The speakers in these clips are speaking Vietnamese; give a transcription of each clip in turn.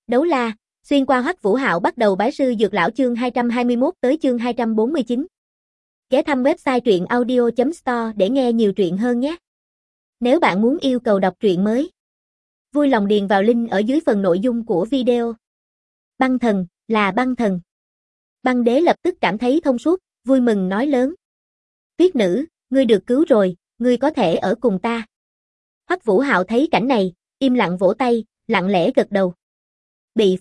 Đấu la, xuyên qua Hoắc Vũ Hạo bắt đầu bái sư dược lão chương 221 tới chương 249. Ghé thăm website truyện audio.store để nghe nhiều truyện hơn nhé. Nếu bạn muốn yêu cầu đọc truyện mới, vui lòng điền vào link ở dưới phần nội dung của video. Băng thần, là băng thần. Băng đế lập tức cảm thấy thông suốt, vui mừng nói lớn. Tuyết nữ, ngươi được cứu rồi, ngươi có thể ở cùng ta. Hoắc Vũ Hạo thấy cảnh này, im lặng vỗ tay, lặng lẽ gật đầu. Bị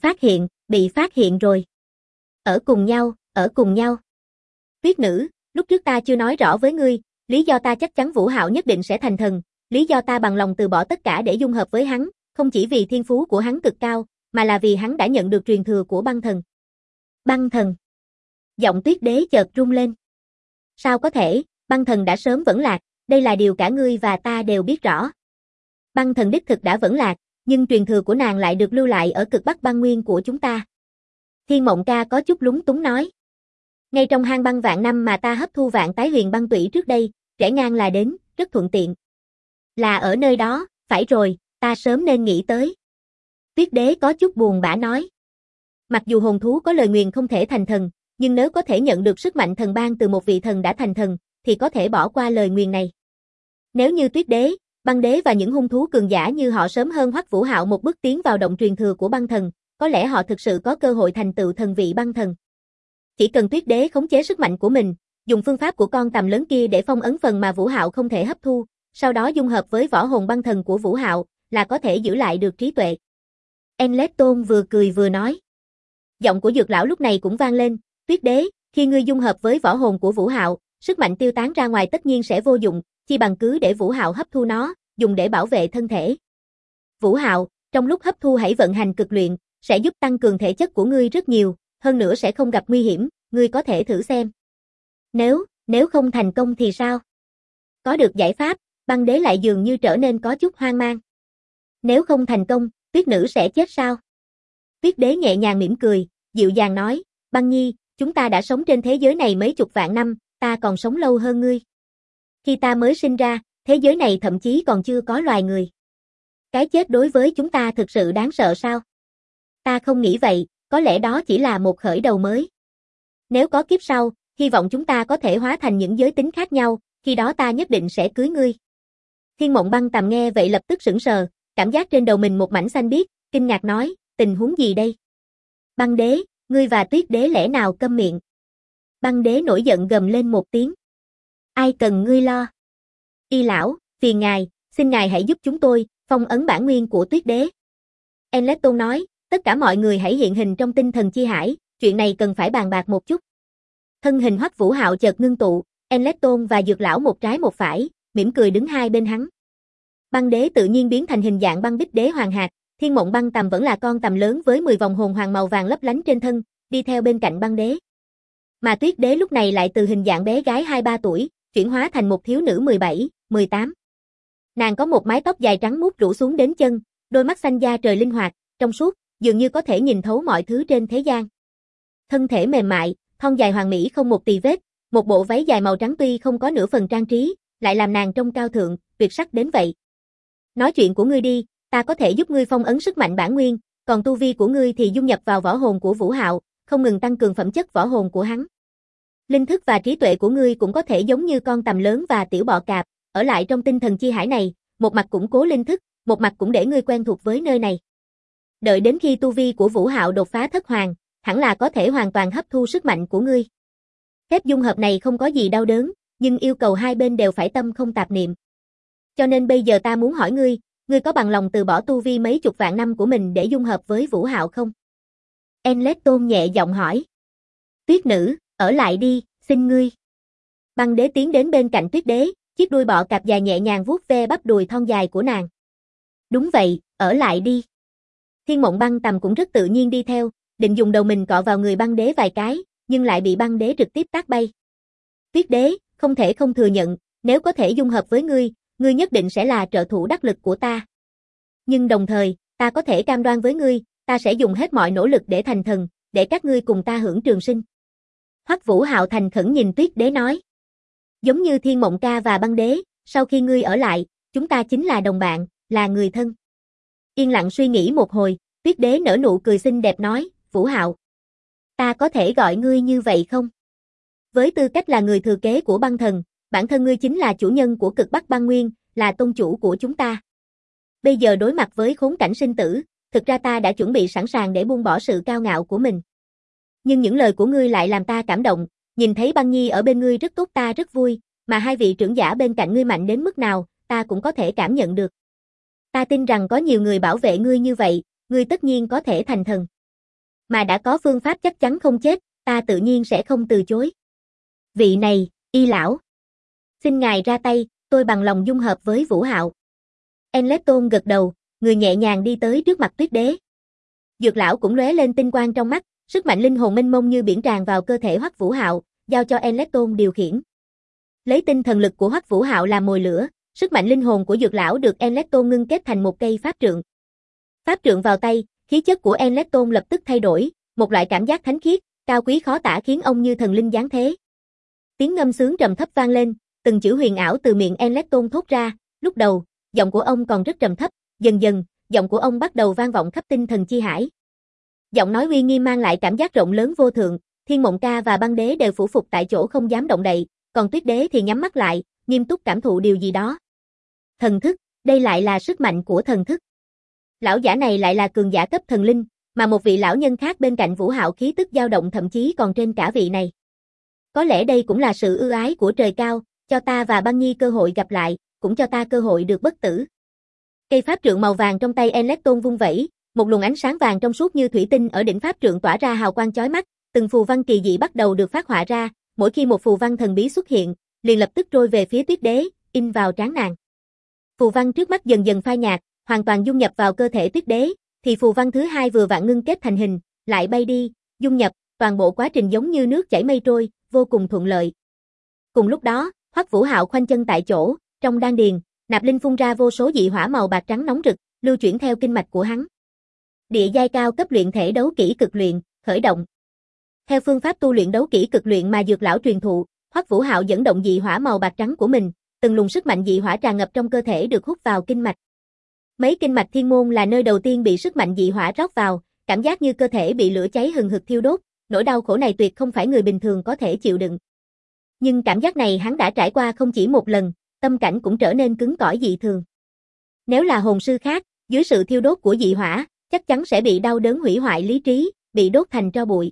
phát hiện rồi. Ở cùng nhau. Tuyết nữ, lúc trước ta chưa nói rõ với ngươi, lý do ta chắc chắn Vũ Hạo nhất định sẽ thành thần, lý do ta bằng lòng từ bỏ tất cả để dung hợp với hắn, không chỉ vì thiên phú của hắn cực cao, mà là vì hắn đã nhận được truyền thừa của băng thần. Băng thần. Giọng Tuyết đế chợt rung lên. Sao có thể, băng thần đã sớm vẫn lạc, đây là điều cả ngươi và ta đều biết rõ. Băng thần đích thực đã vẫn lạc, nhưng truyền thừa của nàng lại được lưu lại ở cực bắc băng nguyên của chúng ta. Thiên Mộng Ca có chút lúng túng nói. Ngay trong hang băng vạn năm mà ta hấp thu vạn tái huyền băng tủy trước đây, rẽ ngang là đến, rất thuận tiện. Là ở nơi đó, phải rồi, ta sớm nên nghĩ tới. Tuyết đế có chút buồn bã nói. Mặc dù hồn thú có lời nguyền không thể thành thần, nhưng nếu có thể nhận được sức mạnh thần ban từ một vị thần đã thành thần, thì có thể bỏ qua lời nguyền này. Nếu như Tuyết đế, băng đế và những hung thú cường giả như họ sớm hơn Hoắc Vũ Hạo một bước tiến vào động truyền thừa của băng thần, có lẽ họ thực sự có cơ hội thành tựu thần vị băng thần. Chỉ cần Tuyết đế khống chế sức mạnh của mình, dùng phương pháp của con tằm lớn kia để phong ấn phần mà Vũ Hạo không thể hấp thu, sau đó dung hợp với võ hồn băng thần của Vũ Hạo, là có thể giữ lại được trí tuệ. Enleton vừa cười vừa nói. Giọng của dược lão lúc này cũng vang lên, Tuyết đế, khi ngươi dung hợp với võ hồn của Vũ Hạo, sức mạnh tiêu tán ra ngoài tất nhiên sẽ vô dụng, chi bằng cứ để Vũ Hạo hấp thu nó, dùng để bảo vệ thân thể. Vũ Hạo, trong lúc hấp thu hãy vận hành cực luyện, sẽ giúp tăng cường thể chất của ngươi rất nhiều, hơn nữa sẽ không gặp nguy hiểm, ngươi có thể thử xem. Nếu không thành công thì sao? Có được giải pháp, băng đế lại dường như trở nên có chút hoang mang. Nếu không thành công, Tuyết nữ sẽ chết sao? Tuyết đế nhẹ nhàng mỉm cười, dịu dàng nói, băng nhi, chúng ta đã sống trên thế giới này mấy chục vạn năm, ta còn sống lâu hơn ngươi. Khi ta mới sinh ra, thế giới này thậm chí còn chưa có loài người. Cái chết đối với chúng ta thực sự đáng sợ sao? Ta không nghĩ vậy, có lẽ đó chỉ là một khởi đầu mới. Nếu có kiếp sau, hy vọng chúng ta có thể hóa thành những giới tính khác nhau, khi đó ta nhất định sẽ cưới ngươi. Thiên Mộng Băng Tầm nghe vậy lập tức sững sờ, cảm giác trên đầu mình một mảnh xanh biếc, kinh ngạc nói, tình huống gì đây? Băng đế, ngươi và Tuyết đế lẽ nào câm miệng? Băng đế nổi giận gầm lên một tiếng. Ai cần ngươi lo? Y lão, phiền ngài, xin ngài hãy giúp chúng tôi, phong ấn bản nguyên của Tuyết đế. Enleton nói, tất cả mọi người hãy hiện hình trong tinh thần chi hải, chuyện này cần phải bàn bạc một chút. Thân hình Hoắc Vũ Hạo chợt ngưng tụ, Enleton và dược lão một trái một phải, mỉm cười đứng hai bên hắn. Băng đế tự nhiên biến thành hình dạng băng bích đế hoàng hạt, Thiên Mộng Băng Tầm vẫn là con tầm lớn với 10 vòng hồn hoàng màu vàng lấp lánh trên thân, đi theo bên cạnh băng đế. Mà Tuyết đế lúc này lại từ hình dạng bé gái 2-3 tuổi, chuyển hóa thành một thiếu nữ 17, 18. Nàng có một mái tóc dài trắng muốt rủ xuống đến chân, đôi mắt xanh da trời linh hoạt, trong suốt, dường như có thể nhìn thấu mọi thứ trên thế gian. Thân thể mềm mại, thon dài hoàn mỹ không một tì vết, một bộ váy dài màu trắng tuy không có nửa phần trang trí, lại làm nàng trông cao thượng, tuyệt sắc đến vậy. Nói chuyện của ngươi đi, ta có thể giúp ngươi phong ấn sức mạnh bản nguyên, còn tu vi của ngươi thì dung nhập vào võ hồn của Vũ Hạo, không ngừng tăng cường phẩm chất võ hồn của hắn. Linh thức và trí tuệ của ngươi cũng có thể giống như con tầm lớn và tiểu bọ cạp, ở lại trong tinh thần chi hải này, một mặt củng cố linh thức, một mặt cũng để ngươi quen thuộc với nơi này. Đợi đến khi tu vi của Vũ Hạo đột phá thất hoàng, hẳn là có thể hoàn toàn hấp thu sức mạnh của ngươi. Phép dung hợp này không có gì đau đớn, nhưng yêu cầu hai bên đều phải tâm không tạp niệm. Cho nên bây giờ ta muốn hỏi ngươi, ngươi có bằng lòng từ bỏ tu vi mấy chục vạn năm của mình để dung hợp với Vũ Hạo không? Enleton nhẹ giọng hỏi. Tuyết nữ, ở lại đi, xin ngươi. Băng đế tiến đến bên cạnh Tuyết đế, chiếc đuôi bọ cạp dài nhẹ nhàng vuốt ve bắp đùi thon dài của nàng. Đúng vậy, ở lại đi. Thiên Mộng Băng Tầm cũng rất tự nhiên đi theo, định dùng đầu mình cọ vào người băng đế vài cái, nhưng lại bị băng đế trực tiếp tát bay. Tuyết đế, không thể không thừa nhận, nếu có thể dung hợp với ngươi, ngươi nhất định sẽ là trợ thủ đắc lực của ta. Nhưng đồng thời, ta có thể cam đoan với ngươi, ta sẽ dùng hết mọi nỗ lực để thành thần, để các ngươi cùng ta hưởng trường sinh. Hoắc Vũ Hạo thành khẩn nhìn Tuyết đế nói. Giống như Thiên Mộng Ca và băng đế, sau khi ngươi ở lại, chúng ta chính là đồng bạn, là người thân. Yên lặng suy nghĩ một hồi, Tuyết đế nở nụ cười xinh đẹp nói, Vũ Hạo, ta có thể gọi ngươi như vậy không? Với tư cách là người thừa kế của băng thần, bản thân ngươi chính là chủ nhân của cực Bắc băng nguyên, là tôn chủ của chúng ta. Bây giờ đối mặt với khốn cảnh sinh tử, thực ra ta đã chuẩn bị sẵn sàng để buông bỏ sự cao ngạo của mình. Nhưng những lời của ngươi lại làm ta cảm động, nhìn thấy băng nhi ở bên ngươi rất tốt, ta rất vui, mà hai vị trưởng giả bên cạnh ngươi mạnh đến mức nào, ta cũng có thể cảm nhận được. Ta tin rằng có nhiều người bảo vệ ngươi như vậy, ngươi tất nhiên có thể thành thần. Mà đã có phương pháp chắc chắn không chết, ta tự nhiên sẽ không từ chối. Vị này, Y lão, xin ngài ra tay, tôi bằng lòng dung hợp với Vũ Hạo. Enlepton gật đầu, người nhẹ nhàng đi tới trước mặt Tuyết đế. Dược lão cũng lóe lên tinh quang trong mắt, sức mạnh linh hồn mênh mông như biển tràn vào cơ thể Hoắc Vũ Hạo, giao cho Enlepton điều khiển. Lấy tinh thần lực của Hoắc Vũ Hạo làm mồi lửa, sức mạnh linh hồn của dược lão được Enlepton ngưng kết thành một cây pháp trượng. Pháp trượng vào tay, khí chất của Enlepton lập tức thay đổi, một loại cảm giác thánh khiết, cao quý khó tả khiến ông như thần linh giáng thế. Tiếng ngâm sướng trầm thấp vang lên, từng chữ huyền ảo từ miệng Enlepton thốt ra, lúc đầu, giọng của ông còn rất trầm thấp, dần dần, giọng của ông bắt đầu vang vọng khắp tinh thần chi hải. Giọng nói uy nghiêm mang lại cảm giác rộng lớn vô thượng, Thiên Mộng Ca và Băng Đế đều phủ phục tại chỗ không dám động đậy, còn Tuyết Đế thì nhắm mắt lại, nghiêm túc cảm thụ điều gì đó. Thần thức, đây lại là sức mạnh của thần thức. Lão giả này lại là cường giả cấp thần linh, mà một vị lão nhân khác bên cạnh Vũ Hạo khí tức dao động thậm chí còn trên cả vị này. Có lẽ đây cũng là sự ưu ái của trời cao, cho ta và Băng Nhi cơ hội gặp lại, cũng cho ta cơ hội được bất tử. Cây pháp trượng màu vàng trong tay Enlepton vung vẩy, một luồng ánh sáng vàng trong suốt như thủy tinh ở đỉnh pháp trượng tỏa ra hào quang chói mắt, từng phù văn kỳ dị bắt đầu được phát họa ra, mỗi khi một phù văn thần bí xuất hiện, liền lập tức trôi về phía Tuyết đế, in vào trán nàng. Phù văn trước mắt dần dần phai nhạt, hoàn toàn dung nhập vào cơ thể Tuyết đế, thì phù văn thứ hai vừa vặn ngưng kết thành hình, lại bay đi, dung nhập, toàn bộ quá trình giống như nước chảy mây trôi, vô cùng thuận lợi. Cùng lúc đó, Hoắc Vũ Hạo khoanh chân tại chỗ, trong đan điền, nạp linh phun ra vô số dị hỏa màu bạc trắng nóng rực, lưu chuyển theo kinh mạch của hắn. Địa giai cao cấp luyện thể đấu kỹ cực luyện, khởi động. Theo phương pháp tu luyện đấu kỹ cực luyện mà dược lão truyền thụ, Hoắc Vũ Hạo dẫn động dị hỏa màu bạc trắng của mình, từng luồng sức mạnh dị hỏa tràn ngập trong cơ thể được hút vào kinh mạch. Mấy kinh mạch thiên môn là nơi đầu tiên bị sức mạnh dị hỏa rót vào, cảm giác như cơ thể bị lửa cháy hừng hực thiêu đốt, nỗi đau khổ này tuyệt không phải người bình thường có thể chịu đựng. Nhưng cảm giác này hắn đã trải qua không chỉ một lần, tâm cảnh cũng trở nên cứng cỏi dị thường. Nếu là hồn sư khác, dưới sự thiêu đốt của dị hỏa, chắc chắn sẽ bị đau đớn hủy hoại lý trí, bị đốt thành tro bụi.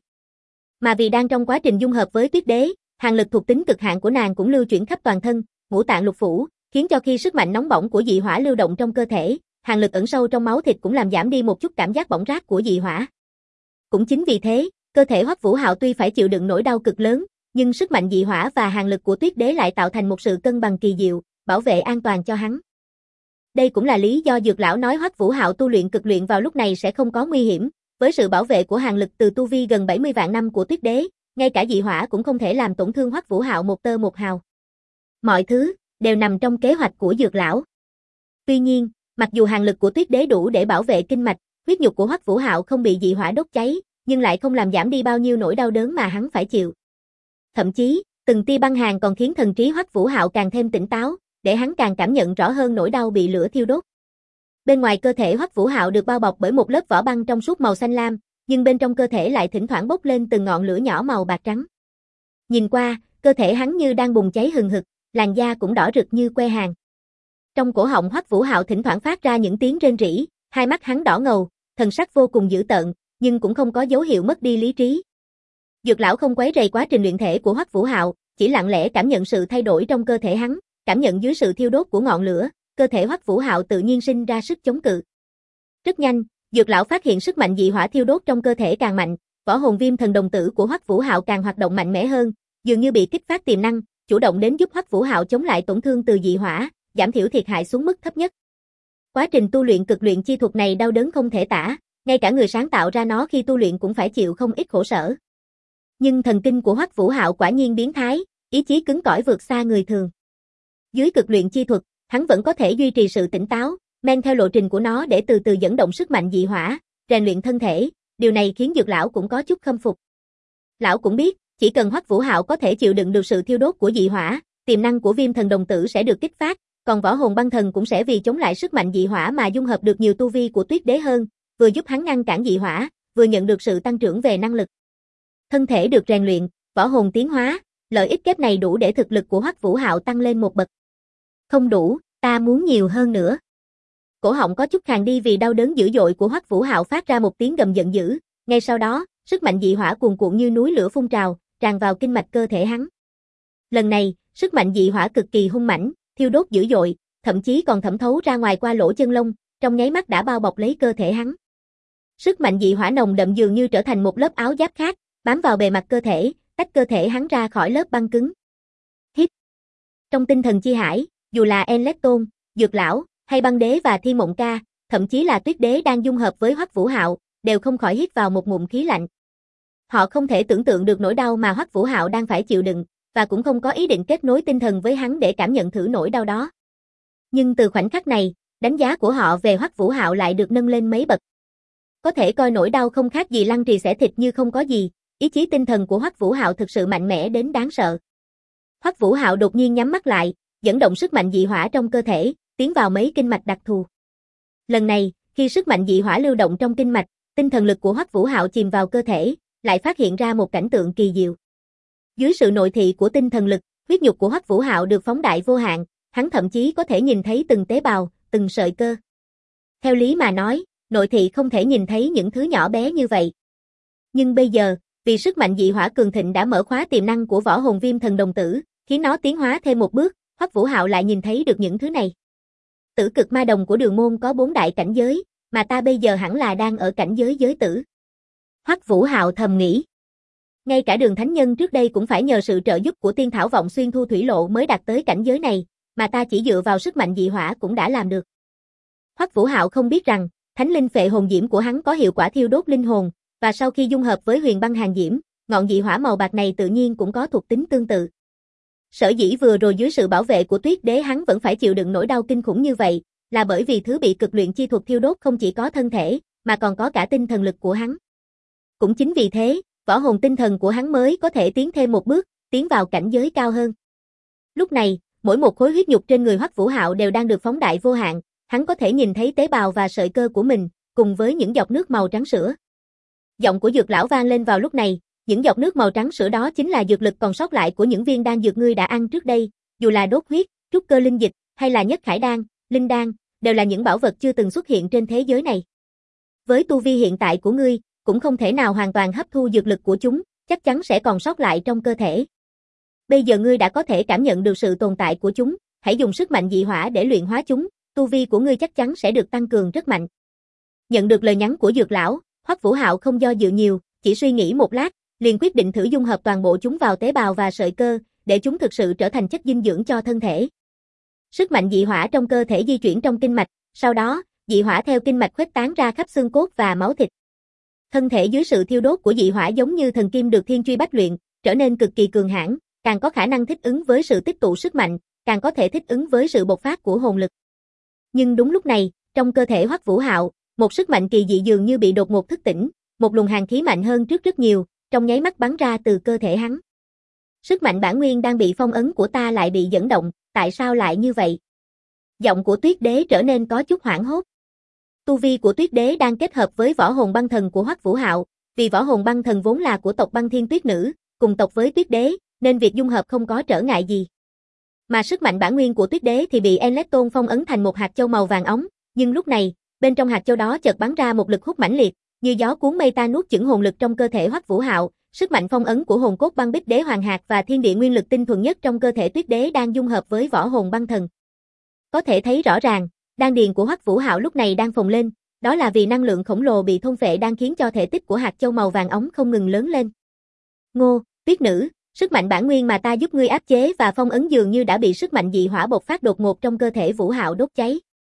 Mà vì đang trong quá trình dung hợp với Tuyết đế, hàn lực thuộc tính cực hạn của nàng cũng lưu chuyển khắp toàn thân, ngũ tạng lục phủ, khiến cho khi sức mạnh nóng bỏng của dị hỏa lưu động trong cơ thể, hàn lực ẩn sâu trong máu thịt cũng làm giảm đi một chút cảm giác bỏng rát của dị hỏa. Cũng chính vì thế, cơ thể Hoắc Vũ Hạo tuy phải chịu đựng nỗi đau cực lớn, nhưng sức mạnh dị hỏa và hàn lực của Tuyết đế lại tạo thành một sự cân bằng kỳ diệu, bảo vệ an toàn cho hắn. Đây cũng là lý do dược lão nói Hoắc Vũ Hạo tu luyện cực luyện vào lúc này sẽ không có nguy hiểm, với sự bảo vệ của hàn lực từ tu vi gần 70 vạn năm của Tuyết đế, ngay cả dị hỏa cũng không thể làm tổn thương Hoắc Vũ Hạo một tơ một hào. Mọi thứ đều nằm trong kế hoạch của dược lão. Tuy nhiên, mặc dù hàn lực của Tuyết đế đủ để bảo vệ kinh mạch, huyết nhục của Hoắc Vũ Hạo không bị dị hỏa đốt cháy, nhưng lại không làm giảm đi bao nhiêu nỗi đau đớn mà hắn phải chịu. Thậm chí, từng tia băng hàn còn khiến thần trí Hoắc Vũ Hạo càng thêm tỉnh táo, để hắn càng cảm nhận rõ hơn nỗi đau bị lửa thiêu đốt. Bên ngoài cơ thể Hoắc Vũ Hạo được bao bọc bởi một lớp vỏ băng trong suốt màu xanh lam, nhưng bên trong cơ thể lại thỉnh thoảng bốc lên từng ngọn lửa nhỏ màu bạc trắng. Nhìn qua, cơ thể hắn như đang bùng cháy hừng hực, làn da cũng đỏ rực như que hàn. Trong cổ họng Hoắc Vũ Hạo thỉnh thoảng phát ra những tiếng rên rỉ, hai mắt hắn đỏ ngầu, thần sắc vô cùng dữ tợn, nhưng cũng không có dấu hiệu mất đi lý trí. Dược lão không quấy rầy quá trình luyện thể của Hoắc Vũ Hạo, chỉ lặng lẽ cảm nhận sự thay đổi trong cơ thể hắn, cảm nhận dưới sự thiêu đốt của ngọn lửa, cơ thể Hoắc Vũ Hạo tự nhiên sinh ra sức chống cự. Rất nhanh, dược lão phát hiện sức mạnh dị hỏa thiêu đốt trong cơ thể càng mạnh, võ hồn viêm thần đồng tử của Hoắc Vũ Hạo càng hoạt động mạnh mẽ hơn, dường như bị kích phát tiềm năng, chủ động đến giúp Hoắc Vũ Hạo chống lại tổn thương từ dị hỏa, giảm thiểu thiệt hại xuống mức thấp nhất. Quá trình tu luyện cực luyện chi thuật này đau đớn không thể tả, ngay cả người sáng tạo ra nó khi tu luyện cũng phải chịu không ít khổ sở. Nhưng thần kinh của Hoắc Vũ Hạo quả nhiên biến thái, ý chí cứng cỏi vượt xa người thường. Dưới cực luyện chi thuật, hắn vẫn có thể duy trì sự tỉnh táo, men theo lộ trình của nó để từ từ dẫn động sức mạnh dị hỏa, rèn luyện thân thể, điều này khiến dược lão cũng có chút khâm phục. Lão cũng biết, chỉ cần Hoắc Vũ Hạo có thể chịu đựng được sự thiêu đốt của dị hỏa, tiềm năng của viêm thần đồng tử sẽ được kích phát, còn võ hồn băng thần cũng sẽ vì chống lại sức mạnh dị hỏa mà dung hợp được nhiều tu vi của Tuyết đế hơn, vừa giúp hắn ngăn cản dị hỏa, vừa nhận được sự tăng trưởng về năng lực. Thân thể được rèn luyện, võ hồn tiến hóa, lợi ích kép này đủ để thực lực của Hoắc Vũ Hạo tăng lên một bậc. Không đủ, ta muốn nhiều hơn nữa. Cổ họng có chút khàn đi vì đau đớn dữ dội của Hoắc Vũ Hạo phát ra một tiếng gầm giận dữ, ngay sau đó, sức mạnh dị hỏa cuồn cuộn như núi lửa phun trào, tràn vào kinh mạch cơ thể hắn. Lần này, sức mạnh dị hỏa cực kỳ hung mãnh, thiêu đốt dữ dội, thậm chí còn thẩm thấu ra ngoài qua lỗ chân lông, trong nháy mắt đã bao bọc lấy cơ thể hắn. Sức mạnh dị hỏa nồng đậm dường như trở thành một lớp áo giáp khác, bám vào bề mặt cơ thể, tách cơ thể hắn ra khỏi lớp băng cứng. Hít. Trong tinh thần chi hải, dù là Enlecton, Dược Lão, hay Băng Đế và Thiên Mộng Ca, thậm chí là Tuyết Đế đang dung hợp với Hoắc Vũ Hạo, đều không khỏi hít vào một ngụm khí lạnh. Họ không thể tưởng tượng được nỗi đau mà Hoắc Vũ Hạo đang phải chịu đựng, và cũng không có ý định kết nối tinh thần với hắn để cảm nhận thử nỗi đau đó. Nhưng từ khoảnh khắc này, đánh giá của họ về Hoắc Vũ Hạo lại được nâng lên mấy bậc. Có thể coi nỗi đau không khác gì lăng trì xẻ thịt như không có gì, ý chí tinh thần của Hoắc Vũ Hạo thực sự mạnh mẽ đến đáng sợ. Hoắc Vũ Hạo đột nhiên nhắm mắt lại, dẫn động sức mạnh dị hỏa trong cơ thể, tiến vào mấy kinh mạch đặc thù. Lần này, khi sức mạnh dị hỏa lưu động trong kinh mạch, tinh thần lực của Hoắc Vũ Hạo chìm vào cơ thể, lại phát hiện ra một cảnh tượng kỳ diệu. Dưới sự nội thị của tinh thần lực, huyết nhục của Hoắc Vũ Hạo được phóng đại vô hạn, hắn thậm chí có thể nhìn thấy từng tế bào, từng sợi cơ. Theo lý mà nói, nội thị không thể nhìn thấy những thứ nhỏ bé như vậy. Nhưng bây giờ, vì sức mạnh dị hỏa cường thịnh đã mở khóa tiềm năng của võ hồn Viêm Thần Đồng Tử, khiến nó tiến hóa thêm một bước, Hoắc Vũ Hạo lại nhìn thấy được những thứ này. Tử cực ma đồng của Đường môn có 4 đại cảnh giới, mà ta bây giờ hẳn là đang ở cảnh giới giới tử. Hoắc Vũ Hạo thầm nghĩ. Ngay cả Đường thánh nhân trước đây cũng phải nhờ sự trợ giúp của tiên thảo vọng xuyên thu thủy lộ mới đạt tới cảnh giới này, mà ta chỉ dựa vào sức mạnh dị hỏa cũng đã làm được. Hoắc Vũ Hạo không biết rằng, thánh linh phệ hồn diễm của hắn có hiệu quả thiêu đốt linh hồn, và sau khi dung hợp với huyền băng hàn diễm, ngọn dị hỏa màu bạc này tự nhiên cũng có thuộc tính tương tự. Sở dĩ vừa rồi dưới sự bảo vệ của Tuyết Đế hắn vẫn phải chịu đựng nỗi đau kinh khủng như vậy, là bởi vì thứ bị cực luyện chi thuật thiêu đốt không chỉ có thân thể, mà còn có cả tinh thần lực của hắn. Cũng chính vì thế, võ hồn tinh thần của hắn mới có thể tiến thêm một bước, tiến vào cảnh giới cao hơn. Lúc này, mỗi một khối huyết nhục trên người Hoắc Vũ Hạo đều đang được phóng đại vô hạn, hắn có thể nhìn thấy tế bào và sợi cơ của mình, cùng với những giọt nước màu trắng sữa. Giọng của Dược Lão vang lên vào lúc này, những giọt nước màu trắng sữa đó chính là dược lực còn sót lại của những viên đan dược ngươi đã ăn trước đây, dù là đốt huyết, trúc cơ linh dịch, hay là nhất khải đan, linh đan, đều là những bảo vật chưa từng xuất hiện trên thế giới này. Với tu vi hiện tại của ngươi, cũng không thể nào hoàn toàn hấp thu dược lực của chúng, chắc chắn sẽ còn sót lại trong cơ thể. Bây giờ ngươi đã có thể cảm nhận được sự tồn tại của chúng, hãy dùng sức mạnh dị hỏa để luyện hóa chúng, tu vi của ngươi chắc chắn sẽ được tăng cường rất mạnh. Nhận được lời nhắn của Dược Lão, Hoắc Vũ Hạo không do dự nhiều, chỉ suy nghĩ một lát, liền quyết định thử dung hợp toàn bộ chúng vào tế bào và sợi cơ, để chúng thực sự trở thành chất dinh dưỡng cho thân thể. Sức mạnh dị hỏa trong cơ thể di chuyển trong kinh mạch, sau đó, dị hỏa theo kinh mạch khuếch tán ra khắp xương cốt và máu thịt. Thân thể dưới sự thiêu đốt của dị hỏa giống như thần kim được thiên truy bách luyện, trở nên cực kỳ cường hãn, càng có khả năng thích ứng với sự tích tụ sức mạnh, càng có thể thích ứng với sự bộc phát của hồn lực. Nhưng đúng lúc này, trong cơ thể Hoắc Vũ Hạo, một sức mạnh kỳ dị dường như bị đột ngột thức tỉnh, một luồng hàn khí mạnh hơn trước rất nhiều, trong nháy mắt bắn ra từ cơ thể hắn. Sức mạnh bản nguyên đang bị phong ấn của ta lại bị dẫn động, tại sao lại như vậy? Giọng của Tuyết Đế trở nên có chút hoảng hốt. Tu vi của Tuyết Đế đang kết hợp với võ hồn băng thần của Hoắc Vũ Hạo, vì võ hồn băng thần vốn là của tộc Băng Thiên Tuyết Nữ, cùng tộc với Tuyết Đế, nên việc dung hợp không có trở ngại gì. Mà sức mạnh bản nguyên của Tuyết Đế thì bị Enlecton phong ấn thành một hạt châu màu vàng óng, nhưng lúc này, bên trong hạt châu đó chợt bắn ra một lực hút mãnh liệt, như gió cuốn mây tan nuốt chửng hồn lực trong cơ thể Hoắc Vũ Hạo, sức mạnh phong ấn của hồn cốt băng bích đế hoàng hạt và thiên địa nguyên lực tinh thuần nhất trong cơ thể Tuyết Đế đang dung hợp với võ hồn băng thần. Có thể thấy rõ ràng, đan điền của Hoắc Vũ Hạo lúc này đang phồng lên, đó là vì năng lượng khổng lồ bị thôn phệ đang khiến cho thể tích của hạt châu màu vàng óng không ngừng lớn lên. Ngô, Tuyết Nữ, sức mạnh bản nguyên mà ta giúp ngươi áp chế và phong ấn dường như đã bị sức mạnh dị hỏa bộc phát đột ngột trong cơ thể Vũ Hạo đốt cháy.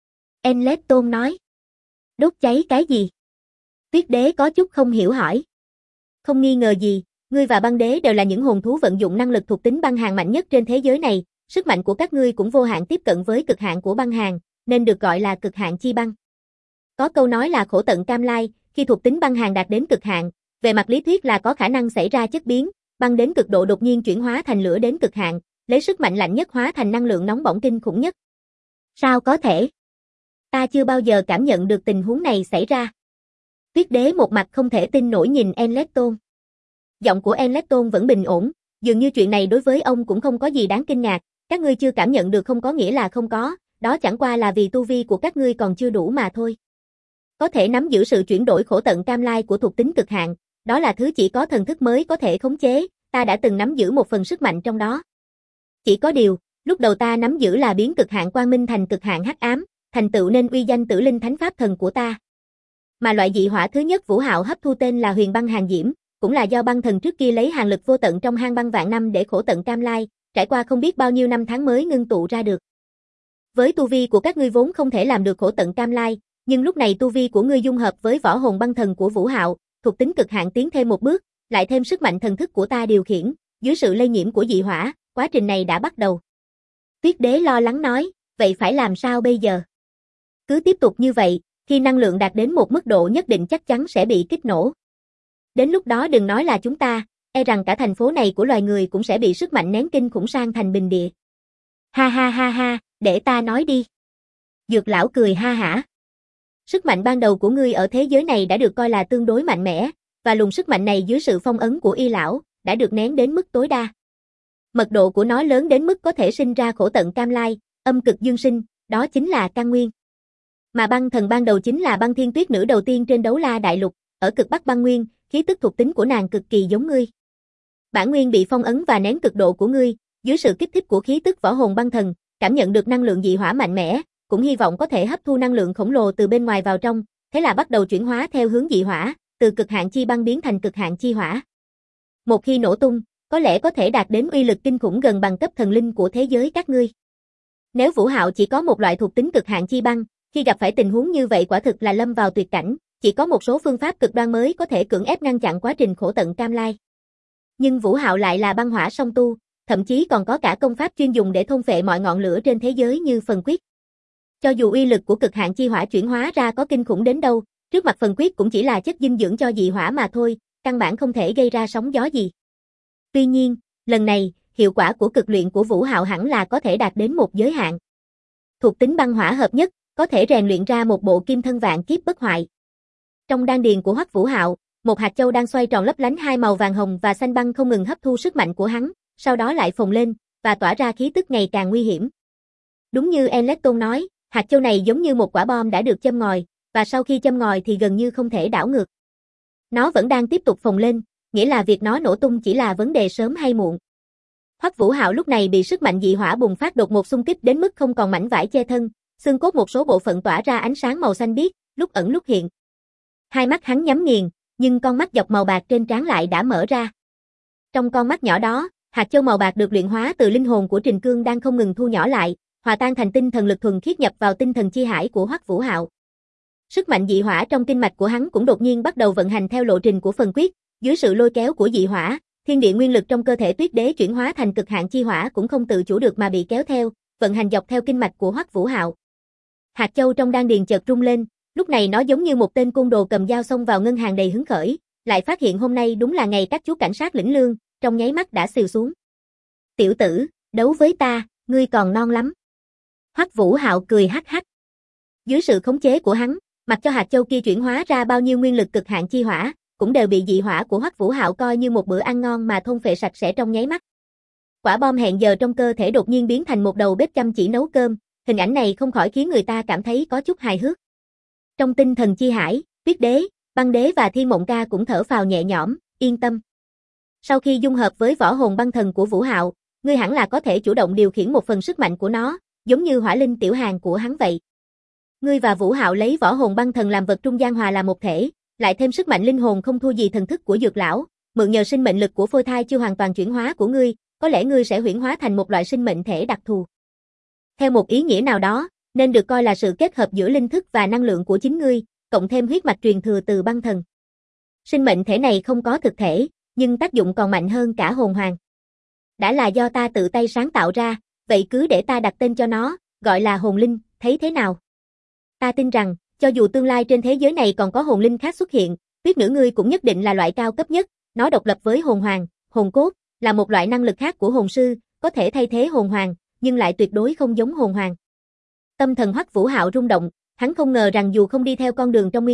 Enlecton nói. Đốt cháy cái gì? Tuyết Đế có chút không hiểu hỏi. Không nghi ngờ gì, ngươi và băng đế đều là những hồn thú vận dụng năng lực thuộc tính băng hàn mạnh nhất trên thế giới này, sức mạnh của các ngươi cũng vô hạn tiếp cận với cực hạn của băng hàn, nên được gọi là cực hạn chi băng. Có câu nói là khổ tận cam lai, khi thuộc tính băng hàn đạt đến cực hạn, về mặt lý thuyết là có khả năng xảy ra chất biến, băng đến cực độ đột nhiên chuyển hóa thành lửa đến cực hạn, lấy sức mạnh lạnh nhất hóa thành năng lượng nóng bỏng kinh khủng nhất. Sao có thể? Ta chưa bao giờ cảm nhận được tình huống này xảy ra. Tuyết đế một mặt không thể tin nổi nhìn Enlecton. Giọng của Enlecton vẫn bình ổn, dường như chuyện này đối với ông cũng không có gì đáng kinh ngạc, các ngươi chưa cảm nhận được không có nghĩa là không có, đó chẳng qua là vì tu vi của các ngươi còn chưa đủ mà thôi. Có thể nắm giữ sự chuyển đổi khổ tận cam lai của thuộc tính cực hạn, đó là thứ chỉ có thần thức mới có thể khống chế, ta đã từng nắm giữ một phần sức mạnh trong đó. Chỉ có điều, lúc đầu ta nắm giữ là biến cực hạn quang minh thành cực hạn hắc ám, thành tựu nên uy danh Tử Linh Thánh Pháp Thần của ta. Mà loại dị hỏa thứ nhất Vũ Hạo hấp thu tên là Huyền Băng Hàn Diễm, cũng là do băng thần trước kia lấy hàn lực vô tận trong hang băng vạn năm để khổ tận cam lai, trải qua không biết bao nhiêu năm tháng mới ngưng tụ ra được. Với tu vi của các ngươi vốn không thể làm được khổ tận cam lai, nhưng lúc này tu vi của ngươi dung hợp với võ hồn băng thần của Vũ Hạo, thuộc tính cực hạn tiến thêm một bước, lại thêm sức mạnh thần thức của ta điều khiển, dưới sự lây nhiễm của dị hỏa, quá trình này đã bắt đầu. Tuyết đế lo lắng nói, vậy phải làm sao bây giờ? Cứ tiếp tục như vậy, khi năng lượng đạt đến một mức độ nhất định chắc chắn sẽ bị kích nổ. Đến lúc đó đừng nói là chúng ta, e rằng cả thành phố này của loài người cũng sẽ bị sức mạnh nén kinh khủng sang thành bình địa. Ha ha ha ha, để ta nói đi. Dược lão cười ha hả. Sức mạnh ban đầu của ngươi ở thế giới này đã được coi là tương đối mạnh mẽ, và luồng sức mạnh này dưới sự phong ấn của y lão, đã được nén đến mức tối đa. Mật độ của nó lớn đến mức có thể sinh ra khổ tận cam lai, âm cực dương sinh, đó chính là căn nguyên. Mà băng thần ban đầu chính là băng thiên tuyết nữ đầu tiên trên đấu la đại lục, ở cực bắc băng nguyên, khí tức thuộc tính của nàng cực kỳ giống ngươi. Bản nguyên bị phong ấn và nén cực độ của ngươi, dưới sự kích thích của khí tức võ hồn băng thần, cảm nhận được năng lượng dị hỏa mạnh mẽ, cũng hy vọng có thể hấp thu năng lượng khổng lồ từ bên ngoài vào trong, thế là bắt đầu chuyển hóa theo hướng dị hỏa, từ cực hạn chi băng biến thành cực hạn chi hỏa. Một khi nổ tung, có lẽ có thể đạt đến uy lực kinh khủng gần bằng cấp thần linh của thế giới các ngươi. Nếu Vũ Hạo chỉ có một loại thuộc tính cực hạn chi băng, khi gặp phải tình huống như vậy quả thực là lâm vào tuyệt cảnh, chỉ có một số phương pháp cực đoan mới có thể cưỡng ép ngăn chặn quá trình khổ tận cam lai. Nhưng Vũ Hạo lại là băng hỏa song tu, thậm chí còn có cả công pháp chuyên dùng để thôn phệ mọi ngọn lửa trên thế giới như phần quyết. Cho dù uy lực của cực hạn chi hỏa chuyển hóa ra có kinh khủng đến đâu, trước mặt phần quyết cũng chỉ là chất dinh dưỡng cho dị hỏa mà thôi, căn bản không thể gây ra sóng gió gì. Tuy nhiên, lần này, hiệu quả của cực luyện của Vũ Hạo hẳn là có thể đạt đến một giới hạn. Thuộc tính băng hỏa hợp nhất, có thể rèn luyện ra một bộ kim thân vạn kiếp bất hoại. Trong đan điền của Hoắc Vũ Hạo, một hạt châu đang xoay tròn lấp lánh hai màu vàng hồng và xanh băng không ngừng hấp thu sức mạnh của hắn, sau đó lại phồng lên và tỏa ra khí tức ngày càng nguy hiểm. Đúng như Enlecton nói, hạt châu này giống như một quả bom đã được châm ngòi, và sau khi châm ngòi thì gần như không thể đảo ngược. Nó vẫn đang tiếp tục phồng lên, nghĩa là việc nó nổ tung chỉ là vấn đề sớm hay muộn. Hoắc Vũ Hạo lúc này bị sức mạnh dị hỏa bùng phát đột ngột xung kích đến mức không còn mảnh vải che thân, xương cốt một số bộ phận tỏa ra ánh sáng màu xanh biếc, lúc ẩn lúc hiện. Hai mắt hắn nhắm nghiền, nhưng con mắt dọc màu bạc trên trán lại đã mở ra. Trong con mắt nhỏ đó, hạt châu màu bạc được luyện hóa từ linh hồn của Trình Cương đang không ngừng thu nhỏ lại, hòa tan thành tinh thần lực thuần khiết nhập vào tinh thần chi hải của Hoắc Vũ Hạo. Sức mạnh dị hỏa trong kinh mạch của hắn cũng đột nhiên bắt đầu vận hành theo lộ trình của phần quyết, dưới sự lôi kéo của dị hỏa, thiên địa nguyên lực trong cơ thể Tuyết Đế chuyển hóa thành cực hạn chi hỏa cũng không tự chủ được mà bị kéo theo, vận hành dọc theo kinh mạch của Hoắc Vũ Hạo. Hạt châu trong đan điền chợt rung lên, lúc này nó giống như một tên côn đồ cầm dao xông vào ngân hàng đầy hứng khởi, lại phát hiện hôm nay đúng là ngày các chú cảnh sát lĩnh lương, trong nháy mắt đã xìu xuống. "Tiểu tử, đấu với ta, ngươi còn non lắm." Hoắc Vũ Hạo cười hắc hắc. Dưới sự khống chế của hắn, mặc cho hạt châu kia chuyển hóa ra bao nhiêu nguyên lực cực hạn chi hỏa, cũng đều bị dị hỏa của Hoắc Vũ Hạo coi như một bữa ăn ngon mà thôn phệ sạch sẽ trong nháy mắt. Quả bom hẹn giờ trong cơ thể đột nhiên biến thành một đầu bếp chăm chỉ nấu cơm, hình ảnh này không khỏi khiến người ta cảm thấy có chút hài hước. Trong tinh thần chi hải, Tuyết Đế, Băng Đế và Thiên Mộng Ca cũng thở phào nhẹ nhõm, yên tâm. Sau khi dung hợp với võ hồn băng thần của Vũ Hạo, ngươi hẳn là có thể chủ động điều khiển một phần sức mạnh của nó, giống như hỏa linh tiểu hàn của hắn vậy. Ngươi và Vũ Hạo lấy võ hồn băng thần làm vật trung gian hòa là một thể, lại thêm sức mạnh linh hồn không thua gì thần thức của Dược lão, mượn nhờ sinh mệnh lực của phôi thai chưa hoàn toàn chuyển hóa của ngươi, có lẽ ngươi sẽ huyễn hóa thành một loại sinh mệnh thể đặc thù. Theo một ý nghĩa nào đó, nên được coi là sự kết hợp giữa linh thức và năng lượng của chính ngươi, cộng thêm huyết mạch truyền thừa từ băng thần. Sinh mệnh thể này không có thực thể, nhưng tác dụng còn mạnh hơn cả hồn hoàng. Đã là do ta tự tay sáng tạo ra, vậy cứ để ta đặt tên cho nó, gọi là hồn linh, thấy thế nào? Ta tin rằng, cho dù tương lai trên thế giới này còn có hồn linh khác xuất hiện, Tuyết nữ ngươi cũng nhất định là loại cao cấp nhất, nó độc lập với hồn hoàng, hồn cốt, là một loại năng lực khác của hồn sư, có thể thay thế hồn hoàng, nhưng lại tuyệt đối không giống hồn hoàng. Tâm thần Hoắc Vũ Hạo rung động, hắn không ngờ rằng dù không đi theo con đường trong nguyên tác,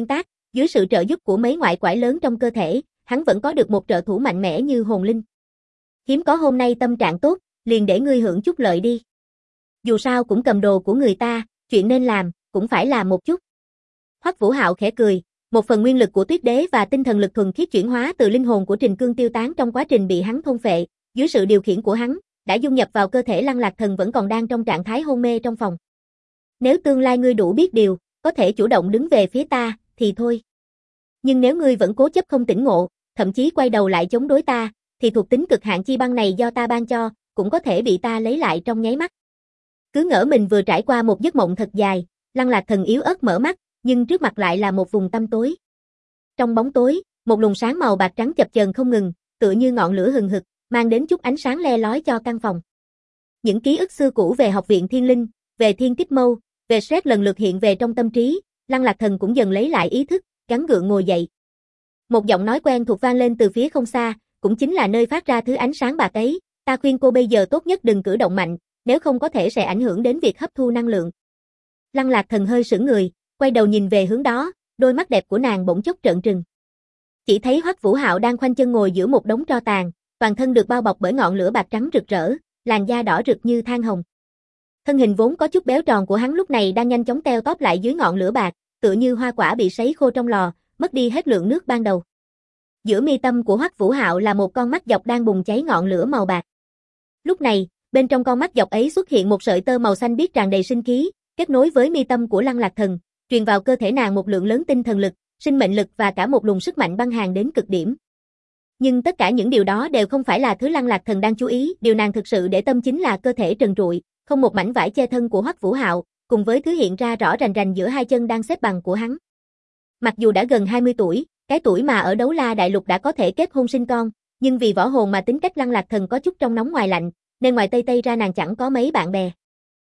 Dưới sự trợ giúp của mấy ngoại quải lớn trong cơ thể, hắn vẫn có được một trợ thủ mạnh mẽ như hồn linh. Hiếm có hôm nay tâm trạng tốt, liền để ngươi hưởng chút lợi đi. Dù sao cũng cầm đồ của người ta, chuyện nên làm, cũng phải làm một chút. Hoắc Vũ Hạo khẽ cười, một phần nguyên lực của Tuyết Đế và tinh thần lực thuần khiết chuyển hóa từ linh hồn của Trình Cương tiêu tán trong quá trình bị hắn thôn phệ, dưới sự điều khiển của hắn, đã dung nhập vào cơ thể Lăng Lạc Thần vẫn còn đang trong trạng thái hôn mê trong phòng. Nếu tương lai ngươi đủ biết điều, có thể chủ động đứng về phía ta, thì thôi. Nhưng nếu ngươi vẫn cố chấp không tỉnh ngộ, thậm chí quay đầu lại chống đối ta, thì thuộc tính cực hạn chi băng này do ta ban cho, cũng có thể bị ta lấy lại trong nháy mắt. Cứ ngỡ mình vừa trải qua một giấc mộng thật dài, Lăng Lạc Thần yếu ớt mở mắt, nhưng trước mặt lại là một vùng tăm tối. Trong bóng tối, một luồng sáng màu bạc trắng chập chờn không ngừng, tựa như ngọn lửa hừng hực, mang đến chút ánh sáng le lói cho căn phòng. Những ký ức xưa cũ về học viện Thiên Linh, về Thiên Kích Mâu, về Shrek lần lượt hiện về trong tâm trí, Lăng Lạc Thần cũng dần lấy lại ý thức, gắng gượng ngồi dậy. Một giọng nói quen thuộc vang lên từ phía không xa, cũng chính là nơi phát ra thứ ánh sáng bạc ấy, ta khuyên cô bây giờ tốt nhất đừng cử động mạnh, nếu không có thể sẽ ảnh hưởng đến việc hấp thu năng lượng. Lăng Lạc Thần hơi sững người, quay đầu nhìn về hướng đó, đôi mắt đẹp của nàng bỗng chốc trợn trừng. Chỉ thấy Hoắc Vũ Hạo đang khoanh chân ngồi giữa một đống tro tàn, toàn thân được bao bọc bởi ngọn lửa bạc trắng rực rỡ, làn da đỏ rực như than hồng. Thân hình vốn có chút béo tròn của hắn lúc này đang nhanh chóng teo tóp lại dưới ngọn lửa bạc, tựa như hoa quả bị sấy khô trong lò, mất đi hết lượng nước ban đầu. Giữa mi tâm của Hoắc Vũ Hạo là một con mắt dọc đang bùng cháy ngọn lửa màu bạc. Lúc này, bên trong con mắt dọc ấy xuất hiện một sợi tơ màu xanh biếc tràn đầy sinh khí, kết nối với mi tâm của Lăng Lạc Thần, truyền vào cơ thể nàng một lượng lớn tinh thần lực, sinh mệnh lực và cả một luồng sức mạnh băng hàn đến cực điểm. Nhưng tất cả những điều đó đều không phải là thứ Lăng Lạc Thần đang chú ý, điều nàng thực sự để tâm chính là cơ thể trần trụi, không một mảnh vải che thân của Hoắc Vũ Hạo, cùng với thứ hiện ra rõ rành rành giữa hai chân đang xếp bằng của hắn. Mặc dù đã gần 20 tuổi, cái tuổi mà ở Đấu La Đại Lục đã có thể kết hôn sinh con, nhưng vì võ hồn mà tính cách Lăng Lạc Thần có chút trong nóng ngoài lạnh, nên ngoài Tây Tây ra nàng chẳng có mấy bạn bè.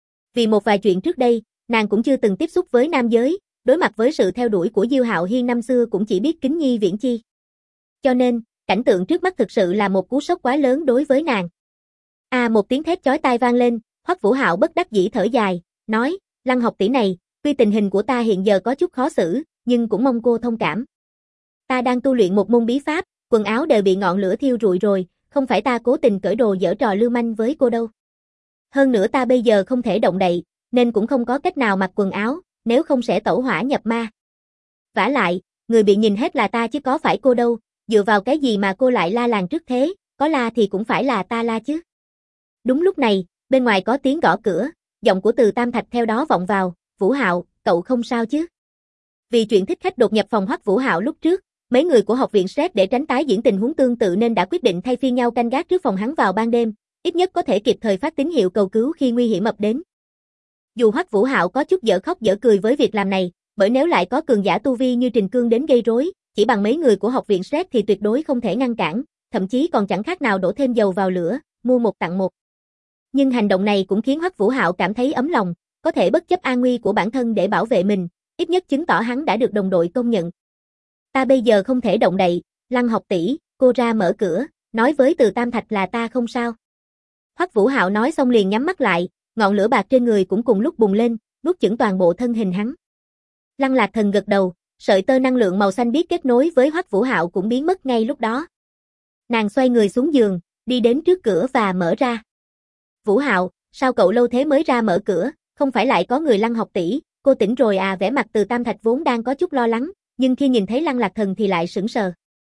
Vì một vài chuyện trước đây, nàng cũng chưa từng tiếp xúc với nam giới, đối mặt với sự theo đuổi của Diêu Hạo Hiên năm xưa cũng chỉ biết kính nhi viễn chi. Cho nên, cảnh tượng trước mắt thực sự là một cú sốc quá lớn đối với nàng. Một tiếng thét chói tai vang lên, Hoắc Vũ Hạo bất đắc dĩ thở dài, nói, Lăng học tỷ này, tuy tình hình của ta hiện giờ có chút khó xử, nhưng cũng mong cô thông cảm. Ta đang tu luyện một môn bí pháp, quần áo đều bị ngọn lửa thiêu rụi rồi, không phải ta cố tình cởi đồ giở trò lưu manh với cô đâu. Hơn nữa ta bây giờ không thể động đậy, nên cũng không có cách nào mặc quần áo, nếu không sẽ tẩu hỏa nhập ma. Vả lại, người bị nhìn hết là ta chứ có phải cô đâu, dựa vào cái gì mà cô lại la làng trước thế, có la thì cũng phải là ta la chứ. Đúng lúc này, bên ngoài có tiếng gõ cửa, giọng của Từ Tam Thạch theo đó vọng vào, Vũ Hạo, cậu không sao chứ? Vì chuyện thích khách đột nhập phòng Hoắc Vũ Hạo lúc trước, mấy người của học viện Shrek để tránh tái diễn tình huống tương tự nên đã quyết định thay phiên nhau canh gác trước phòng hắn vào ban đêm, ít nhất có thể kịp thời phát tín hiệu cầu cứu khi nguy hiểm ập đến. Dù Hoắc Vũ Hạo có chút dở khóc dở cười với việc làm này, bởi nếu lại có cường giả tu vi như Trình Cương đến gây rối, chỉ bằng mấy người của học viện Shrek thì tuyệt đối không thể ngăn cản, thậm chí còn chẳng khác nào đổ thêm dầu vào lửa, mua một tặng một. Nhưng hành động này cũng khiến Hoắc Vũ Hạo cảm thấy ấm lòng, có thể bất chấp an nguy của bản thân để bảo vệ mình, ít nhất chứng tỏ hắn đã được đồng đội công nhận. Ta bây giờ không thể động đậy, Lăng học tỷ, cô ra mở cửa, nói với Từ Tam Thạch là ta không sao. Hoắc Vũ Hạo nói xong liền nhắm mắt lại, ngọn lửa bạc trên người cũng cùng lúc bùng lên, nuốt chửng toàn bộ thân hình hắn. Lăng Lạc Thần gật đầu, sợi tơ năng lượng màu xanh biếc kết nối với Hoắc Vũ Hạo cũng biến mất ngay lúc đó. Nàng xoay người xuống giường, đi đến trước cửa và mở ra. Vũ Hạo, sao cậu lâu thế mới ra mở cửa, không phải lại có người Lăng học tỷ, cô tỉnh rồi à? Vẻ mặt Từ Tam Thạch vốn đang có chút lo lắng, nhưng khi nhìn thấy Lăng Lạc Thần thì lại sững sờ.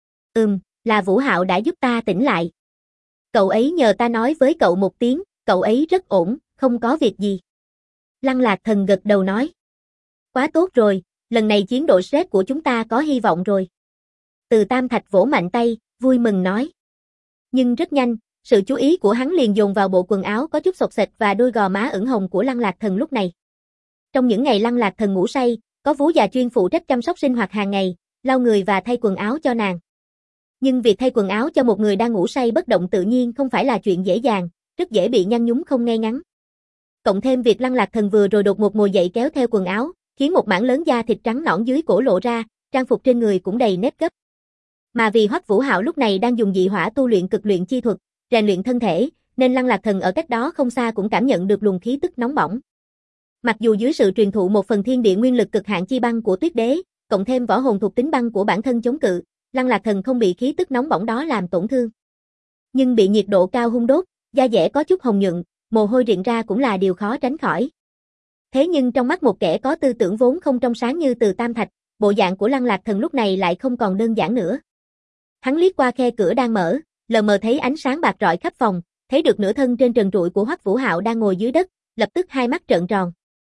Là Vũ Hạo đã giúp ta tỉnh lại. Cậu ấy nhờ ta nói với cậu một tiếng, cậu ấy rất ổn, không có việc gì. Lăng Lạc Thần gật đầu nói. Quá tốt rồi, lần này chiến đội Shrek của chúng ta có hy vọng rồi. Từ Tam Thạch vỗ mạnh tay, vui mừng nói. Nhưng rất nhanh, sự chú ý của hắn liền dồn vào bộ quần áo có chút xộc xệch và đôi gò má ửng hồng của Lăng Lạc Thần lúc này. Trong những ngày Lăng Lạc Thần ngủ say, có vú già chuyên phụ trách chăm sóc sinh hoạt hàng ngày, lau người và thay quần áo cho nàng. Nhưng việc thay quần áo cho một người đang ngủ say bất động tự nhiên không phải là chuyện dễ dàng, rất dễ bị nhăn nhúm không ngay ngắn. Cộng thêm việc Lăng Lạc Thần vừa rồi đột ngột ngồi dậy kéo theo quần áo, khiến một mảng lớn da thịt trắng nõn dưới cổ lộ ra, trang phục trên người cũng đầy nếp gấp. Mà vì Hoắc Vũ Hạo lúc này đang dùng dị hỏa tu luyện cực luyện chi thuật, rèn luyện thân thể, nên Lăng Lạc Thần ở cách đó không xa cũng cảm nhận được luồng khí tức nóng bỏng. Mặc dù dưới sự truyền thụ một phần thiên địa nguyên lực cực hạn chi băng của Tuyết Đế, cộng thêm võ hồn thuộc tính băng của bản thân chống cự, Lăng Lạc Thần không bị khí tức nóng bỏng đó làm tổn thương. Nhưng bị nhiệt độ cao hun đốt, da dẻ có chút hồng nhuận, mồ hôi rịn ra cũng là điều khó tránh khỏi. Thế nhưng trong mắt một kẻ có tư tưởng vốn không trong sáng như Từ Tam Thạch, bộ dạng của Lăng Lạc Thần lúc này lại không còn đơn giản nữa. Hắn liếc qua khe cửa đang mở, lờ mờ thấy ánh sáng bạc rọi khắp phòng, thấy được nửa thân trên trần trụi của Hoắc Vũ Hạo đang ngồi dưới đất, lập tức hai mắt trợn tròn.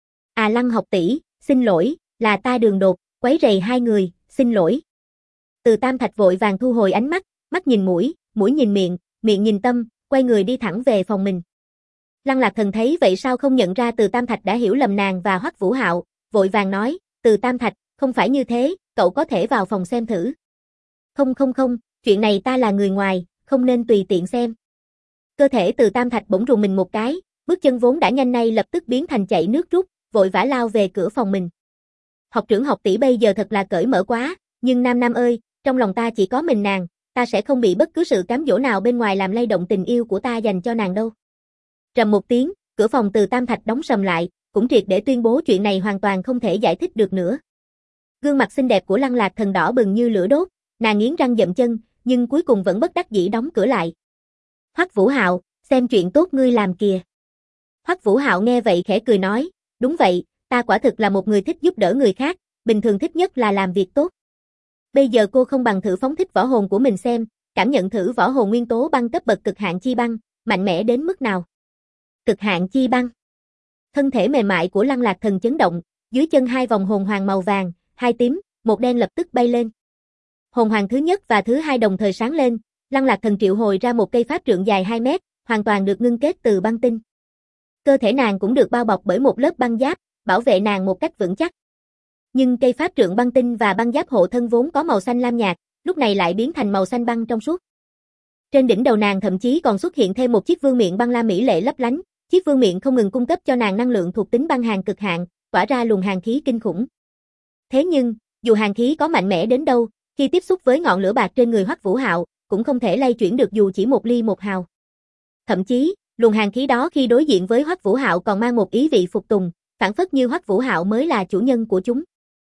À Lăng học tỷ, xin lỗi, là ta đường đột, quấy rầy hai người, xin lỗi. Từ Tam Thạch vội vàng thu hồi ánh mắt, mắt nhìn mũi, mũi nhìn miệng, miệng nhìn tâm, quay người đi thẳng về phòng mình. Lăng Lạc Thần thấy vậy sao không nhận ra Từ Tam Thạch đã hiểu lầm nàng và Hoắc Vũ Hạo, vội vàng nói, Từ Tam Thạch, không phải như thế, cậu có thể vào phòng xem thử. Không, chuyện này ta là người ngoài, không nên tùy tiện xem. Cơ thể Từ Tam Thạch bỗng rùng mình một cái, bước chân vốn đã nhanh nay lập tức biến thành chạy nước rút, vội vã lao về cửa phòng mình. Học trưởng học tỷ bây giờ thật là cởi mở quá, nhưng Nam Nam ơi, trong lòng ta chỉ có mình nàng, ta sẽ không bị bất cứ sự cám dỗ nào bên ngoài làm lay động tình yêu của ta dành cho nàng đâu. Trầm một tiếng, cửa phòng Từ Tam Thạch đóng sầm lại, cũng triệt để tuyên bố chuyện này hoàn toàn không thể giải thích được nữa. Gương mặt xinh đẹp của Lăng Lạc Thần đỏ bừng như lửa đốt, nàng nghiến răng dậm chân, nhưng cuối cùng vẫn bất đắc dĩ đóng cửa lại. Hoắc Vũ Hạo, xem chuyện tốt ngươi làm kìa. Hoắc Vũ Hạo nghe vậy khẽ cười nói, đúng vậy, ta quả thực là một người thích giúp đỡ người khác, bình thường thích nhất là làm việc tốt. Bây giờ cô không bằng thử phóng thích võ hồn của mình xem, cảm nhận thử võ hồn nguyên tố băng cấp bậc cực hạn chi băng, mạnh mẽ đến mức nào. Cực hạn chi băng. Thân thể mềm mại của Lăng Lạc Thần chấn động, dưới chân hai vòng hồn hoàng màu vàng, hai tím, một đen lập tức bay lên. Hồn hoàng thứ nhất và thứ hai đồng thời sáng lên, Lăng Lạc Thần triệu hồi ra một cây pháp trượng dài 2 mét, hoàn toàn được ngưng kết từ băng tinh. Cơ thể nàng cũng được bao bọc bởi một lớp băng giáp, bảo vệ nàng một cách vững chắc. Nhưng cây pháp trượng băng tinh và băng giáp hộ thân vốn có màu xanh lam nhạt, lúc này lại biến thành màu xanh băng trong suốt. Trên đỉnh đầu nàng thậm chí còn xuất hiện thêm một chiếc vương miện băng lam mỹ lệ lấp lánh, chiếc vương miện không ngừng cung cấp cho nàng năng lượng thuộc tính băng hàn cực hạn, tỏa ra luồng hàn khí kinh khủng. Thế nhưng, dù hàn khí có mạnh mẽ đến đâu, khi tiếp xúc với ngọn lửa bạc trên người Hoắc Vũ Hạo, cũng không thể lay chuyển được dù chỉ một ly một hào. Thậm chí, luồng hàn khí đó khi đối diện với Hoắc Vũ Hạo còn mang một ý vị phục tùng, phản phất như Hoắc Vũ Hạo mới là chủ nhân của chúng.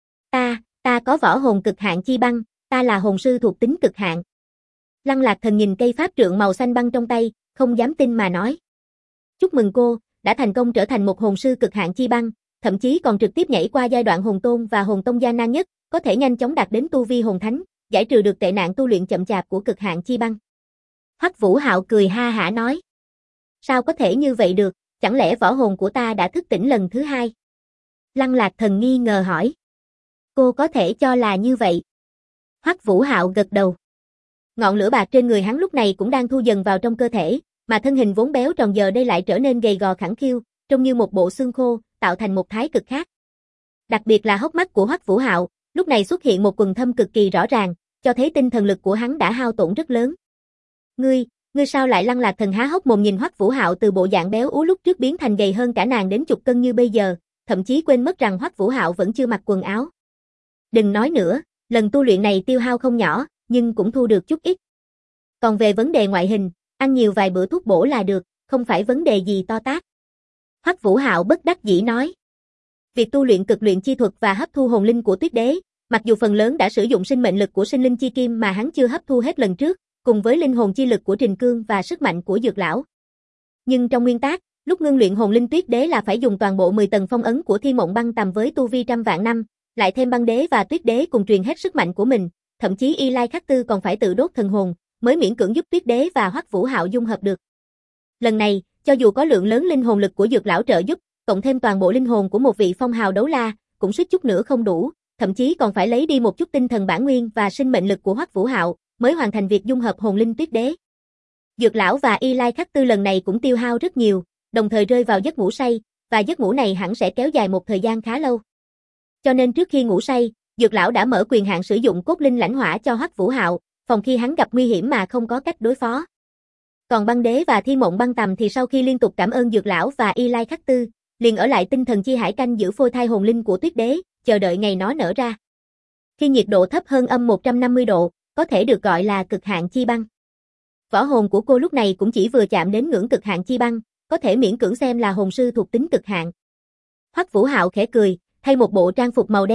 Ta có võ hồn cực hạn chi băng, ta là hồn sư thuộc tính cực hạn. Lăng Lạc Thần nhìn cây pháp trượng màu xanh băng trong tay, không dám tin mà nói. Chúc mừng cô, đã thành công trở thành một hồn sư cực hạn chi băng, thậm chí còn trực tiếp nhảy qua giai đoạn hồn tôn và hồn tông gian nan nhất, có thể nhanh chóng đạt đến tu vi hồn thánh, giải trừ được tệ nạn tu luyện chậm chạp của cực hạn chi băng. Hoắc Vũ Hạo cười ha hả nói. Sao có thể như vậy được, chẳng lẽ võ hồn của ta đã thức tỉnh lần thứ hai? Lăng Lạc Thần nghi ngờ hỏi. Cô có thể cho là như vậy. Hoắc Vũ Hạo gật đầu. Ngọn lửa bạc trên người hắn lúc này cũng đang thu dần vào trong cơ thể, mà thân hình vốn béo tròn giờ đây lại trở nên gầy gò khẳng khiu, trông như một bộ xương khô, tạo thành một thái cực khác. Đặc biệt là hốc mắt của Hoắc Vũ Hạo, lúc này xuất hiện một quầng thâm cực kỳ rõ ràng, cho thấy tinh thần lực của hắn đã hao tổn rất lớn. Ngươi sao lại? Lăng Lạc Thần há hốc mồm nhìn Hoắc Vũ Hạo từ bộ dạng béo ú lúc trước biến thành gầy hơn cả nàng đến chục cân như bây giờ, thậm chí quên mất rằng Hoắc Vũ Hạo vẫn chưa mặc quần áo. Đừng nói nữa, lần tu luyện này tiêu hao không nhỏ, nhưng cũng thu được chút ít. Còn về vấn đề ngoại hình, ăn nhiều vài bữa thuốc bổ là được, không phải vấn đề gì to tát. Hoắc Vũ Hạo bất đắc dĩ nói. Việc tu luyện cực luyện chi thuật và hấp thu hồn linh của Tuyết Đế, mặc dù phần lớn đã sử dụng sinh mệnh lực của sinh linh chi kim mà hắn chưa hấp thu hết lần trước, cùng với linh hồn chi lực của Trình Cương và sức mạnh của Dược Lão. Nhưng trong nguyên tắc, lúc ngưng luyện hồn linh Tuyết Đế là phải dùng toàn bộ 10 tầng phong ấn của Thiên Mộng Băng Tầm với tu vi trăm vạn năm, lại thêm Băng Đế và Tuyết Đế cùng truyền hết sức mạnh của mình, thậm chí Y Lai Khắc Tư còn phải tự đốt thần hồn, mới miễn cưỡng giúp Tuyết Đế và Hoắc Vũ Hạo dung hợp được. Lần này, cho dù có lượng lớn linh hồn lực của Dược Lão trợ giúp, cộng thêm toàn bộ linh hồn của một vị phong hào đấu la, cũng suýt chút nữa không đủ, thậm chí còn phải lấy đi một chút tinh thần bản nguyên và sinh mệnh lực của Hoắc Vũ Hạo, mới hoàn thành việc dung hợp hồn linh Tuyết Đế. Dược Lão và Y Lai Khắc Tư lần này cũng tiêu hao rất nhiều, đồng thời rơi vào giấc ngủ say, và giấc ngủ này hẳn sẽ kéo dài một thời gian khá lâu. Cho nên trước khi ngủ say, Dược Lão đã mở quyền hạn sử dụng cốt linh lãnh hỏa cho Hoắc Vũ Hạo, phòng khi hắn gặp nguy hiểm mà không có cách đối phó. Còn Băng Đế và Thiên Mộng Băng Tầm thì sau khi liên tục cảm ơn Dược Lão và Y Lai Khắc Tư, liền ở lại tinh thần chi hải canh giữ phôi thai hồn linh của Tuyết Đế, chờ đợi ngày nó nở ra. Khi nhiệt độ thấp hơn âm 150 độ, có thể được gọi là cực hạn chi băng. Võ hồn của cô lúc này cũng chỉ vừa chạm đến ngưỡng cực hạn chi băng, có thể miễn cưỡng xem là hồn sư thuộc tính cực hạn. Hoắc Vũ Hạo khẽ cười, thay một bộ trang phục màu đen,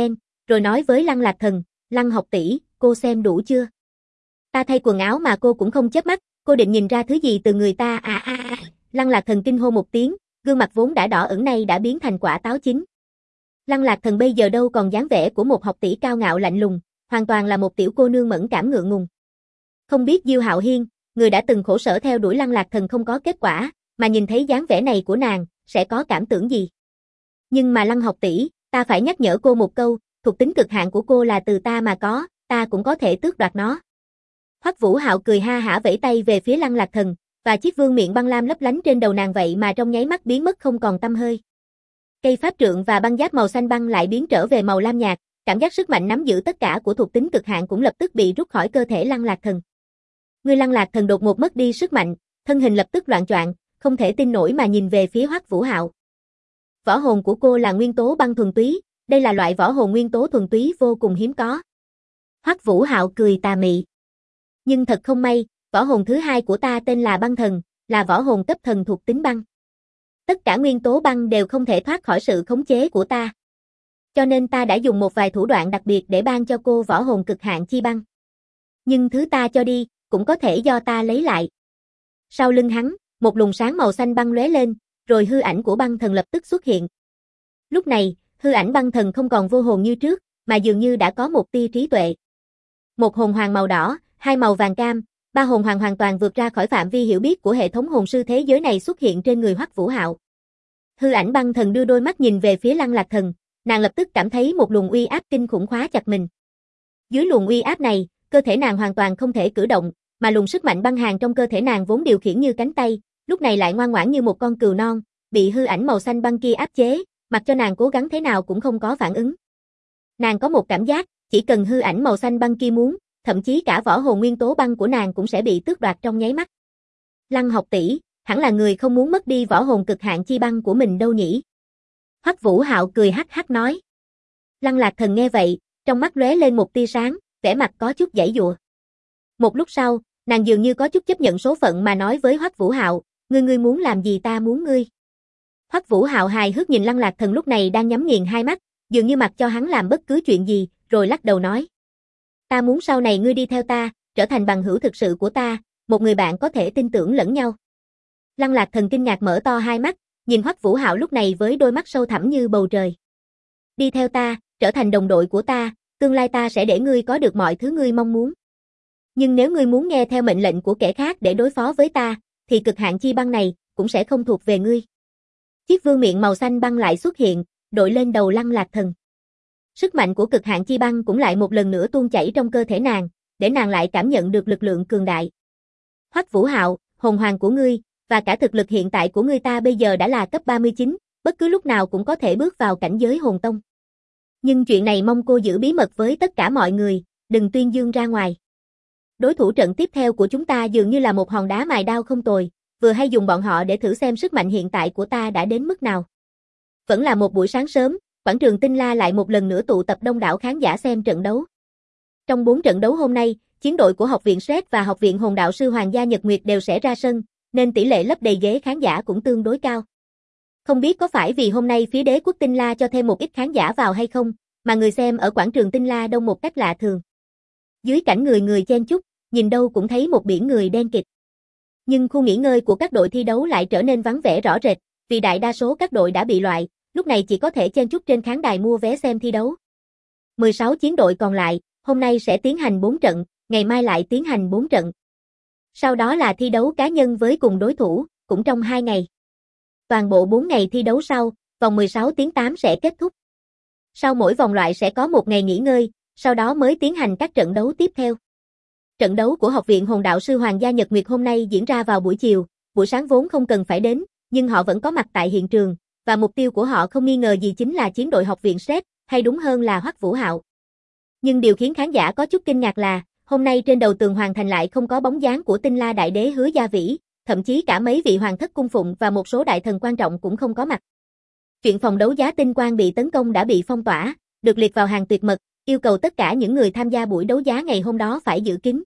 rồi nói với Lăng Lạc Thần, Lăng học tỷ, cô xem đủ chưa? Ta thay quần áo mà cô cũng không chớp mắt, cô định nhìn ra thứ gì từ người ta Lăng Lạc Thần kinh hô một tiếng, gương mặt vốn đã đỏ ửng này đã biến thành quả táo chín. Lăng Lạc Thần bây giờ đâu còn dáng vẻ của một học tỷ cao ngạo lạnh lùng, hoàn toàn là một tiểu cô nương mẫn cảm ngượng ngùng. Không biết Diêu Hạo Hiên, người đã từng khổ sở theo đuổi Lăng Lạc Thần không có kết quả, mà nhìn thấy dáng vẻ này của nàng, sẽ có cảm tưởng gì? Nhưng mà Lăng học tỷ, ta phải nhắc nhở cô một câu, thuộc tính cực hạn của cô là từ ta mà có, ta cũng có thể tước đoạt nó. Hoắc Vũ Hạo cười ha hả vẫy tay về phía Lăng Lạc Thần, và chiếc vương miện băng lam lấp lánh trên đầu nàng vậy mà trong nháy mắt biến mất không còn tăm hơi. Cây pháp trượng và băng giáp màu xanh băng lại biến trở về màu lam nhạt, cảm giác sức mạnh nắm giữ tất cả của thuộc tính cực hạn cũng lập tức bị rút khỏi cơ thể Lăng Lạc Thần. Người Lăng Lạc Thần đột ngột mất đi sức mạnh, thân hình lập tức loạng choạng, không thể tin nổi mà nhìn về phía Hoắc Vũ Hạo. Võ hồn của cô là nguyên tố băng thuần túy, đây là loại võ hồn nguyên tố thuần túy vô cùng hiếm có. Hoắc Vũ Hạo cười tà mị. Nhưng thật không may, võ hồn thứ hai của ta tên là băng thần, là võ hồn cấp thần thuộc tính băng. Tất cả nguyên tố băng đều không thể thoát khỏi sự khống chế của ta. Cho nên ta đã dùng một vài thủ đoạn đặc biệt để ban cho cô võ hồn cực hạn chi băng. Nhưng thứ ta cho đi, cũng có thể do ta lấy lại. Sau lưng hắn, một luồng sáng màu xanh băng lóe lên, rồi hư ảnh của băng thần lập tức xuất hiện. Lúc này, hư ảnh băng thần không còn vô hồn như trước, mà dường như đã có một tia trí tuệ. Một hồn hoàng màu đỏ, hai màu vàng cam, ba hồn hoàng hoàn toàn vượt ra khỏi phạm vi hiểu biết của hệ thống hồn sư thế giới này xuất hiện trên người Hoắc Vũ Hạo. Hư ảnh băng thần đưa đôi mắt nhìn về phía Lăng Lạc Thần, nàng lập tức cảm thấy một luồng uy áp kinh khủng khóa chặt mình. Dưới luồng uy áp này, cơ thể nàng hoàn toàn không thể cử động, mà luồng sức mạnh băng hàn trong cơ thể nàng vốn điều khiển như cánh tay, lúc này lại ngoan ngoãn như một con cừu non, bị hư ảnh màu xanh băng kia áp chế, mặc cho nàng cố gắng thế nào cũng không có phản ứng. Nàng có một cảm giác, chỉ cần hư ảnh màu xanh băng kia muốn, thậm chí cả võ hồn nguyên tố băng của nàng cũng sẽ bị tước đoạt trong nháy mắt. Lăng học tỷ, hẳn là người không muốn mất đi võ hồn cực hạn chi băng của mình đâu nhỉ? Hoắc Vũ Hạo cười hắc hắc nói. Lăng Lạc Thần nghe vậy, trong mắt lóe lên một tia sáng, vẻ mặt có chút giãy giụa. Một lúc sau, nàng dường như có chút chấp nhận số phận mà nói với Hoắc Vũ Hạo, ngươi muốn làm gì ta muốn ngươi. Hoắc Vũ Hạo hài hước nhìn Lăng Lạc Thần lúc này đang nhắm nghiền hai mắt, dường như mặc cho hắn làm bất cứ chuyện gì, rồi lắc đầu nói. Ta muốn sau này ngươi đi theo ta, trở thành bằng hữu thực sự của ta, một người bạn có thể tin tưởng lẫn nhau. Lăng Lạc Thần kinh ngạc mở to hai mắt, nhìn Hoắc Vũ Hạo lúc này với đôi mắt sâu thẳm như bầu trời. Đi theo ta, trở thành đồng đội của ta, tương lai ta sẽ để ngươi có được mọi thứ ngươi mong muốn. Nhưng nếu ngươi muốn nghe theo mệnh lệnh của kẻ khác để đối phó với ta, thì cực hạn chi băng này cũng sẽ không thuộc về ngươi. Chiếc vương miện màu xanh băng lại xuất hiện, đội lên đầu Lăng Lạc Thần. Sức mạnh của cực hạn chi băng cũng lại một lần nữa tuôn chảy trong cơ thể nàng, để nàng lại cảm nhận được lực lượng cường đại. Hoắc Vũ Hạo, hồn hoàng của ngươi, và cả thực lực hiện tại của ngươi ta bây giờ đã là cấp 39, bất cứ lúc nào cũng có thể bước vào cảnh giới hồn tông. Nhưng chuyện này mong cô giữ bí mật với tất cả mọi người, đừng tuyên dương ra ngoài. Đối thủ trận tiếp theo của chúng ta dường như là một hòn đá mài đao không tồi, vừa hay dùng bọn họ để thử xem sức mạnh hiện tại của ta đã đến mức nào. Vẫn là một buổi sáng sớm, quảng trường Tinh La lại một lần nữa tụ tập đông đảo khán giả xem trận đấu. Trong 4 trận đấu hôm nay, chiến đội của Học viện Sret và Học viện Hồn Đạo Sư Hoàng gia Nhật Nguyệt đều sẽ ra sân, nên tỷ lệ lấp đầy ghế khán giả cũng tương đối cao. Không biết có phải vì hôm nay phía đế quốc Tinh La cho thêm một ít khán giả vào hay không, mà người xem ở quảng trường Tinh La đông một cách lạ thường. Dưới cảnh người chen chúc, nhìn đâu cũng thấy một biển người đen kịt. Nhưng khu nghỉ ngơi của các đội thi đấu lại trở nên vắng vẻ rõ rệt, vì đại đa số các đội đã bị loại, lúc này chỉ có thể chen chúc trên khán đài mua vé xem thi đấu. 16 chiến đội còn lại, hôm nay sẽ tiến hành 4 trận, ngày mai lại tiến hành 4 trận. Sau đó là thi đấu cá nhân với cùng đối thủ, cũng trong 2 ngày. Toàn bộ 4 ngày thi đấu sau, vòng 16 tiếng 8 sẽ kết thúc. Sau mỗi vòng loại sẽ có một ngày nghỉ ngơi, sau đó mới tiến hành các trận đấu tiếp theo. Trận đấu của Học viện Hồn Đạo Sư Hoàng gia Nhật Nguyệt hôm nay diễn ra vào buổi chiều, buổi sáng vốn không cần phải đến, nhưng họ vẫn có mặt tại hiện trường, và mục tiêu của họ không nghi ngờ gì chính là chiến đội Học viện Sret, hay đúng hơn là Hoắc Vũ Hạo. Nhưng điều khiến khán giả có chút kinh ngạc là, hôm nay trên đầu tường hoàng thành lại không có bóng dáng của Tinh La Đại Đế Hứa Gia Vĩ, thậm chí cả mấy vị hoàng thất cung phụng và một số đại thần quan trọng cũng không có mặt. Chuyện phòng đấu giá Tinh Quang bị tấn công đã bị phong tỏa, được liệt vào hàng tuyệt mật, yêu cầu tất cả những người tham gia buổi đấu giá ngày hôm đó phải giữ kín.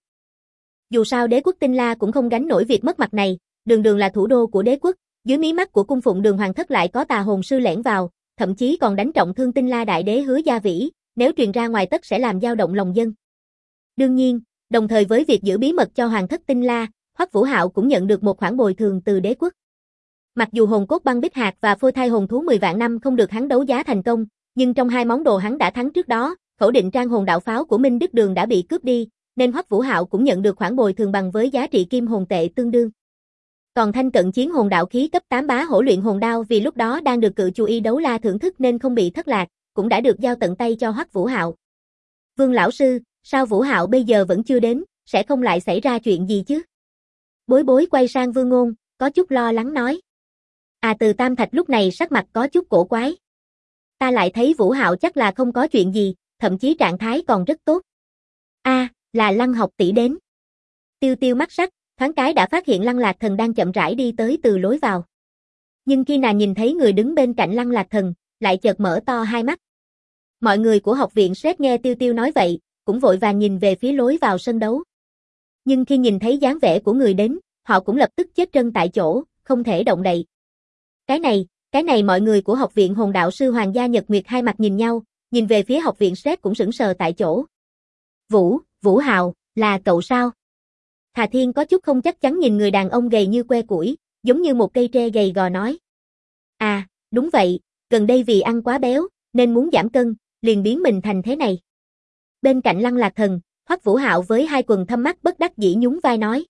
Dù sao đế quốc Tinh La cũng không gánh nổi việc mất mặt này, đường là thủ đô của đế quốc, dưới mí mắt của cung phụng Đường hoàng thất lại có tà hồn sư lẻn vào, thậm chí còn đánh trọng thương Tinh La Đại Đế Hứa Gia Vĩ, nếu truyền ra ngoài tất sẽ làm dao động lòng dân. Đương nhiên, đồng thời với việc giữ bí mật cho Hoàng thất Tinh La, Hoắc Vũ Hạo cũng nhận được một khoản bồi thường từ đế quốc. Mặc dù hồn cốt băng bích hạt và phôi thai hồn thú 10 vạn năm không được hắn đấu giá thành công, nhưng trong hai món đồ hắn đã thắng trước đó, khẩu định trang hồn đạo pháo của Minh Đức Đường đã bị cướp đi, nên Hoắc Vũ Hạo cũng nhận được khoản bồi thường bằng với giá trị kim hồn tệ tương đương. Còn thanh cận chiến hồn đạo khí cấp 8 bá hổ luyện hồn đao vì lúc đó đang được cự chú ý đấu la thưởng thức nên không bị thất lạc, cũng đã được giao tận tay cho Hoắc Vũ Hạo. Vương lão sư, sao Vũ Hạo bây giờ vẫn chưa đến, sẽ không lại xảy ra chuyện gì chứ? Bối bối quay sang Vương Ngôn, có chút lo lắng nói. Từ Tam Thạch lúc này sắc mặt có chút cổ quái. Ta lại thấy Vũ Hạo chắc là không có chuyện gì, thậm chí trạng thái còn rất tốt. Là Lăng học tỷ đến. Tiêu Tiêu mắt sắc, thoáng cái đã phát hiện Lăng Lạc Thần đang chậm rãi đi tới từ lối vào. Nhưng khi nàng nhìn thấy người đứng bên cạnh Lăng Lạc Thần, lại chợt mở to hai mắt. Mọi người của học viện Sét nghe Tiêu Tiêu nói vậy, cũng vội vàng nhìn về phía lối vào sân đấu. Nhưng khi nhìn thấy dáng vẻ của người đến, họ cũng lập tức chết chân tại chỗ, không thể động đậy. Cái này mọi người của học viện Hồn đạo sư Hoàng gia Nhật Nguyệt hai mặt nhìn nhau, nhìn về phía học viện Sét cũng sững sờ tại chỗ. Vũ Hạo, là cậu sao? Hà Thiên có chút không chắc chắn nhìn người đàn ông gầy như que củi, giống như một cây tre gầy gò nói. Đúng vậy, gần đây vì ăn quá béo, nên muốn giảm cân, liền biến mình thành thế này. Bên cạnh Lăng Lạc Thần, Hoắc Vũ Hạo với hai quần thâm mắt bất đắc dĩ nhún vai nói.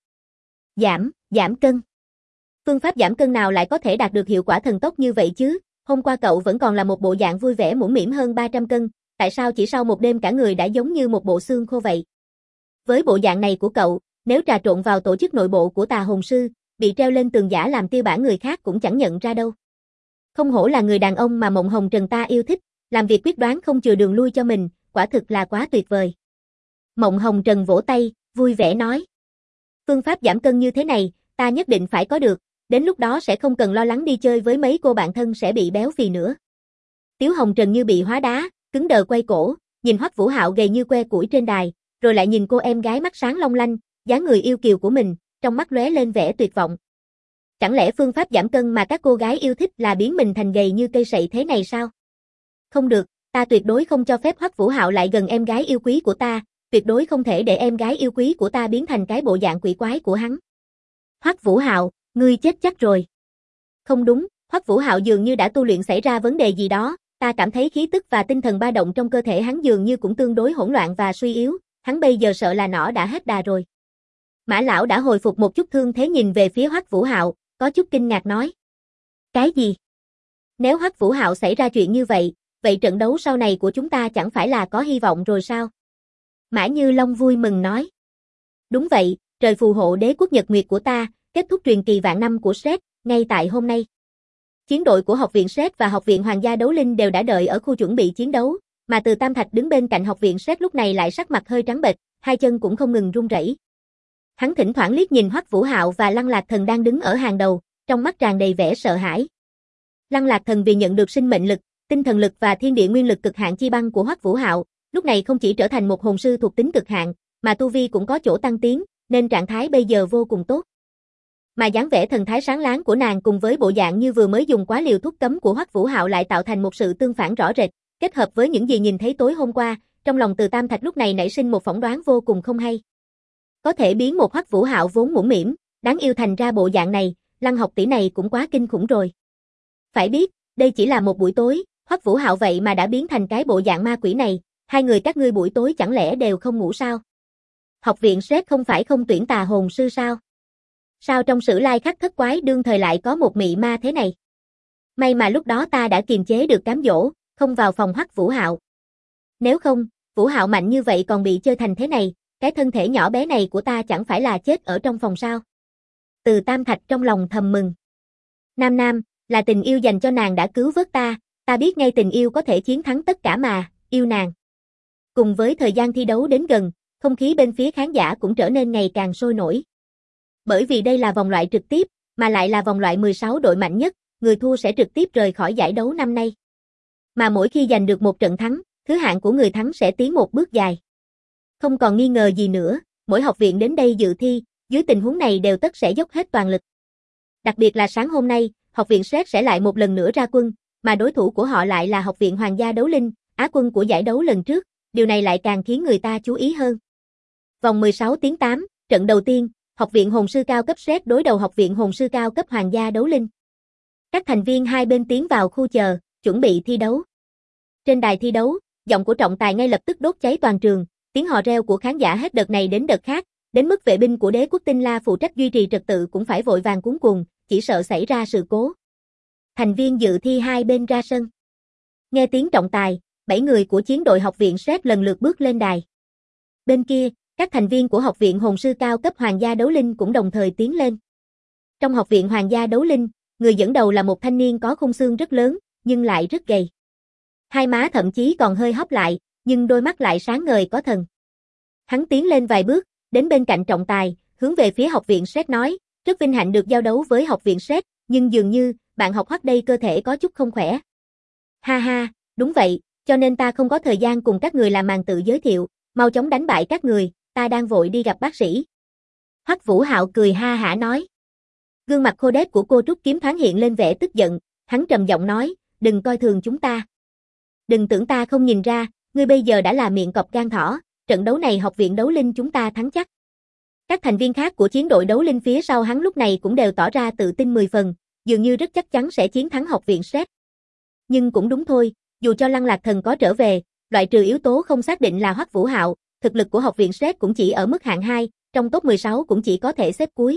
Giảm cân. Phương pháp giảm cân nào lại có thể đạt được hiệu quả thần tốc như vậy chứ? Hôm qua cậu vẫn còn là một bộ dạng vui vẻ mũm mĩm hơn 300 cân, tại sao chỉ sau một đêm cả người đã giống như một bộ xương khô vậy? Với bộ dạng này của cậu, nếu trà trộn vào tổ chức nội bộ của Tà Hồn Sư, bị treo lên tường giả làm tiêu bản người khác cũng chẳng nhận ra đâu. Không hổ là người đàn ông mà Mộng Hồng Trần ta yêu thích, làm việc quyết đoán không chừa đường lui cho mình, quả thực là quá tuyệt vời. Mộng Hồng Trần vỗ tay, vui vẻ nói. Phương pháp giảm cân như thế này, ta nhất định phải có được, đến lúc đó sẽ không cần lo lắng đi chơi với mấy cô bạn thân sẽ bị béo phì nữa. Tiếu Hồng Trần như bị hóa đá, cứng đờ quay cổ, nhìn Hoắc Vũ Hạo gầy như que củi trên đài, rồi lại nhìn cô em gái mắt sáng long lanh, dáng người yêu kiều của mình, trong mắt lóe lên vẻ tuyệt vọng. Chẳng lẽ phương pháp giảm cân mà các cô gái yêu thích là biến mình thành gầy như cây sậy thế này sao? Không được, ta tuyệt đối không cho phép Hoắc Vũ Hạo lại gần em gái yêu quý của ta, tuyệt đối không thể để em gái yêu quý của ta biến thành cái bộ dạng quỷ quái của hắn. Hoắc Vũ Hạo, ngươi chết chắc rồi. Không đúng, Hoắc Vũ Hạo dường như đã tu luyện xảy ra vấn đề gì đó, ta cảm thấy khí tức và tinh thần ba động trong cơ thể hắn dường như cũng tương đối hỗn loạn và suy yếu, hắn bây giờ sợ là nỏ đã hết đà rồi. Mã lão đã hồi phục một chút thương thế nhìn về phía Hoắc Vũ Hạo, có chút kinh ngạc nói. Cái gì? Nếu Hoắc Vũ Hạo xảy ra chuyện như vậy, vậy trận đấu sau này của chúng ta chẳng phải là có hy vọng rồi sao? Mã Như Long vui mừng nói. Đúng vậy, trời phù hộ đế quốc Nhật Nguyệt của ta, kết thúc truyền kỳ vạn năm của Sét, ngay tại hôm nay. Chiến đội của học viện Sét và học viện Hoàng gia Đấu Linh đều đã đợi ở khu chuẩn bị chiến đấu, mà Từ Tam Thạch đứng bên cạnh học viện Sét lúc này lại sắc mặt hơi trắng bệch, hai chân cũng không ngừng run rẩy. Hắn thỉnh thoảng liếc nhìn Hoắc Vũ Hạo và Lăng Lạc Thần đang đứng ở hàng đầu, trong mắt tràn đầy vẻ sợ hãi. Lăng Lạc Thần vì nhận được sinh mệnh lực, tinh thần lực và thiên địa nguyên lực cực hạn chi băng của Hoắc Vũ Hạo, lúc này không chỉ trở thành một hồn sư thuộc tính cực hạn, mà tu vi cũng có chỗ tăng tiến, nên trạng thái bây giờ vô cùng tốt. Mà dáng vẻ thần thái sáng láng của nàng cùng với bộ dạng như vừa mới dùng quá liều thuốc cấm của Hoắc Vũ Hạo lại tạo thành một sự tương phản rõ rệt, kết hợp với những gì nhìn thấy tối hôm qua, trong lòng Từ Tam Thạch lúc này nảy sinh một phỏng đoán vô cùng không hay. Có thể biến một Hoắc Vũ Hạo vốn mũm mĩm, đáng yêu thành ra bộ dạng này, Lăng học tỷ này cũng quá kinh khủng rồi. Phải biết, đây chỉ là một buổi tối, Hoắc Vũ Hạo vậy mà đã biến thành cái bộ dạng ma quỷ này, hai người các ngươi buổi tối chẳng lẽ đều không ngủ sao? Học viện Sét không phải không tuyển Tà Hồn Sư sao? Sao trong sử lai khắc thất quái đương thời lại có một mị ma thế này? May mà lúc đó ta đã kiềm chế được cám dỗ, không vào phòng Hoắc Vũ Hạo. Nếu không, Vũ Hạo mạnh như vậy còn bị chơi thành thế này, cái thân thể nhỏ bé này của ta chẳng phải là chết ở trong phòng sao? Từ Tam Thạch trong lòng thầm mừng. Nam, là tình yêu dành cho nàng đã cứu vớt ta biết ngay tình yêu có thể chiến thắng tất cả mà, yêu nàng. Cùng với thời gian thi đấu đến gần, không khí bên phía khán giả cũng trở nên ngày càng sôi nổi. Bởi vì đây là vòng loại trực tiếp, mà lại là vòng loại 16 đội mạnh nhất, người thua sẽ trực tiếp rời khỏi giải đấu năm nay. Mà mỗi khi giành được một trận thắng, thứ hạng của người thắng sẽ tiến một bước dài. Không còn nghi ngờ gì nữa, mỗi học viện đến đây dự thi, dưới tình huống này đều tất sẽ dốc hết toàn lực. Đặc biệt là sáng hôm nay, học viện Sét sẽ lại một lần nữa ra quân, mà đối thủ của họ lại là học viện Hoàng gia Đấu Linh, Á quân của giải đấu lần trước, điều này lại càng khiến người ta chú ý hơn. Vòng 16 tiếng 8, trận đầu tiên, Học viện Hồn sư cao cấp SET đối đầu Học viện Hồn sư cao cấp Hoàng gia đấu linh. Các thành viên hai bên tiến vào khu chờ, chuẩn bị thi đấu. Trên đài thi đấu, giọng của trọng tài ngay lập tức đốt cháy toàn trường, tiếng hò reo của khán giả hết đợt này đến đợt khác, đến mức vệ binh của đế quốc Tinh La phụ trách duy trì trật tự cũng phải vội vàng cuống cuồng, chỉ sợ xảy ra sự cố. Thành viên dự thi hai bên ra sân. Nghe tiếng trọng tài, 7 người của chiến đội Học viện SET lần lượt bước lên đài. Bên kia, các thành viên của Học viện Hồn sư cao cấp Hoàng gia đấu linh cũng đồng thời tiến lên. Trong Học viện Hoàng gia đấu linh, người dẫn đầu là một thanh niên có khung xương rất lớn, nhưng lại rất gầy. Hai má thậm chí còn hơi hốc lại, nhưng đôi mắt lại sáng ngời có thần. Hắn tiến lên vài bước, đến bên cạnh trọng tài, hướng về phía Học viện SET nói, rất vinh hạnh được giao đấu với Học viện SET, nhưng dường như, bạn học hoắc đây cơ thể có chút không khỏe. Ha ha, đúng vậy, cho nên ta không có thời gian cùng các người làm màn tự giới thiệu, mau chóng đánh bại các người, ta đang vội đi gặp bác sĩ. Hoắc Vũ Hạo cười ha hả nói. Gương mặt khô đét của cô Trúc Kiếm thoáng hiện lên vẻ tức giận, hắn trầm giọng nói, đừng coi thường chúng ta. Đừng tưởng ta không nhìn ra, ngươi bây giờ đã là miệng cọp gan thỏ, trận đấu này Học viện đấu linh chúng ta thắng chắc. Các thành viên khác của chiến đội đấu linh phía sau hắn lúc này cũng đều tỏ ra tự tin 10 phần, dường như rất chắc chắn sẽ chiến thắng Học viện SET. Nhưng cũng đúng thôi, dù cho Lăng Lạc Thần có trở về, loại trừ yếu tố không xác định là Hoắc Vũ Hạo, thực lực của Học viện SET cũng chỉ ở mức hạng 2, trong top 16 cũng chỉ có thể xếp cuối.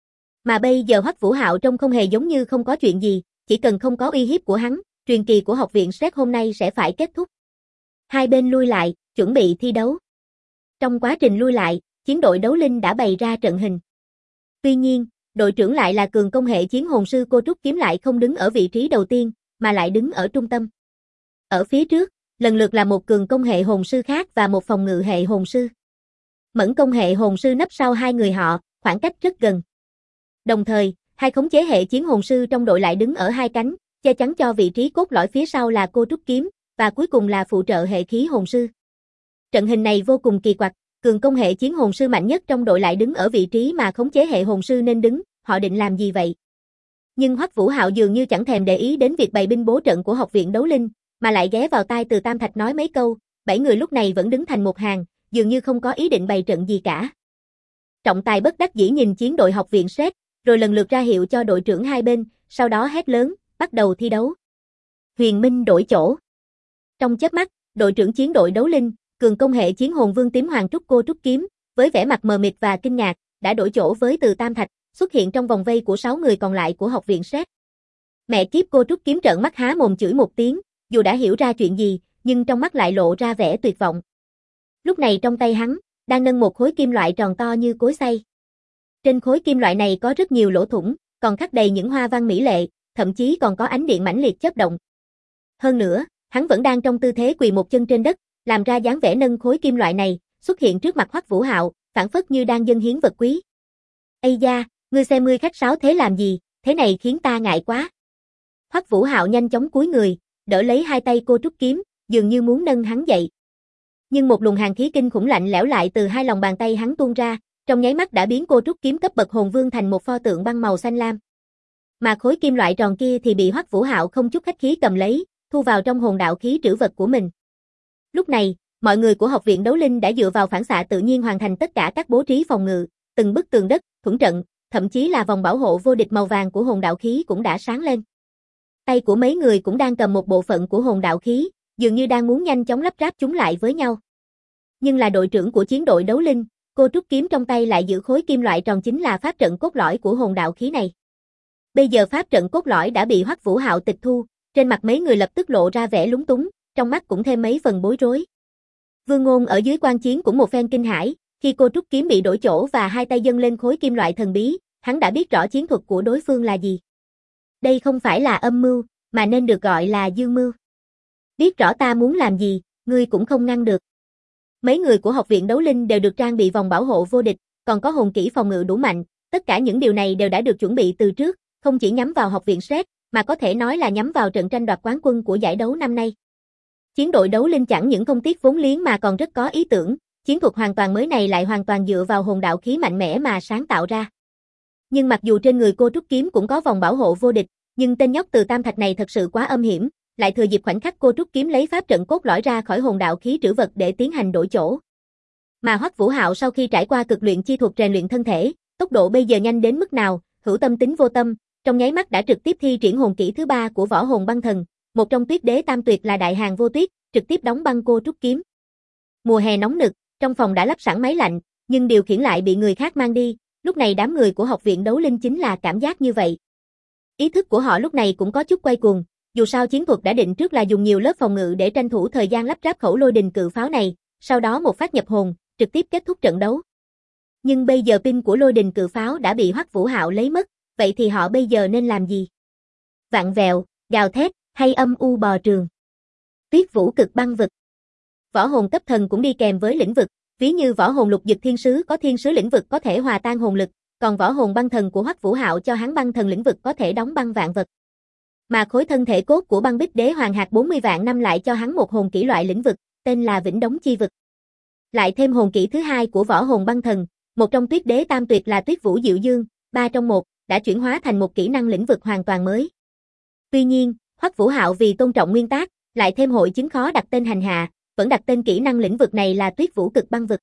Mà bây giờ Hoắc Vũ Hạo trông không hề giống như không có chuyện gì, chỉ cần không có uy hiếp của hắn, truyền kỳ của Học viện SET hôm nay sẽ phải kết thúc. Hai bên lui lại, chuẩn bị thi đấu. Trong quá trình lui lại, chiến đội đấu linh đã bày ra trận hình. Tuy nhiên, đội trưởng lại là cường công hệ chiến hồn sư cô Trúc Kiếm lại không đứng ở vị trí đầu tiên, mà lại đứng ở trung tâm. Ở phía trước, lần lượt là một cường công hệ hồn sư khác và một phòng ngự hệ hồn sư. Mẫn công hệ hồn sư nấp sau hai người họ, khoảng cách rất gần. Đồng thời, hai khống chế hệ chiến hồn sư trong đội lại đứng ở hai cánh, che chắn cho vị trí cốt lõi phía sau là cô Trúc Kiếm, và cuối cùng là phụ trợ hệ khí hồn sư. Trận hình này vô cùng kỳ quặc, cường công hệ chiến hồn sư mạnh nhất trong đội lại đứng ở vị trí mà khống chế hệ hồn sư nên đứng, họ định làm gì vậy? Nhưng Hoắc Vũ Hạo dường như chẳng thèm để ý đến việc bày binh bố trận của Học viện đấu linh, mà lại ghé vào tai Từ Tam Thạch nói mấy câu, 7 người lúc này vẫn đứng thành một hàng, dường như không có ý định bày trận gì cả. Trọng tài bất đắc dĩ nhìn chiến đội Học viện SET, rồi lần lượt ra hiệu cho đội trưởng hai bên, sau đó hét lớn, bắt đầu thi đấu. Huyền Minh đổi chỗ. Trong chớp mắt, đội trưởng chiến đội đấu linh, cường công hệ chiến hồn vương tím hoàng trúc cô Trúc Kiếm, với vẻ mặt mờ mịt và kinh ngạc, đã đổi chỗ với Từ Tam Thạch, xuất hiện trong vòng vây của 6 người còn lại của Học viện SET. Mẹ kiếp, cô Trúc Kiếm trợn mắt há mồm chửi một tiếng, dù đã hiểu ra chuyện gì, nhưng trong mắt lại lộ ra vẻ tuyệt vọng. Lúc này trong tay hắn, đang nâng một khối kim loại tròn to như cối xay. Trên khối kim loại này có rất nhiều lỗ thủng, còn khắc đầy những hoa văn mỹ lệ, thậm chí còn có ánh điện mãnh liệt chớp động. Hơn nữa, hắn vẫn đang trong tư thế quỳ một chân trên đất, làm ra dáng vẻ nâng khối kim loại này, xuất hiện trước mặt Hoắc Vũ Hạo, phảng phất như đang dâng hiến vật quý. Ây da, ngươi xem ngươi khách sáo thế làm gì, thế này khiến ta ngại quá. Hoắc Vũ Hạo nhanh chóng cúi người, đỡ lấy hai tay cô Trúc Kiếm, dường như muốn nâng hắn dậy. Nhưng một luồng hàn khí kinh khủng lạnh lẽo lại từ hai lòng bàn tay hắn tuôn ra, trong nháy mắt đã biến cô Trúc Kiếm cấp bậc hồn vương thành một pho tượng băng màu xanh lam. Mà khối kim loại tròn kia thì bị Hoắc Vũ Hạo không chút khách khí cầm lấy, thu vào trong hồn đạo khí trữ vật của mình. Lúc này, mọi người của Học viện đấu linh đã dựa vào phản xạ tự nhiên hoàn thành tất cả các bố trí phòng ngự, từng bức tường đất, thuẫn trận, thậm chí là vòng bảo hộ vô địch màu vàng của hồn đạo khí cũng đã sáng lên. Tay của mấy người cũng đang cầm một bộ phận của hồn đạo khí, dường như đang muốn nhanh chóng lắp ráp chúng lại với nhau. Nhưng là đội trưởng của chiến đội đấu linh, cô Trúc Kiếm trong tay lại giữ khối kim loại tròn chính là pháp trận cốt lõi của hồn đạo khí này. Bây giờ pháp trận cốt lõi đã bị Hoắc Vũ Hạo tịch thu, trên mặt mấy người lập tức lộ ra vẻ lúng túng, trong mắt cũng thêm mấy phần bối rối. Vương Ngôn ở dưới quan chiến cũng một phen kinh hãi, khi cô Trúc Kiếm bị đổi chỗ và hai tay dâng lên khối kim loại thần bí, hắn đã biết rõ chiến thuật của đối phương là gì. Đây không phải là âm mưu, mà nên được gọi là dương mưu. Biết rõ ta muốn làm gì, ngươi cũng không ngăn được. Mấy người của Học viện đấu linh đều được trang bị vòng bảo hộ vô địch, còn có hồn kỹ phòng ngự đủ mạnh, tất cả những điều này đều đã được chuẩn bị từ trước, không chỉ nhắm vào Học viện SET, mà có thể nói là nhắm vào trận tranh đoạt quán quân của giải đấu năm nay. Chiến đội đấu linh chẳng những không tiếc vốn liếng mà còn rất có ý tưởng, chiến thuật hoàn toàn mới này lại hoàn toàn dựa vào hồn đạo khí mạnh mẽ mà sáng tạo ra. Nhưng mặc dù trên người cô Trúc Kiếm cũng có vòng bảo hộ vô địch, nhưng tên nhóc Từ Tam Thạch này thật sự quá âm hiểm, lại thừa dịp khoảnh khắc cô rút kiếm lấy pháp trận cốt lõi ra khỏi hồn đạo khí trữ vật để tiến hành đổi chỗ. Mà Hoắc Vũ Hạo sau khi trải qua cực luyện chi thuật rèn luyện thân thể, tốc độ bây giờ nhanh đến mức nào, hữu tâm tính vô tâm, trong nháy mắt đã trực tiếp thi triển hồn kỹ thứ 3 của Võ Hồn Băng Thần, một trong Tuyết Đế Tam Tuyệt là Đại Hàn Vô Tuyết, trực tiếp đóng băng cô rút kiếm. Mùa hè nóng nực, trong phòng đã lắp sẵn máy lạnh, nhưng điều khiển lại bị người khác mang đi, lúc này đám người của học viện đấu linh chính là cảm giác như vậy. Ý thức của họ lúc này cũng có chút quay cuồng, dù sao chiến thuật đã định trước là dùng nhiều lớp phòng ngự để tranh thủ thời gian lắp ráp khẩu lôi đình cự pháo này, sau đó một phát nhập hồn, trực tiếp kết thúc trận đấu. Nhưng bây giờ pin của lôi đình cự pháo đã bị Hoắc Vũ Hạo lấy mất, vậy thì họ bây giờ nên làm gì? Vặn vẹo, gào thét, hay âm u bò trường? Tuyết Vũ Cực Băng Vực. Võ hồn cấp thần cũng đi kèm với lĩnh vực, ví như võ hồn Lục Dực Thiên Sứ có thiên sứ lĩnh vực có thể hòa tan hồn lực, còn võ hồn băng thần của Hoắc Vũ Hạo cho hắn băng thần lĩnh vực có thể đóng băng vạn vật. Mà khối thân thể cốt của Băng Bích Đế Hoàng hạt 40 vạn năm lại cho hắn một hồn kỹ loại lĩnh vực, tên là Vĩnh Đống Chi Vực. Lại thêm hồn kỹ thứ 2 của võ hồn băng thần, một trong Tuyết Đế Tam Tuyệt là Tuyết Vũ Diệu Dương, 3 trong 1, đã chuyển hóa thành một kỹ năng lĩnh vực hoàn toàn mới. Tuy nhiên, Hoắc Vũ Hạo vì tôn trọng nguyên tắc, lại thêm hội chứng khó đặt tên hành hạ, vẫn đặt tên kỹ năng lĩnh vực này là Tuyết Vũ Cực Băng Vực.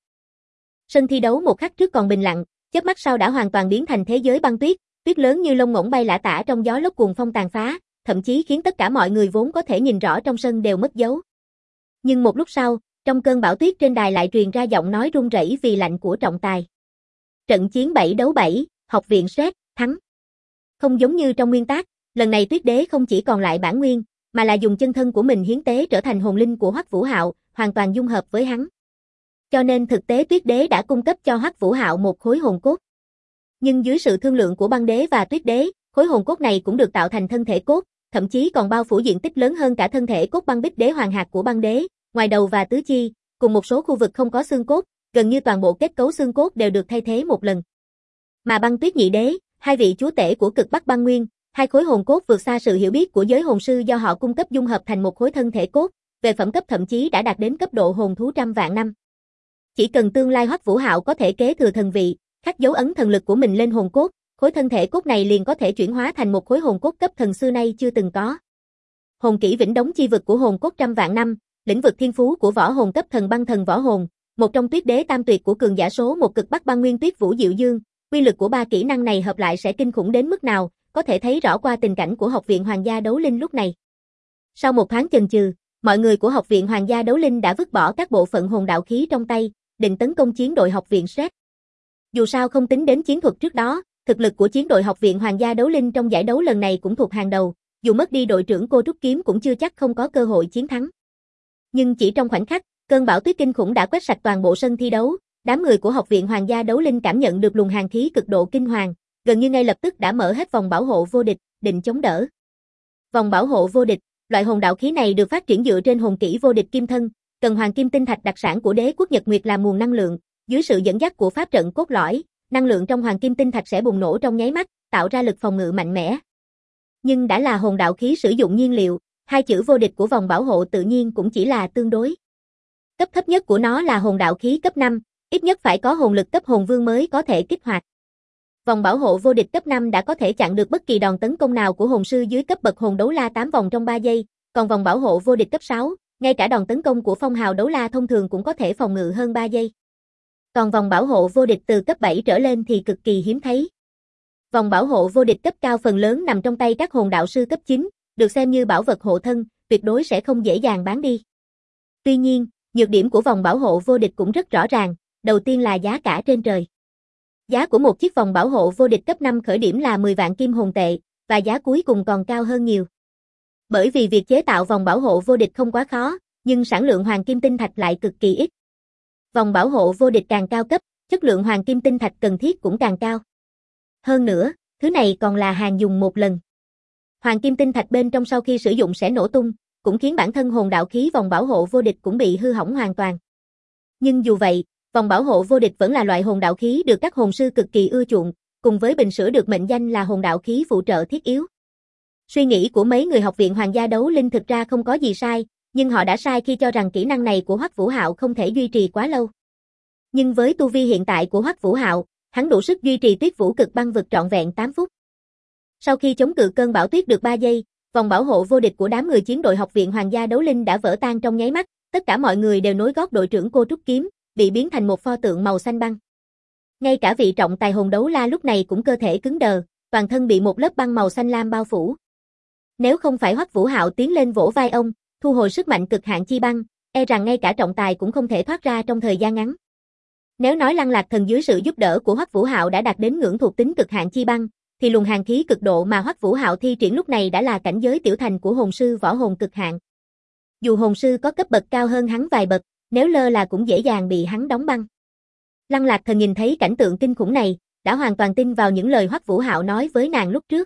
Sân thi đấu một khắc trước còn bình lặng, chớp mắt sau đã hoàn toàn biến thành thế giới băng tuyết, tuyết lớn như lông ngỗng bay lả tả trong gió lốc cuồng phong tàn phá, thậm chí khiến tất cả mọi người vốn có thể nhìn rõ trong sân đều mất dấu. Nhưng một lúc sau, trong cơn bão tuyết trên đài lại truyền ra giọng nói run rẩy vì lạnh của trọng tài. Trận chiến 7 đấu 7, học viện Sét, thắng. Không giống như trong nguyên tắc, lần này Tuyết Đế không chỉ còn lại bản nguyên, mà là dùng chân thân của mình hiến tế trở thành hồn linh của Hoắc Vũ Hạo, hoàn toàn dung hợp với hắn. Cho nên thực tế Tuyết Đế đã cung cấp cho Hoắc Vũ Hạo một khối hồn cốt. Nhưng dưới sự thương lượng của Băng Đế và Tuyết Đế, khối hồn cốt này cũng được tạo thành thân thể cốt, thậm chí còn bao phủ diện tích lớn hơn cả thân thể cốt Băng Bích Đế Hoàng hạt của Băng Đế, ngoài đầu và tứ chi, cùng một số khu vực không có xương cốt, gần như toàn bộ kết cấu xương cốt đều được thay thế một lần. Mà Băng Tuyết Nhị Đế, hai vị chúa tể của Cực Bắc Băng Nguyên, hai khối hồn cốt vượt xa sự hiểu biết của giới hồn sư do họ cung cấp dung hợp thành một khối thân thể cốt, về phẩm cấp thậm chí đã đạt đến cấp độ hồn thú trăm vạn năm. Chỉ cần tương lai Hoắc Vũ Hạo có thể kế thừa thần vị, khắc dấu ấn thần lực của mình lên hồn cốt, khối thân thể cốt này liền có thể chuyển hóa thành một khối hồn cốt cấp thần xưa nay chưa từng có. Hồn kỹ Vĩnh Đống Chi Vực của hồn cốt trăm vạn năm, lĩnh vực thiên phú của võ hồn cấp thần băng thần võ hồn, một trong Tuyết Đế Tam Tuyệt của cường giả số một Cực Bắc Băng Nguyên Tuyết Vũ Diệu Dương, uy lực của ba kỹ năng này hợp lại sẽ kinh khủng đến mức nào, có thể thấy rõ qua tình cảnh của Học viện Hoàng gia Đấu Linh lúc này. Sau một thoáng chần chừ, mọi người của Học viện Hoàng gia Đấu Linh đã vứt bỏ các bộ phận hồn đạo khí trong tay, định tấn công chiến đội Học viện Sét. Dù sao không tính đến chiến thuật trước đó, thực lực của chiến đội Học viện Hoàng gia Đấu Linh trong giải đấu lần này cũng thuộc hàng đầu, dù mất đi đội trưởng Cô Trúc Kiếm cũng chưa chắc không có cơ hội chiến thắng. Nhưng chỉ trong khoảnh khắc, cơn bão tuyết kinh khủng đã quét sạch toàn bộ sân thi đấu, đám người của Học viện Hoàng gia Đấu Linh cảm nhận được luồng hàn khí cực độ kinh hoàng, gần như ngay lập tức đã mở hết vòng bảo hộ vô địch, định chống đỡ. Vòng bảo hộ vô địch, loại hồn đạo khí này được phát triển dựa trên hồn kỹ vô địch kim thân, cần hoàng kim tinh thạch đặc sản của Đế quốc Nhật Nguyệt làm nguồn năng lượng, dưới sự dẫn dắt của pháp trận cốt lõi, năng lượng trong hoàng kim tinh thạch sẽ bùng nổ trong nháy mắt, tạo ra lực phòng ngự mạnh mẽ. Nhưng đã là hồn đạo khí sử dụng nhiên liệu, hai chữ vô địch của vòng bảo hộ tự nhiên cũng chỉ là tương đối. Cấp thấp nhất của nó là hồn đạo khí cấp 5, ít nhất phải có hồn lực cấp hồn vương mới có thể kích hoạt. Vòng bảo hộ vô địch cấp 5 đã có thể chặn được bất kỳ đòn tấn công nào của hồn sư dưới cấp bậc hồn đấu la 8 vòng trong 3 giây, còn vòng bảo hộ vô địch cấp 6, ngay cả đòn tấn công của phong hào đấu la thông thường cũng có thể phòng ngự hơn 3 giây. Còn vòng bảo hộ vô địch từ cấp 7 trở lên thì cực kỳ hiếm thấy. Vòng bảo hộ vô địch cấp cao phần lớn nằm trong tay các hồn đạo sư cấp 9, được xem như bảo vật hộ thân, tuyệt đối sẽ không dễ dàng bán đi. Tuy nhiên, nhược điểm của vòng bảo hộ vô địch cũng rất rõ ràng, đầu tiên là giá cả trên trời. Giá của một chiếc vòng bảo hộ vô địch cấp 5 khởi điểm là 10 vạn kim hồn tệ, và giá cuối cùng còn cao hơn nhiều. Bởi vì việc chế tạo vòng bảo hộ vô địch không quá khó, nhưng sản lượng hoàng kim tinh thạch lại cực kỳ ít. Vòng bảo hộ vô địch càng cao cấp, chất lượng hoàng kim tinh thạch cần thiết cũng càng cao. Hơn nữa, thứ này còn là hàng dùng một lần. Hoàng kim tinh thạch bên trong sau khi sử dụng sẽ nổ tung, cũng khiến bản thân hồn đạo khí vòng bảo hộ vô địch cũng bị hư hỏng hoàn toàn. Nhưng dù vậy, vòng bảo hộ vô địch vẫn là loại hồn đạo khí được các hồn sư cực kỳ ưa chuộng, cùng với bình sữa được mệnh danh là hồn đạo khí phụ trợ thiết yếu. Suy nghĩ của mấy người Học viện Hoàng gia Đấu Linh thực ra không có gì sai, nhưng họ đã sai khi cho rằng kỹ năng này của Hoắc Vũ Hạo không thể duy trì quá lâu. Nhưng với tu vi hiện tại của Hoắc Vũ Hạo, hắn đủ sức duy trì Tuyết Vũ Cực Băng Vực trọn vẹn 8 phút. Sau khi chống cự cơn bão tuyết được 3 giây, Vòng bảo hộ vô địch của đám người chiến đội Học viện Hoàng gia Đấu Linh đã vỡ tan trong nháy mắt, tất cả mọi người đều nối gót đội trưởng Cô Trúc Kiếm, bị biến thành một pho tượng màu xanh băng. Ngay cả vị trọng tài Hồn Đấu La lúc này cũng cơ thể cứng đờ, toàn thân bị một lớp băng màu xanh lam bao phủ. Nếu không phải Hoắc Vũ Hạo tiến lên vỗ vai ông, thu hồi sức mạnh cực hạn chi băng, e rằng ngay cả trọng tài cũng không thể thoát ra trong thời gian ngắn. Nếu nói Lăng Lạc Thần dưới sự giúp đỡ của Hoắc Vũ Hạo đã đạt đến ngưỡng thuộc tính cực hạn chi băng, thì luồng hàn khí cực độ mà Hoắc Vũ Hạo thi triển lúc này đã là cảnh giới tiểu thành của hồn sư võ hồn cực hạn. Dù hồn sư có cấp bậc cao hơn hắn vài bậc, nếu lơ là cũng dễ dàng bị hắn đóng băng. Lăng Lạc Thần nhìn thấy cảnh tượng kinh khủng này, đã hoàn toàn tin vào những lời Hoắc Vũ Hạo nói với nàng lúc trước.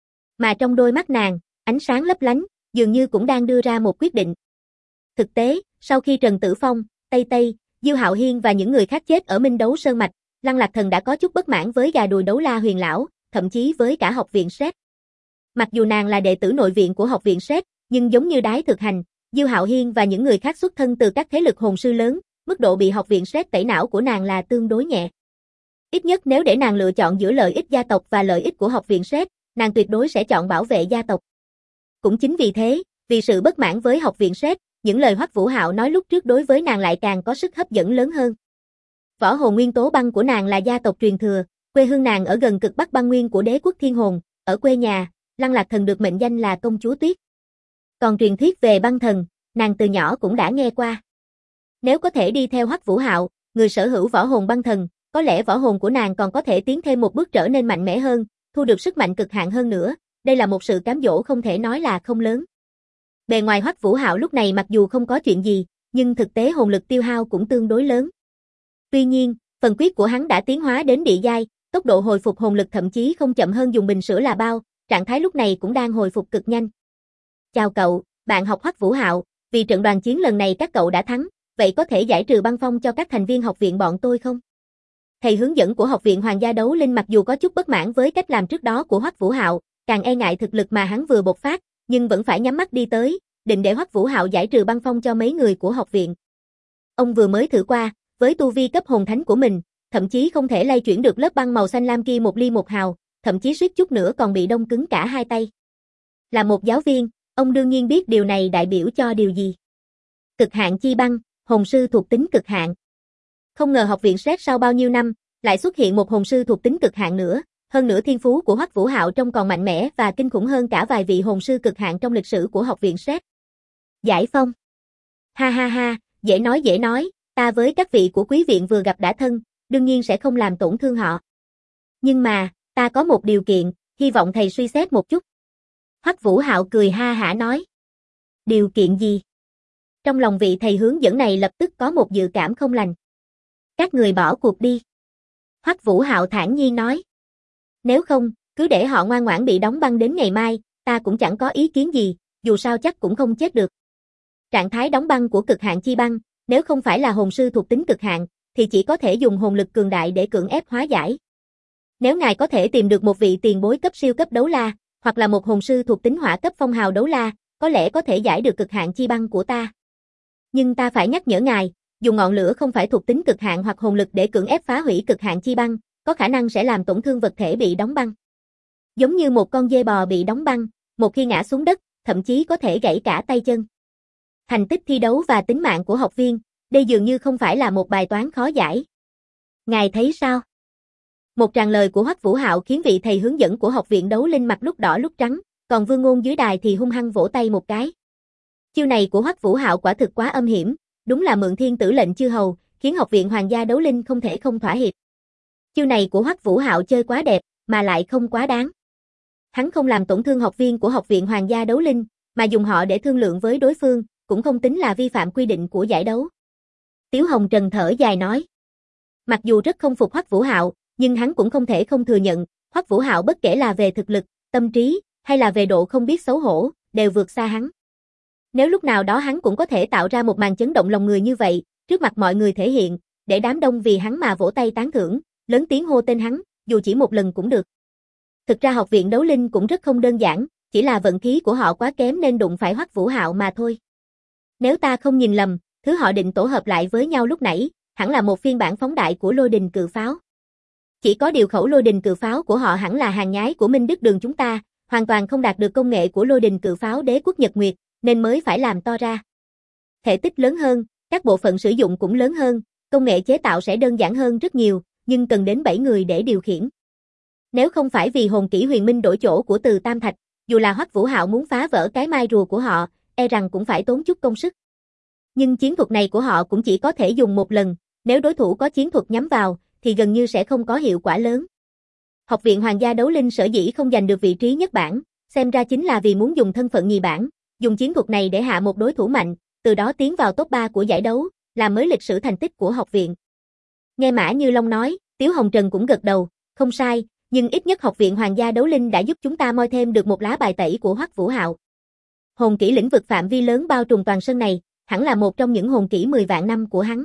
Mà trong đôi mắt nàng, ánh sáng lấp lánh, dường như cũng đang đưa ra một quyết định. Thực tế, sau khi Trần Tử Phong, Tây Tây, Diêu Hạo Hiên và những người khác chết ở Minh Đấu Sơn Mạch, Lăng Lạc Thần đã có chút bất mãn với gà đùi Đấu La Huyền lão, thậm chí với cả học viện Sét. Mặc dù nàng là đệ tử nội viện của học viện Sét, nhưng giống như Đái Thực Hành, Diêu Hạo Hiên và những người khác xuất thân từ các thế lực hồn sư lớn, mức độ bị học viện Sét tẩy não của nàng là tương đối nhẹ. Ít nhất nếu để nàng lựa chọn giữa lợi ích gia tộc và lợi ích của học viện Sét, nàng tuyệt đối sẽ chọn bảo vệ gia tộc. Cũng chính vì thế, vì sự bất mãn với học viện Sét, những lời Hoắc Vũ Hạo nói lúc trước đối với nàng lại càng có sức hấp dẫn lớn hơn. Võ hồn nguyên tố băng của nàng là gia tộc truyền thừa, quê hương nàng ở gần cực bắc băng nguyên của đế quốc Thiên Hồn, ở quê nhà, Lăng Lạc Thần được mệnh danh là công chúa tuyết. Còn truyền thuyết về băng thần, nàng từ nhỏ cũng đã nghe qua. Nếu có thể đi theo Hoắc Vũ Hạo, người sở hữu võ hồn băng thần, có lẽ võ hồn của nàng còn có thể tiến thêm một bước trở nên mạnh mẽ hơn, thu được sức mạnh cực hạn hơn nữa, đây là một sự cám dỗ không thể nói là không lớn. Bề ngoài Hoắc Vũ Hạo lúc này mặc dù không có chuyện gì, nhưng thực tế hồn lực tiêu hao cũng tương đối lớn. Tuy nhiên, phần quyết của hắn đã tiến hóa đến địa giai, tốc độ hồi phục hồn lực thậm chí không chậm hơn dùng bình sữa là bao, trạng thái lúc này cũng đang hồi phục cực nhanh. Chào cậu, bạn học Hoắc Vũ Hạo, vì trận đoàn chiến lần này các cậu đã thắng, vậy có thể giải trừ băng phong cho các thành viên học viện bọn tôi không? Thầy hướng dẫn của học viện Hoàng gia Đấu Linh mặc dù có chút bất mãn với cách làm trước đó của Hoắc Vũ Hạo, càng e ngại thực lực mà hắn vừa bộc phát, nhưng vẫn phải nhắm mắt đi tới, định để Hoắc Vũ Hạo giải trừ băng phong cho mấy người của học viện. Ông vừa mới thử qua, với tu vi cấp hồn thánh của mình, thậm chí không thể lay chuyển được lớp băng màu xanh lam kia một ly một hào, thậm chí suýt chút nữa còn bị đông cứng cả hai tay. Là một giáo viên, ông đương nhiên biết điều này đại biểu cho điều gì. Cực hạn chi băng, hồn sư thuộc tính cực hạn. Không ngờ học viện Sét sau bao nhiêu năm, lại xuất hiện một hồn sư thuộc tính cực hạn nữa, hơn nữa thiên phú của Hoắc Vũ Hạo trông còn mạnh mẽ và kinh khủng hơn cả vài vị hồn sư cực hạn trong lịch sử của học viện Sét. Giải phong. Ha ha ha, dễ nói, ta với các vị của quý viện vừa gặp đã thân, đương nhiên sẽ không làm tổn thương họ. Nhưng mà, ta có một điều kiện, hy vọng thầy suy xét một chút. Hoắc Vũ Hạo cười ha hả nói. Điều kiện gì? Trong lòng vị thầy hướng dẫn này lập tức có một dự cảm không lành. Các người bỏ cuộc đi. Hoắc Vũ Hạo thản nhiên nói. Nếu không, cứ để họ ngoan ngoãn bị đóng băng đến ngày mai, ta cũng chẳng có ý kiến gì, dù sao chắc cũng không chết được. Trạng thái đóng băng của cực hạn chi băng, nếu không phải là hồn sư thuộc tính cực hạn, thì chỉ có thể dùng hồn lực cường đại để cưỡng ép hóa giải. Nếu ngài có thể tìm được một vị tiền bối cấp siêu cấp đấu la, hoặc là một hồn sư thuộc tính hỏa cấp phong hào đấu la, có lẽ có thể giải được cực hạn chi băng của ta. Nhưng ta phải nhắc nhở ngài, dùng ngọn lửa không phải thuộc tính cực hạn hoặc hồn lực để cưỡng ép phá hủy cực hạn chi băng, có khả năng sẽ làm tổn thương vật thể bị đóng băng. Giống như một con dê bò bị đóng băng, một khi ngã xuống đất, thậm chí có thể gãy cả tay chân. Thành tích thi đấu và tính mạng của học viên, đây dường như không phải là một bài toán khó giải. Ngài thấy sao? Một tràng lời của Hoắc Vũ Hạo khiến vị thầy hướng dẫn của học viện Đấu Linh mặt lúc đỏ lúc trắng, còn Vương Ngôn dưới đài thì hung hăng vỗ tay một cái. Chiêu này của Hoắc Vũ Hạo quả thực quá âm hiểm, đúng là mượn thiên tử lệnh chư hầu, khiến học viện Hoàng gia Đấu Linh không thể không thỏa hiệp. Chiêu này của Hoắc Vũ Hạo chơi quá đẹp, mà lại không quá đáng. Hắn không làm tổn thương học viên của học viện Hoàng gia Đấu Linh, mà dùng họ để thương lượng với đối phương, cũng không tính là vi phạm quy định của giải đấu. Tiếu Hồng Trần thở dài nói. Mặc dù rất không phục Hoắc Vũ Hạo, nhưng hắn cũng không thể không thừa nhận, Hoắc Vũ Hạo bất kể là về thực lực, tâm trí, hay là về độ không biết xấu hổ, đều vượt xa hắn. Nếu lúc nào đó hắn cũng có thể tạo ra một màn chấn động lòng người như vậy, trước mặt mọi người thể hiện, để đám đông vì hắn mà vỗ tay tán thưởng, lớn tiếng hô tên hắn, dù chỉ một lần cũng được. Thực ra học viện Đấu Linh cũng rất không đơn giản, chỉ là vận khí của họ quá kém nên đụng phải Hoắc Vũ Hạo mà thôi. Nếu ta không nhìn lầm, thứ họ định tổ hợp lại với nhau lúc nãy, hẳn là một phiên bản phóng đại của lôi đình cự pháo. Chỉ có điều khẩu lôi đình cự pháo của họ hẳn là hàng nhái của Minh Đức Đường chúng ta, hoàn toàn không đạt được công nghệ của lôi đình cự pháo đế quốc Nhật Nguyệt, nên mới phải làm to ra. Thể tích lớn hơn, các bộ phận sử dụng cũng lớn hơn, công nghệ chế tạo sẽ đơn giản hơn rất nhiều, nhưng cần đến 7 người để điều khiển. Nếu không phải vì hồn kỹ huyền minh đổi chỗ của Từ Tam Thạch, dù là Hoắc Vũ Hạo muốn phá vỡ cái mai rùa của họ, e rằng cũng phải tốn chút công sức. Nhưng chiến thuật này của họ cũng chỉ có thể dùng một lần, nếu đối thủ có chiến thuật nhắm vào, thì gần như sẽ không có hiệu quả lớn. Học viện Hoàng gia Đấu Linh sở dĩ không giành được vị trí nhất bảng, xem ra chính là vì muốn dùng thân phận nhì bảng, dùng chiến thuật này để hạ một đối thủ mạnh, từ đó tiến vào top 3 của giải đấu, làm mới lịch sử thành tích của học viện. Nghe Mã Như Long nói, Tiếu Hồng Trần cũng gật đầu, không sai, nhưng ít nhất Học viện Hoàng gia Đấu Linh đã giúp chúng ta moi thêm được một lá bài tẩy của Hoắc Vũ Hạo. Hồn kỹ lĩnh vực phạm vi lớn bao trùm toàn sân này, hẳn là một trong những hồn kỹ 10 vạn năm của hắn.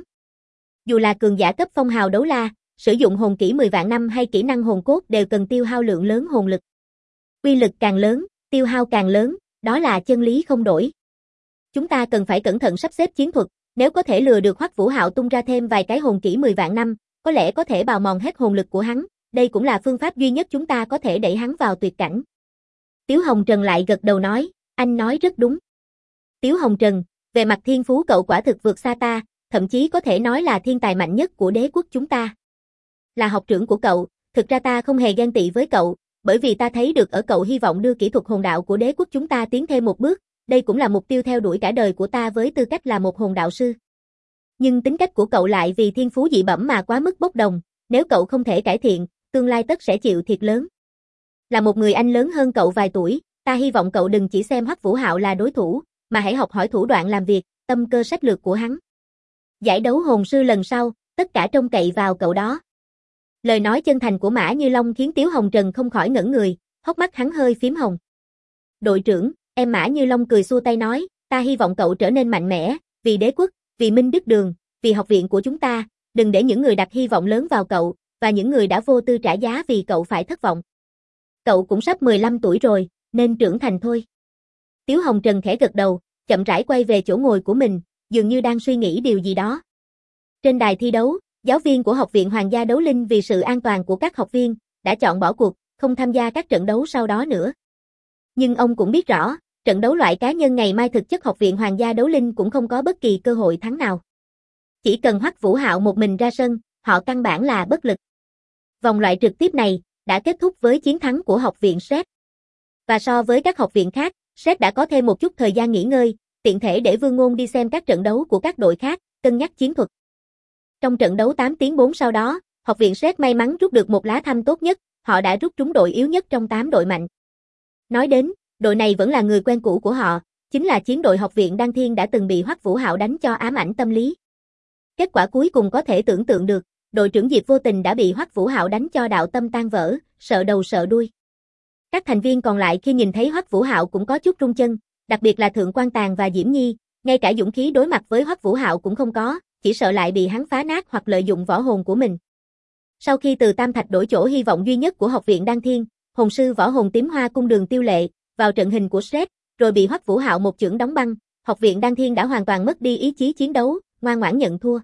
Dù là cường giả cấp phong hào đấu la, sử dụng hồn kỹ 10 vạn năm hay kỹ năng hồn cốt đều cần tiêu hao lượng lớn hồn lực. Uy lực càng lớn, tiêu hao càng lớn, đó là chân lý không đổi. Chúng ta cần phải cẩn thận sắp xếp chiến thuật, nếu có thể lừa được Hoắc Vũ Hạo tung ra thêm vài cái hồn kỹ 10 vạn năm, có lẽ có thể bào mòn hết hồn lực của hắn, đây cũng là phương pháp duy nhất chúng ta có thể đẩy hắn vào tuyệt cảnh. Tiếu Hồng Trần lại gật đầu nói, anh nói rất đúng. Tiếu Hồng Trần, về mặt thiên phú cậu quả thực vượt xa ta, thậm chí có thể nói là thiên tài mạnh nhất của đế quốc chúng ta. Là học trưởng của cậu, thực ra ta không hề ghen tị với cậu, bởi vì ta thấy được ở cậu hy vọng đưa kỹ thuật hồn đạo của đế quốc chúng ta tiến thêm một bước, đây cũng là mục tiêu theo đuổi cả đời của ta với tư cách là một hồn đạo sư. Nhưng tính cách của cậu lại vì thiên phú dị bẩm mà quá mức bốc đồng, nếu cậu không thể cải thiện, tương lai tất sẽ chịu thiệt lớn. Là một người anh lớn hơn cậu vài tuổi, ta hy vọng cậu đừng chỉ xem Hoắc Vũ Hạo là đối thủ, mà hãy học hỏi thủ đoạn làm việc, tâm cơ sách lược của hắn. Giải đấu hồn sư lần sau, tất cả trông cậy vào cậu đó. Lời nói chân thành của Mã Như Long khiến Tiếu Hồng Trần không khỏi ngẩn người, hốc mắt hắn hơi phím hồng. Đội trưởng, em Mã Như Long cười xua tay nói, ta hy vọng cậu trở nên mạnh mẽ, vì đế quốc, vì Minh Đức Đường, vì học viện của chúng ta, đừng để những người đặt hy vọng lớn vào cậu, và những người đã vô tư trả giá vì cậu phải thất vọng. Cậu cũng sắp 15 tuổi rồi, nên trưởng thành thôi. Tiếu Hồng Trần khẽ gật đầu, chậm rãi quay về chỗ ngồi của mình, dường như đang suy nghĩ điều gì đó. Trên đài thi đấu, giáo viên của Học viện Hoàng gia Đấu Linh vì sự an toàn của các học viên, đã chọn bỏ cuộc, không tham gia các trận đấu sau đó nữa. Nhưng ông cũng biết rõ, trận đấu loại cá nhân ngày mai thực chất Học viện Hoàng gia Đấu Linh cũng không có bất kỳ cơ hội thắng nào. Chỉ cần Hoắc Vũ Hạo một mình ra sân, họ căn bản là bất lực. Vòng loại trực tiếp này đã kết thúc với chiến thắng của học viện SET. Và so với các học viện khác, SET đã có thêm một chút thời gian nghỉ ngơi, tiện thể để Vương Ngôn đi xem các trận đấu của các đội khác, cân nhắc chiến thuật. Trong trận đấu 8 tiếng 4 sau đó, học viện SET may mắn rút được một lá thăm tốt nhất, họ đã rút trúng đội yếu nhất trong 8 đội mạnh. Nói đến, đội này vẫn là người quen cũ của họ, chính là chiến đội Học viện Đan Thiên đã từng bị Hoắc Vũ Hạo đánh cho ám ảnh tâm lý. Kết quả cuối cùng có thể tưởng tượng được, đội trưởng Diệp Vô Tình đã bị Hoắc Vũ Hạo đánh cho đạo tâm tan vỡ, sợ đầu sợ đuôi. Các thành viên còn lại khi nhìn thấy Hoắc Vũ Hạo cũng có chút rung chân, đặc biệt là Thượng Quan Tàn và Diễm Nhi, ngay cả dũng khí đối mặt với Hoắc Vũ Hạo cũng không có, chỉ sợ lại bị hắn phá nát hoặc lợi dụng võ hồn của mình. Sau khi Từ Tam Thạch đổi chỗ hy vọng duy nhất của Học viện Đan Thiên, hồn sư võ hồn tím hoa cung Đường Tiêu Lệ, vào trận hình của SET, rồi bị Hoắc Vũ Hạo một chưởng đóng băng, Học viện Đan Thiên đã hoàn toàn mất đi ý chí chiến đấu, ngoan ngoãn nhận thua.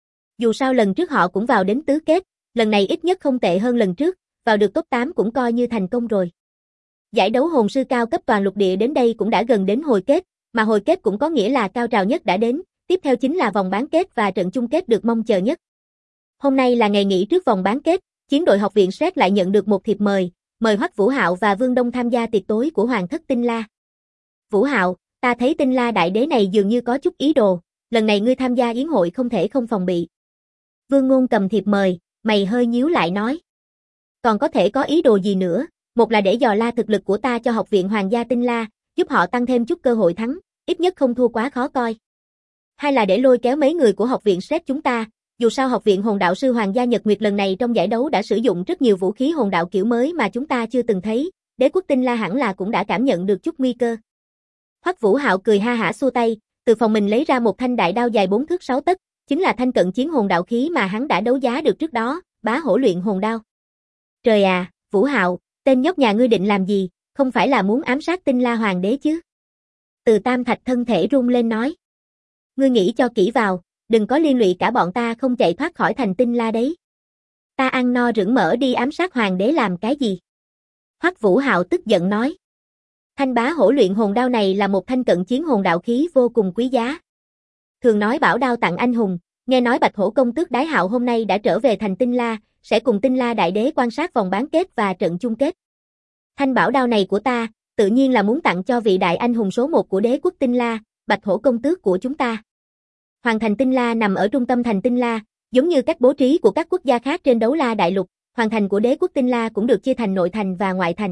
Dù sao lần trước họ cũng vào đến tứ kết, lần này ít nhất không tệ hơn lần trước, vào được top 8 cũng coi như thành công rồi. Giải đấu hồn sư cao cấp toàn lục địa đến đây cũng đã gần đến hồi kết, mà hồi kết cũng có nghĩa là cao trào nhất đã đến, tiếp theo chính là vòng bán kết và trận chung kết được mong chờ nhất. Hôm nay là ngày nghỉ trước vòng bán kết, chiến đội Học viện SET lại nhận được một thiệp mời Hoắc Vũ Hạo và Vương Đông tham gia tiệc tối của Hoàng thất Tinh La. Vũ Hạo, ta thấy Tinh La đại đế này dường như có chút ý đồ, lần này ngươi tham gia yến hội không thể không phòng bị. Vương Ngôn cầm thiệp mời, mày hơi nhíu lại nói. Còn có thể có ý đồ gì nữa, một là để dò la thực lực của ta cho Học viện Hoàng gia Tinh La, giúp họ tăng thêm chút cơ hội thắng, ít nhất không thua quá khó coi. Hai là để lôi kéo mấy người của Học viện SET chúng ta, dù sao Học viện Hồn đạo sư Hoàng gia Nhật Nguyệt lần này trong giải đấu đã sử dụng rất nhiều vũ khí hồn đạo kiểu mới mà chúng ta chưa từng thấy, đế quốc Tinh La hẳn là cũng đã cảm nhận được chút nguy cơ. Hoắc Vũ Hạo cười ha hả xua tay, từ phòng mình lấy ra một thanh đại đao dài 4 thước 6 tấc, chính là thanh cận chiến hồn đạo khí mà hắn đã đấu giá được trước đó, bá hổ luyện hồn đao. Trời à, Vũ Hạo, tên nhóc nhà ngươi định làm gì, không phải là muốn ám sát Tinh La hoàng đế chứ? Từ Tam Thạch thân thể rung lên nói. Ngươi nghĩ cho kỹ vào, đừng có liên lụy cả bọn ta không chạy thoát khỏi thành Tinh La đấy. Ta ăn no rửng mỡ đi ám sát hoàng đế làm cái gì? Hoắc Vũ Hạo tức giận nói. Thanh bá hổ luyện hồn đao này là một thanh cận chiến hồn đạo khí vô cùng quý giá. Thường nói bảo đao tặng anh hùng, nghe nói Bạch Hổ công tước Đái Hạo hôm nay đã trở về thành Tinh La, sẽ cùng Tinh La đại đế quan sát vòng bán kết và trận chung kết. Thanh bảo đao này của ta, tự nhiên là muốn tặng cho vị đại anh hùng số 1 của đế quốc Tinh La, Bạch Hổ công tước của chúng ta. Hoàng thành Tinh La nằm ở trung tâm thành Tinh La, giống như cách bố trí của các quốc gia khác trên Đấu La đại lục, hoàng thành của đế quốc Tinh La cũng được chia thành nội thành và ngoại thành.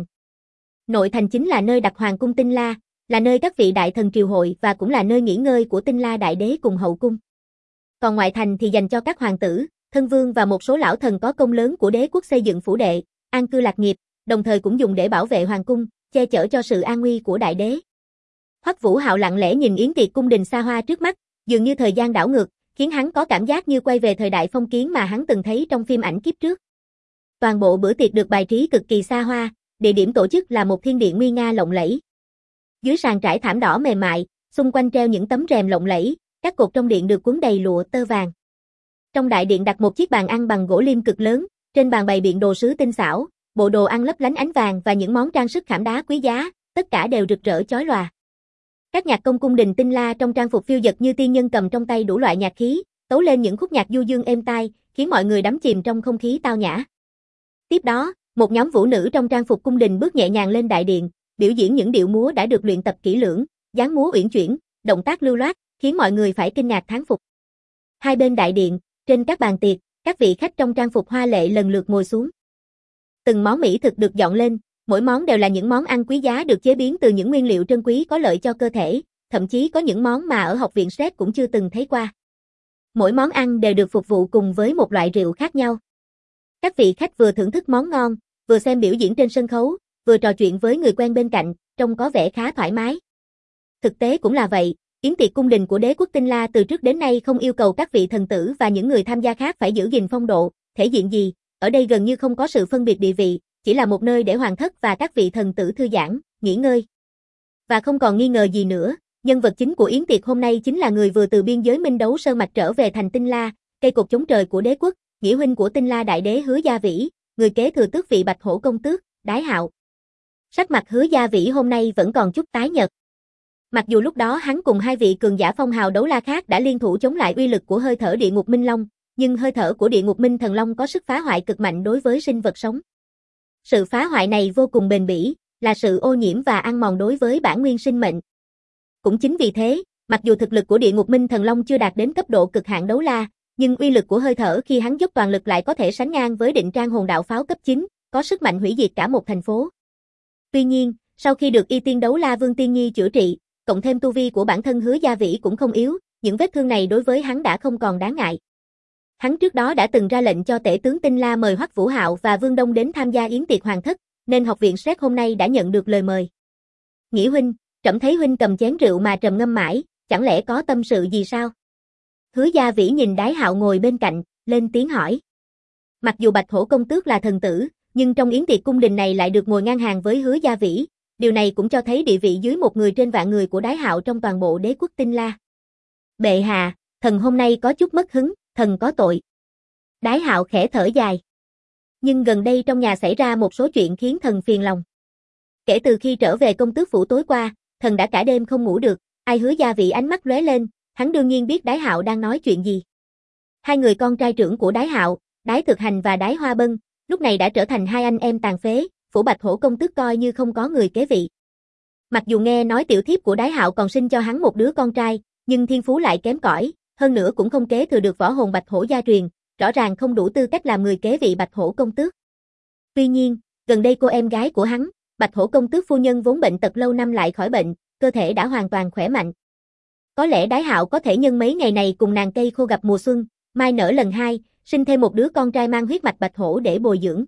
Nội thành chính là nơi đặt hoàng cung Tinh La, là nơi các vị đại thần triều hội và cũng là nơi nghỉ ngơi của Tinh La đại đế cùng hậu cung. Còn ngoại thành thì dành cho các hoàng tử, thân vương và một số lão thần có công lớn của đế quốc xây dựng phủ đệ, an cư lạc nghiệp, đồng thời cũng dùng để bảo vệ hoàng cung, che chở cho sự an nguy của đại đế. Hoắc Vũ Hạo lặng lẽ nhìn yến tiệc cung đình xa hoa trước mắt, dường như thời gian đảo ngược, khiến hắn có cảm giác như quay về thời đại phong kiến mà hắn từng thấy trong phim ảnh kiếp trước. Toàn bộ bữa tiệc được bài trí cực kỳ xa hoa, địa điểm tổ chức là một thiên điện nguy nga lộng lẫy. Dưới sàn trải thảm đỏ mềm mại, xung quanh treo những tấm rèm lộng lẫy, các cột trong điện được cuốn đầy lụa tơ vàng. Trong đại điện đặt một chiếc bàn ăn bằng gỗ liêm cực lớn, trên bàn bày biện đồ sứ tinh xảo, bộ đồ ăn lấp lánh ánh vàng và những món trang sức khảm đá quý giá, tất cả đều rực rỡ chói lòa. Các nhạc công cung đình Tinh La trong trang phục phiêu dật như tiên nhân cầm trong tay đủ loại nhạc khí, tấu lên những khúc nhạc du dương êm tai, khiến mọi người đắm chìm trong không khí tao nhã. Tiếp đó, một nhóm vũ nữ trong trang phục cung đình bước nhẹ nhàng lên đại điện, biểu diễn những điệu múa đã được luyện tập kỹ lưỡng, dáng múa uyển chuyển, động tác lưu loát, khiến mọi người phải kinh ngạc thán phục. Hai bên đại điện, trên các bàn tiệc, các vị khách trong trang phục hoa lệ lần lượt ngồi xuống. Từng món mỹ thực được dọn lên, mỗi món đều là những món ăn quý giá được chế biến từ những nguyên liệu trân quý có lợi cho cơ thể, thậm chí có những món mà ở học viện Shrek cũng chưa từng thấy qua. Mỗi món ăn đều được phục vụ cùng với một loại rượu khác nhau. Các vị khách vừa thưởng thức món ngon, vừa xem biểu diễn trên sân khấu, vừa trò chuyện với người quen bên cạnh, trông có vẻ khá thoải mái. Thực tế cũng là vậy, yến tiệc cung đình của đế quốc Tinh La từ trước đến nay không yêu cầu các vị thần tử và những người tham gia khác phải giữ gìn phong độ, thể diện gì, ở đây gần như không có sự phân biệt địa vị, chỉ là một nơi để hoàng thất và các vị thần tử thư giãn, nghỉ ngơi. Và không còn nghi ngờ gì nữa, nhân vật chính của yến tiệc hôm nay chính là người vừa từ biên giới Minh Đấu Sơn mạch trở về thành Tinh La, cây cột chống trời của đế quốc, nghĩa huynh của Tinh La đại đế Hứa Gia Vĩ, người kế thừa tước vị Bạch Hổ công tước, Đái Hạo. Sắc mặt Hứa Gia Vĩ hôm nay vẫn còn chút tái nhợt. Mặc dù lúc đó hắn cùng hai vị cường giả phong hào đấu la khác đã liên thủ chống lại uy lực của hơi thở địa ngục Minh Long, nhưng hơi thở của địa ngục Minh Thần Long có sức phá hoại cực mạnh đối với sinh vật sống. Sự phá hoại này vô cùng bền bỉ, là sự ô nhiễm và ăn mòn đối với bản nguyên sinh mệnh. Cũng chính vì thế, mặc dù thực lực của địa ngục Minh Thần Long chưa đạt đến cấp độ cực hạn đấu la, nhưng uy lực của hơi thở khi hắn dốc toàn lực lại có thể sánh ngang với định trang hồn đạo pháo cấp 9, có sức mạnh hủy diệt cả một thành phố. Tuy nhiên, sau khi được Y Tiên Đấu La Vương Tiên Nhi chữa trị, cộng thêm tu vi của bản thân Hứa Gia Vĩ cũng không yếu, những vết thương này đối với hắn đã không còn đáng ngại. Hắn trước đó đã từng ra lệnh cho tể tướng Tinh La mời Hoắc Vũ Hạo và Vương Đông đến tham gia yến tiệc hoàng thất, nên học viện Shrek hôm nay đã nhận được lời mời. Nghĩa huynh, trẫm thấy huynh cầm chén rượu mà trầm ngâm mãi, chẳng lẽ có tâm sự gì sao? Hứa Gia Vĩ nhìn Đái Hạo ngồi bên cạnh, lên tiếng hỏi. Mặc dù Bạch Hổ công tước là thần tử, nhưng trong yến tiệc cung đình này lại được ngồi ngang hàng với Hứa Gia Vĩ, điều này cũng cho thấy địa vị dưới một người trên vạn người của Đái Hạo trong toàn bộ đế quốc Tinh La. Bệ hạ, thần hôm nay có chút mất hứng, thần có tội. Đái Hạo khẽ thở dài. Nhưng gần đây trong nhà xảy ra một số chuyện khiến thần phiền lòng. Kể từ khi trở về công tước phủ tối qua, thần đã cả đêm không ngủ được, ai Hứa Gia Vĩ ánh mắt lóe lên, hắn đương nhiên biết Đái Hạo đang nói chuyện gì. Hai người con trai trưởng của Đái Hạo, Đái Thực Hành và Đái Hoa Bân, lúc này đã trở thành hai anh em tàn phế, phủ Bạch Hổ công tước coi như không có người kế vị. Mặc dù nghe nói tiểu thiếp của Đái Hạo còn sinh cho hắn một đứa con trai, nhưng thiên phú lại kém cỏi, hơn nữa cũng không kế thừa được võ hồn Bạch Hổ gia truyền, rõ ràng không đủ tư cách làm người kế vị Bạch Hổ công tước. Tuy nhiên, gần đây cô em gái của hắn, Bạch Hổ công tước phu nhân vốn bệnh tật lâu năm lại khỏi bệnh, cơ thể đã hoàn toàn khỏe mạnh. Có lẽ Đái Hạo có thể nhân mấy ngày này cùng nàng cây khô gặp mùa xuân, mai nở lần hai, sinh thêm một đứa con trai mang huyết mạch Bạch Hổ để bồi dưỡng.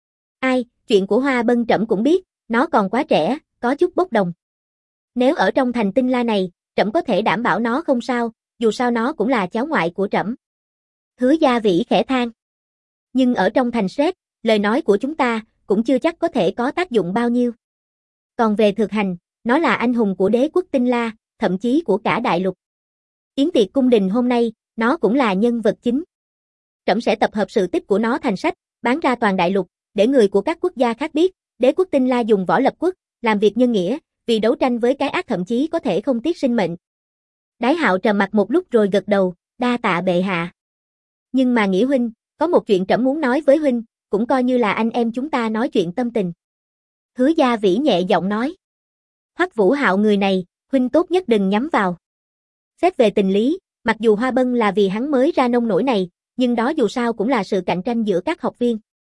Ai, chuyện của Hoa Bân trẫm cũng biết, nó còn quá trẻ, có chút bốc đồng. Nếu ở trong thành Tinh La này, trẫm có thể đảm bảo nó không sao, dù sao nó cũng là cháu ngoại của trẫm. Hứa Gia Vĩ khẽ than. Nhưng ở trong thành Shrek, lời nói của chúng ta cũng chưa chắc có thể có tác dụng bao nhiêu. Còn về Thực Hành, nó là anh hùng của đế quốc Tinh La, thậm chí của cả đại lục. Yến tiệc cung đình hôm nay, nó cũng là nhân vật chính. Trẫm sẽ tập hợp sự tích của nó thành sách, bán ra toàn đại lục, để người của các quốc gia khác biết, đế quốc Tinh La dùng võ lập quốc, làm việc nhân nghĩa, vì đấu tranh với cái ác thậm chí có thể không tiếc sinh mệnh. Đái Hạo trầm mặt một lúc rồi gật đầu, đa tạ bệ hạ. Nhưng mà Nghĩa huynh, có một chuyện trẫm muốn nói với huynh, cũng coi như là anh em chúng ta nói chuyện tâm tình. Hứa Gia Vĩ nhẹ giọng nói. Hoắc Vũ Hạo người này, huynh tốt nhất đừng nhắm vào. Xét về tình lý, mặc dù Hoa Bân là vì hắn mới ra nông nổi này, nhưng đó dù sao cũng là sự cạnh tranh giữa các học viên.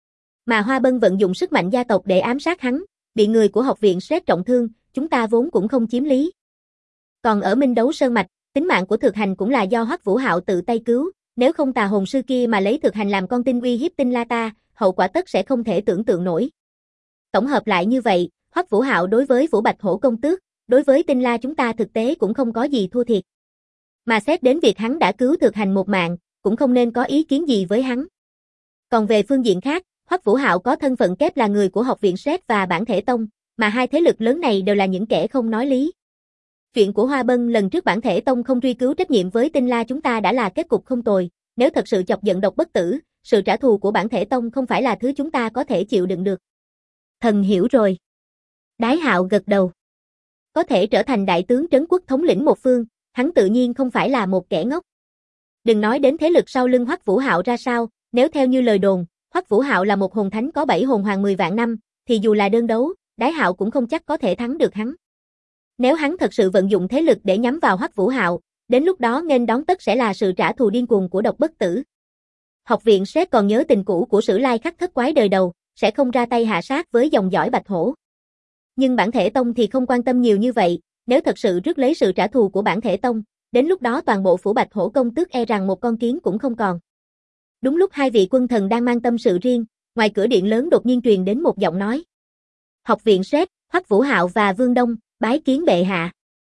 Mà Hoa Bân vận dụng sức mạnh gia tộc để ám sát hắn, bị người của học viện Sret trọng thương, chúng ta vốn cũng không chiếm lý. Còn ở Minh Đấu Sơn Mạch, tính mạng của Thực Hành cũng là do Hoắc Vũ Hạo tự tay cứu, nếu không tà hồn sư kia mà lấy Thực Hành làm con tin uy hiếp Tinh La ta, hậu quả tất sẽ không thể tưởng tượng nổi. Tổng hợp lại như vậy, Hoắc Vũ Hạo đối với Vũ Bạch Hổ công tước, đối với Tinh La chúng ta thực tế cũng không có gì thua thiệt. Mà xét đến việc hắn đã cứu Thực Hành một mạng, cũng không nên có ý kiến gì với hắn. Còn về phương diện khác, Hoắc Vũ Hạo có thân phận kép là người của học viện Sret và Bản Thể Tông, mà hai thế lực lớn này đều là những kẻ không nói lý. Chuyện của Hoa Bân lần trước Bản Thể Tông không truy cứu trách nhiệm với Tinh La chúng ta đã là kết cục không tồi, nếu thật sự chọc giận Độc Bất Tử, sự trả thù của Bản Thể Tông không phải là thứ chúng ta có thể chịu đựng được. Thần hiểu rồi. Đái Hạo gật đầu. Có thể trở thành đại tướng trấn quốc thống lĩnh một phương, hắn tự nhiên không phải là một kẻ ngốc. Đừng nói đến thế lực sau lưng Hoắc Vũ Hạo ra sao, nếu theo như lời đồn, Hoắc Vũ Hạo là một hồn thánh có 7 hồn hoàng 10 vạn năm, thì dù là đơn đấu, Đái Hạo cũng không chắc có thể thắng được hắn. Nếu hắn thật sự vận dụng thế lực để nhắm vào Hoắc Vũ Hạo, đến lúc đó nghênh đón tất sẽ là sự trả thù điên cuồng của Độc Bất Tử. Học viện Sret còn nhớ tình cũ của Sử Lai Khắc Thất Quái đời đầu, sẽ không ra tay hạ sát với dòng dõi Bạch Hổ. Nhưng Bản Thể Tông thì không quan tâm nhiều như vậy, nếu thật sự rước lấy sự trả thù của Bản Thể Tông, đến lúc đó toàn bộ phủ Bạch Hổ công tước e rằng một con kiến cũng không còn. Đúng lúc hai vị quân thần đang mang tâm sự riêng, ngoài cửa điện lớn đột nhiên truyền đến một giọng nói. Học viện Sret, Hoắc Vũ Hạo và Vương Đông, bái kiến bệ hạ.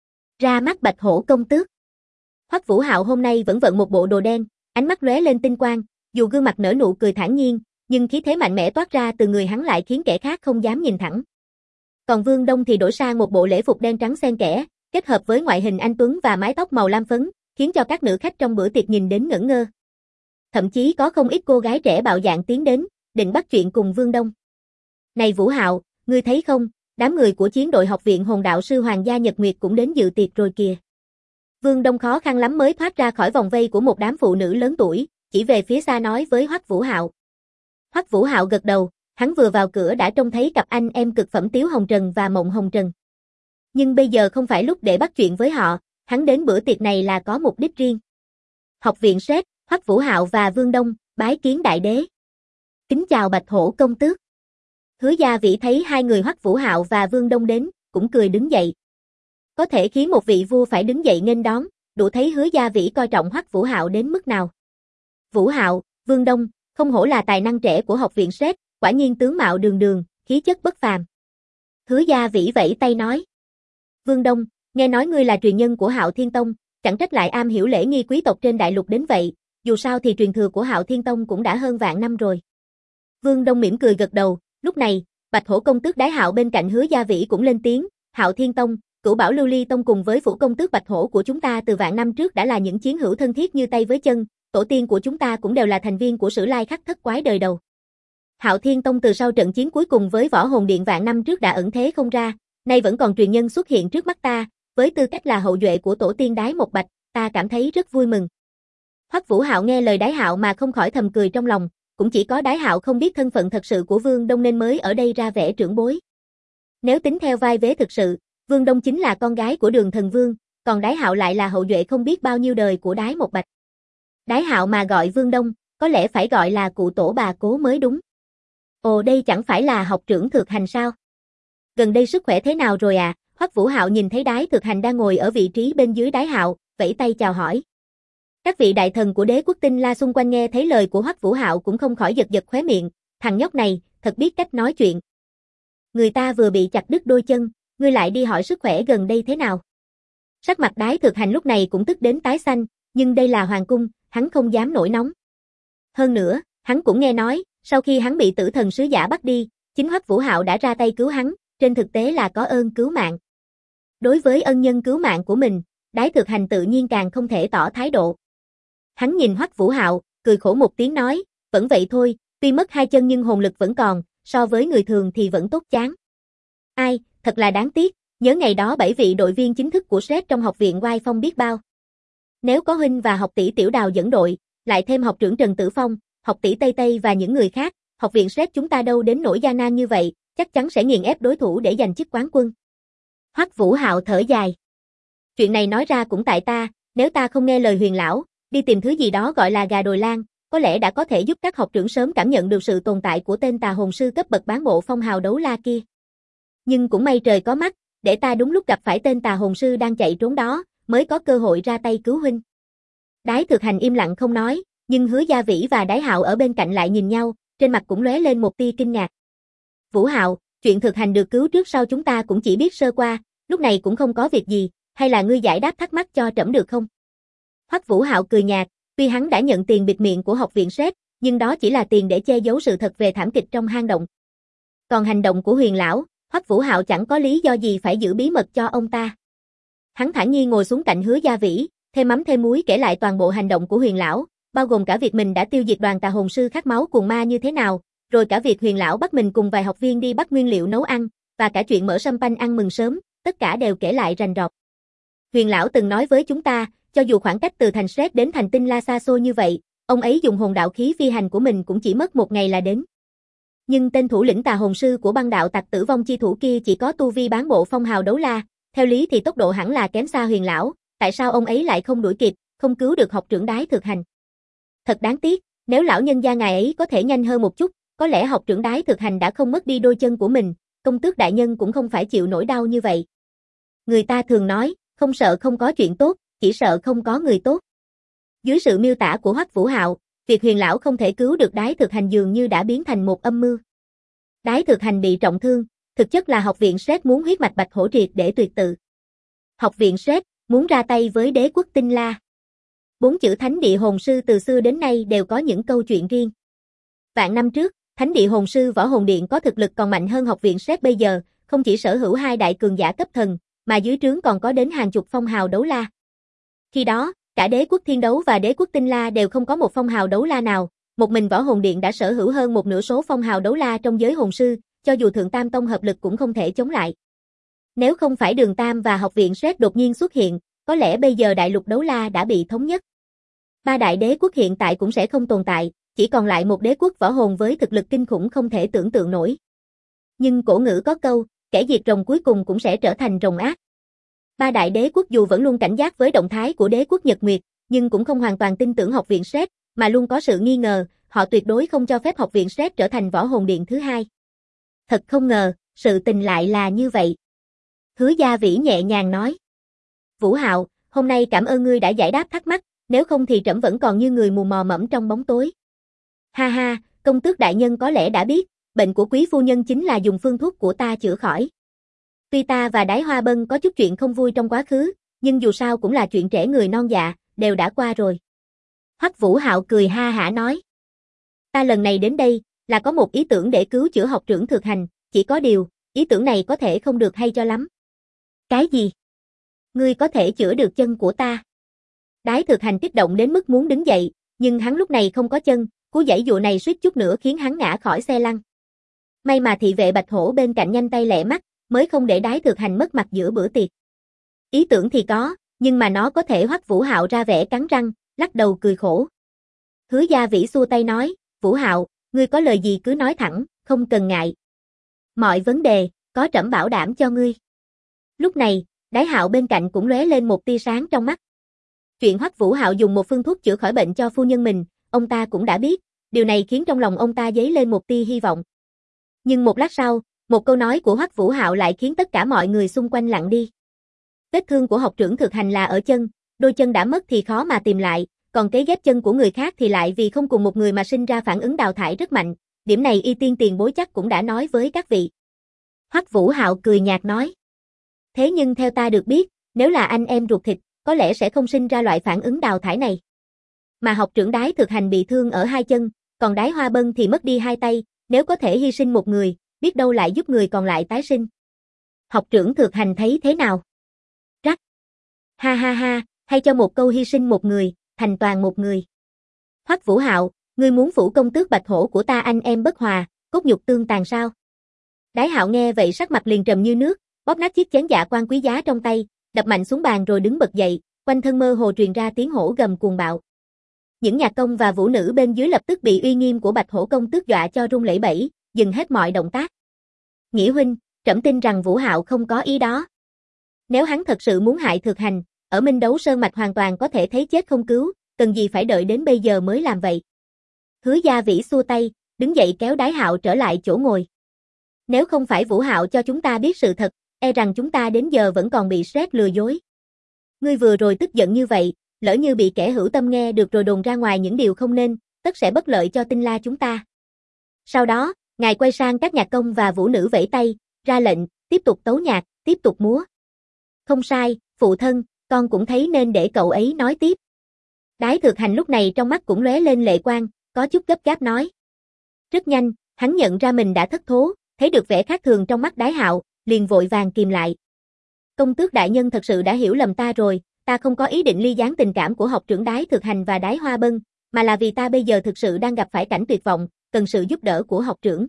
Ra mắt Bạch Hổ công tước. Hoắc Vũ Hạo hôm nay vẫn vận một bộ đồ đen, ánh mắt lóe lên tinh quang, dù gương mặt nở nụ cười thản nhiên, nhưng khí thế mạnh mẽ toát ra từ người hắn lại khiến kẻ khác không dám nhìn thẳng. Còn Vương Đông thì đổi sang một bộ lễ phục đen trắng xen kẽ, kết hợp với ngoại hình anh tuấn và mái tóc màu lam phấn, khiến cho các nữ khách trong bữa tiệc nhìn đến ngẩn ngơ. Thậm chí có không ít cô gái trẻ bạo dạn tiến đến, định bắt chuyện cùng Vương Đông. Này Vũ Hạo, ngươi thấy không, đám người của chiến đội học viện hồn đạo sư Hoàng gia Nhật Nguyệt cũng đến dự tiệc rồi kìa. Vương Đông khó khăn lắm mới thoát ra khỏi vòng vây của một đám phụ nữ lớn tuổi, chỉ về phía xa nói với Hoắc Vũ Hạo. Hoắc Vũ Hạo gật đầu, hắn vừa vào cửa đã trông thấy cặp anh em cực phẩm Tiếu Hồng Trần và Mộng Hồng Trần. Nhưng bây giờ không phải lúc để bắt chuyện với họ, hắn đến bữa tiệc này là có mục đích riêng. Học viện Sret, Hoắc Vũ Hạo và Vương Đông, bái kiến đại đế. Kính chào Bạch Hổ công tước. Hứa Gia Vĩ thấy hai người Hoắc Vũ Hạo và Vương Đông đến, cũng cười đứng dậy. Có thể khiến một vị vua phải đứng dậy nghênh đón, đủ thấy Hứa Gia Vĩ coi trọng Hoắc Vũ Hạo đến mức nào. Vũ Hạo, Vương Đông, không hổ là tài năng trẻ của học viện Sret, quả nhiên tướng mạo đường đường, khí chất bất phàm. Hứa Gia Vĩ vẫy tay nói. Vương Đông, nghe nói ngươi là truyền nhân của Hạo Thiên Tông, chẳng trách lại am hiểu lễ nghi quý tộc trên đại lục đến vậy, dù sao thì truyền thừa của Hạo Thiên Tông cũng đã hơn vạn năm rồi. Vương Đông mỉm cười gật đầu, lúc này, Bạch Hổ công tước Đái Hạo bên cạnh Hứa Gia Vĩ cũng lên tiếng, Hạo Thiên Tông, Cửu Bảo Lưu Ly Tông cùng với phủ công tước Bạch Hổ của chúng ta từ vạn năm trước đã là những chiến hữu thân thiết như tay với chân, tổ tiên của chúng ta cũng đều là thành viên của Sử Lai Khắc Thất Quái đời đầu. Hạo Thiên Tông từ sau trận chiến cuối cùng với Võ Hồn Điện vạn năm trước đã ẩn thế không ra, nay vẫn còn truyền nhân xuất hiện trước mắt ta, với tư cách là hậu duệ của tổ tiên Đái Một Bạch, ta cảm thấy rất vui mừng. Hoắc Vũ Hạo nghe lời Đái Hạo mà không khỏi thầm cười trong lòng, cũng chỉ có Đái Hạo không biết thân phận thật sự của Vương Đông nên mới ở đây ra vẻ trưởng bối. Nếu tính theo vai vế thực sự, Vương Đông chính là con gái của Đường Thần Vương, còn Đái Hạo lại là hậu duệ không biết bao nhiêu đời của Đái Một Bạch. Đái Hạo mà gọi Vương Đông, có lẽ phải gọi là cụ tổ bà cố mới đúng. Ồ, đây chẳng phải là học trưởng Thực Hành sao? Gần đây sức khỏe thế nào rồi à? Hoắc Vũ Hạo nhìn thấy Đái Thực Hành đang ngồi ở vị trí bên dưới Đái Hạo, vẫy tay chào hỏi. Các vị đại thần của Đế quốc Tinh La xung quanh nghe thấy lời của Hoắc Vũ Hạo cũng không khỏi giật giật khóe miệng, thằng nhóc này, thật biết cách nói chuyện. Người ta vừa bị chặt đứt đôi chân, ngươi lại đi hỏi sức khỏe gần đây thế nào? Sắc mặt Đái Thực Hành lúc này cũng tức đến tái xanh, nhưng đây là hoàng cung, hắn không dám nổi nóng. Hơn nữa, hắn cũng nghe nói, sau khi hắn bị Tử Thần sứ giả bắt đi, chính Hoắc Vũ Hạo đã ra tay cứu hắn, trên thực tế là có ơn cứu mạng. Đối với ân nhân cứu mạng của mình, Đái Thực Hành tự nhiên càng không thể tỏ thái độ. Hắn nhìn Hoắc Vũ Hạo, cười khổ một tiếng nói, vẫn vậy thôi, tuy mất hai chân nhưng hồn lực vẫn còn, so với người thường thì vẫn tốt chán. Ai, thật là đáng tiếc, Nhớ ngày đó 7 vị đội viên chính thức của SRED trong học viện oai phong biết bao. Nếu có huynh và học tỷ Tiểu Đào dẫn đội, lại thêm học trưởng Trần Tử Phong, học tỷ Tây Tây và những người khác, học viện SRED chúng ta đâu đến nỗi gian nan như vậy, chắc chắn sẽ nghiền ép đối thủ để giành chức quán quân. Hoắc Vũ Hạo thở dài. Chuyện này nói ra cũng tại ta, nếu ta không nghe lời Huyền lão, đi tìm thứ gì đó gọi là gà đồi lan, có lẽ đã có thể giúp các học trưởng sớm cảm nhận được sự tồn tại của tên tà hồn sư cấp bậc bán bộ phong hào đấu la kia. Nhưng cũng may trời có mắt, để ta đúng lúc gặp phải tên tà hồn sư đang chạy trốn đó, mới có cơ hội ra tay cứu huynh. Đái Thực Hành im lặng không nói, nhưng Hứa Gia Vĩ và Đái Hạo ở bên cạnh lại nhìn nhau, trên mặt cũng lóe lên một tia kinh ngạc. Vũ Hạo, chuyện Thực Hành được cứu trước sau chúng ta cũng chỉ biết sơ qua, lúc này cũng không có việc gì, hay là ngươi giải đáp thắc mắc cho trẫm được không? Hoắc Vũ Hạo cười nhạt, tuy hắn đã nhận tiền bịt miệng của học viện SRED, nhưng đó chỉ là tiền để che giấu sự thật về thảm kịch trong hang động. Còn hành động của Huyền lão, Hoắc Vũ Hạo chẳng có lý do gì phải giữ bí mật cho ông ta. Hắn thản nhiên ngồi xuống cạnh Hứa Gia Vĩ, thêm mắm thêm muối kể lại toàn bộ hành động của Huyền lão, bao gồm cả việc mình đã tiêu diệt đoàn tà hồn sư khát máu cuồng ma như thế nào, rồi cả việc Huyền lão bắt mình cùng vài học viên đi bắt nguyên liệu nấu ăn, và cả chuyện mở sâm panh ăn mừng sớm, tất cả đều kể lại rành rọt. Huyền lão từng nói với chúng ta, cho dù khoảng cách từ thành SRED đến thành Tinh La xa xôi như vậy, ông ấy dùng hồn đạo khí phi hành của mình cũng chỉ mất 1 ngày là đến. Nhưng tên thủ lĩnh tà hồn sư của băng đạo tặc Tử Vong chi thủ kia chỉ có tu vi bán bộ phong hào đấu la, theo lý thì tốc độ hẳn là kém xa Huyền lão, tại sao ông ấy lại không đuổi kịp, không cứu được học trưởng Đái Thực Hành? Thật đáng tiếc, nếu lão nhân gia ngài ấy có thể nhanh hơn một chút, có lẽ học trưởng Đái Thực Hành đã không mất đi đôi chân của mình, công tước đại nhân cũng không phải chịu nỗi đau như vậy. Người ta thường nói, không sợ không có chuyện tốt, chỉ sợ không có người tốt. Dưới sự miêu tả của Hoắc Vũ Hạo, việc Huyền lão không thể cứu được Đái Thực Hành dường như đã biến thành một âm mưu. Đái Thực Hành bị trọng thương, thực chất là học viện SRED muốn huyết mạch Bạch Hổ triệt để tuyệt tự. Học viện SRED muốn ra tay với đế quốc Tinh La. 4 chữ Thánh địa hồn sư từ xưa đến nay đều có những câu chuyện riêng. Vạn năm trước, Thánh địa hồn sư Võ Hồn Điện có thực lực còn mạnh hơn học viện SRED bây giờ, không chỉ sở hữu 2 đại cường giả cấp thần, mà dưới trướng còn có đến hàng chục phong hào đấu la. Khi đó, cả đế quốc Thiên Đấu và đế quốc Tinh La đều không có một phong hào đấu la nào, một mình Võ Hồn Điện đã sở hữu hơn một nửa số phong hào đấu la trong giới hồn sư, cho dù Thượng Tam Tông hợp lực cũng không thể chống lại. Nếu không phải Đường Tam và học viện SRED đột nhiên xuất hiện, có lẽ bây giờ đại lục đấu la đã bị thống nhất. 3 đại đế quốc hiện tại cũng sẽ không tồn tại, chỉ còn lại một đế quốc võ hồn với thực lực kinh khủng không thể tưởng tượng nổi. Nhưng cổ ngữ có câu, kẻ diệt rồng cuối cùng cũng sẽ trở thành rồng ác. 3 đại đế quốc dù vẫn luôn cảnh giác với động thái của đế quốc Nhật Nguyệt, nhưng cũng không hoàn toàn tin tưởng học viện SRED, mà luôn có sự nghi ngờ, họ tuyệt đối không cho phép học viện SRED trở thành Võ Hồn Điện thứ 2. Thật không ngờ, sự tình lại là như vậy. Hứa Gia Vĩ nhẹ nhàng nói. Vũ Hạo, hôm nay cảm ơn ngươi đã giải đáp thắc mắc, nếu không thì trẫm vẫn còn như người mù mò mẫm trong bóng tối. Ha ha, công tước đại nhân có lẽ đã biết, bệnh của quý phu nhân chính là dùng phương thuốc của ta chữa khỏi. Tuy ta và Đái Hoa Bân có chút chuyện không vui trong quá khứ, nhưng dù sao cũng là chuyện trẻ người non dạ, đều đã qua rồi. Hoắc Vũ Hạo cười ha hả nói. Ta lần này đến đây, là có một ý tưởng để cứu chữa học trưởng Thực Hành, chỉ có điều, ý tưởng này có thể không được hay cho lắm. Cái gì? Ngươi có thể chữa được chân của ta? Đái Thực Hành kích động đến mức muốn đứng dậy, nhưng hắn lúc này không có chân, cú giãy dụa này suýt chút nữa khiến hắn ngã khỏi xe lăn. May mà thị vệ Bạch Hổ bên cạnh nhanh tay lẹ mắt, mới không để Đái Thực Hành mất mặt giữa bữa tiệc. Ý tưởng thì có, nhưng mà nó có thể. Hoắc Vũ Hạo ra vẻ cắn răng, lắc đầu cười khổ. Hứa Gia Vĩ xua tay nói, Vũ Hạo, ngươi có lời gì cứ nói thẳng, không cần ngại. Mọi vấn đề, có trẫm bảo đảm cho ngươi. Lúc này, Đái Hạo bên cạnh cũng lóe lên một tia sáng trong mắt. Chuyện Hoắc Vũ Hạo dùng một phương thuốc chữa khỏi bệnh cho phu nhân mình, ông ta cũng đã biết, điều này khiến trong lòng ông ta dấy lên một tia hy vọng. Nhưng một lát sau, một câu nói của Hoắc Vũ Hạo lại khiến tất cả mọi người xung quanh lặng đi. Vết thương của học trưởng Thực Hành là ở chân, đôi chân đã mất thì khó mà tìm lại, còn cấy ghép chân của người khác thì lại vì không cùng một người mà sinh ra phản ứng đào thải rất mạnh, điểm này Y Tiên tiền bối chắc cũng đã nói với các vị. Hoắc Vũ Hạo cười nhạt nói. Thế nhưng theo ta được biết, nếu là anh em ruột thịt, có lẽ sẽ không sinh ra loại phản ứng đào thải này. Mà học trưởng Đái Thực Hành bị thương ở 2 chân, còn Đái Hoa Bân thì mất đi 2 tay, nếu có thể hy sinh một người, biết đâu lại giúp người còn lại tái sinh. Học trưởng Thực Hành thấy thế nào? Rắc. Ha ha ha, hay cho một câu hy sinh một người, thành toàn một người. Hoắc Vũ Hạo, ngươi muốn phủ công tước Bạch Hổ của ta anh em bất hòa, cốt nhục tương tàn sao? Đái Hạo nghe vậy sắc mặt liền trầm như nước, bóp nát chiếc chén dạ quan quý giá trong tay, đập mạnh xuống bàn rồi đứng bật dậy, quanh thân mơ hồ truyền ra tiếng hổ gầm cuồng bạo. Những nhạc công và vũ nữ bên dưới lập tức bị uy nghiêm của Bạch Hổ công tước dọa cho run lẩy bẩy, dừng hết mọi động tác. Nghĩa huynh, trẫm tin rằng Vũ Hạo không có ý đó. Nếu hắn thật sự muốn hại Thược Hành, ở Minh Đấu Sơn Mạch hoàn toàn có thể thấy chết không cứu, cần gì phải đợi đến bây giờ mới làm vậy. Hứa Gia Vĩ xua tay, đứng dậy kéo Đái Hạo trở lại chỗ ngồi. Nếu không phải Vũ Hạo cho chúng ta biết sự thật, e rằng chúng ta đến giờ vẫn còn bị sét lừa dối. Ngươi vừa rồi tức giận như vậy, lỡ như bị kẻ hữu tâm nghe được rồi đồn ra ngoài những điều không nên, tất sẽ bất lợi cho Tinh La chúng ta. Sau đó, ngài quay sang các nhạc công và vũ nữ vẫy tay, ra lệnh, tiếp tục tấu nhạc, tiếp tục múa. Không sai, phụ thân, con cũng thấy nên để cậu ấy nói tiếp. Đái Thược Hành lúc này trong mắt cũng lóe lên lệ quang, có chút gấp gáp nói. Rất nhanh, hắn nhận ra mình đã thất thố, thấy được vẻ khác thường trong mắt Đái Hạo, liền vội vàng kìm lại. Công tước đại nhân thật sự đã hiểu lầm ta rồi, ta không có ý định ly gián tình cảm của học trưởng Đái Thược Hành và Đái Hoa Bân, mà là vì ta bây giờ thực sự đang gặp phải cảnh tuyệt vọng, cần sự giúp đỡ của học trưởng.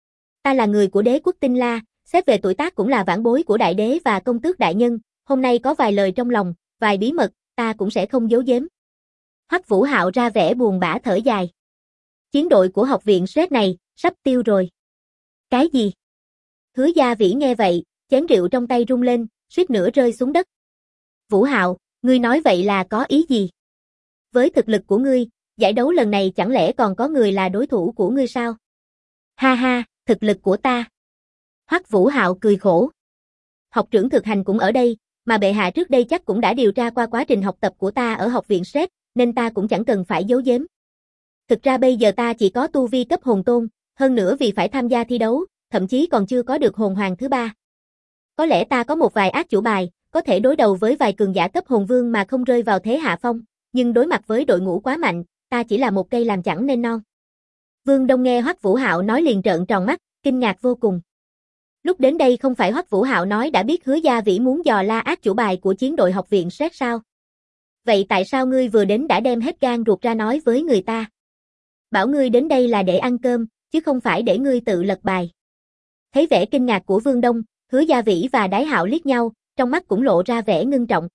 Ta là người của đế quốc Tinh La, xét về tuổi tác cũng là vãn bối của đại đế và công tước đại nhân, hôm nay có vài lời trong lòng, vài bí mật, ta cũng sẽ không giấu giếm. Hoắc Vũ Hạo ra vẻ buồn bã thở dài. Chiến đội của học viện Sret này, sắp tiêu rồi. Cái gì? Hứa Gia Vĩ nghe vậy, chén rượu trong tay rung lên, suýt nữa rơi xuống đất. Vũ Hạo, ngươi nói vậy là có ý gì? Với thực lực của ngươi, giải đấu lần này chẳng lẽ còn có người là đối thủ của ngươi sao? Ha ha, thực lực của ta. Hoắc Vũ Hạo cười khổ. Học trưởng Thực Hành cũng ở đây, mà bệ hạ trước đây chắc cũng đã điều tra qua quá trình học tập của ta ở học viện Sret, nên ta cũng chẳng cần phải giấu giếm. Thực ra bây giờ ta chỉ có tu vi cấp hồn tôn, hơn nữa vì phải tham gia thi đấu, thậm chí còn chưa có được hồn hoàng thứ ba. Có lẽ ta có một vài át chủ bài, có thể đối đầu với vài cường giả cấp hồn vương mà không rơi vào thế hạ phong, nhưng đối mặt với đội ngũ quá mạnh, ta chỉ là một cây làm chẳng nên non. Vương Đông nghe Hoắc Vũ Hạo nói liền trợn tròn mắt, kinh ngạc vô cùng. Lúc đến đây không phải Hoắc Vũ Hạo nói đã biết Hứa Gia Vĩ muốn dò la át chủ bài của chiến đội học viện Sret sao? Vậy tại sao ngươi vừa đến đã đem hết gan ruột ra nói với người ta? Bảo ngươi đến đây là để ăn cơm, chứ không phải để ngươi tự lật bài. Thấy vẻ kinh ngạc của Vương Đông, Hứa Gia Vĩ và Đái Hạo liếc nhau, trong mắt cũng lộ ra vẻ ngưng trọng.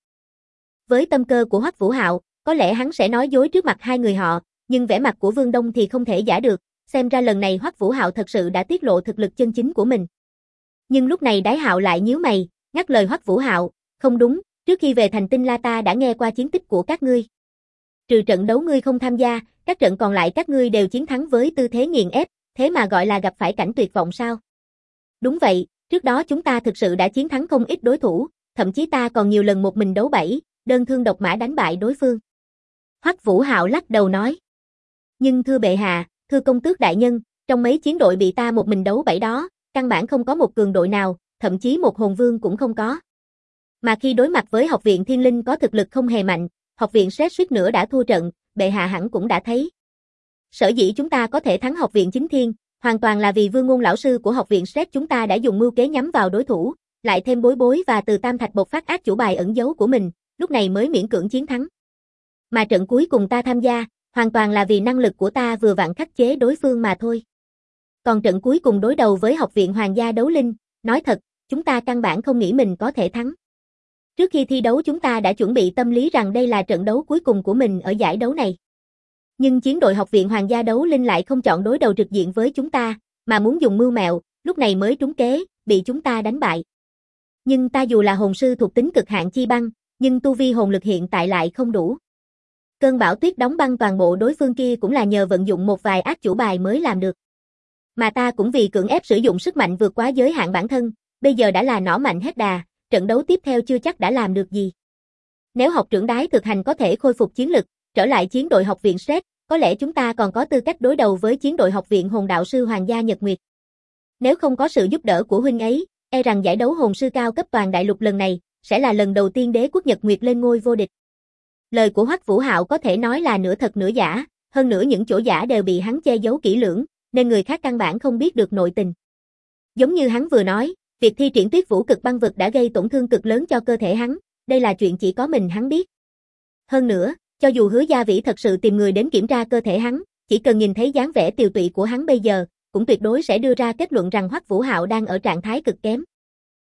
Với tâm cơ của Hoắc Vũ Hạo, có lẽ hắn sẽ nói dối trước mặt hai người họ, nhưng vẻ mặt của Vương Đông thì không thể giả được, xem ra lần này Hoắc Vũ Hạo thật sự đã tiết lộ thực lực chân chính của mình. Nhưng lúc này Đái Hạo lại nhíu mày, ngắt lời Hoắc Vũ Hạo, không đúng, trước khi về thành Tinh La ta đã nghe qua chiến tích của các ngươi. Trừ trận đấu ngươi không tham gia, các trận còn lại các ngươi đều chiến thắng với tư thế nghiền ép, thế mà gọi là gặp phải cảnh tuyệt vọng sao? Đúng vậy, trước đó chúng ta thực sự đã chiến thắng không ít đối thủ, thậm chí ta còn nhiều lần một mình đấu bẫy, đơn thương độc mã đánh bại đối phương. Hoắc Vũ Hạo lắc đầu nói. Nhưng thưa bệ hạ, thưa công tước đại nhân, trong mấy chiến đội bị ta một mình đấu bẫy đó, căn bản không có một cường đội nào, thậm chí một hồn vương cũng không có. Mà khi đối mặt với học viện Thiên Linh có thực lực không hề mạnh, học viện Sret suýt nữa đã thua trận, bệ hạ hẳn cũng đã thấy. Sở dĩ chúng ta có thể thắng học viện Chính Thiên, hoàn toàn là vì Vương Ngôn lão sư của học viện Sret chúng ta đã dùng mưu kế nhắm vào đối thủ, lại thêm Bối Bối và Từ Tam Thạch bộc phát át chủ bài ẩn giấu của mình, lúc này mới miễn cưỡng chiến thắng. Mà trận cuối cùng ta tham gia, hoàn toàn là vì năng lực của ta vừa vặn khắc chế đối phương mà thôi. Còn trận cuối cùng đối đầu với học viện Hoàng gia Đấu Linh, nói thật, chúng ta căn bản không nghĩ mình có thể thắng. Trước khi thi đấu chúng ta đã chuẩn bị tâm lý rằng đây là trận đấu cuối cùng của mình ở giải đấu này. Nhưng chiến đội học viện Hoàng gia Đấu Linh lại không chọn đối đầu trực diện với chúng ta, mà muốn dùng mưu mẹo, lúc này mới trúng kế, bị chúng ta đánh bại. Nhưng ta dù là hồn sư thuộc tính cực hạn chi băng, nhưng tu vi hồn lực hiện tại lại không đủ. Cơn bão tuyết đóng băng toàn bộ đối phương kia cũng là nhờ vận dụng một vài át chủ bài mới làm được. Mà ta cũng vì cưỡng ép sử dụng sức mạnh vượt quá giới hạn bản thân, bây giờ đã là nỏ mạnh hết đà, trận đấu tiếp theo chưa chắc đã làm được gì. Nếu học trưởng Đái Thực Hành có thể khôi phục chiến lực, trở lại chiến đội học viện Sret, có lẽ chúng ta còn có tư cách đối đầu với chiến đội học viện Hồn Đạo sư Hoàng gia Nhật Nguyệt. Nếu không có sự giúp đỡ của huynh ấy, e rằng giải đấu hồn sư cao cấp toàn đại lục lần này sẽ là lần đầu tiên đế quốc Nhật Nguyệt lên ngôi vô địch. Lời của Hoắc Vũ Hạo có thể nói là nửa thật nửa giả, hơn nữa những chỗ giả đều bị hắn che giấu kỹ lưỡng, nên người khác căn bản không biết được nội tình. Giống như hắn vừa nói, việc thi triển Tuyết Vũ Cực Băng Vực đã gây tổn thương cực lớn cho cơ thể hắn, đây là chuyện chỉ có mình hắn biết. Hơn nữa, cho dù Hứa Gia Vĩ thật sự tìm người đến kiểm tra cơ thể hắn, chỉ cần nhìn thấy dáng vẻ tiều tụy của hắn bây giờ, cũng tuyệt đối sẽ đưa ra kết luận rằng Hoắc Vũ Hạo đang ở trạng thái cực kém.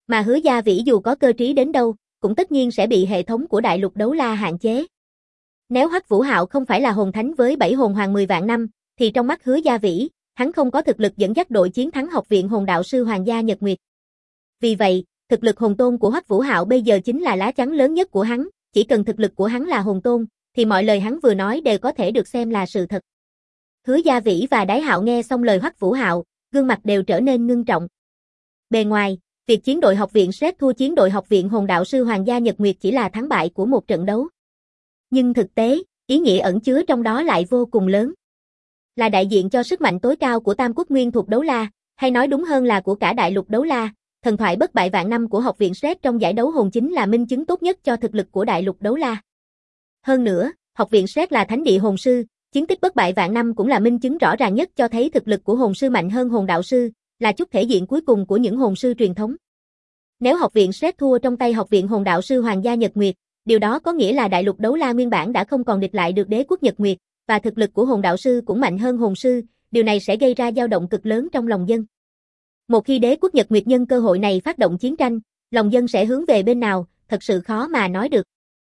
Mà Hứa Gia Vĩ dù có cơ trí đến đâu, cũng tất nhiên sẽ bị hệ thống của Đại Lục Đấu La hạn chế. Nếu Hoắc Vũ Hạo không phải là hồn thánh với 7 hồn hoàng 10 vạn năm, thì trong mắt Hứa Gia Vĩ, hắn không có thực lực dẫn dắt đội chiến thắng Học viện Hồn Đạo sư Hoàng gia Nhật Nguyệt. Vì vậy, thực lực hồn tôn của Hoắc Vũ Hạo bây giờ chính là lá chắn lớn nhất của hắn, chỉ cần thực lực của hắn là hồn tôn, thì mọi lời hắn vừa nói đều có thể được xem là sự thật. Hứa Gia Vĩ và Đái Hạo nghe xong lời Hoắc Vũ Hạo, gương mặt đều trở nên ngưng trọng. Bề ngoài, việc chiến đội học viện Sret thua chiến đội học viện Hồn Đạo sư Hoàng gia Nhật Nguyệt chỉ là thắng bại của một trận đấu. Nhưng thực tế, ý nghĩa ẩn chứa trong đó lại vô cùng lớn. Là đại diện cho sức mạnh tối cao của Tam Quốc Nguyên thuộc Đấu La, hay nói đúng hơn là của cả Đại Lục Đấu La, thần thoại bất bại vạn năm của học viện Sret trong giải đấu hồn chính là minh chứng tốt nhất cho thực lực của Đại Lục Đấu La. Hơn nữa, học viện Sret là thánh địa hồn sư, chiến tích bất bại vạn năm cũng là minh chứng rõ ràng nhất cho thấy thực lực của hồn sư mạnh hơn hồn đạo sư, là chút thể diện cuối cùng của những hồn sư truyền thống. Nếu học viện Sret thua trong tay học viện Hồn Đạo sư Hoàng gia Nhật Nguyệt, điều đó có nghĩa là Đại Lục Đấu La nguyên bản đã không còn địch lại được đế quốc Nhật Nguyệt, và thực lực của hồn đạo sư cũng mạnh hơn hồn sư, điều này sẽ gây ra dao động cực lớn trong lòng dân. Một khi đế quốc Nhật Nguyệt nhân cơ hội này phát động chiến tranh, lòng dân sẽ hướng về bên nào, thật sự khó mà nói được.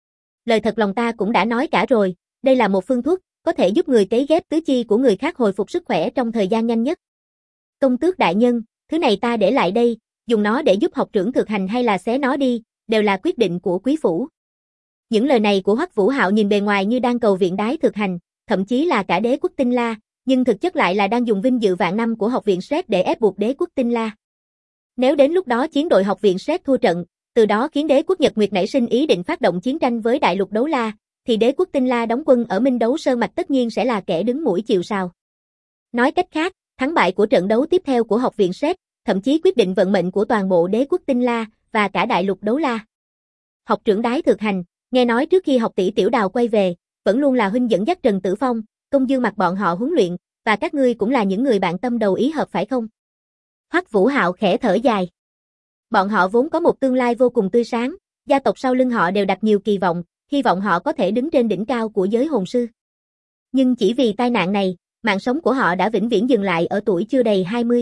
Lời thật lòng ta cũng đã nói cả rồi, đây là một phương thuốc, có thể giúp người cấy ghép tứ chi của người khác hồi phục sức khỏe trong thời gian nhanh nhất. Công tước đại nhân, thứ này ta để lại đây, dùng nó để giúp học trưởng thực hành hay là xé nó đi, đều là quyết định của quý phủ. Những lời này của Hoắc Vũ Hạo nhìn bề ngoài như đang cầu viện Đái thực hành, thậm chí là cả đế quốc Tinh La, nhưng thực chất lại là đang dùng vinh dự vạn năm của học viện Sret để ép buộc đế quốc Tinh La. Nếu đến lúc đó chiến đội học viện Sret thua trận, từ đó khiến đế quốc Nhật Nguyệt nảy sinh ý định phát động chiến tranh với Đại Lục Đấu La, thì đế quốc Tinh La đóng quân ở Minh Đấu Sơn Mạch tất nhiên sẽ là kẻ đứng mũi chịu sào. Nói cách khác, thắng bại của trận đấu tiếp theo của học viện Sret, thậm chí quyết định vận mệnh của toàn bộ đế quốc Tinh La và cả Đại Lục Đấu La. Học trưởng Đái thực hành, nghe nói trước khi học tỷ Tiểu Đào quay về, vẫn luôn là huynh dẫn dắt Trần Tử Phong, Công Dương mặc bọn họ huấn luyện, và các ngươi cũng là những người bạn tâm đầu ý hợp phải không? Hoắc Vũ Hạo khẽ thở dài. Bọn họ vốn có một tương lai vô cùng tươi sáng, gia tộc sau lưng họ đều đặt nhiều kỳ vọng, hy vọng họ có thể đứng trên đỉnh cao của giới hồn sư. Nhưng chỉ vì tai nạn này, mạng sống của họ đã vĩnh viễn dừng lại ở tuổi chưa đầy 20.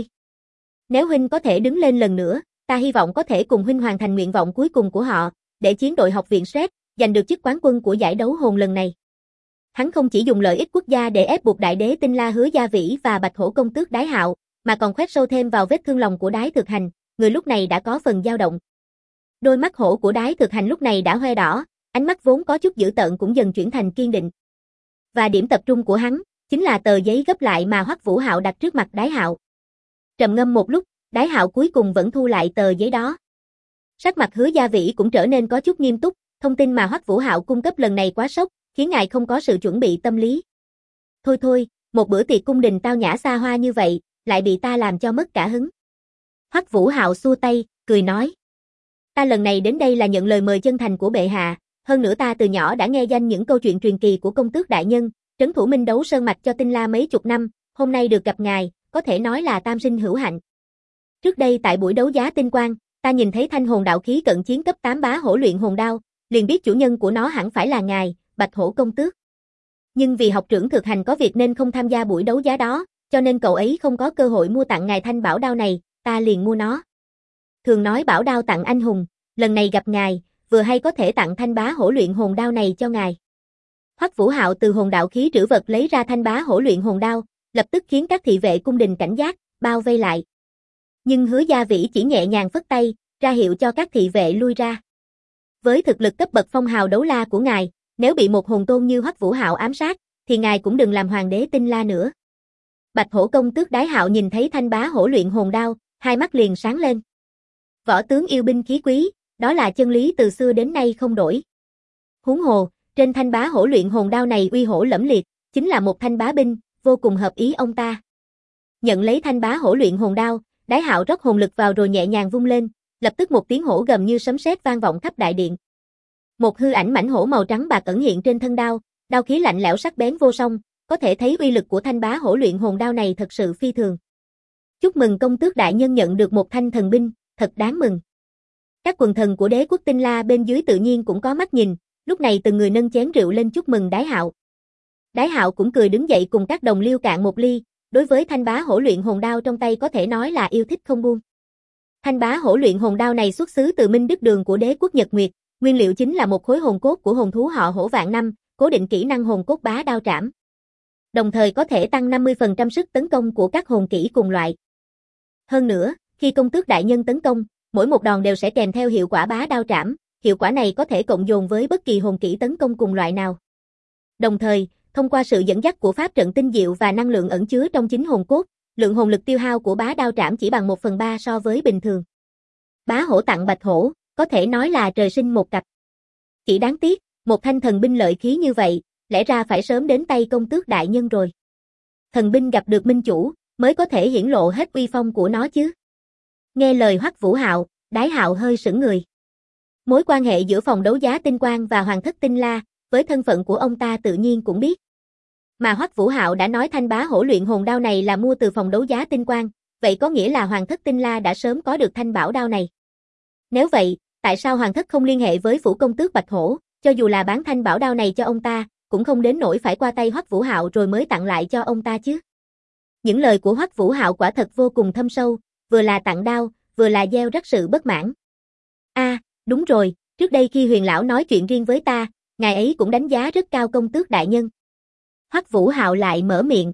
Nếu huynh có thể đứng lên lần nữa, ta hy vọng có thể cùng huynh hoàn thành nguyện vọng cuối cùng của họ, để chiến đội học viện Sret giành được chức quán quân của giải đấu hồn lần này. Hắn không chỉ dùng lợi ích quốc gia để ép buộc đại đế Tinh La Hứa Gia Vĩ và Bạch Hổ công tước Đái Hạo, mà còn khoét sâu thêm vào vết thương lòng của Đái thực hành, người lúc này đã có phần dao động. Đôi mắt hổ của Đái thực hành lúc này đã hoe đỏ, ánh mắt vốn có chút dữ tợn cũng dần chuyển thành kiên định. Và điểm tập trung của hắn chính là tờ giấy gấp lại mà Hoắc Vũ Hạo đặt trước mặt Đái Hạo. Trầm ngâm một lúc, Đái Hạo cuối cùng vẫn thu lại tờ giấy đó. Sắc mặt Hứa Gia Vĩ cũng trở nên có chút nghiêm túc, thông tin mà Hoắc Vũ Hạo cung cấp lần này quá sốc, khiến ngài không có sự chuẩn bị tâm lý. Thôi thôi, một bữa tiệc cung đình tao nhã xa hoa như vậy, lại bị ta làm cho mất cả hứng. Hoắc Vũ Hạo xua tay, cười nói. Ta lần này đến đây là nhận lời mời chân thành của bệ hạ, hơn nữa ta từ nhỏ đã nghe danh những câu chuyện truyền kỳ của công tước đại nhân, trấn thủ Minh Đấu Sơn Mạch cho Tinh La mấy chục năm, hôm nay được gặp ngài, có thể nói là tam sinh hữu hạnh. Trước đây tại buổi đấu giá tinh quang, ta nhìn thấy thanh hồn đạo khí cận chiến cấp 8 bá hổ luyện hồn đao, liền biết chủ nhân của nó hẳn phải là ngài, Bạch Hổ công tước. Nhưng vì học trưởng thực hành có việc nên không tham gia buổi đấu giá đó, cho nên cậu ấy không có cơ hội mua tặng ngài thanh bảo đao này, ta liền mua nó. Thường nói bảo đao tặng anh hùng, lần này gặp ngài, vừa hay có thể tặng thanh bá hổ luyện hồn đao này cho ngài. Hoắc Vũ Hạo từ hồn đạo khí trữ vật lấy ra thanh bá hổ luyện hồn đao, lập tức khiến các thị vệ cung đình cảnh giác, bao vây lại. Nhưng Hứa Gia Vĩ chỉ nhẹ nhàng phất tay, ra hiệu cho các thị vệ lui ra. Với thực lực cấp bậc phong hào đấu la của ngài, nếu bị một hồn tôn như Hoắc Vũ Hạo ám sát, thì ngài cũng đừng làm hoàng đế Tinh La nữa. Bạch Hổ công tước Đái Hạo nhìn thấy thanh bá hổ luyện hồn đao, hai mắt liền sáng lên. Võ tướng yêu binh khí quý, đó là chân lý từ xưa đến nay không đổi. Huống hồ, trên thanh bá hổ luyện hồn đao này uy hổ lẫm liệt, chính là một thanh bá binh, vô cùng hợp ý ông ta. Nhận lấy thanh bá hổ luyện hồn đao, Đái Hạo rót hồn lực vào rồi nhẹ nhàng vung lên, lập tức một tiếng hổ gầm như sấm sét vang vọng khắp đại điện. Một hư ảnh mãnh hổ màu trắng bạc ẩn hiện trên thân đao, đao khí lạnh lẽo sắc bén vô song, có thể thấy uy lực của thanh bá hổ luyện hồn đao này thật sự phi thường. Chúc mừng công tước đại nhân nhận được một thanh thần binh, thật đáng mừng. Các quần thần của đế quốc Tinh La bên dưới tự nhiên cũng có mắt nhìn, lúc này từng người nâng chén rượu lên chúc mừng Đái Hạo. Đái Hạo cũng cười đứng dậy cùng các đồng liêu cạn một ly, đối với thanh bá hổ luyện hồn đao trong tay có thể nói là yêu thích không buông. Thanh bá hổ luyện hồn đao này xuất xứ từ Minh Đức Đường của đế quốc Nhật Nguyệt, nguyên liệu chính là một khối hồn cốt của hồn thú họ Hổ vạn năm, cố định kỹ năng hồn cốt bá đao trảm. Đồng thời có thể tăng 50% sức tấn công của các hồn kỹ cùng loại. Hơn nữa, khi công tước đại nhân tấn công, mỗi một đòn đều sẽ kèm theo hiệu quả bá đao trảm, hiệu quả này có thể cộng dồn với bất kỳ hồn kỹ tấn công cùng loại nào. Đồng thời, thông qua sự dẫn dắt của pháp trận tinh diệu và năng lượng ẩn chứa trong chính hồn cốt, lượng hồn lực tiêu hao của bá đao trảm chỉ bằng 1/3 so với bình thường. Bá hổ tặng bạch hổ, có thể nói là trời sinh một cặp. Chỉ đáng tiếc, một thanh thần binh lợi khí như vậy, lẽ ra phải sớm đến tay công tước đại nhân rồi. Thần binh gặp được minh chủ, mới có thể hiển lộ hết uy phong của nó chứ. Nghe lời Hoắc Vũ Hạo, Đái Hạo hơi sững người. Mối quan hệ giữa phòng đấu giá Tinh Quang và Hoàng thất Tinh La, với thân phận của ông ta tự nhiên cũng biết. Mà Hoắc Vũ Hạo đã nói thanh bá hổ luyện hồn đao này là mua từ phòng đấu giá Tinh Quang, vậy có nghĩa là Hoàng thất Tinh La đã sớm có được thanh bảo đao này. Nếu vậy, tại sao Hoàng thất không liên hệ với phủ công tước Bạch Hổ, cho dù là bán thanh bảo đao này cho ông ta, cũng không đến nỗi phải qua tay Hoắc Vũ Hạo rồi mới tặng lại cho ông ta chứ? Những lời của Hoắc Vũ Hạo quả thật vô cùng thâm sâu, vừa là tặng đao, vừa là gieo rắc sự bất mãn. Đúng rồi, trước đây khi Huyền lão nói chuyện riêng với ta, ngài ấy cũng đánh giá rất cao công tước đại nhân. Hoắc Vũ Hạo lại mở miệng.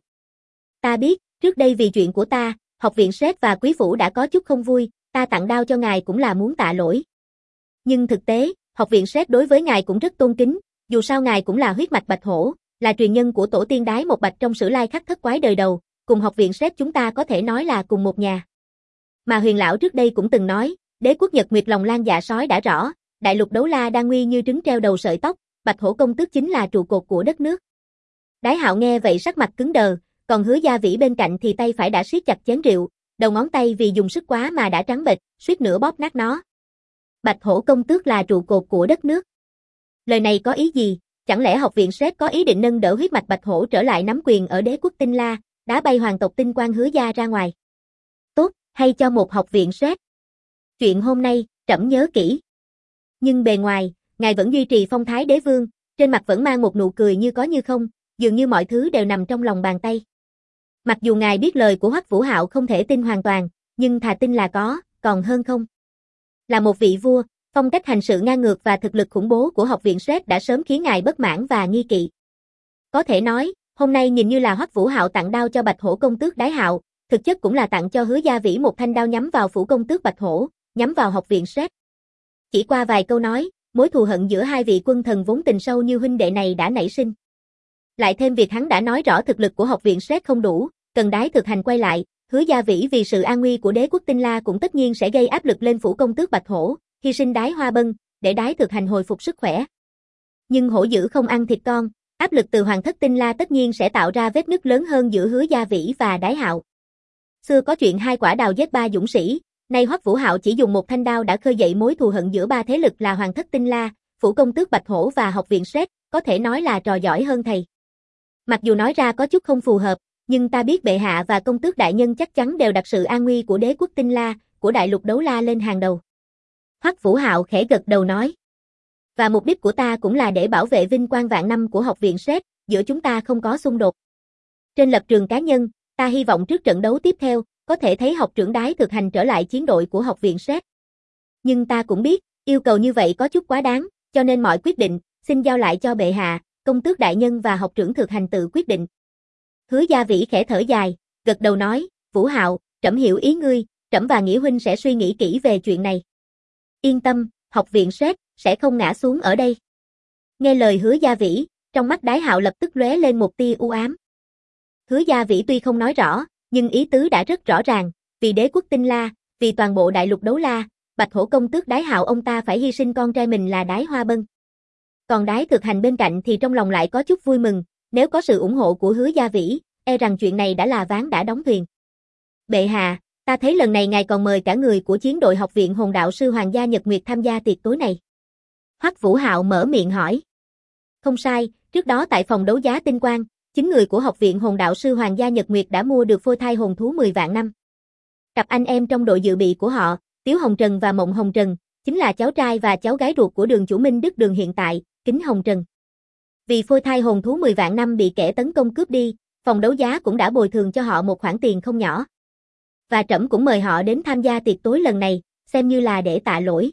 Ta biết, trước đây vì chuyện của ta, học viện Sét và quý phủ đã có chút không vui, ta tặng đao cho ngài cũng là muốn tạ lỗi. Nhưng thực tế, học viện Sét đối với ngài cũng rất tôn kính, dù sao ngài cũng là huyết mạch Bạch Hổ, là truyền nhân của tổ tiên Đái Một Bạch trong sử lai khắc thất quái đời đầu, cùng học viện Sét chúng ta có thể nói là cùng một nhà. Mà Huyền lão trước đây cũng từng nói, đế quốc Nhật Nguyệt lòng lan dạ sói đã rõ, đại lục đấu la đang nguy như trứng treo đầu sợi tóc, Bạch Hổ công tước chính là trụ cột của đất nước. Đái Hạo nghe vậy sắc mặt cứng đờ, còn Hứa Gia Vĩ bên cạnh thì tay phải đã siết chặt chén rượu, đầu ngón tay vì dùng sức quá mà đã trắng bệch, suýt nữa bóp nát nó. Bạch Hổ công tước là trụ cột của đất nước. Lời này có ý gì? Chẳng lẽ học viện Sét có ý định nâng đỡ huyết mạch Bạch Hổ trở lại nắm quyền ở đế quốc Tinh La, đá bay hoàng tộc Tinh Quang Hứa Gia ra ngoài? Tốt, hay cho một học viện Sét. Chuyện hôm nay, trẫm nhớ kỹ. Nhưng bề ngoài, ngài vẫn duy trì phong thái đế vương, trên mặt vẫn mang một nụ cười như có như không, dường như mọi thứ đều nằm trong lòng bàn tay. Mặc dù ngài biết lời của Hoắc Vũ Hạo không thể tin hoàn toàn, nhưng thà tin là có, còn hơn không. Là một vị vua, phong cách hành sự ngang ngược và thực lực khủng bố của học viện Sét đã sớm khiến ngài bất mãn và nghi kỵ. Có thể nói, hôm nay nhìn như là Hoắc Vũ Hạo tặng đao cho Bạch Hổ công tước Đái Hạo, thực chất cũng là tặng cho Hứa Gia Vĩ một thanh đao nhắm vào phủ công tước Bạch Hổ, nhắm vào học viện Sét. Chỉ qua vài câu nói, mối thù hận giữa hai vị quân thần vốn tình sâu như huynh đệ này đã nảy sinh. Lại thêm việc hắn đã nói rõ thực lực của học viện Sét không đủ, cần Đái Thực Hành quay lại, Hứa Gia Vĩ vì sự an nguy của đế quốc Tinh La cũng tất nhiên sẽ gây áp lực lên phủ công tước Bạch Hổ, hy sinh Đái Hoa Bân, để Đái Thực Hành hồi phục sức khỏe. Nhưng hổ dữ không ăn thịt con, áp lực từ hoàng thất Tinh La tất nhiên sẽ tạo ra vết nứt lớn hơn giữa Hứa Gia Vĩ và Đái Hạo. Xưa có chuyện hai quả đào giết ba dũng sĩ, nay Hoắc Vũ Hạo chỉ dùng một thanh đao đã khơi dậy mối thù hận giữa ba thế lực là hoàng thất Tinh La, phủ công tước Bạch Hổ và học viện Sét, có thể nói là trò giỏi hơn thầy. Mặc dù nói ra có chút không phù hợp, nhưng ta biết bệ hạ và công tước đại nhân chắc chắn đều đặt sự an nguy của đế quốc Tinh La, của đại lục đấu la lên hàng đầu. Hoắc Vũ Hạo khẽ gật đầu nói. Và mục đích của ta cũng là để bảo vệ vinh quang vạn năm của học viện Sét, giữa chúng ta không có xung đột. Trên lập trường cá nhân, ta hy vọng trước trận đấu tiếp theo, có thể thấy học trưởng Đái Thực Hành trở lại chiến đội của học viện Sét. Nhưng ta cũng biết, yêu cầu như vậy có chút quá đáng, cho nên mọi quyết định, xin giao lại cho bệ hạ, công tước đại nhân và học trưởng Thực Hành tự quyết định. Hứa Gia Vĩ khẽ thở dài, gật đầu nói, Vũ Hạo, trẫm hiểu ý ngươi, trẫm và Nghĩa huynh sẽ suy nghĩ kỹ về chuyện này. Yên tâm, học viện Sét sẽ không ngã xuống ở đây. Nghe lời Hứa Gia Vĩ, trong mắt Đái Hạo lập tức lóe lên một tia u ám. Hứa Gia Vĩ tuy không nói rõ, nhưng ý tứ đã rất rõ ràng, vì đế quốc Tinh La, vì toàn bộ đại lục đấu la, Bạch Hổ công tước Đái Hạo ông ta phải hy sinh con trai mình là Đái Hoa Bân. Còn Đái Thực Hành bên cạnh thì trong lòng lại có chút vui mừng, nếu có sự ủng hộ của Hứa Gia Vĩ, e rằng chuyện này đã là ván đã đóng thuyền. Bệ hạ, ta thấy lần này ngài còn mời cả người của chiến đội học viện hồn đạo sư Hoàng gia Nhật Nguyệt tham gia tiệc tối này. Hoắc Vũ Hạo mở miệng hỏi. Không sai, trước đó tại phòng đấu giá Tinh Quang, 9 người của học viện hồn đạo sư Hoàng gia Nhật Nguyệt đã mua được phôi thai hồn thú 10 vạn năm. Cặp anh em trong đội dự bị của họ, Tiếu Hồng Trần và Mộng Hồng Trần, chính là cháu trai và cháu gái ruột của Đường chủ Minh Đức Đường hiện tại, Kính Hồng Trần. Vì phôi thai hồn thú 10 vạn năm bị kẻ tấn công cướp đi, phòng đấu giá cũng đã bồi thường cho họ một khoản tiền không nhỏ. Và trẫm cũng mời họ đến tham gia tiệc tối lần này, xem như là để tạ lỗi.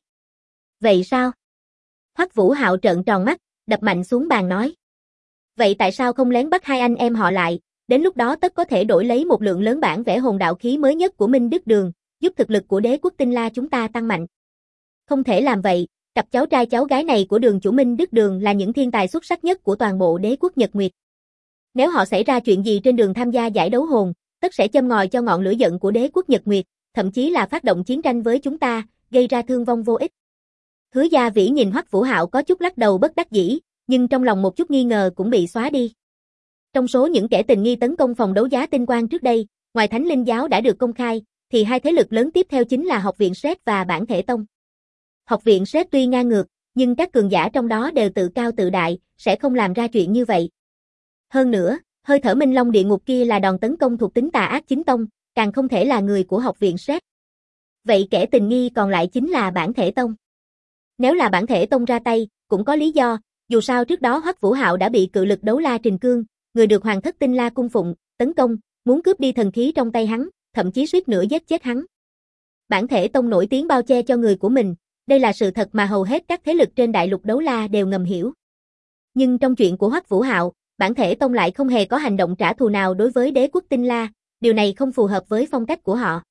Vậy sao? Hoắc Vũ Hạo trợn tròn mắt, đập mạnh xuống bàn nói. Vậy tại sao không lén bắt hai anh em họ lại, đến lúc đó tất có thể đổi lấy một lượng lớn bản vẽ hồn đạo khí mới nhất của Minh Đức Đường, giúp thực lực của đế quốc Tinh La chúng ta tăng mạnh. Không thể làm vậy, cặp cháu trai cháu gái này của đường chủ Minh Đức Đường là những thiên tài xuất sắc nhất của toàn bộ đế quốc Nhật Nguyệt. Nếu họ xảy ra chuyện gì trên đường tham gia giải đấu hồn, tất sẽ châm ngòi cho ngọn lửa giận của đế quốc Nhật Nguyệt, thậm chí là phát động chiến tranh với chúng ta, gây ra thương vong vô ích. Hứa Gia Vĩ nhìn Hoắc Vũ Hạo có chút lắc đầu bất đắc dĩ, nhưng trong lòng một chút nghi ngờ cũng bị xóa đi. Trong số những kẻ tình nghi tấn công phòng đấu giá Tinh Quang trước đây, ngoài Thánh Linh Giáo đã được công khai, thì hai thế lực lớn tiếp theo chính là Học viện Sét và Bản Thể Tông. Học viện Sét tuy ngang ngược, nhưng các cường giả trong đó đều tự cao tự đại, sẽ không làm ra chuyện như vậy. Hơn nữa, hơi thở Minh Long địa ngục kia là đòn tấn công thuộc tính tà ác chính tông, càng không thể là người của Học viện Sét. Vậy kẻ tình nghi còn lại chính là Bản Thể Tông. Nếu là Bản Thể Tông ra tay, cũng có lý do, dù sao trước đó Hoắc Vũ Hạo đã bị cự lực đấu la Trình Cương, người được Hoàng thất Tinh La cung phụng, tấn công, muốn cướp đi thần khí trong tay hắn, thậm chí suýt nữa giết chết hắn. Bản Thể Tông nổi tiếng bao che cho người của mình, đây là sự thật mà hầu hết các thế lực trên đại lục đấu la đều ngầm hiểu. Nhưng trong chuyện của Hoắc Vũ Hạo, Bản Thể Tông lại không hề có hành động trả thù nào đối với đế quốc Tinh La, điều này không phù hợp với phong cách của họ.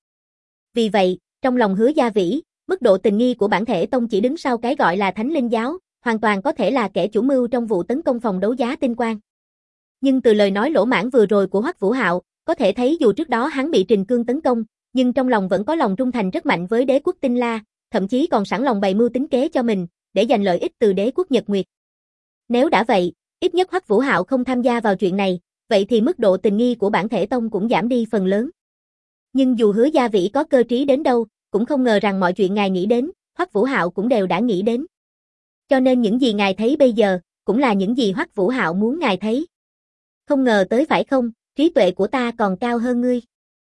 Vì vậy, trong lòng Hứa Gia Vĩ, mức độ tình nghi của Bản Thể Tông chỉ đứng sau cái gọi là Thánh Linh Giáo, hoàn toàn có thể là kẻ chủ mưu trong vụ tấn công phòng đấu giá Tinh Quang. Nhưng từ lời nói lỗ mãng vừa rồi của Hoắc Vũ Hạo, có thể thấy dù trước đó hắn bị Trình Cương tấn công, nhưng trong lòng vẫn có lòng trung thành rất mạnh với đế quốc Tinh La, thậm chí còn sẵn lòng bày mưu tính kế cho mình, để giành lợi ích từ đế quốc Nhật Nguyệt. Nếu đã vậy, ít nhất Hoắc Vũ Hạo không tham gia vào chuyện này, vậy thì mức độ tình nghi của Bản Thể Tông cũng giảm đi phần lớn. Nhưng dù Hứa Gia Vĩ có cơ trí đến đâu, cũng không ngờ rằng mọi chuyện ngài nghĩ đến, Hoắc Vũ Hạo cũng đều đã nghĩ đến. Cho nên những gì ngài thấy bây giờ, cũng là những gì Hoắc Vũ Hạo muốn ngài thấy. Không ngờ tới phải không, trí tuệ của ta còn cao hơn ngươi.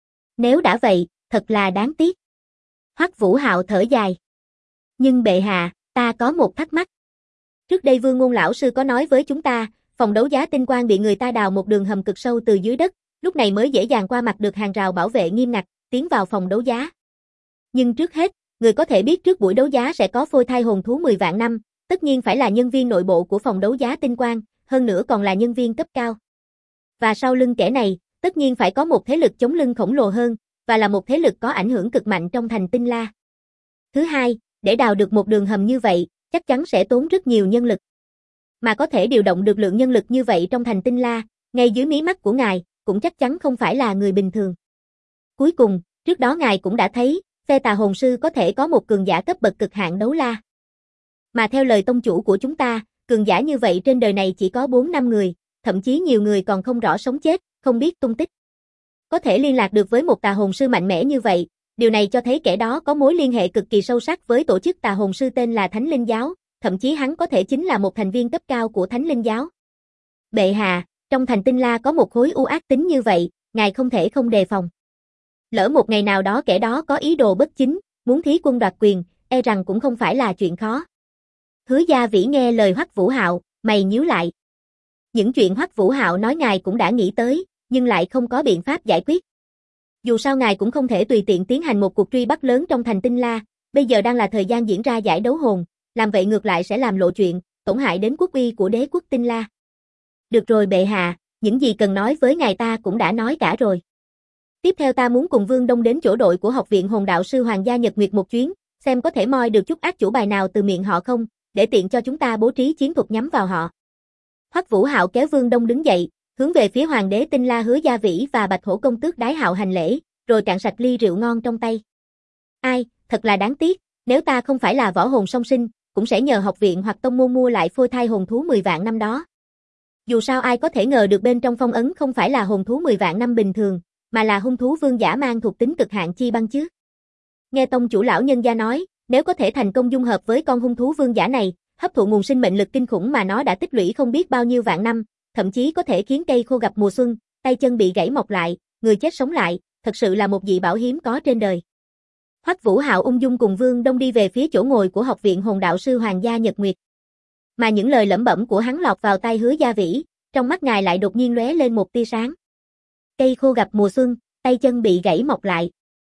Nếu đã vậy, thật là đáng tiếc. Hoắc Vũ Hạo thở dài. Nhưng bệ hạ, ta có một thắc mắc. Trước đây Vương Ngôn lão sư có nói với chúng ta, phòng đấu giá Tinh Quang bị người ta đào một đường hầm cực sâu từ dưới đất, lúc này mới dễ dàng qua mặt được hàng rào bảo vệ nghiêm ngặt, tiến vào phòng đấu giá. Nhưng trước hết, người có thể biết trước buổi đấu giá sẽ có phôi thai hồn thú 10 vạn năm, tất nhiên phải là nhân viên nội bộ của phòng đấu giá Tinh Quang, hơn nữa còn là nhân viên cấp cao. Và sau lưng kẻ này, tất nhiên phải có một thế lực chống lưng khổng lồ hơn, và là một thế lực có ảnh hưởng cực mạnh trong thành Tinh La. Thứ hai, để đào được một đường hầm như vậy, chắc chắn sẽ tốn rất nhiều nhân lực. Mà có thể điều động được lượng nhân lực như vậy trong thành Tinh La, ngay dưới mí mắt của ngài, cũng chắc chắn không phải là người bình thường. Cuối cùng, trước đó ngài cũng đã thấy, phe tà hồn sư có thể có một cường giả cấp bậc cực hạn đấu la. Mà theo lời tông chủ của chúng ta, cường giả như vậy trên đời này chỉ có 4-5 người, thậm chí nhiều người còn không rõ sống chết, không biết tung tích. Có thể liên lạc được với một tà hồn sư mạnh mẽ như vậy, điều này cho thấy kẻ đó có mối liên hệ cực kỳ sâu sắc với tổ chức tà hồn sư tên là Thánh Linh Giáo, thậm chí hắn có thể chính là một thành viên cấp cao của Thánh Linh Giáo. Bệ hạ, trong thành Tinh La có một khối u ác tính như vậy, ngài không thể không đề phòng. Lỡ một ngày nào đó kẻ đó có ý đồ bất chính, muốn thí quân đoạt quyền, e rằng cũng không phải là chuyện khó. Hứa Gia Vĩ nghe lời Hoắc Vũ Hạo, mày nhíu lại. Những chuyện Hoắc Vũ Hạo nói ngài cũng đã nghĩ tới, nhưng lại không có biện pháp giải quyết. Dù sao ngài cũng không thể tùy tiện tiến hành một cuộc truy bắt lớn trong thành Tinh La, bây giờ đang là thời gian diễn ra giải đấu hồn, làm vậy ngược lại sẽ làm lộ chuyện, tổn hại đến quốc uy của đế quốc Tinh La. Được rồi bệ hạ, những gì cần nói với ngài ta cũng đã nói cả rồi. Tiếp theo ta muốn cùng Vương Đông đến chỗ đội của Học viện Hồn Đạo sư Hoàng gia Nhật Nguyệt một chuyến, xem có thể moi được chút ác chủ bài nào từ miệng họ không, để tiện cho chúng ta bố trí chiến thuật nhắm vào họ. Hoắc Vũ Hạo kéo Vương Đông đứng dậy, hướng về phía Hoàng đế Tinh La Hứa Gia Vĩ và Bạch Hổ công tước Đái Hạo hành lễ, rồi cạn sạch ly rượu ngon trong tay. Ai, thật là đáng tiếc, nếu ta không phải là võ hồn song sinh, cũng sẽ nhờ học viện hoặc tông môn mua lại phôi thai hồn thú 10 vạn năm đó. Dù sao ai có thể ngờ được bên trong phong ấn không phải là hồn thú 10 vạn năm bình thường, mà là hung thú vương giả mang thuộc tính cực hạn chi băng chứ. Nghe tông chủ lão nhân gia nói, nếu có thể thành công dung hợp với con hung thú vương giả này, hấp thụ nguồn sinh mệnh lực kinh khủng mà nó đã tích lũy không biết bao nhiêu vạn năm, thậm chí có thể khiến cây khô gặp mùa xuân, tay chân bị gãy mọc lại, người chết sống lại, thật sự là một dị bảo hiếm có trên đời. Hoắc Vũ Hạo ung dung cùng Vương Đông đi về phía chỗ ngồi của Học viện Hồn Đạo sư Hoàng gia Nhật Nguyệt. Mà những lời lẩm bẩm của hắn lọt vào tai Hứa Gia Vĩ, trong mắt ngài lại đột nhiên lóe lên một tia sáng. Cây khô gặp mùa xuân, tay chân bị gãy mọc lại.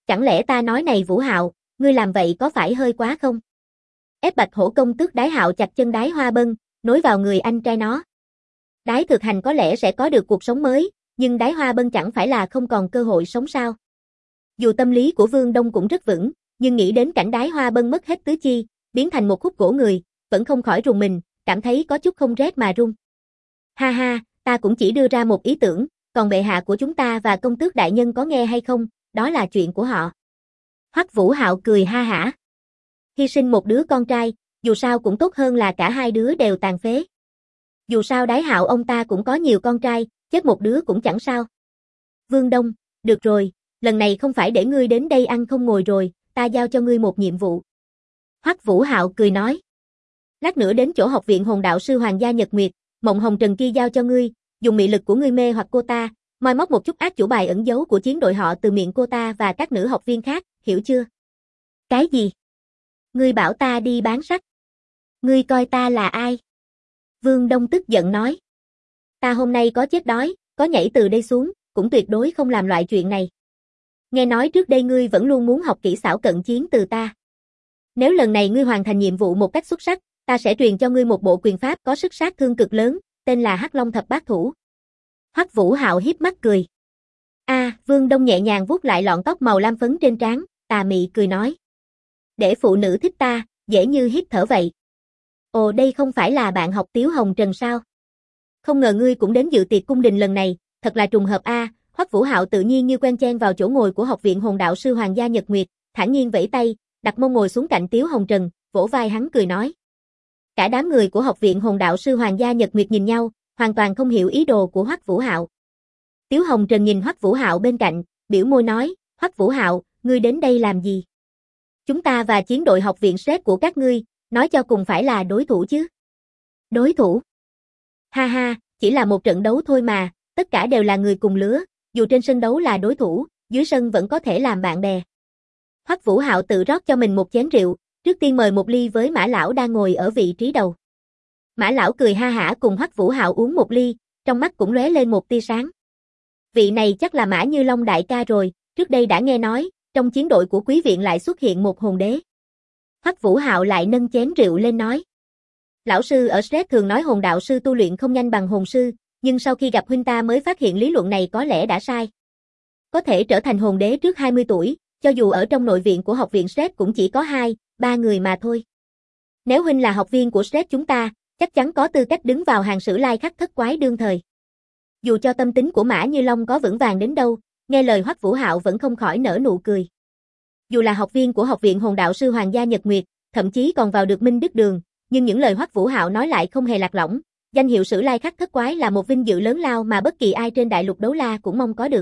Chẳng lẽ ta nói này Vũ Hạo, ngươi làm vậy có phải hơi quá không? Ép Bạch Hổ công tước Đái Hạo chặt chân Đái Hoa Bân, nối vào người anh trai nó. Đái Thực Hành có lẽ sẽ có được cuộc sống mới, nhưng Đái Hoa Bân chẳng phải là không còn cơ hội sống sao? Dù tâm lý của Vương Đông cũng rất vững, nhưng nghĩ đến cảnh Đái Hoa Bân mất hết tứ chi, biến thành một khúc gỗ người, vẫn không khỏi rùng mình, cảm thấy có chút không rét mà run. Ha ha, ta cũng chỉ đưa ra một ý tưởng, còn bệ hạ của chúng ta và công tước đại nhân có nghe hay không, đó là chuyện của họ. Hoắc Vũ Hạo cười ha hả. Hy sinh một đứa con trai, dù sao cũng tốt hơn là cả hai đứa đều tàn phế. Dù sao Đái Hạo ông ta cũng có nhiều con trai, chết một đứa cũng chẳng sao. Vương Đông, được rồi, lần này không phải để ngươi đến đây ăn không ngồi rồi, ta giao cho ngươi một nhiệm vụ. Hoắc Vũ Hạo cười nói. Lát nữa đến chỗ học viện hồn đạo sư Hoàng gia Nhật Nguyệt, Mộng Hồng Trần kia giao cho ngươi, dùng mị lực của ngươi mê hoặc cô ta, moi móc một chút ác chủ bài ẩn giấu của chiến đội họ từ miệng cô ta và các nữ học viên khác, hiểu chưa? Cái gì? Ngươi bảo ta đi bán sách? Ngươi coi ta là ai? Vương Đông tức giận nói. Ta hôm nay có chết đói, có nhảy từ đây xuống, cũng tuyệt đối không làm loại chuyện này. Nghe nói trước đây ngươi vẫn luôn muốn học kỹ xảo cận chiến từ ta. Nếu lần này ngươi hoàn thành nhiệm vụ một cách xuất sắc, ta sẽ truyền cho ngươi một bộ quyền pháp có sức sát thương cực lớn, tên là Hắc Long Thập Bát Thủ. Hoắc Vũ Hạo hiếp mắt cười. Vương Đông nhẹ nhàng vuốt lại lọn tóc màu lam phấn trên trán, tà mị cười nói. Để phụ nữ thích ta, dễ như hít thở vậy. Ồ, đây không phải là bạn học Tiếu Hồng Trần sao? Không ngờ ngươi cũng đến dự tiệc cung đình lần này, thật là trùng hợp a. Hoắc Vũ Hạo tự nhiên như quen chen vào chỗ ngồi của học viện hồn đạo sư Hoàng gia Nhật Nguyệt, thản nhiên vẫy tay, đặt mông ngồi xuống cạnh Tiếu Hồng Trần, vỗ vai hắn cười nói. Cả đám người của học viện hồn đạo sư Hoàng gia Nhật Nguyệt nhìn nhau, hoàn toàn không hiểu ý đồ của Hoắc Vũ Hạo. Tiếu Hồng Trần nhìn Hoắc Vũ Hạo bên cạnh, biểu môi nói, Hoắc Vũ Hạo, ngươi đến đây làm gì? Chúng ta và chiến đội học viện SRED của các ngươi, nói cho cùng phải là đối thủ chứ? Đối thủ? Ha ha, chỉ là một trận đấu thôi mà, tất cả đều là người cùng lứa, dù trên sân đấu là đối thủ, dưới sân vẫn có thể làm bạn bè. Hoắc Vũ Hạo tự rót cho mình một chén rượu, trước tiên mời một ly với Mã lão đang ngồi ở vị trí đầu. Mã lão cười ha hả cùng Hoắc Vũ Hạo uống một ly, trong mắt cũng lóe lên một tia sáng. Vị này chắc là Mã Như Long đại ca rồi, trước đây đã nghe nói, trong chiến đội của quý viện lại xuất hiện một hồn đế. Hoắc Vũ Hạo lại nâng chén rượu lên nói. Lão sư ở SRED thường nói hồn đạo sư tu luyện không nhanh bằng hồn sư, nhưng sau khi gặp huynh ta mới phát hiện lý luận này có lẽ đã sai. Có thể trở thành hồn đế trước 20 tuổi, cho dù ở trong nội viện của học viện SRED cũng chỉ có 2-3 người mà thôi. Nếu huynh là học viên của SRED chúng ta, chắc chắn có tư cách đứng vào hàng sử lai khắc thất quái đương thời. Dù cho tâm tính của Mã Như Long có vững vàng đến đâu, nghe lời Hoắc Vũ Hạo vẫn không khỏi nở nụ cười. Dù là học viên của học viện hồn đạo sư Hoàng gia Nhật Nguyệt, thậm chí còn vào được Minh Đức Đường, nhưng những lời Hoắc Vũ Hạo nói lại không hề lạc lõng. Danh hiệu sử lai khắc thất quái là một vinh dự lớn lao mà bất kỳ ai trên đại lục đấu la cũng mong có được.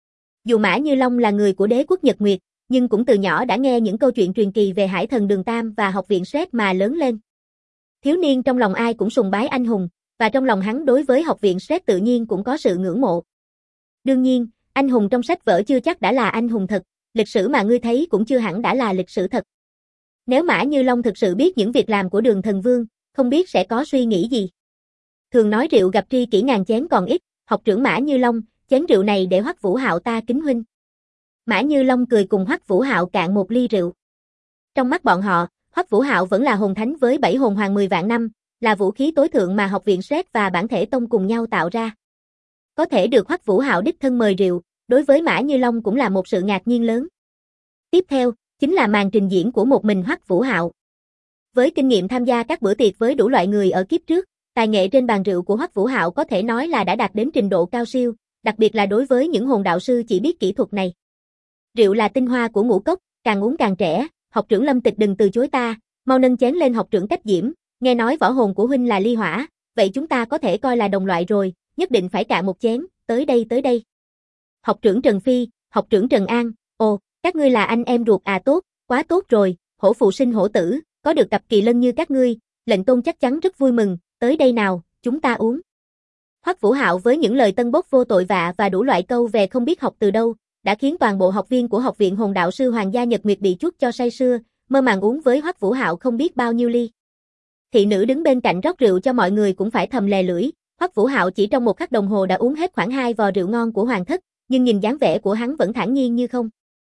Dù Mã Như Long là người của đế quốc Nhật Nguyệt, nhưng cũng từ nhỏ đã nghe những câu chuyện truyền kỳ về Hải Thần Đường Tam và học viện SRED mà lớn lên. Thiếu niên trong lòng ai cũng sùng bái anh hùng, và trong lòng hắn đối với học viện SRED tự nhiên cũng có sự ngưỡng mộ. Đương nhiên, anh hùng trong sách vở chưa chắc đã là anh hùng thật, lịch sử mà ngươi thấy cũng chưa hẳn đã là lịch sử thật. Nếu Mã Như Long thực sự biết những việc làm của Đường Thần Vương, không biết sẽ có suy nghĩ gì. Thường nói rượu gặp tri kỷ ngàn chén còn ít, học trưởng Mã Như Long, chén rượu này để Hoắc Vũ Hạo ta kính huynh. Mã Như Long cười cùng Hoắc Vũ Hạo cạn một ly rượu. Trong mắt bọn họ, Hoắc Vũ Hạo vẫn là hồn thánh với 7 hồn hoàng 10 vạn năm, là vũ khí tối thượng mà học viện SRED và bản thể tông cùng nhau tạo ra. Có thể được Hoắc Vũ Hạo đích thân mời rượu, đối với Mã Như Long cũng là một sự ngạc nhiên lớn. Tiếp theo, chính là màn trình diễn của một mình Hoắc Vũ Hạo. Với kinh nghiệm tham gia các bữa tiệc với đủ loại người ở kiếp trước, tài nghệ trên bàn rượu của Hoắc Vũ Hạo có thể nói là đã đạt đến trình độ cao siêu, đặc biệt là đối với những hồn đạo sư chỉ biết kỹ thuật này. Rượu là tinh hoa của ngũ cốc, càng uống càng trẻ, học trưởng Lâm Tịch đừng từ chối ta, mau nâng chén lên học trưởng Cách Diễm, nghe nói võ hồn của huynh là ly hỏa, vậy chúng ta có thể coi là đồng loại rồi, nhất định phải cạn một chén, tới đây tới đây. Học trưởng Trần Phi, học trưởng Trần An, ồ, các ngươi là anh em ruột à, tốt, quá tốt rồi, hổ phụ sinh hổ tử, có được cặp kỳ lân như các ngươi, lệnh tôn chắc chắn rất vui mừng, tới đây nào, chúng ta uống. Hoắc Vũ Hạo với những lời tân bốc vô tội vạ và đủ loại câu về không biết học từ đâu, đã khiến toàn bộ học viên của học viện hồn đạo sư Hoàng gia Nhật Nguyệt bị chuốt cho say sưa, mơ màng uống với Hoắc Vũ Hạo không biết bao nhiêu ly. Thị nữ đứng bên cạnh rót rượu cho mọi người cũng phải thầm lè lưỡi, Hoắc Vũ Hạo chỉ trong một khắc đồng hồ đã uống hết khoảng 2 vò rượu ngon của hoàng thất, nhưng nhìn dáng vẻ của hắn vẫn thản nhiên như không.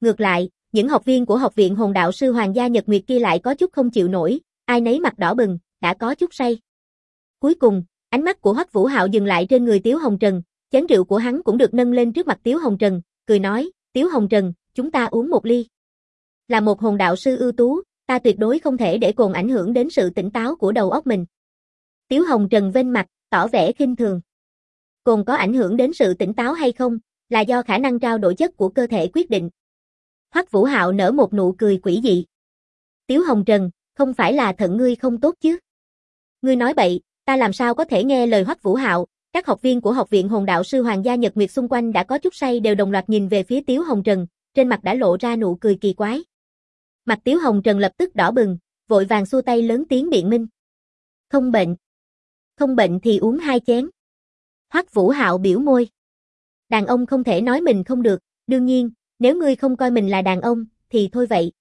Ngược lại, những học viên của học viện Hồn Đạo Sư Hoàng gia Nhật Nguyệt kia lại có chút không chịu nổi, ai nấy mặt đỏ bừng, đã có chút say. Cuối cùng, ánh mắt của Hoắc Vũ Hạo dừng lại trên người Tiếu Hồng Trần, chén rượu của hắn cũng được nâng lên trước mặt Tiếu Hồng Trần, cười nói, Tiếu Hồng Trần, chúng ta uống một ly. Là một hồn đạo sư ưu tú, ta tuyệt đối không thể để cồn ảnh hưởng đến sự tỉnh táo của đầu óc mình. Tiếu Hồng Trần vênh mặt, tỏ vẻ khinh thường. Cồn có ảnh hưởng đến sự tỉnh táo hay không, là do khả năng trao đổi chất của cơ thể quyết định. Hoắc Vũ Hạo nở một nụ cười quỷ dị. Tiếu Hồng Trần, không phải là thận ngươi không tốt chứ? Ngươi nói bậy, ta làm sao có thể nghe lời Hoắc Vũ Hạo? Các học viên của học viện Hồn Đạo Sư Hoàng gia Nhật Nguyệt xung quanh đã có chút say đều đồng loạt nhìn về phía Tiếu Hồng Trần, trên mặt đã lộ ra nụ cười kỳ quái. Mặt Tiếu Hồng Trần lập tức đỏ bừng, vội vàng xua tay lớn tiếng biện minh. Không bệnh. Không bệnh thì uống 2 chén. Hoắc Vũ Hạo biểu môi. Đàn ông không thể nói mình không được, đương nhiên, nếu ngươi không coi mình là đàn ông, thì thôi vậy.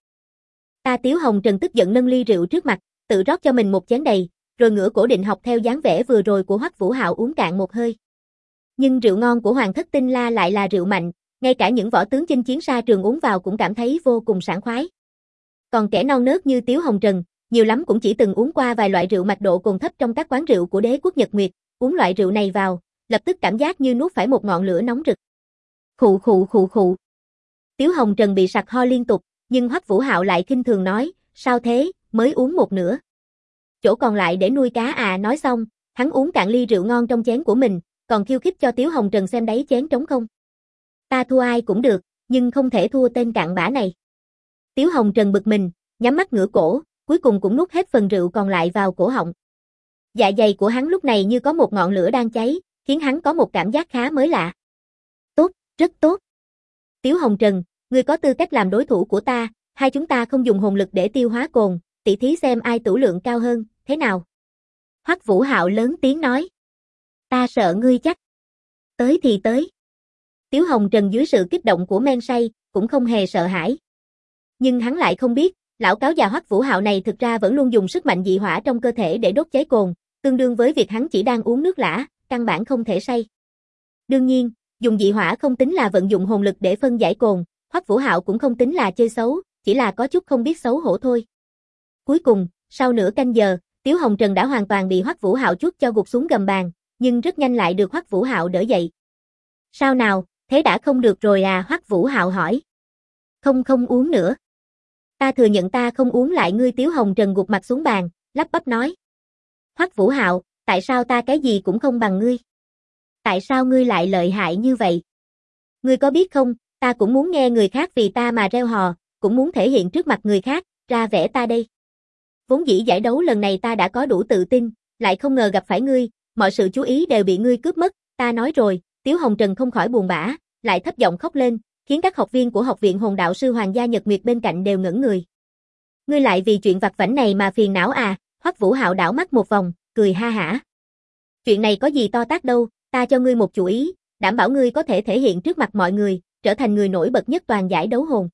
Ta Tiếu Hồng Trần tức giận nâng ly rượu trước mặt, tự rót cho mình một chén đầy, rồi ngửa cổ định học theo dáng vẻ vừa rồi của Hoắc Vũ Hạo uống cạn một hơi. Nhưng rượu ngon của Hoàng thất Tinh La lại là rượu mạnh, ngay cả những võ tướng chinh chiến xa trường uống vào cũng cảm thấy vô cùng sảng khoái. Còn kẻ non nớt như Tiếu Hồng Trần, nhiều lắm cũng chỉ từng uống qua vài loại rượu mạch độ cồn thấp trong các quán rượu của đế quốc Nhật Nguyệt, uống loại rượu này vào, lập tức cảm giác như nuốt phải một ngọn lửa nóng rực. Khụ khụ khụ khụ. Tiếu Hồng Trần bị sặc ho liên tục, nhưng Hoắc Vũ Hạo lại khinh thường nói, sao thế, mới uống một nửa. Chỗ còn lại để nuôi cá à. Nói xong, hắn uống cạn ly rượu ngon trong chén của mình, còn khiêu khích cho Tiếu Hồng Trần xem đáy chén trống không. Ta thua ai cũng được, nhưng không thể thua tên cặn bã này. Tiếu Hồng Trần bực mình, nhắm mắt ngửa cổ, cuối cùng cũng nuốt hết phần rượu còn lại vào cổ họng. Dạ dày của hắn lúc này như có một ngọn lửa đang cháy, khiến hắn có một cảm giác khá mới lạ. Tốt, rất tốt. Tiếu Hồng Trần, ngươi có tư cách làm đối thủ của ta, hai chúng ta không dùng hồn lực để tiêu hóa cồn, tỷ thí xem ai tửu lượng cao hơn, thế nào? Hoắc Vũ Hạo lớn tiếng nói. Ta sợ ngươi chắc. Tới thì tới. Tiếu Hồng Trần dưới sự kích động của men say, cũng không hề sợ hãi. Nhưng hắn lại không biết, lão cáo già Hoắc Vũ Hạo này thực ra vẫn luôn dùng sức mạnh dị hỏa trong cơ thể để đốt cháy cồn, tương đương với việc hắn chỉ đang uống nước lã, căn bản không thể say. Đương nhiên, dùng dị hỏa không tính là vận dụng hồn lực để phân giải cồn, Hoắc Vũ Hạo cũng không tính là chơi xấu, chỉ là có chút không biết xấu hổ thôi. Cuối cùng, sau nửa canh giờ, Tiếu Hồng Trần đã hoàn toàn bị Hoắc Vũ Hạo chuốt cho gục xuống gầm bàn, nhưng rất nhanh lại được Hoắc Vũ Hạo đỡ dậy. Sao nào, thế đã không được rồi à? Hoắc Vũ Hạo hỏi. Không uống nữa. Ta thừa nhận ta không uống lại. Ngươi Tiếu Hồng Trần gục mặt xuống bàn, lắp bắp nói. Hoắc Vũ Hạo, tại sao ta cái gì cũng không bằng ngươi? Tại sao ngươi lại lợi hại như vậy? Ngươi có biết không, ta cũng muốn nghe người khác vì ta mà reo hò, cũng muốn thể hiện trước mặt người khác, ra vẻ ta đây. Vốn dĩ giải đấu lần này ta đã có đủ tự tin, lại không ngờ gặp phải ngươi, mọi sự chú ý đều bị ngươi cướp mất, ta nói rồi. Tiếu Hồng Trần không khỏi buồn bã, lại thấp giọng khóc lên, khiến các học viên của học viện Hồn Đạo Sư Hoàng gia Nhật Nguyệt bên cạnh đều ngẩn người. Ngươi lại vì chuyện vặt vãnh này mà phiền não à? Hoắc Vũ Hạo đảo mắt một vòng, cười ha hả. Chuyện này có gì to tát đâu, ta cho ngươi một chủ ý, đảm bảo ngươi có thể thể hiện trước mặt mọi người, trở thành người nổi bật nhất toàn giải đấu hồn.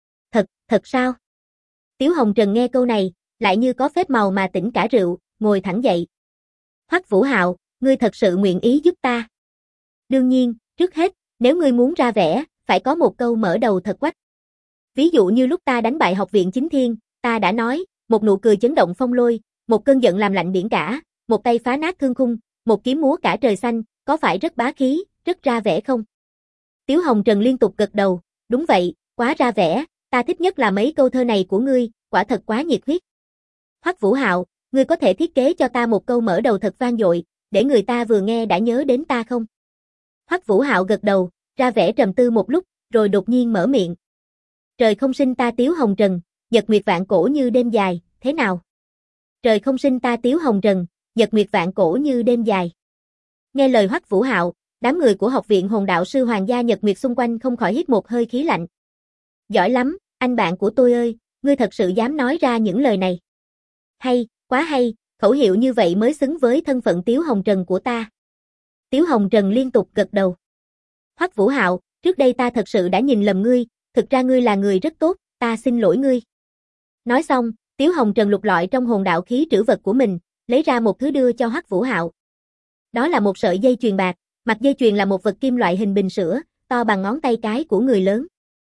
Thật sao? Tiếu Hồng Trần nghe câu này, lại như có phép màu mà tỉnh cả rượu, ngồi thẳng dậy. Hoắc Vũ Hạo, ngươi thật sự nguyện ý giúp ta? Đương nhiên, trước hết, nếu ngươi muốn ra vẻ, phải có một câu mở đầu thật quách. Ví dụ như lúc ta đánh bại học viện Chính Thiên, ta đã nói, một nụ cười chấn động phong lôi, một cơn giận làm lạnh biển cả, một tay phá nát thương khung, một kiếm múa cả trời xanh, có phải rất bá khí, rất ra vẻ không? Tiếu Hồng Trần liên tục gật đầu, đúng vậy, quá ra vẻ, ta thích nhất là mấy câu thơ này của ngươi, quả thật quá nhiệt huyết. Hoắc Vũ Hạo, ngươi có thể thiết kế cho ta một câu mở đầu thật vang dội, để người ta vừa nghe đã nhớ đến ta không? Hoắc Vũ Hạo gật đầu, ra vẻ trầm tư một lúc, rồi đột nhiên mở miệng. Trời không sinh ta Tiếu Hồng Trần, nhật nguyệt vạn cổ như đêm dài, thế nào? Trời không sinh ta Tiếu Hồng Trần, nhật nguyệt vạn cổ như đêm dài. Nghe lời Hoắc Vũ Hạo, đám người của học viện Hồn Đạo Sư Hoàng gia Nhật Nguyệt xung quanh không khỏi hít một hơi khí lạnh. Giỏi lắm, anh bạn của tôi ơi, ngươi thật sự dám nói ra những lời này. Hay, quá hay, khẩu hiệu như vậy mới xứng với thân phận Tiếu Hồng Trần của ta. Tiếu Hồng Trần liên tục gật đầu. Hoắc Vũ Hạo, trước đây ta thật sự đã nhìn lầm ngươi, thực ra ngươi là người rất tốt, ta xin lỗi ngươi. Nói xong, Tiếu Hồng Trần lục lọi trong hồn đạo khí trữ vật của mình, lấy ra một thứ đưa cho Hoắc Vũ Hạo. Đó là một sợi dây chuyền bạc, mặt dây chuyền là một vật kim loại hình bình sữa, to bằng ngón tay cái của người lớn.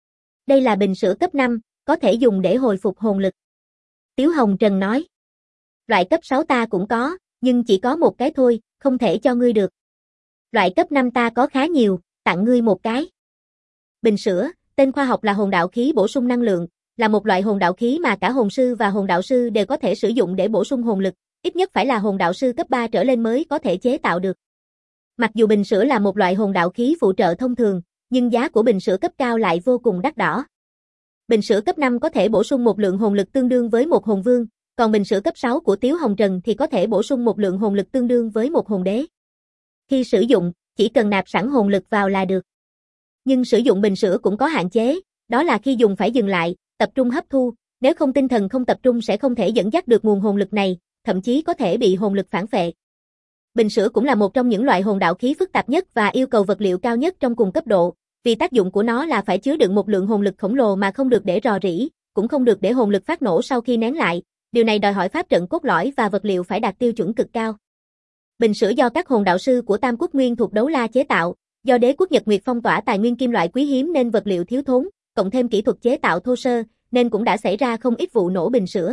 Đây là bình sữa cấp 5, có thể dùng để hồi phục hồn lực. Tiếu Hồng Trần nói. Loại cấp 6 ta cũng có, nhưng chỉ có một cái thôi, không thể cho ngươi được. Loại cấp 5 ta có khá nhiều, tặng ngươi một cái. Bình sữa, tên khoa học là hồn đạo khí bổ sung năng lượng, là một loại hồn đạo khí mà cả hồn sư và hồn đạo sư đều có thể sử dụng để bổ sung hồn lực, ít nhất phải là hồn đạo sư cấp 3 trở lên mới có thể chế tạo được. Mặc dù bình sữa là một loại hồn đạo khí phụ trợ thông thường, nhưng giá của bình sữa cấp cao lại vô cùng đắt đỏ. Bình sữa cấp 5 có thể bổ sung một lượng hồn lực tương đương với một hồn vương, còn bình sữa cấp 6 của Tiếu Hồng Trần thì có thể bổ sung một lượng hồn lực tương đương với một hồn đế. Khi sử dụng, chỉ cần nạp sẵn hồn lực vào là được. Nhưng sử dụng bình sữa cũng có hạn chế, đó là khi dùng phải dừng lại, tập trung hấp thu, nếu không tinh thần không tập trung sẽ không thể dẫn dắt được nguồn hồn lực này, thậm chí có thể bị hồn lực phản phệ. Bình sữa cũng là một trong những loại hồn đạo khí phức tạp nhất và yêu cầu vật liệu cao nhất trong cùng cấp độ, vì tác dụng của nó là phải chứa đựng một lượng hồn lực khổng lồ mà không được để rò rỉ, cũng không được để hồn lực phát nổ sau khi nén lại, điều này đòi hỏi pháp trận cốt lõi và vật liệu phải đạt tiêu chuẩn cực cao. Bình sữa do các hồn đạo sư của Tam Quốc Nguyên thuộc Đấu La chế tạo, do Đế quốc Nhật Nguyệt phong tỏa tài nguyên kim loại quý hiếm nên vật liệu thiếu thốn, cộng thêm kỹ thuật chế tạo thô sơ, nên cũng đã xảy ra không ít vụ nổ bình sữa.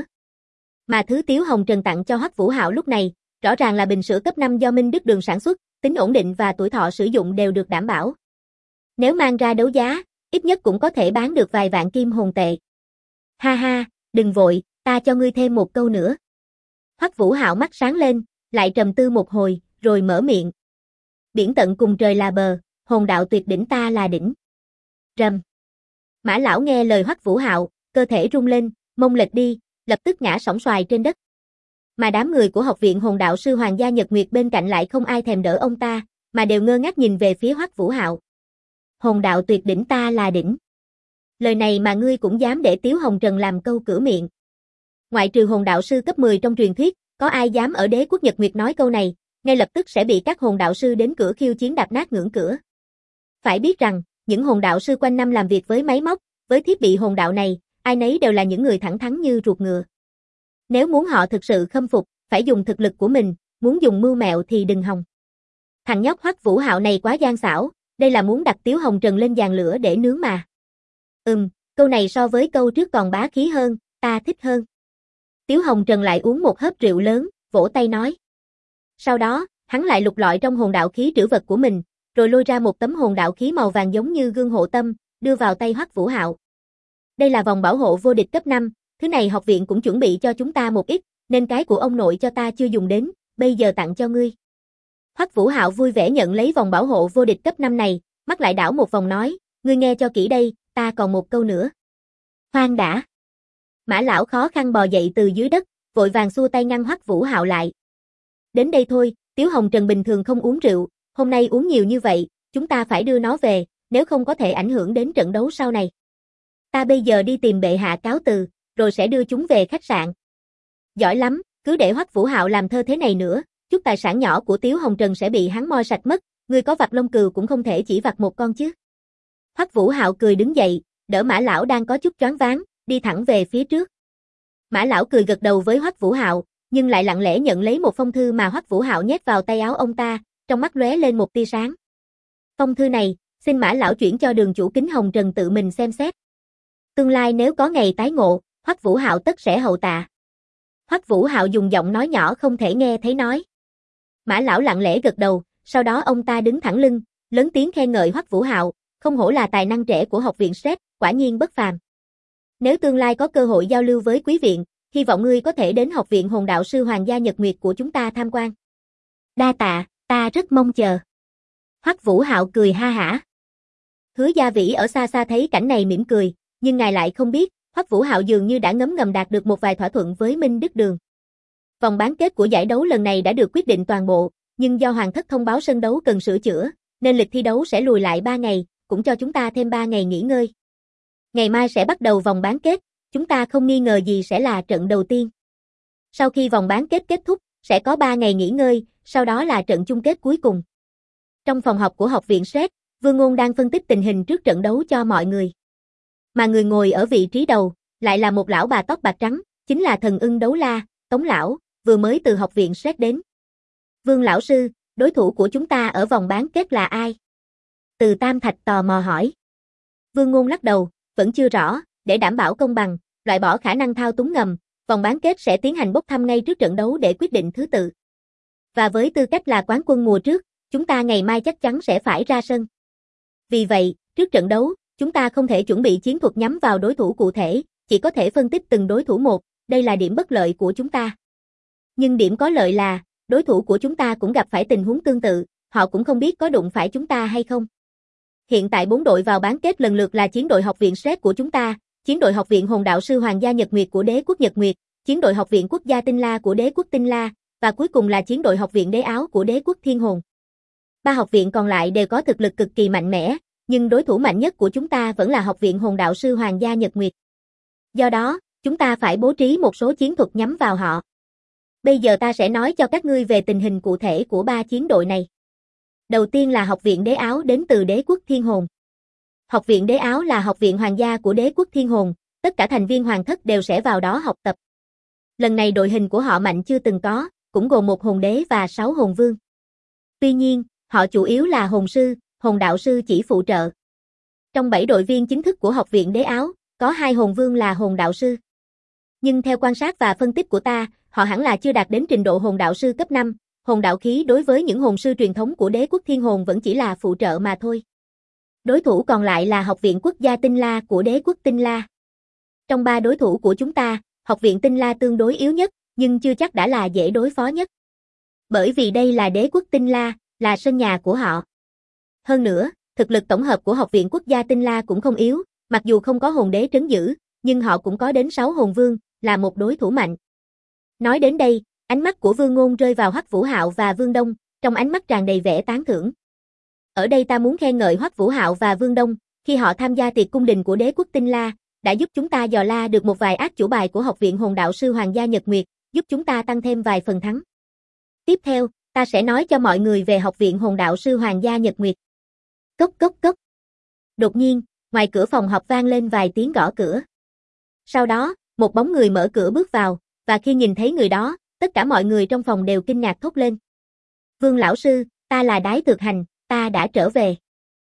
Mà thứ Tiếu Hồng Trần tặng cho Hoắc Vũ Hạo lúc này, rõ ràng là bình sữa cấp 5 do Minh Đức Đường sản xuất, tính ổn định và tuổi thọ sử dụng đều được đảm bảo. Nếu mang ra đấu giá, ít nhất cũng có thể bán được vài vạn kim hồn tệ. Ha ha, đừng vội, ta cho ngươi thêm một câu nữa. Hoắc Vũ Hạo mắt sáng lên, lại trầm tư một hồi, rồi mở miệng. Biển tận cùng trời là bờ, hồn đạo tuyệt đỉnh ta là đỉnh. Rầm. Mã lão nghe lời Hoắc Vũ Hạo, cơ thể rung lên, mông lệch đi, lập tức ngã sóng xoài trên đất. Mà đám người của học viện hồn đạo sư Hoàng gia Nhật Nguyệt bên cạnh lại không ai thèm đỡ ông ta, mà đều ngơ ngác nhìn về phía Hoắc Vũ Hạo. Hồn đạo tuyệt đỉnh ta là đỉnh. Lời này mà ngươi cũng dám để Tiếu Hồng Trần làm câu cửa miệng. Ngoại trừ hồn đạo sư cấp 10 trong truyền thuyết, có ai dám ở Đế quốc Nhật Nguyệt nói câu này, ngay lập tức sẽ bị các hồn đạo sư đến cửa khiêu chiến đạp nát ngưỡng cửa. Phải biết rằng, những hồn đạo sư quanh năm làm việc với máy móc, với thiết bị hồn đạo này, ai nấy đều là những người thẳng thắn như ruột ngựa. Nếu muốn họ thực sự khâm phục, phải dùng thực lực của mình, muốn dùng mưu mẹo thì đừng hòng. Thằng nhóc Hoắc Vũ Hạo này quá gian xảo, đây là muốn đặt Tiếu Hồng Trần lên giàn lửa để nướng mà. Câu này so với câu trước còn bá khí hơn, ta thích hơn. Tiếu Hồng Trần lại uống một hớp rượu lớn, vỗ tay nói. Sau đó, hắn lại lục lọi trong hồn đạo khí trữ vật của mình, rồi lôi ra một tấm hồn đạo khí màu vàng giống như gương hộ tâm, đưa vào tay Hoắc Vũ Hạo. Đây là vòng bảo hộ vô địch cấp 5, thứ này học viện cũng chuẩn bị cho chúng ta một ít, nên cái của ông nội cho ta chưa dùng đến, bây giờ tặng cho ngươi. Hoắc Vũ Hạo vui vẻ nhận lấy vòng bảo hộ vô địch cấp 5 này, mắt lại đảo một vòng nói, ngươi nghe cho kỹ đây, ta còn một câu nữa. Khoan đã. Mã lão khó khăn bò dậy từ dưới đất, vội vàng xua tay ngăn Hoắc Vũ Hạo lại. Đến đây thôi, Tiếu Hồng Trần bình thường không uống rượu, hôm nay uống nhiều như vậy, chúng ta phải đưa nó về, nếu không có thể ảnh hưởng đến trận đấu sau này. Ta bây giờ đi tìm bệ hạ cáo từ, rồi sẽ đưa chúng về khách sạn. Giỏi lắm, cứ để Hoắc Vũ Hạo làm thơ thế này nữa, chút tài sản nhỏ của Tiếu Hồng Trần sẽ bị hắn moi sạch mất, ngươi có vặt lông cừu cũng không thể chỉ vặt một con chứ. Hoắc Vũ Hạo cười đứng dậy, đỡ Mã lão đang có chút choáng váng, đi thẳng về phía trước. Mã lão cười gật đầu với Hoắc Vũ Hạo, nhưng lại lặng lẽ nhận lấy một phong thư mà Hoắc Vũ Hạo nhét vào tay áo ông ta, trong mắt lóe lên một tia sáng. Phong thư này, xin Mã lão chuyển cho đường chủ Kính Hồng Trần tự mình xem xét. Tương lai nếu có ngày tái ngộ, Hoắc Vũ Hạo tất sẽ hậu tạ. Hoắc Vũ Hạo dùng giọng nói nhỏ không thể nghe thấy nói. Mã lão lặng lẽ gật đầu, sau đó ông ta đứng thẳng lưng, lớn tiếng khen ngợi Hoắc Vũ Hạo, không hổ là tài năng trẻ của học viện Stress, quả nhiên bất phàm. Nếu tương lai có cơ hội giao lưu với quý viện, hy vọng ngươi có thể đến học viện hồn đạo sư Hoàng gia Nhật Nguyệt của chúng ta tham quan. Đa tạ, ta rất mong chờ. Hoắc Vũ Hạo cười ha hả. Hứa Gia Vĩ ở xa xa thấy cảnh này mỉm cười, nhưng ngài lại không biết, Hoắc Vũ Hạo dường như đã ngấm ngầm đạt được một vài thỏa thuận với Minh Đức Đường. Vòng bán kết của giải đấu lần này đã được quyết định toàn bộ, nhưng do Hoàng thất thông báo sân đấu cần sửa chữa, nên lịch thi đấu sẽ lùi lại 3 ngày, cũng cho chúng ta thêm 3 ngày nghỉ ngơi. Ngày mai sẽ bắt đầu vòng bán kết, chúng ta không nghi ngờ gì sẽ là trận đầu tiên. Sau khi vòng bán kết kết thúc, sẽ có 3 ngày nghỉ ngơi, sau đó là trận chung kết cuối cùng. Trong phòng họp của học viện Stress, Vương Ngôn đang phân tích tình hình trước trận đấu cho mọi người. Mà người ngồi ở vị trí đầu, lại là một lão bà tóc bạc trắng, chính là thần ưng Đấu La, Tống lão, vừa mới từ học viện Stress đến. Vương lão sư, đối thủ của chúng ta ở vòng bán kết là ai? Từ Tam Thạch tò mò hỏi. Vương Ngôn lắc đầu, vẫn chưa rõ, để đảm bảo công bằng, loại bỏ khả năng thao túng ngầm, vòng bán kết sẽ tiến hành bốc thăm ngay trước trận đấu để quyết định thứ tự. Và với tư cách là quán quân mùa trước, chúng ta ngày mai chắc chắn sẽ phải ra sân. Vì vậy, trước trận đấu, chúng ta không thể chuẩn bị chiến thuật nhắm vào đối thủ cụ thể, chỉ có thể phân tích từng đối thủ một, đây là điểm bất lợi của chúng ta. Nhưng điểm có lợi là, đối thủ của chúng ta cũng gặp phải tình huống tương tự, họ cũng không biết có đụng phải chúng ta hay không. Hiện tại 4 đội vào bán kết lần lượt là chiến đội học viện Shrek của chúng ta, chiến đội học viện Hồn Đạo Sư Hoàng gia Nhật Nguyệt của đế quốc Nhật Nguyệt, chiến đội học viện Quốc gia Tinh La của đế quốc Tinh La, và cuối cùng là chiến đội học viện Đế Áo của đế quốc Thiên Hồn. 3 học viện còn lại đều có thực lực cực kỳ mạnh mẽ, nhưng đối thủ mạnh nhất của chúng ta vẫn là học viện Hồn Đạo Sư Hoàng gia Nhật Nguyệt. Do đó, chúng ta phải bố trí một số chiến thuật nhắm vào họ. Bây giờ ta sẽ nói cho các ngươi về tình hình cụ thể của 3 chiến đội này. Đầu tiên là học viện Đế Áo đến từ đế quốc Thiên Hồn. Học viện Đế Áo là học viện hoàng gia của đế quốc Thiên Hồn, tất cả thành viên hoàng thất đều sẽ vào đó học tập. Lần này đội hình của họ mạnh chưa từng có, cũng gồm 1 hồn đế và 6 hồn vương. Tuy nhiên, họ chủ yếu là hồn sư, hồn đạo sư chỉ phụ trợ. Trong 7 đội viên chính thức của học viện Đế Áo, có 2 hồn vương là hồn đạo sư. Nhưng theo quan sát và phân tích của ta, họ hẳn là chưa đạt đến trình độ hồn đạo sư cấp 5, hồn đạo khí đối với những hồn sư truyền thống của đế quốc Thiên Hồn vẫn chỉ là phụ trợ mà thôi. Đối thủ còn lại là học viện Quốc gia Tinh La của đế quốc Tinh La. Trong 3 đối thủ của chúng ta, học viện Tinh La tương đối yếu nhất, nhưng chưa chắc đã là dễ đối phó nhất. Bởi vì đây là đế quốc Tinh La, là sân nhà của họ. Hơn nữa, thực lực tổng hợp của học viện Quốc gia Tinh La cũng không yếu, mặc dù không có hồn đế trấn giữ, nhưng họ cũng có đến 6 hồn vương, là một đối thủ mạnh. Nói đến đây, ánh mắt của Vương Ngôn rơi vào Hoắc Vũ Hạo và Vương Đông, trong ánh mắt tràn đầy vẻ tán thưởng. Ở đây ta muốn khen ngợi Hoắc Vũ Hạo và Vương Đông, khi họ tham gia tiệc cung đình của đế quốc Tinh La, đã giúp chúng ta dò la được một vài át chủ bài của học viện Hồn Đạo Sư Hoàng gia Nhật Nguyệt, giúp chúng ta tăng thêm vài phần thắng. Tiếp theo, ta sẽ nói cho mọi người về học viện Hồn Đạo Sư Hoàng gia Nhật Nguyệt. Cốc cốc cốc. Đột nhiên, ngoài cửa phòng họp vang lên vài tiếng gõ cửa. Sau đó, một bóng người mở cửa bước vào, và khi nhìn thấy người đó, tất cả mọi người trong phòng đều kinh ngạc thốt lên. Vương lão sư, ta là Đái Thực Hành, ta đã trở về.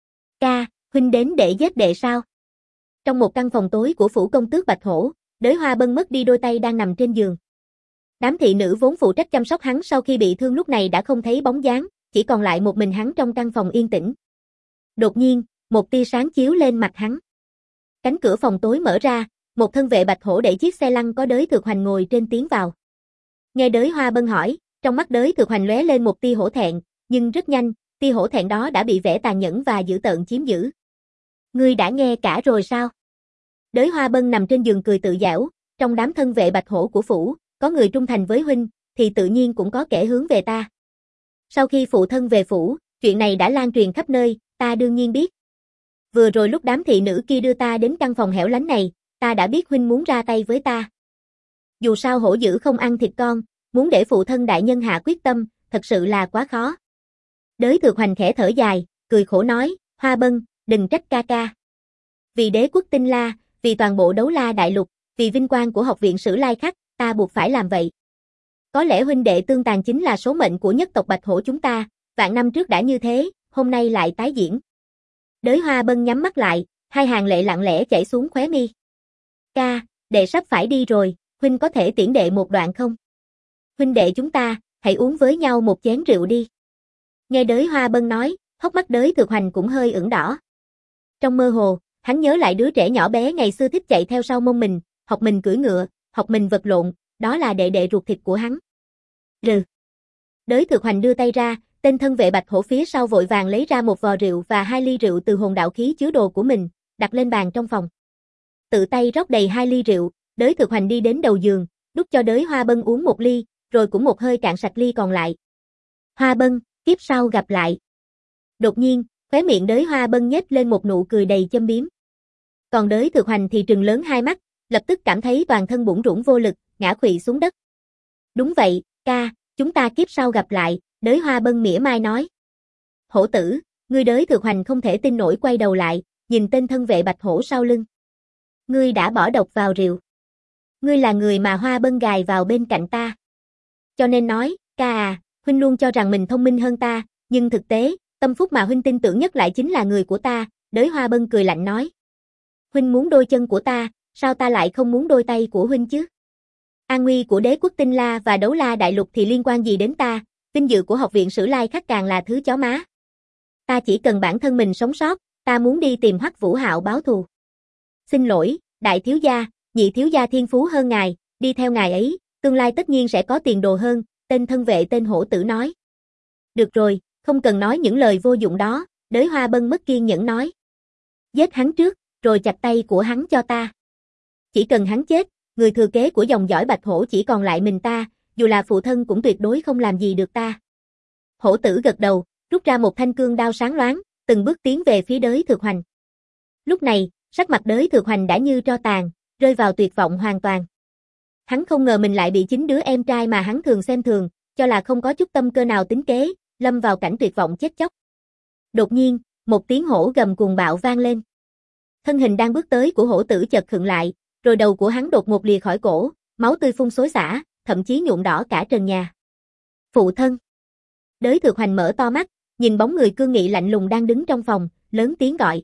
Ca, huynh đến để giết đệ sao? Trong một căn phòng tối của phủ công tước Bạch Hổ, Đới Hoa Bân mất đi đôi tay đang nằm trên giường. Đám thị nữ vốn phụ trách chăm sóc hắn sau khi bị thương lúc này đã không thấy bóng dáng, chỉ còn lại một mình hắn trong căn phòng yên tĩnh. Đột nhiên, một tia sáng chiếu lên mặt hắn. Cánh cửa phòng tối mở ra, một thân vệ Bạch Hổ đẩy chiếc xe lăn có Đới Thực Hoành ngồi trên tiến vào. Nghe Đới Hoa Bân hỏi, trong mắt Đới Thực Hoành lóe lên một tia hổ thẹn, nhưng rất nhanh, tia hổ thẹn đó đã bị vẻ tàn nhẫn và dữ tợn chiếm giữ. Ngươi đã nghe cả rồi sao? Đới Hoa Bân nằm trên giường cười tự giễu, trong đám thân vệ Bạch Hổ của phủ, có người trung thành với huynh, thì tự nhiên cũng có kẻ hướng về ta. Sau khi phụ thân về phủ, chuyện này đã lan truyền khắp nơi, ta đương nhiên biết. Vừa rồi lúc đám thị nữ kia đưa ta đến căn phòng hẻo lánh này, ta đã biết huynh muốn ra tay với ta. Dù sao hổ dữ không ăn thịt con, muốn để phụ thân đại nhân hạ quyết tâm, thật sự là quá khó. Đới Thực Hoành khẽ thở dài, cười khổ nói, Hoa Bân, đừng trách ca ca. Vì đế quốc Tinh La, vì toàn bộ Đấu La đại lục, vì vinh quang của học viện Sử Lai Khắc, ta buộc phải làm vậy. Có lẽ huynh đệ tương tàn chính là số mệnh của nhất tộc Bạch Hổ chúng ta, vạn năm trước đã như thế, hôm nay lại tái diễn. Đới Hoa Bân nhắm mắt lại, hai hàng lệ lặng lẽ chảy xuống khóe mi. Ca, đệ sắp phải đi rồi, huynh có thể tiễn đệ một đoạn không? Huynh đệ chúng ta, hãy uống với nhau một chén rượu đi. Nghe Đới Hoa Bân nói, hốc mắt Đới Thực Hoành cũng hơi ửng đỏ. Trong mơ hồ, hắn nhớ lại đứa trẻ nhỏ bé ngày xưa thích chạy theo sau mông mình, học mình cưỡi ngựa, học mình vật lộn, đó là đệ đệ ruột thịt của hắn. Rừ. Đới Thực Hoành đưa tay ra, tên thân vệ Bạch Hổ phía sau vội vàng lấy ra một vò rượu và 2 ly rượu từ hồn đạo khí chứa đồ của mình, đặt lên bàn trong phòng. Tự tay rót đầy 2 ly rượu, Đới Thực Hoành đi đến đầu giường, đút cho Đới Hoa Bân uống một ly, rồi cũng một hơi cạn sạch ly còn lại. Hoa Bân, kiếp sau gặp lại. Đột nhiên, khóe miệng Đới Hoa Bân nhếch lên một nụ cười đầy châm biếm. Còn Đới Thực Hoành thì trừng lớn hai mắt, lập tức cảm thấy toàn thân bủn rủn vô lực, ngã khuỵu xuống đất. Đúng vậy, ca, chúng ta kiếp sau gặp lại, Đới Hoa Bân mỉa mai nói. Hổ tử, ngươi Đới Thực Hoành không thể tin nổi quay đầu lại, nhìn tên thân vệ Bạch Hổ sau lưng. Ngươi đã bỏ độc vào rượu. Ngươi là người mà Hoa Bân gài vào bên cạnh ta. Cho nên nói, ca à, huynh luôn cho rằng mình thông minh hơn ta, nhưng thực tế, tâm phúc mà huynh tin tưởng nhất lại chính là người của ta, Đới Hoa Bân cười lạnh nói. Huynh muốn đôi chân của ta, sao ta lại không muốn đôi tay của huynh chứ? An nguy của đế quốc Tinh La và Đấu La Đại Lục thì liên quan gì đến ta, vinh dự của học viện Sử Lai Khắc càng là thứ chó má. Ta chỉ cần bản thân mình sống sót, ta muốn đi tìm Hoắc Vũ Hạo báo thù. Xin lỗi, đại thiếu gia, nhị thiếu gia thiên phú hơn ngài, đi theo ngài ấy, tương lai tất nhiên sẽ có tiền đồ hơn, tên thân vệ tên hổ tử nói. Được rồi, không cần nói những lời vô dụng đó, Đới Hoa Bân mất kiên nhẫn nói. Giết hắn trước, rồi chặt tay của hắn cho ta. Chỉ cần hắn chết, người thừa kế của dòng dõi Bạch Hổ chỉ còn lại mình ta, dù là phụ thân cũng tuyệt đối không làm gì được ta. Hổ tử gật đầu, rút ra một thanh cương đao sáng loáng, từng bước tiến về phía Đới Thược Hoành. Lúc này, sắc mặt Đới Thược Hoành đã như tro tàn, rơi vào tuyệt vọng hoàn toàn. Hắn không ngờ mình lại bị chính đứa em trai mà hắn thường xem thường, cho là không có chút tâm cơ nào tính kế, lâm vào cảnh tuyệt vọng chết chóc. Đột nhiên, một tiếng hổ gầm cuồng bạo vang lên. Thân hình đang bước tới của hổ tử chợt khựng lại, rồi đầu của hắn đột ngột lìa khỏi cổ, máu tươi phun xối xả, thậm chí nhuộm đỏ cả trần nhà. Phụ thân. Đới Thược Hoành mở to mắt, nhìn bóng người cương nghị lạnh lùng đang đứng trong phòng, lớn tiếng gọi.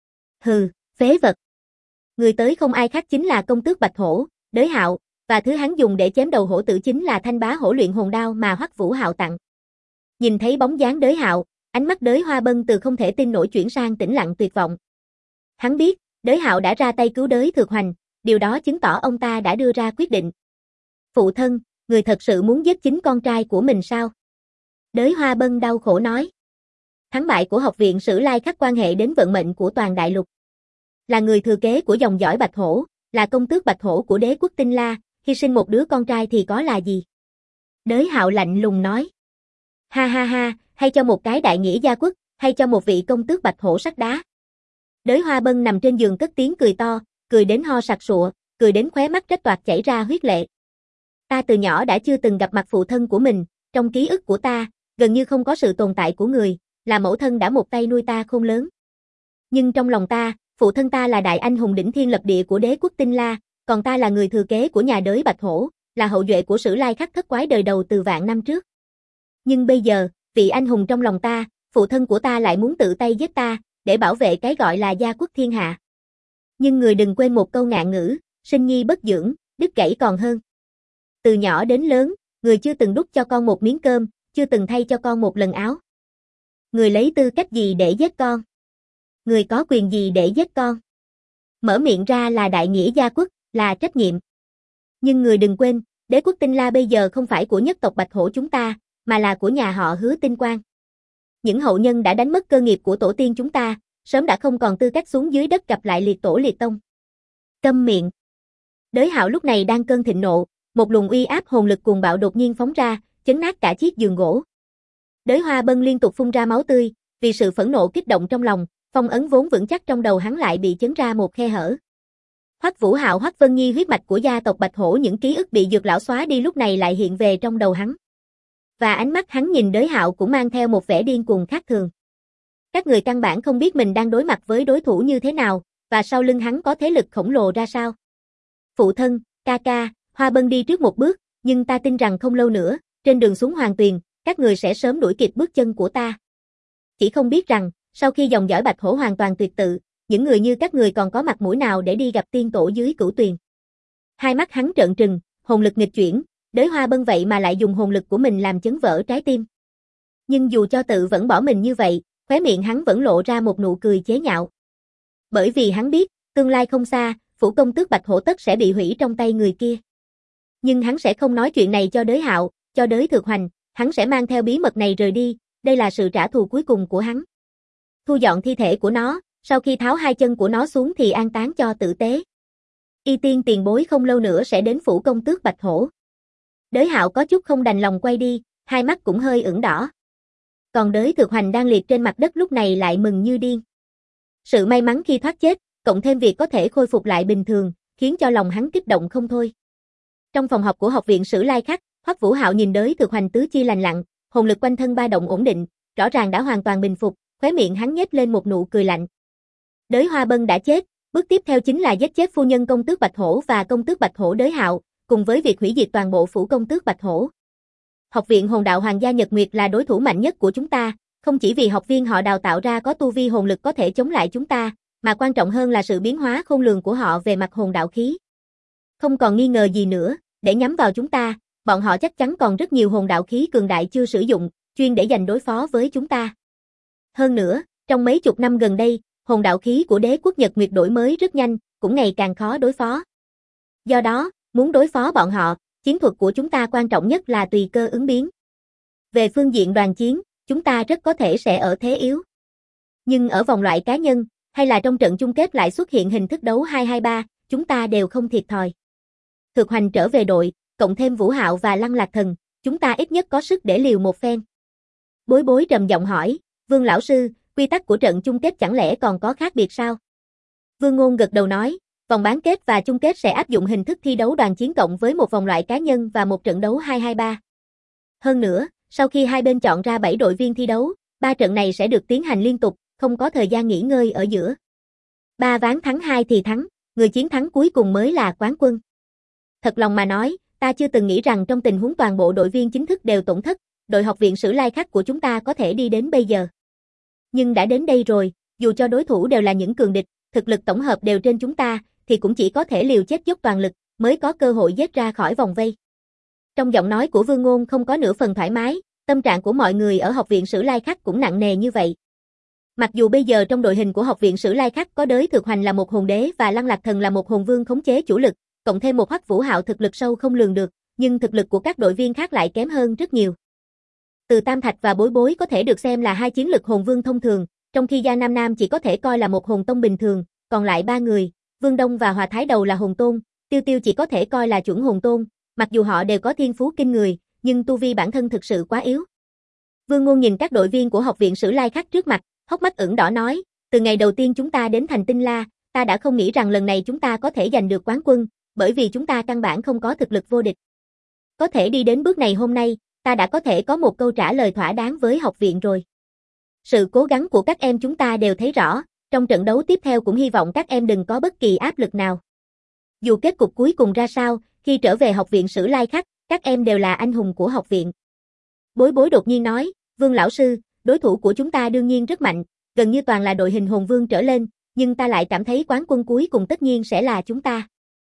Hừ, phế vật. Người tới không ai khác chính là công tước Bạch Hổ, Đới Hạo, và thứ hắn dùng để chém đầu hổ tử chính là thanh bá hổ luyện hồn đao mà Hoắc Vũ Hạo tặng. Nhìn thấy bóng dáng Đới Hạo, ánh mắt Đới Hoa Bân từ không thể tin nổi chuyển sang tĩnh lặng tuyệt vọng. Hắn biết, Đới Hạo đã ra tay cứu Đới Thược Hoành, điều đó chứng tỏ ông ta đã đưa ra quyết định. Phụ thân, người thật sự muốn giết chính con trai của mình sao? Đới Hoa Bân đau khổ nói. Thắng bại của học viện Sử Lai Khắc quan hệ đến vận mệnh của toàn đại lục. Là người thừa kế của dòng dõi Bạch Hổ, là công tước Bạch Hổ của đế quốc Tinh La, hy sinh một đứa con trai thì có là gì? Đới Hạo lạnh lùng nói. Ha ha ha, hay cho một cái đại nghĩa gia quốc, hay cho một vị công tước Bạch Hổ sắt đá. Đới Hoa Bân nằm trên giường cất tiếng cười to, cười đến ho sặc sụa, cười đến khóe mắt rách toạc chảy ra huyết lệ. Ta từ nhỏ đã chưa từng gặp mặt phụ thân của mình, trong ký ức của ta, gần như không có sự tồn tại của người, là mẫu thân đã một tay nuôi ta khôn lớn. Nhưng trong lòng ta, phụ thân ta là đại anh hùng đỉnh thiên lập địa của đế quốc Tinh La, còn ta là người thừa kế của nhà Đới Bạch Hổ, là hậu duệ của Sử Lai Khắc thất quái đời đầu từ vạn năm trước. Nhưng bây giờ, vị anh hùng trong lòng ta, phụ thân của ta lại muốn tự tay giết ta, để bảo vệ cái gọi là gia quốc thiên hạ. Nhưng người đừng quên một câu ngạn ngữ, sinh nhi bất dưỡng, đứt gãy còn hơn. Từ nhỏ đến lớn, người chưa từng đút cho con một miếng cơm, chưa từng thay cho con một lần áo. Người lấy tư cách gì để giết con? Người có quyền gì để giết con? Mở miệng ra là đại nghĩa gia quốc, là trách nhiệm. Nhưng người đừng quên, đế quốc Tinh La bây giờ không phải của nhất tộc Bạch Hổ chúng ta, mà là của nhà họ Hứa Tinh Quang. Những hậu nhân đã đánh mất cơ nghiệp của tổ tiên chúng ta, sớm đã không còn tư cách xuống dưới đất gặp lại liệt tổ liệt tông. Câm miệng. Đới Hạo lúc này đang cơn thịnh nộ, một luồng uy áp hồn lực cuồng bạo đột nhiên phóng ra, chấn nát cả chiếc giường gỗ. Đới Hoa Bân liên tục phun ra máu tươi, vì sự phẫn nộ kích động trong lòng, phong ấn vốn vững chắc trong đầu hắn lại bị chấn ra một khe hở. Hoắc Vũ Hạo Hoắc Vân Nhi huyết mạch của gia tộc Bạch Hổ, những ký ức bị dược lão xóa đi lúc này lại hiện về trong đầu hắn. Và ánh mắt hắn nhìn Đới Hạo cũng mang theo một vẻ điên cuồng khác thường. Các người căn bản không biết mình đang đối mặt với đối thủ như thế nào, và sau lưng hắn có thế lực khổng lồ ra sao. Phụ thân, ca ca, Hoa Bân đi trước một bước, nhưng ta tin rằng không lâu nữa, trên đường xuống Hoàng Tuyền, các người sẽ sớm đuổi kịp bước chân của ta. Chỉ không biết rằng, sau khi dòng dõi Bạch Hổ hoàn toàn tuyệt tự, những người như các người còn có mặt mũi nào để đi gặp tiên tổ dưới Cửu Tuyền. Hai mắt hắn trợn trừng, hồn lực nghịch chuyển, Đới Hoa Bân vậy mà lại dùng hồn lực của mình làm chấn vỡ trái tim. Nhưng dù cho tự vẫn bỏ mình như vậy, khóe miệng hắn vẫn lộ ra một nụ cười chế nhạo. Bởi vì hắn biết, tương lai không xa, phủ công tước Bạch Hổ tất sẽ bị hủy trong tay người kia. Nhưng hắn sẽ không nói chuyện này cho Đới Hạo, cho Đới Thược Hoành, hắn sẽ mang theo bí mật này rời đi, đây là sự trả thù cuối cùng của hắn. Thu dọn thi thể của nó, sau khi tháo hai chân của nó xuống thì an táng cho tử tế. Y Tiên tiền bối không lâu nữa sẽ đến phủ công tước Bạch Hổ. Đới Hạo có chút không đành lòng quay đi, hai mắt cũng hơi ửng đỏ. Còn Đới Thược Hoành đang liệt trên mặt đất lúc này lại mừng như điên. Sự may mắn khi thoát chết, cộng thêm việc có thể khôi phục lại bình thường, khiến cho lòng hắn kích động không thôi. Trong phòng họp của học viện Sử Lai Khắc, Hoắc Vũ Hạo nhìn Đới Thược Hoành tứ chi lành lặn, hồn lực quanh thân ba động ổn định, rõ ràng đã hoàn toàn bình phục, khóe miệng hắn nhếch lên một nụ cười lạnh. Đới Hoa Bân đã chết, bước tiếp theo chính là giết chết phu nhân công tước Bạch Hổ và công tước Bạch Hổ Đới Hạo, cùng với việc hủy diệt toàn bộ phủ công tước Bạch Hổ. Học viện Hồn Đạo Hoàng gia Nhật Nguyệt là đối thủ mạnh nhất của chúng ta, không chỉ vì học viên họ đào tạo ra có tu vi hồn lực có thể chống lại chúng ta, mà quan trọng hơn là sự biến hóa khôn lường của họ về mặt hồn đạo khí. Không còn nghi ngờ gì nữa, để nhắm vào chúng ta, bọn họ chắc chắn còn rất nhiều hồn đạo khí cường đại chưa sử dụng, chuyên để dành đối phó với chúng ta. Hơn nữa, trong mấy chục năm gần đây, hồn đạo khí của đế quốc Nhật Nguyệt đổi mới rất nhanh, cũng ngày càng khó đối phó. Do đó, muốn đối phó bọn họ, chiến thuật của chúng ta quan trọng nhất là tùy cơ ứng biến. Về phương diện đoàn chiến, chúng ta rất có thể sẽ ở thế yếu. Nhưng ở vòng loại cá nhân, hay là trong trận chung kết lại xuất hiện hình thức đấu 2-2-3, chúng ta đều không thiệt thòi. Thực Hoành trở về đội, cộng thêm Vũ Hạo và Lăng Lạc Thần, chúng ta ít nhất có sức để liều một phen. Bối Bối trầm giọng hỏi, Vương lão sư, quy tắc của trận chung kết chẳng lẽ còn có khác biệt sao? Vương Ngôn gật đầu nói, vòng bán kết và chung kết sẽ áp dụng hình thức thi đấu đoàn chiến cộng với một vòng loại cá nhân và một trận đấu 2-2-3. Hơn nữa, sau khi hai bên chọn ra 7 đội viên thi đấu, 3 trận này sẽ được tiến hành liên tục, không có thời gian nghỉ ngơi ở giữa. 3 ván thắng 2 thì thắng, người chiến thắng cuối cùng mới là quán quân. Thật lòng mà nói, ta chưa từng nghĩ rằng trong tình huống toàn bộ đội viên chính thức đều tổn thất, đội học viện Sử Lai Khắc của chúng ta có thể đi đến bây giờ. Nhưng đã đến đây rồi, dù cho đối thủ đều là những cường địch, thực lực tổng hợp đều trên chúng ta, thì cũng chỉ có thể liều chết dốc toàn lực, mới có cơ hội giết ra khỏi vòng vây. Trong giọng nói của Vương Ngôn không có nửa phần thoải mái, tâm trạng của mọi người ở học viện Sử Lai Khắc cũng nặng nề như vậy. Mặc dù bây giờ trong đội hình của học viện Sử Lai Khắc có Đới Thực Hoành là một hồn đế và Lăng Lạc Thần là một hồn vương khống chế chủ lực, cộng thêm một Hoắc Vũ Hạo thực lực sâu không lường được, nhưng thực lực của các đội viên khác lại kém hơn rất nhiều. Từ Tam Thạch và Bối Bối có thể được xem là hai chiến lực hồn vương thông thường, trong khi Gia Nam Nam chỉ có thể coi là một hồn tông bình thường, còn lại 3 người, Vương Đông và Hòa Thái Đầu là hồn tôn, Tiêu Tiêu chỉ có thể coi là chuẩn hồn tôn, mặc dù họ đều có thiên phú kinh người, nhưng tu vi bản thân thực sự quá yếu. Vương Ngôn nhìn các đội viên của học viện Sử Lai Khắc trước mặt, hốc mắt ửng đỏ nói, từ ngày đầu tiên chúng ta đến thành Tinh La, ta đã không nghĩ rằng lần này chúng ta có thể giành được quán quân, bởi vì chúng ta căn bản không có thực lực vô địch. Có thể đi đến bước này hôm nay, ta đã có thể có một câu trả lời thỏa đáng với học viện rồi. Sự cố gắng của các em chúng ta đều thấy rõ, trong trận đấu tiếp theo cũng hy vọng các em đừng có bất kỳ áp lực nào. Dù kết cục cuối cùng ra sao, khi trở về học viện Sử Lai Khắc, các em đều là anh hùng của học viện. Bối Bối đột nhiên nói, Vương lão sư, đối thủ của chúng ta đương nhiên rất mạnh, gần như toàn là đội hình hồn vương trở lên, nhưng ta lại cảm thấy quán quân cuối cùng tất nhiên sẽ là chúng ta.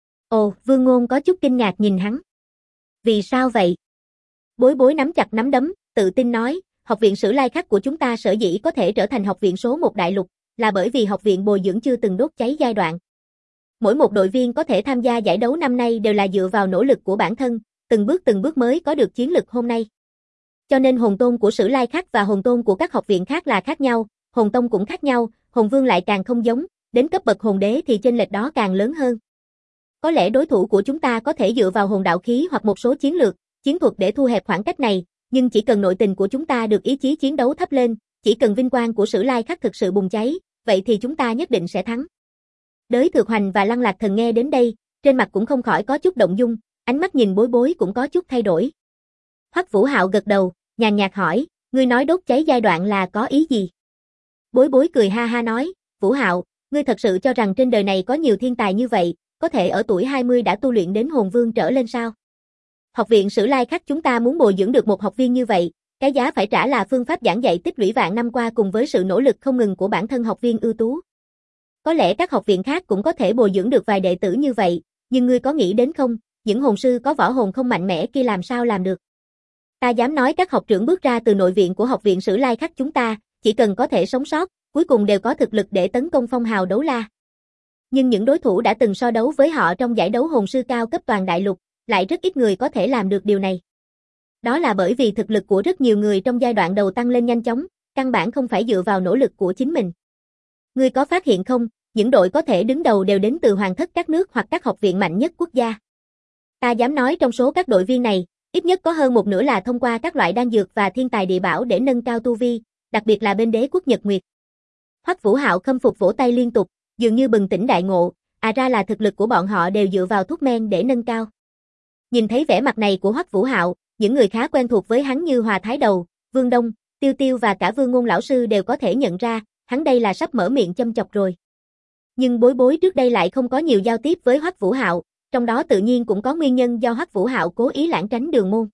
Ồ, Vương Ngôn có chút kinh ngạc nhìn hắn. Vì sao vậy? Bối Bối nắm chặt nắm đấm, tự tin nói, học viện Sử Lai Khắc của chúng ta sở dĩ có thể trở thành học viện số 1 đại lục, là bởi vì học viện bồi dưỡng chưa từng đốt cháy giai đoạn. Mỗi một đội viên có thể tham gia giải đấu năm nay đều là dựa vào nỗ lực của bản thân, từng bước mới có được chiến lực hôm nay. Cho nên hồn tôn của Sử Lai Khắc và hồn tôn của các học viện khác là khác nhau, hồn tông cũng khác nhau, hồn vương lại càng không giống, đến cấp bậc hồn đế thì chênh lệch đó càng lớn hơn. Có lẽ đối thủ của chúng ta có thể dựa vào hồn đạo khí hoặc một số chiến lược, chiến thuật để thu hẹp khoảng cách này, nhưng chỉ cần nội tình của chúng ta được ý chí chiến đấu thấp lên, chỉ cần vinh quang của Sử Lai Khắc thực sự bùng cháy, vậy thì chúng ta nhất định sẽ thắng. Đới Thực Hoành và Lăng Lạc Thần nghe đến đây, trên mặt cũng không khỏi có chút động dung, ánh mắt nhìn Bối Bối cũng có chút thay đổi. Hoắc Vũ Hạo gật đầu, nhàn nhạt hỏi, ngươi nói đốt cháy giai đoạn là có ý gì? Bối Bối cười ha ha nói, Vũ Hạo, ngươi thật sự cho rằng trên đời này có nhiều thiên tài như vậy, có thể ở tuổi 20 đã tu luyện đến hồn vương trở lên sao? Học viện Sử Lai Khắc chúng ta muốn bồi dưỡng được một học viên như vậy, cái giá phải trả là phương pháp giảng dạy tích lũy vạn năm qua cùng với sự nỗ lực không ngừng của bản thân học viên ưu tú. Có lẽ các học viện khác cũng có thể bồi dưỡng được vài đệ tử như vậy, nhưng ngươi có nghĩ đến không, những hồn sư có võ hồn không mạnh mẽ kia làm sao làm được? Ta dám nói các học trưởng bước ra từ nội viện của học viện Sử Lai Khắc chúng ta, chỉ cần có thể sống sót, cuối cùng đều có thực lực để tấn công phong hào đấu la. Nhưng những đối thủ đã từng so đấu với họ trong giải đấu hồn sư cao cấp toàn đại lục, lại rất ít người có thể làm được điều này. Đó là bởi vì thực lực của rất nhiều người trong giai đoạn đầu tăng lên nhanh chóng, căn bản không phải dựa vào nỗ lực của chính mình. Ngươi có phát hiện không, những đội có thể đứng đầu đều đến từ hoàng thất các nước hoặc các học viện mạnh nhất quốc gia. Ta dám nói trong số các đội viên này, ít nhất có hơn một nửa là thông qua các loại đan dược và thiên tài địa bảo để nâng cao tu vi, đặc biệt là bên đế quốc Nhật Nguyệt. Hoắc Vũ Hạo khâm phục vỗ tay liên tục, dường như bừng tỉnh đại ngộ, ra là thực lực của bọn họ đều dựa vào thuốc men để nâng cao. Nhìn thấy vẻ mặt này của Hoắc Vũ Hạo, những người khá quen thuộc với hắn như Hòa Thái Đầu, Vương Đông, Tiêu Tiêu và cả Vương Ngôn lão sư đều có thể nhận ra, hắn đây là sắp mở miệng châm chọc rồi. Nhưng Bối Bối trước đây lại không có nhiều giao tiếp với Hoắc Vũ Hạo, trong đó tự nhiên cũng có nguyên nhân do Hoắc Vũ Hạo cố ý lảng tránh đường môn.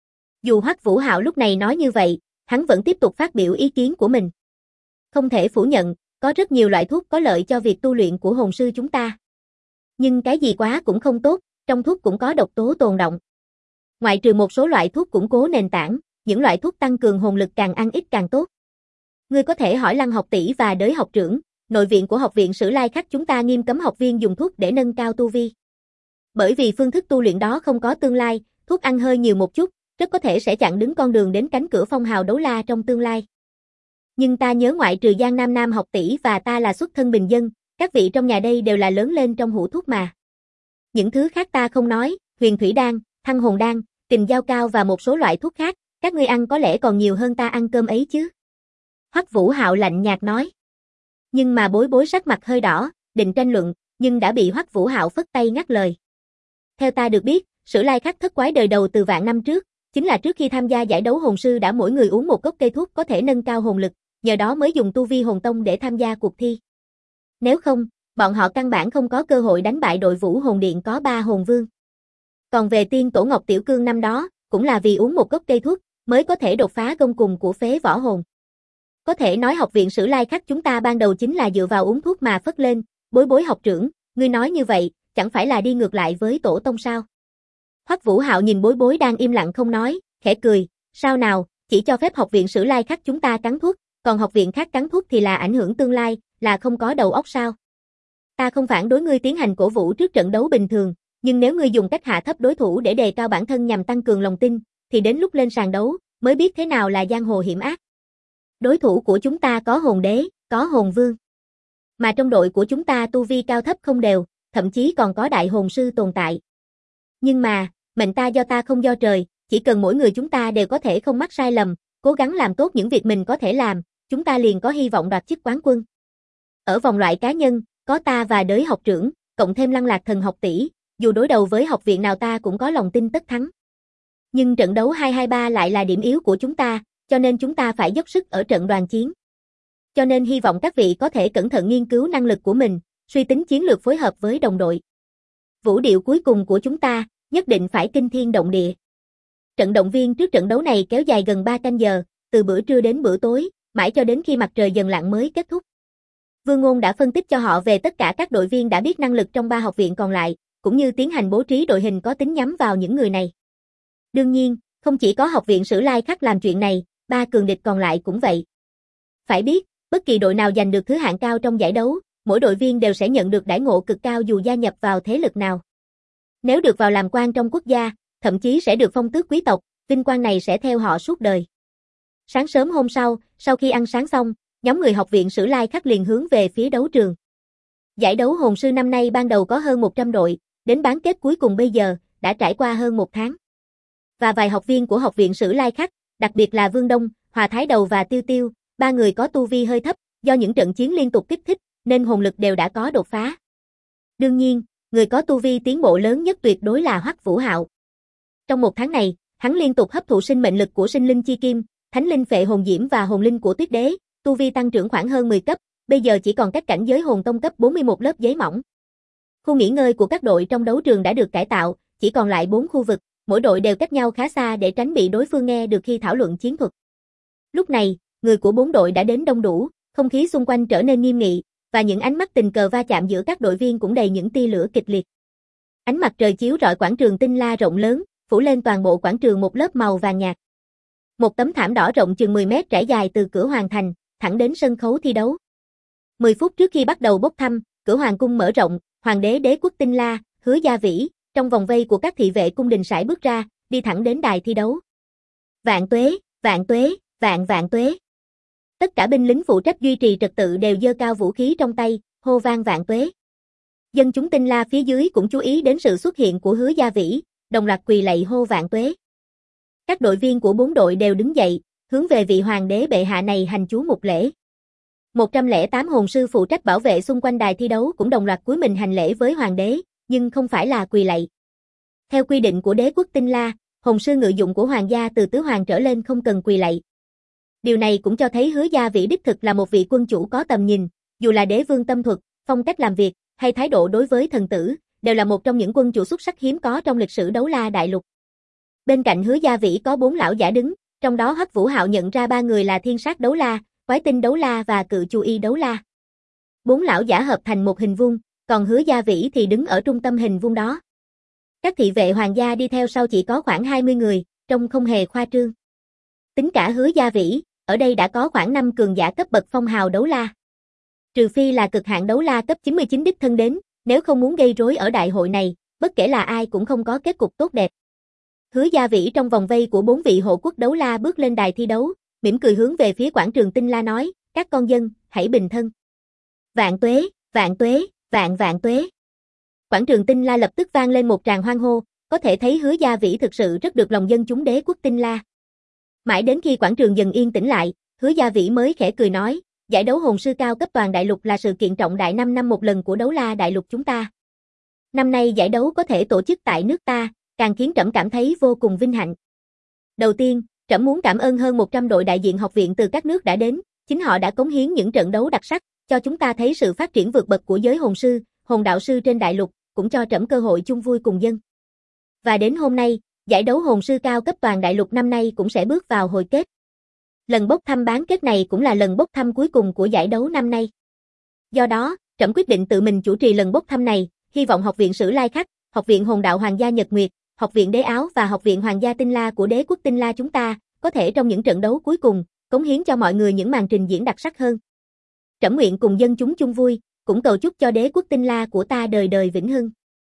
Dù Hoắc Vũ Hạo lúc này nói như vậy, hắn vẫn tiếp tục phát biểu ý kiến của mình. Không thể phủ nhận, Có rất nhiều loại thuốc có lợi cho việc tu luyện của hồn sư chúng ta. Nhưng cái gì quá cũng không tốt, trong thuốc cũng có độc tố tồn đọng. Ngoại trừ một số loại thuốc củng cố nền tảng, những loại thuốc tăng cường hồn lực càng ăn ít càng tốt. Ngươi có thể hỏi Lăng học tỷ và Đới học trưởng, nội viện của học viện Sử Lai Khắc chúng ta nghiêm cấm học viên dùng thuốc để nâng cao tu vi. Bởi vì phương thức tu luyện đó không có tương lai, thuốc ăn hơi nhiều một chút, rất có thể sẽ chặn đứng con đường đến cánh cửa phong hào đấu la trong tương lai. Nhưng ta nhớ ngoại trừ Giang Nam Nam học tỷ và ta là xuất thân bình dân, các vị trong nhà đây đều là lớn lên trong hũ thuốc mà. Những thứ khác ta không nói, huyền thủy đan, thăng hồn đan, kình giao cao và một số loại thuốc khác, các ngươi ăn có lẽ còn nhiều hơn ta ăn cơm ấy chứ. Hoắc Vũ Hạo lạnh nhạt nói. Nhưng mà Bối Bối sắc mặt hơi đỏ, định tranh luận, nhưng đã bị Hoắc Vũ Hạo phất tay ngắt lời. Theo ta được biết, Sử Lai Khắc thất quái đời đầu từ vạn năm trước, chính là trước khi tham gia giải đấu hồn sư đã mỗi người uống một gốc cây thuốc có thể nâng cao hồn lực, nhờ đó mới dùng tu vi hồn tông để tham gia cuộc thi. Nếu không, bọn họ căn bản không có cơ hội đánh bại đội Vũ Hồn Điện có 3 hồn vương. Còn về tiên tổ Ngọc Tiểu Cương năm đó, cũng là vì uống một gốc cây thuốc mới có thể đột phá gông cùng của phế võ hồn. Có thể nói học viện Sử Lai Khắc chúng ta ban đầu chính là dựa vào uống thuốc mà phất lên. Bối Bối học trưởng, ngươi nói như vậy, chẳng phải là đi ngược lại với tổ tông sao? Hoắc Vũ Hạo nhìn Bối Bối đang im lặng không nói, khẽ cười, sao nào, chỉ cho phép học viện Sử Lai Khắc chúng ta cắn thuốc, còn học viện khác cắn thuốc thì là ảnh hưởng tương lai, là không có đầu óc sao? Ta không phản đối ngươi tiến hành cổ vũ trước trận đấu bình thường, nhưng nếu ngươi dùng cách hạ thấp đối thủ để đề cao bản thân nhằm tăng cường lòng tin, thì đến lúc lên sàn đấu, mới biết thế nào là giang hồ hiểm ác. Đối thủ của chúng ta có hồn đế, có hồn vương. Mà trong đội của chúng ta tu vi cao thấp không đều, thậm chí còn có đại hồn sư tồn tại. Nhưng mà, mệnh ta do ta không do trời, chỉ cần mỗi người chúng ta đều có thể không mắc sai lầm, cố gắng làm tốt những việc mình có thể làm, chúng ta liền có hy vọng đoạt chức quán quân. Ở vòng loại cá nhân, có ta và Đới học trưởng, cộng thêm Lăng Lạc Thần học tỷ, dù đối đầu với học viện nào ta cũng có lòng tin tất thắng. Nhưng trận đấu 2-2-3 lại là điểm yếu của chúng ta, cho nên chúng ta phải dốc sức ở trận đoàn chiến. Cho nên hy vọng các vị có thể cẩn thận nghiên cứu năng lực của mình, suy tính chiến lược phối hợp với đồng đội. Vũ điệu cuối cùng của chúng ta, nhất định phải kinh thiên động địa. Trận động viên trước trận đấu này kéo dài gần 3 canh giờ, từ bữa trưa đến bữa tối, mãi cho đến khi mặt trời dần lặn mới kết thúc. Vương Ngôn đã phân tích cho họ về tất cả các đội viên đã biết năng lực trong 3 học viện còn lại, cũng như tiến hành bố trí đội hình có tính nhắm vào những người này. Đương nhiên, không chỉ có học viện Sử Lai Khắc làm chuyện này, 3 cường địch còn lại cũng vậy. Phải biết, bất kỳ đội nào giành được thứ hạng cao trong giải đấu, mỗi đội viên đều sẽ nhận được đãi ngộ cực cao dù gia nhập vào thế lực nào. Nếu được vào làm quan trong quốc gia, thậm chí sẽ được phong tước quý tộc, vinh quang này sẽ theo họ suốt đời. Sáng sớm hôm sau khi ăn sáng xong, nhóm người học viện Sử Lai Khắc liền hướng về phía đấu trường. Giải đấu hồn sư năm nay ban đầu có hơn 100 đội, đến bán kết cuối cùng bây giờ, đã trải qua hơn 1 tháng. Và vài học viên của học viện Sử Lai Khắc, đặc biệt là Vương Đông, Hòa Thái Đầu và Tiêu Tiêu, 3 người có tu vi hơi thấp, do những trận chiến liên tục kích thích, nên hồn lực đều đã có đột phá. Đương nhiên, người có tu vi tiến bộ lớn nhất tuyệt đối là Hoắc Vũ Hạo. Trong 1 tháng này, hắn liên tục hấp thụ sinh mệnh lực của sinh linh chi kim, thánh linh phệ hồn diễm và hồn linh của Tuyết Đế, tu vi tăng trưởng khoảng hơn 10 cấp, bây giờ chỉ còn cách cảnh giới hồn tông cấp 41 lớp giấy mỏng. Khu nghỉ ngơi của các đội trong đấu trường đã được cải tạo, chỉ còn lại 4 khu vực, mỗi đội đều cách nhau khá xa để tránh bị đối phương nghe được khi thảo luận chiến thuật. Lúc này, người của 4 đội đã đến đông đủ, không khí xung quanh trở nên nghiêm nghị, và những ánh mắt tình cờ va chạm giữa các đội viên cũng đầy những tia lửa kịch liệt. Ánh mặt trời chiếu rọi quảng trường Tinh La rộng lớn, phủ lên toàn bộ quảng trường một lớp màu vàng nhạt. Một tấm thảm đỏ rộng chừng 10 mét trải dài từ cửa hoàng thành, thẳng đến sân khấu thi đấu. 10 phút trước khi bắt đầu bốc thăm, cửa hoàng cung mở rộng, hoàng đế đế quốc Tinh La, Hứa Gia Vĩ, trong vòng vây của các thị vệ cung đình sải bước ra, đi thẳng đến đài thi đấu. Vạn tuế, vạn tuế, vạn vạn tuế. Tất cả binh lính phụ trách duy trì trật tự đều giơ cao vũ khí trong tay, hô vang vạn tuế. Dân chúng Tinh La phía dưới cũng chú ý đến sự xuất hiện của Hứa Gia Vĩ, đồng loạt quỳ lạy hô vạn tuế. Các đội viên của 4 đội đều đứng dậy, hướng về vị hoàng đế bệ hạ này hành chú một lễ. 108 hồn sư phụ trách bảo vệ xung quanh đài thi đấu cũng đồng loạt cúi mình hành lễ với hoàng đế, nhưng không phải là quỳ lạy. Theo quy định của đế quốc Tinh La, hồn sư ngự dụng của hoàng gia từ tứ hoàng trở lên không cần quỳ lạy. Điều này cũng cho thấy Hứa Gia Vĩ đích thực là một vị quân chủ có tầm nhìn, dù là đế vương tâm thuật, phong cách làm việc, hay thái độ đối với thần tử, đều là một trong những quân chủ xuất sắc hiếm có trong lịch sử đấu la đại lục. Bên cạnh Hứa Gia Vĩ có 4 lão giả đứng, trong đó Hoắc Vũ Hạo nhận ra 3 người là Thiên Sát Đấu La, Quái Tinh Đấu La và Cự Chu Y Đấu La. 4 lão giả hợp thành một hình vuông, còn Hứa Gia Vĩ thì đứng ở trung tâm hình vuông đó. Các thị vệ hoàng gia đi theo sau chỉ có khoảng 20 người, trông không hề khoa trương. Tính cả Hứa Gia Vĩ, ở đây đã có khoảng 5 cường giả cấp bậc phong hào đấu la. Trừ phi là cực hạn đấu la cấp 99 đích thân đến, nếu không muốn gây rối ở đại hội này, bất kể là ai cũng không có kết cục tốt đẹp. Hứa Gia Vĩ trong vòng vây của 4 vị hộ quốc đấu la bước lên đài thi đấu, mỉm cười hướng về phía quảng trường Tinh La nói, các con dân, hãy bình thân. Vạn tuế, vạn tuế, vạn vạn tuế. Quảng trường Tinh La lập tức vang lên một tràng hoan hô, có thể thấy Hứa Gia Vĩ thực sự rất được lòng dân chúng đế quốc Tinh La. Mãi đến khi quảng trường dần yên tĩnh lại, Hứa Gia Vĩ mới khẽ cười nói, giải đấu hồn sư cao cấp toàn đại lục là sự kiện trọng đại 5 năm một lần của đấu la đại lục chúng ta. Năm nay giải đấu có thể tổ chức tại nước ta, càng khiến trẫm cảm thấy vô cùng vinh hạnh. Đầu tiên, trẫm muốn cảm ơn hơn 100 đội đại diện học viện từ các nước đã đến, chính họ đã cống hiến những trận đấu đặc sắc, cho chúng ta thấy sự phát triển vượt bậc của giới hồn sư, hồn đạo sư trên đại lục, cũng cho trẫm cơ hội chung vui cùng dân. Và đến hôm nay, giải đấu hồn sư cao cấp toàn đại lục năm nay cũng sẽ bước vào hồi kết. Lần bốc thăm bán kết này cũng là lần bốc thăm cuối cùng của giải đấu năm nay. Do đó, trẫm quyết định tự mình chủ trì lần bốc thăm này, hy vọng Học viện Sử Lai Khắc, Học viện Hồn Đạo Hoàng gia Nhật Nguyệt, Học viện Đế Áo và Học viện Hoàng gia Tinh La của đế quốc Tinh La chúng ta, có thể trong những trận đấu cuối cùng, cống hiến cho mọi người những màn trình diễn đặc sắc hơn. Trẫm nguyện cùng dân chúng chung vui, cũng cầu chúc cho đế quốc Tinh La của ta đời đời vĩnh hưng.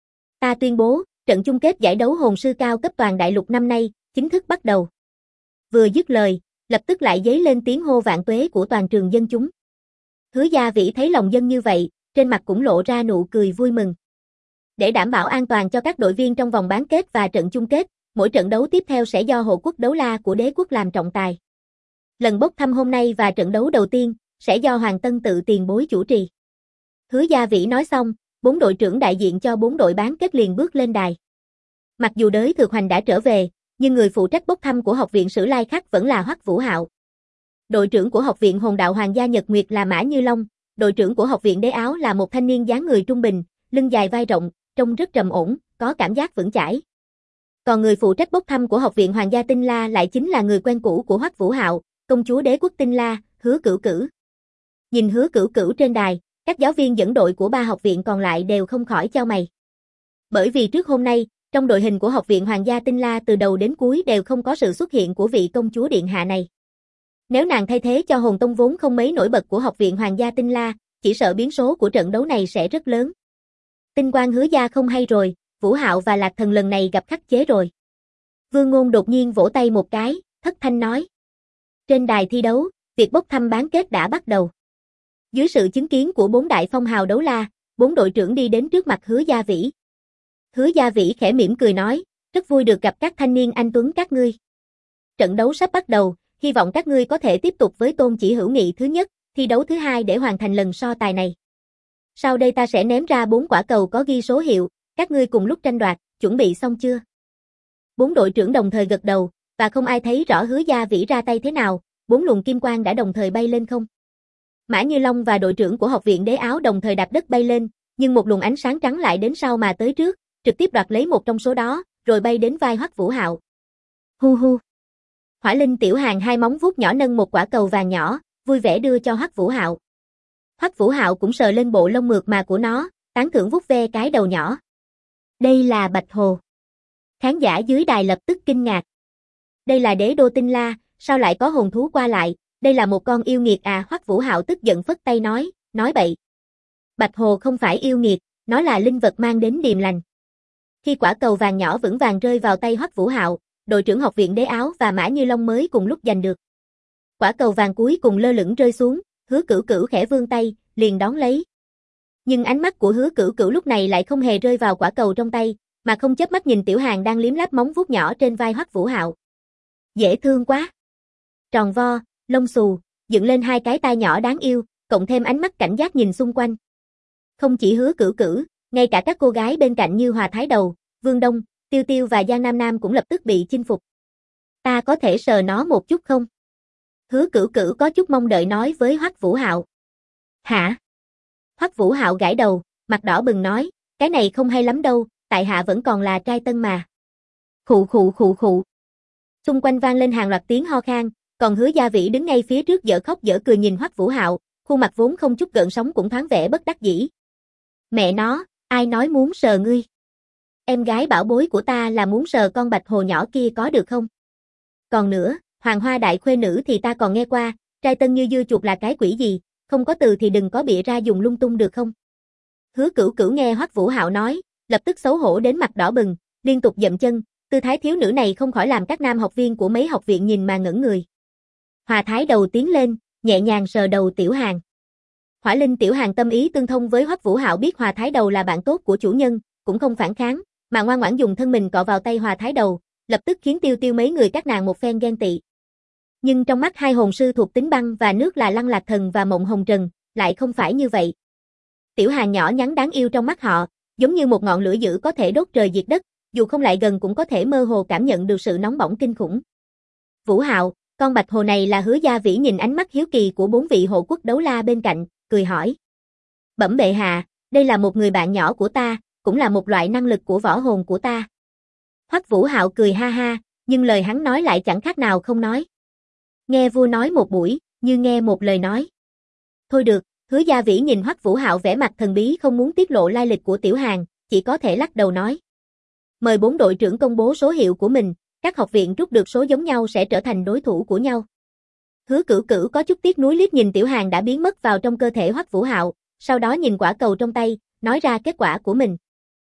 Ta tuyên bố, trận chung kết giải đấu hồn sư cao cấp toàn đại lục năm nay, chính thức bắt đầu. Vừa dứt lời, lập tức lại dấy lên tiếng hô vạn tuế của toàn trường dân chúng. Hứa Gia Vĩ thấy lòng dân như vậy, trên mặt cũng lộ ra nụ cười vui mừng. Để đảm bảo an toàn cho các đội viên trong vòng bán kết và trận chung kết, mỗi trận đấu tiếp theo sẽ do hộ quốc đấu la của đế quốc làm trọng tài. Lần bốc thăm hôm nay và trận đấu đầu tiên, sẽ do Hoàng Tân tự tiền bối chủ trì. Hứa Gia Vĩ nói xong, 4 đội trưởng đại diện cho 4 đội bán kết liền bước lên đài. Mặc dù đới Thược Hoành đã trở về, nhưng người phụ trách bốc thăm của Học viện Sử Lai Khắc vẫn là Hoắc Vũ Hạo. Đội trưởng của Học viện Hồn Đạo Hoàng gia Nhật Nguyệt là Mã Như Long, đội trưởng của Học viện Đế Áo là một thanh niên dáng người trung bình, lưng dài vai rộng, trông rất trầm ổn, có cảm giác vững chãi. Còn người phụ trách bốc thăm của Học viện Hoàng gia Tinh La lại chính là người quen cũ của Hoắc Vũ Hạo, công chúa đế quốc Tinh La, Hứa Cửu Cửu. Nhìn Hứa Cửu Cửu trên đài, các giáo viên dẫn đội của 3 học viện còn lại đều không khỏi chau mày. Bởi vì trước hôm nay, trong đội hình của Học viện Hoàng gia Tinh La từ đầu đến cuối đều không có sự xuất hiện của vị công chúa điện hạ này. Nếu nàng thay thế cho hồn tông vốn không mấy nổi bật của Học viện Hoàng gia Tinh La, chỉ sợ biến số của trận đấu này sẽ rất lớn. Tinh Quang Hứa gia không hay rồi, Vũ Hạo và Lạc Thần lần này gặp khắc chế rồi. Vương Ngôn đột nhiên vỗ tay một cái, thất thanh nói. Trên đài thi đấu, việc bốc thăm bán kết đã bắt đầu. Dưới sự chứng kiến của 4 đại phong hào đấu la, 4 đội trưởng đi đến trước mặt Hứa Gia Vĩ. Hứa Gia Vĩ khẽ mỉm cười nói, rất vui được gặp các thanh niên anh tuấn các ngươi. Trận đấu sắp bắt đầu, hy vọng các ngươi có thể tiếp tục với tôn chỉ hữu nghị thứ nhất, thi đấu thứ hai để hoàn thành lần so tài này. Sau đây ta sẽ ném ra 4 quả cầu có ghi số hiệu, các ngươi cùng lúc tranh đoạt, chuẩn bị xong chưa? 4 đội trưởng đồng thời gật đầu, và không ai thấy rõ Hứa Gia Vĩ ra tay thế nào, 4 luồng kim quang đã đồng thời bay lên không. Mã Như Long và đội trưởng của Học viện Đế Áo đồng thời đạp đất bay lên, nhưng một luồng ánh sáng trắng lại đến sau mà tới trước, trực tiếp đoạt lấy một trong số đó, rồi bay đến vai Hoắc Vũ Hạo. Hu hu. Hỏa Linh Tiểu Hàn hai móng vuốt nhỏ nâng một quả cầu vàng nhỏ, vui vẻ đưa cho Hoắc Vũ Hạo. Hoắc Vũ Hạo cũng sờ lên bộ lông mượt mà của nó, tán thưởng vuốt ve cái đầu nhỏ. Đây là Bạch Hồ. Khán giả dưới đài lập tức kinh ngạc. Đây là đế đô Tinh La, sao lại có hồn thú qua lại, đây là một con yêu nghiệt à? Hoắc Vũ Hạo tức giận phất tay nói bậy. Bạch Hồ không phải yêu nghiệt, nó là linh vật mang đến điềm lành. Khi quả cầu vàng nhỏ vững vàng rơi vào tay Hoắc Vũ Hạo, đội trưởng Học viện Đế Áo và Mã Như Long mới cùng lúc giành được. Quả cầu vàng cuối cùng lơ lửng rơi xuống, Hứa Cửu Cửu khẽ vươn tay, liền đón lấy. Nhưng ánh mắt của Hứa Cửu Cửu lúc này lại không hề rơi vào quả cầu trong tay, mà không chớp mắt nhìn Tiểu Hàn đang liếm láp móng vuốt nhỏ trên vai Hoắc Vũ Hạo. Dễ thương quá. Tròn vo, lông xù, dựng lên hai cái tai nhỏ đáng yêu, cộng thêm ánh mắt cảnh giác nhìn xung quanh. Không chỉ Hứa Cửu Cửu, ngay cả các cô gái bên cạnh như Hòa Thái Đầu, Vương Đông, Tiêu Tiêu và Giang Nam Nam cũng lập tức bị chinh phục. Ta có thể sờ nó một chút không? Hứa Cửu Cửu có chút mong đợi nói với Hoắc Vũ Hạo. Hả? Hoắc Vũ Hạo gãi đầu, mặt đỏ bừng nói, cái này không hay lắm đâu, tại hạ vẫn còn là trai tân mà. Khụ khụ khụ khụ. Xung quanh vang lên hàng loạt tiếng ho khan, còn Hứa Gia Vĩ đứng ngay phía trước dở khóc dở cười nhìn Hoắc Vũ Hạo, khuôn mặt vốn không chút gợn sóng cũng thoáng vẻ bất đắc dĩ. Mẹ nó, ai nói muốn sờ ngươi? Em gái bảo bối của ta là muốn sờ con bạch hồ nhỏ kia có được không? Còn nữa, hoàng hoa đại khuê nữ thì ta còn nghe qua, trai tân như dưa chuột là cái quỷ gì, không có từ thì đừng có bịa ra dùng lung tung được không? Hứa Cửu Cửu nghe Hoắc Vũ Hạo nói, lập tức xấu hổ đến mặt đỏ bừng, liên tục dậm chân, tư thái thiếu nữ này không khỏi làm các nam học viên của mấy học viện nhìn mà ngẩn người. Hòa Thái Đầu tiến lên, nhẹ nhàng sờ đầu Tiểu Hàn. Hỏa Linh Tiểu Hàn tâm ý tương thông với Hoắc Vũ Hạo, biết Hòa Thái Đầu là bạn tốt của chủ nhân, cũng không phản kháng, mà ngoan ngoãn dùng thân mình cọ vào tay Hòa Thái Đầu, lập tức khiến Tiêu Tiêu mấy người các nàng một phen ghen tị. Nhưng trong mắt hai hồn sư thuộc tính băng và nước là Lăng Lạc Thần và Mộng Hồng Trần, lại không phải như vậy. Tiểu Hàn nhỏ nhắn đáng yêu trong mắt họ, giống như một ngọn lửa dữ có thể đốt trời diệt đất, dù không lại gần cũng có thể mơ hồ cảm nhận được sự nóng bỏng kinh khủng. Vũ Hạo, con bạch hồ này là Hứa Gia Vĩ nhìn ánh mắt hiếu kỳ của 4 vị hộ quốc đấu la bên cạnh, cười hỏi. Bẩm bệ hạ, đây là một người bạn nhỏ của ta, cũng là một loại năng lực của võ hồn của ta. Hoắc Vũ Hạo cười ha ha, nhưng lời hắn nói lại chẳng khác nào không nói. Nghe vua nói một buổi, như nghe một lời nói. Thôi được, Hứa Gia Vĩ nhìn Hoắc Vũ Hạo vẻ mặt thần bí không muốn tiết lộ lai lịch của Tiểu Hàn, chỉ có thể lắc đầu nói. Mời 4 đội trưởng công bố số hiệu của mình, các học viện rút được số giống nhau sẽ trở thành đối thủ của nhau. Hứa Cửu Cửu có chút tiếc nuối liếc nhìn Tiểu Hàn đã biến mất vào trong cơ thể Hoắc Vũ Hạo, sau đó nhìn quả cầu trong tay, nói ra kết quả của mình.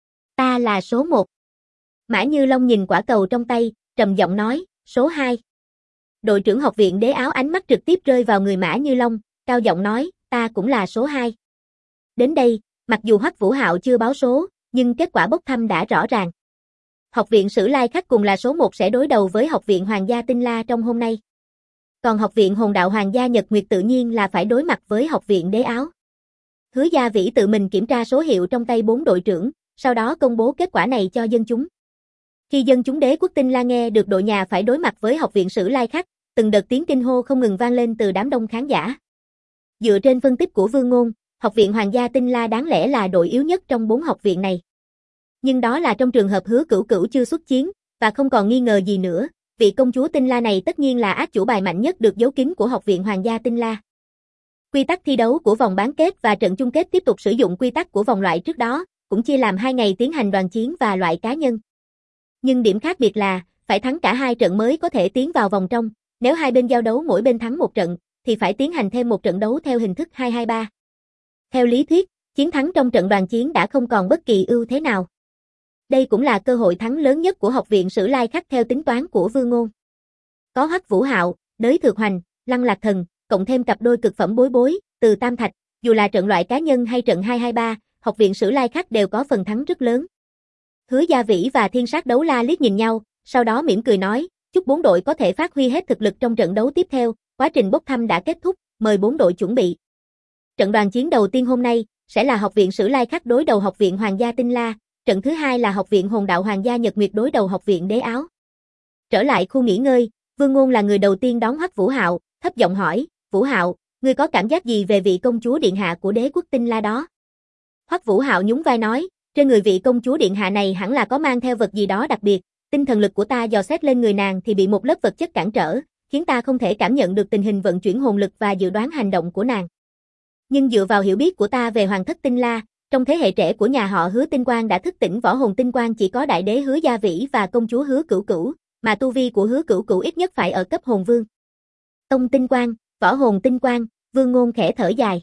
Ta là số 1. Mã Như Long nhìn quả cầu trong tay, trầm giọng nói, số 2. Đội trưởng học viện Đế Áo ánh mắt trực tiếp rơi vào người Mã Như Long, cao giọng nói, ta cũng là số 2. Đến đây, mặc dù Hoắc Vũ Hạo chưa báo số, nhưng kết quả bốc thăm đã rõ ràng. Học viện Sử Lai Khắc cùng là số 1 sẽ đối đầu với học viện Hoàng gia Tinh La trong hôm nay. Còn học viện Hồn Đạo Hoàng gia Nhật Nguyệt tự nhiên là phải đối mặt với học viện Đế Áo. Hứa Gia Vĩ tự mình kiểm tra số hiệu trong tay 4 đội trưởng, sau đó công bố kết quả này cho dân chúng. Khi dân chúng Đế quốc Tinh La nghe được đội nhà phải đối mặt với học viện Sử Lai Khắc, từng đợt tiếng kinh hô không ngừng vang lên từ đám đông khán giả. Dựa trên phân tích của Vương Ngôn, học viện Hoàng gia Tinh La đáng lẽ là đội yếu nhất trong 4 học viện này. Nhưng đó là trong trường hợp Hứa Cửu Cửu chưa xuất chiến, và không còn nghi ngờ gì nữa, vị công chúa Tinh La này tất nhiên là át chủ bài mạnh nhất được giấu kín của học viện Hoàng gia Tinh La. Quy tắc thi đấu của vòng bán kết và trận chung kết tiếp tục sử dụng quy tắc của vòng loại trước đó, cũng chia làm 2 ngày tiến hành đoàn chiến và loại cá nhân. Nhưng điểm khác biệt là, phải thắng cả 2 trận mới có thể tiến vào vòng trong, nếu hai bên giao đấu mỗi bên thắng một trận, thì phải tiến hành thêm một trận đấu theo hình thức 2-2-3. Theo lý thuyết, chiến thắng trong trận đoàn chiến đã không còn bất kỳ ưu thế nào. Đây cũng là cơ hội thắng lớn nhất của học viện Sử Lai Khắc theo tính toán của Vương Ngôn. Có Hoắc Vũ Hạo, Đới Thược Hoành, Lăng Lạc Thần, cộng thêm cặp đôi cực phẩm Bối Bối, Từ Tam Thạch, dù là trận loại cá nhân hay trận 2-2-3, học viện Sử Lai Khắc đều có phần thắng rất lớn. Hứa Gia Vĩ và Thiên Sát Đấu La liếc nhìn nhau, sau đó mỉm cười nói, chúc 4 đội có thể phát huy hết thực lực trong trận đấu tiếp theo, quá trình bốc thăm đã kết thúc, mời 4 đội chuẩn bị. Trận đoàn chiến đầu tiên hôm nay sẽ là học viện Sử Lai Khắc đối đầu học viện Hoàng gia Tinh La, trận thứ hai là học viện Hồn Đạo Hoàng gia Nhật Nguyệt đối đầu học viện Đế Áo. Trở lại khu nghỉ ngơi, Vương Ngôn là người đầu tiên đón Hoắc Vũ Hạo, thấp giọng hỏi, Vũ Hạo, ngươi có cảm giác gì về vị công chúa điện hạ của Đế quốc Tinh La đó? Hoắc Vũ Hạo nhún vai nói, trên người vị công chúa điện hạ này hẳn là có mang theo vật gì đó đặc biệt, tinh thần lực của ta dò xét lên người nàng thì bị một lớp vật chất cản trở, khiến ta không thể cảm nhận được tình hình vận chuyển hồn lực và dự đoán hành động của nàng. Nhưng dựa vào hiểu biết của ta về Hoàng thất Tinh La, trong thế hệ trẻ của nhà họ Hứa Tinh Quang đã thức tỉnh võ hồn tinh quang chỉ có đại đế Hứa Gia Vĩ và công chúa Hứa Cửu Cửu, mà tu vi của Hứa Cửu Cửu ít nhất phải ở cấp hồn vương. Tông tinh quang, võ hồn tinh quang, Vương Ngôn khẽ thở dài.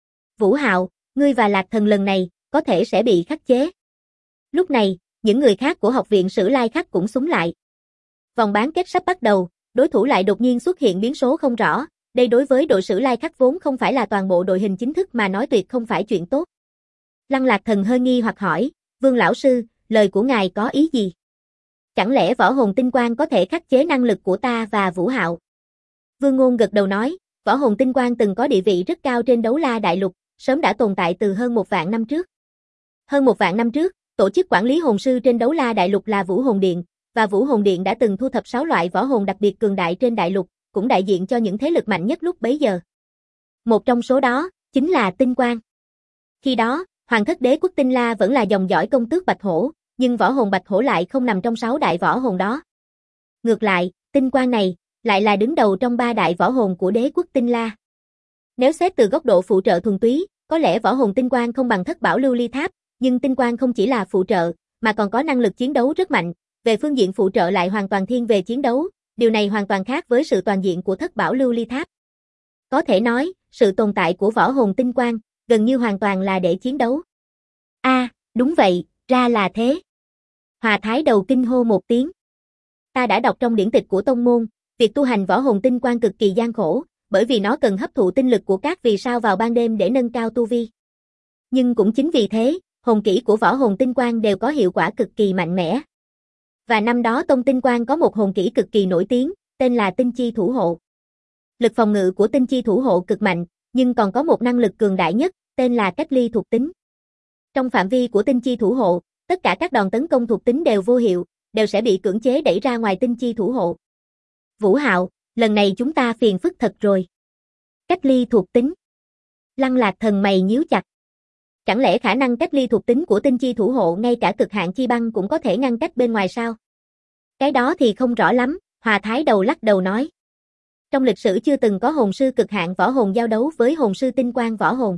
Vũ Hạo, ngươi và Lạc Thần lần này có thể sẽ bị khắc chế. Lúc này, những người khác của học viện Sử Lai Khắc cũng xúm lại. Vòng bán kết sắp bắt đầu, đối thủ lại đột nhiên xuất hiện biến số không rõ, đây đối với đội Sử Lai Khắc vốn không phải là toàn bộ đội hình chính thức mà nói tuyệt không phải chuyện tốt. Lăng Lạc Thần hơi nghi hoặc hỏi, Vương lão sư, lời của ngài có ý gì? Chẳng lẽ võ hồn tinh quang có thể khắc chế năng lực của ta và Vũ Hạo? Vương Ngôn gật đầu nói, võ hồn tinh quang từng có địa vị rất cao trên Đấu La Đại Lục, sớm đã tồn tại từ hơn 1 vạn năm trước. Hơn 1 vạn năm trước, tổ chức quản lý hồn sư trên Đấu La Đại Lục là Vũ Hồn Điện, và Vũ Hồn Điện đã từng thu thập 6 loại võ hồn đặc biệt cường đại trên đại lục, cũng đại diện cho những thế lực mạnh nhất lúc bấy giờ. Một trong số đó, chính là tinh quang. Khi đó, Hoàng thất Đế quốc Tinh La vẫn là dòng dõi công tước Bạch Hổ, nhưng võ hồn Bạch Hổ lại không nằm trong 6 đại võ hồn đó. Ngược lại, tinh quang này lại là đứng đầu trong 3 đại võ hồn của Đế quốc Tinh La. Nếu xét từ góc độ phụ trợ thuần túy, có lẽ võ hồn tinh quang không bằng thất bảo lưu ly tháp, nhưng tinh quang không chỉ là phụ trợ, mà còn có năng lực chiến đấu rất mạnh, về phương diện phụ trợ lại hoàn toàn thiên về chiến đấu, điều này hoàn toàn khác với sự toàn diện của thất bảo lưu ly tháp. Có thể nói, sự tồn tại của võ hồn tinh quang, gần như hoàn toàn là để chiến đấu. Đúng vậy, ra là thế. Hòa Thái Đầu kinh hô một tiếng. Ta đã đọc trong điển tịch của tông môn, việc tu hành võ hồn tinh quang cực kỳ gian khổ, bởi vì nó cần hấp thụ tinh lực của các vì sao vào ban đêm để nâng cao tu vi. Nhưng cũng chính vì thế, hồn kỹ của võ hồn tinh quang đều có hiệu quả cực kỳ mạnh mẽ. Và năm đó Tông Tinh Quang có một hồn kỹ cực kỳ nổi tiếng, tên là Tinh Chi Thủ Hộ. Lực phòng ngự của Tinh Chi Thủ Hộ cực mạnh, nhưng còn có một năng lực cường đại nhất, tên là cách ly thuộc tính. Trong phạm vi của Tinh Chi Thủ Hộ, tất cả các đòn tấn công thuộc tính đều vô hiệu, đều sẽ bị cưỡng chế đẩy ra ngoài Tinh Chi Thủ Hộ. Vũ Hạo, lần này chúng ta phiền phức thật rồi. Cách ly thuộc tính. Lăng Lạc Thần mày nhíu chặt. Chẳng lẽ khả năng cách ly thuộc tính của Tinh Chi Thủ Hộ ngay cả cực hạn chi băng cũng có thể ngăn cách bên ngoài sao? Cái đó thì không rõ lắm, Hòa Thái Đầu lắc đầu nói. Trong lịch sử chưa từng có hồn sư cực hạn võ hồn giao đấu với hồn sư tinh quang võ hồn.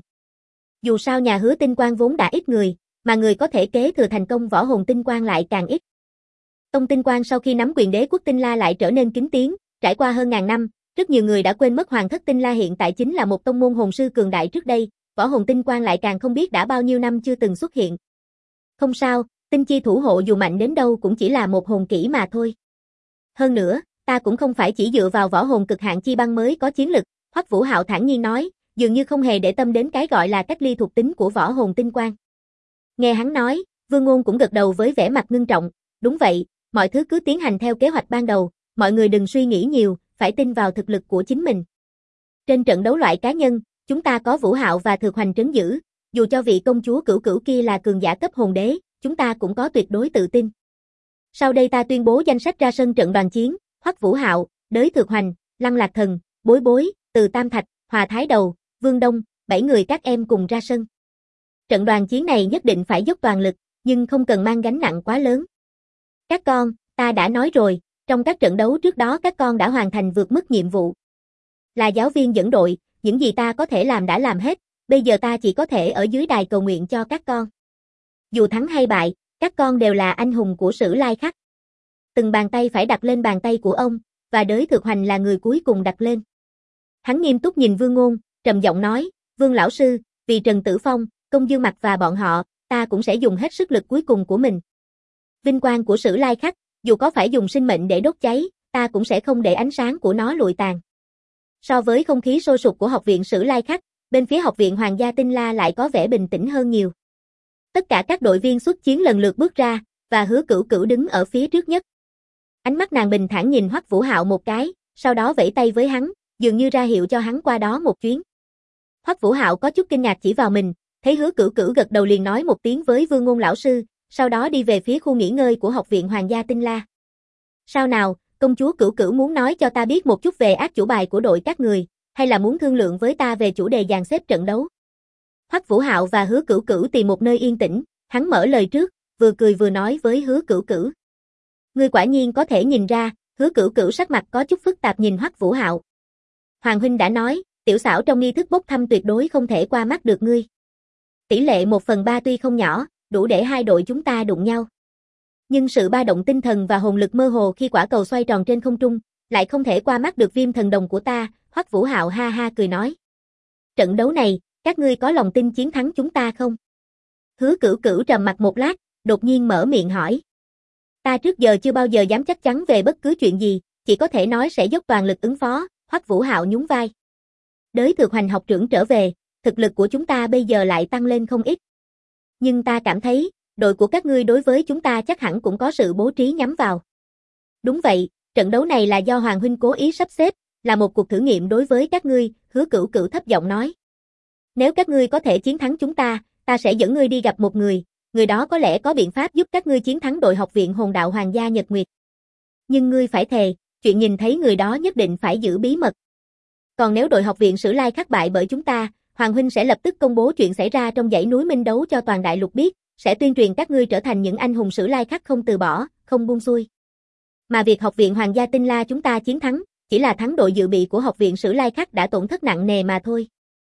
Dù sao nhà Hứa Tinh Quang vốn đã ít người, mà người có thể kế thừa thành công võ hồn tinh quang lại càng ít. Tông Tinh Quang sau khi nắm quyền đế quốc Tinh La lại trở nên kín tiếng, trải qua hơn ngàn năm, rất nhiều người đã quên mất Hoàng thất Tinh La hiện tại chính là một tông môn hồn sư cường đại trước đây, võ hồn tinh quang lại càng không biết đã bao nhiêu năm chưa từng xuất hiện. Không sao, Tinh Chi Thủ Hộ dù mạnh đến đâu cũng chỉ là một hồn kỹ mà thôi. Hơn nữa, ta cũng không phải chỉ dựa vào võ hồn cực hạn chi băng mới có chiến lực, Hoắc Vũ Hạo thản nhiên nói, dường như không hề để tâm đến cái gọi là cách ly thuộc tính của võ hồn tinh quang. Nghe hắn nói, Vương Ngôn cũng gật đầu với vẻ mặt ngưng trọng, đúng vậy, mọi thứ cứ tiến hành theo kế hoạch ban đầu, mọi người đừng suy nghĩ nhiều, phải tin vào thực lực của chính mình. Trên trận đấu loại cá nhân, chúng ta có Vũ Hạo và Thược Hoành trấn giữ, dù cho vị công chúa Cửu Cửu kia là cường giả cấp hồn đế, chúng ta cũng có tuyệt đối tự tin. Sau đây ta tuyên bố danh sách ra sân trận đoàn chiến, Hoắc Vũ Hạo, Đới Thược Hoành, Lăng Lạc Thần, Bối Bối, Từ Tam Thạch, Hòa Thái Đầu, Vương Đông, 7 người các em cùng ra sân. Trận đoàn chiến này nhất định phải dốc toàn lực, nhưng không cần mang gánh nặng quá lớn. Các con, ta đã nói rồi, trong các trận đấu trước đó các con đã hoàn thành vượt mức nhiệm vụ. Là giáo viên dẫn đội, những gì ta có thể làm đã làm hết, bây giờ ta chỉ có thể ở dưới đài cầu nguyện cho các con. Dù thắng hay bại, các con đều là anh hùng của Sử Lai Khắc. Từng bàn tay phải đặt lên bàn tay của ông, và Đới Thược Hoành là người cuối cùng đặt lên. Hắn nghiêm túc nhìn Vương Ngôn, trầm giọng nói, Vương lão sư, vì Trần Tử Phong, Công Dương Mặc và bọn họ, ta cũng sẽ dùng hết sức lực cuối cùng của mình. Vinh quang của Sử Lai Khắc, dù có phải dùng sinh mệnh để đốt cháy, ta cũng sẽ không để ánh sáng của nó lụi tàn. So với không khí sôi sục của học viện Sử Lai Khắc, bên phía học viện Hoàng gia Tinh La lại có vẻ bình tĩnh hơn nhiều. Tất cả các đội viên xuất chiến lần lượt bước ra, và Hứa Cửu Cửu đứng ở phía trước nhất. Ánh mắt nàng bình thản nhìn Hoắc Vũ Hạo một cái, sau đó vẫy tay với hắn, dường như ra hiệu cho hắn qua đó một chuyến. Hoắc Vũ Hạo có chút kinh ngạc chỉ vào mình, thấy Hứa Cửu Cửu gật đầu liền nói một tiếng với Vương Ngôn lão sư, sau đó đi về phía khu nghỉ ngơi của học viện Hoàng gia Tinh La. Sao nào, công chúa Cửu Cửu muốn nói cho ta biết một chút về át chủ bài của đội các người, hay là muốn thương lượng với ta về chủ đề dàn xếp trận đấu? Hoắc Vũ Hạo và Hứa Cửu Cửu tìm một nơi yên tĩnh, hắn mở lời trước, vừa cười vừa nói với Hứa Cửu Cửu. Ngươi quả nhiên có thể nhìn ra, Hứa Cửu Cửu sắc mặt có chút phức tạp nhìn Hoắc Vũ Hạo. Hoàng huynh đã nói, tiểu xảo trong nghi thức bốc thăm tuyệt đối không thể qua mắt được ngươi. Tỷ lệ 1/3 tuy không nhỏ, đủ để hai đội chúng ta đụng nhau. Nhưng sự ba động tinh thần và hồn lực mơ hồ khi quả cầu xoay tròn trên không trung, lại không thể qua mắt được Viêm Thần Đồng của ta, Hoắc Vũ Hạo ha ha cười nói. Trận đấu này, các ngươi có lòng tin chiến thắng chúng ta không? Hứa Cửu Cửu trầm mặt một lát, đột nhiên mở miệng hỏi. Ta trước giờ chưa bao giờ dám chắc chắn về bất cứ chuyện gì, chỉ có thể nói sẽ dốc toàn lực ứng phó, Hoắc Vũ Hạo nhún vai. Đới Thược Hoành học trưởng trở về, thực lực của chúng ta bây giờ lại tăng lên không ít. Nhưng ta cảm thấy, đội của các ngươi đối với chúng ta chắc hẳn cũng có sự bố trí nhắm vào. Đúng vậy, trận đấu này là do Hoàng huynh cố ý sắp xếp, là một cuộc thử nghiệm đối với các ngươi, Hứa Cửu Cửu thấp giọng nói. Nếu các ngươi có thể chiến thắng chúng ta, ta sẽ dẫn ngươi đi gặp một người đó có lẽ có biện pháp giúp các ngươi chiến thắng đội học viện Hồn Đạo Hoàng gia Nhật Nguyệt. Nhưng ngươi phải thề, chuyện nhìn thấy người đó nhất định phải giữ bí mật. Còn nếu đội học viện Sử Lai Khắc bại bởi chúng ta, Hoàng huynh sẽ lập tức công bố chuyện xảy ra trong dãy núi Minh Đấu cho toàn đại lục biết, sẽ tuyên truyền các ngươi trở thành những anh hùng Sử Lai Khắc không từ bỏ, không buông xuôi. Mà việc học viện Hoàng gia Tinh La chúng ta chiến thắng, chỉ là thắng đội dự bị của học viện Sử Lai Khắc đã tổn thất nặng nề mà thôi.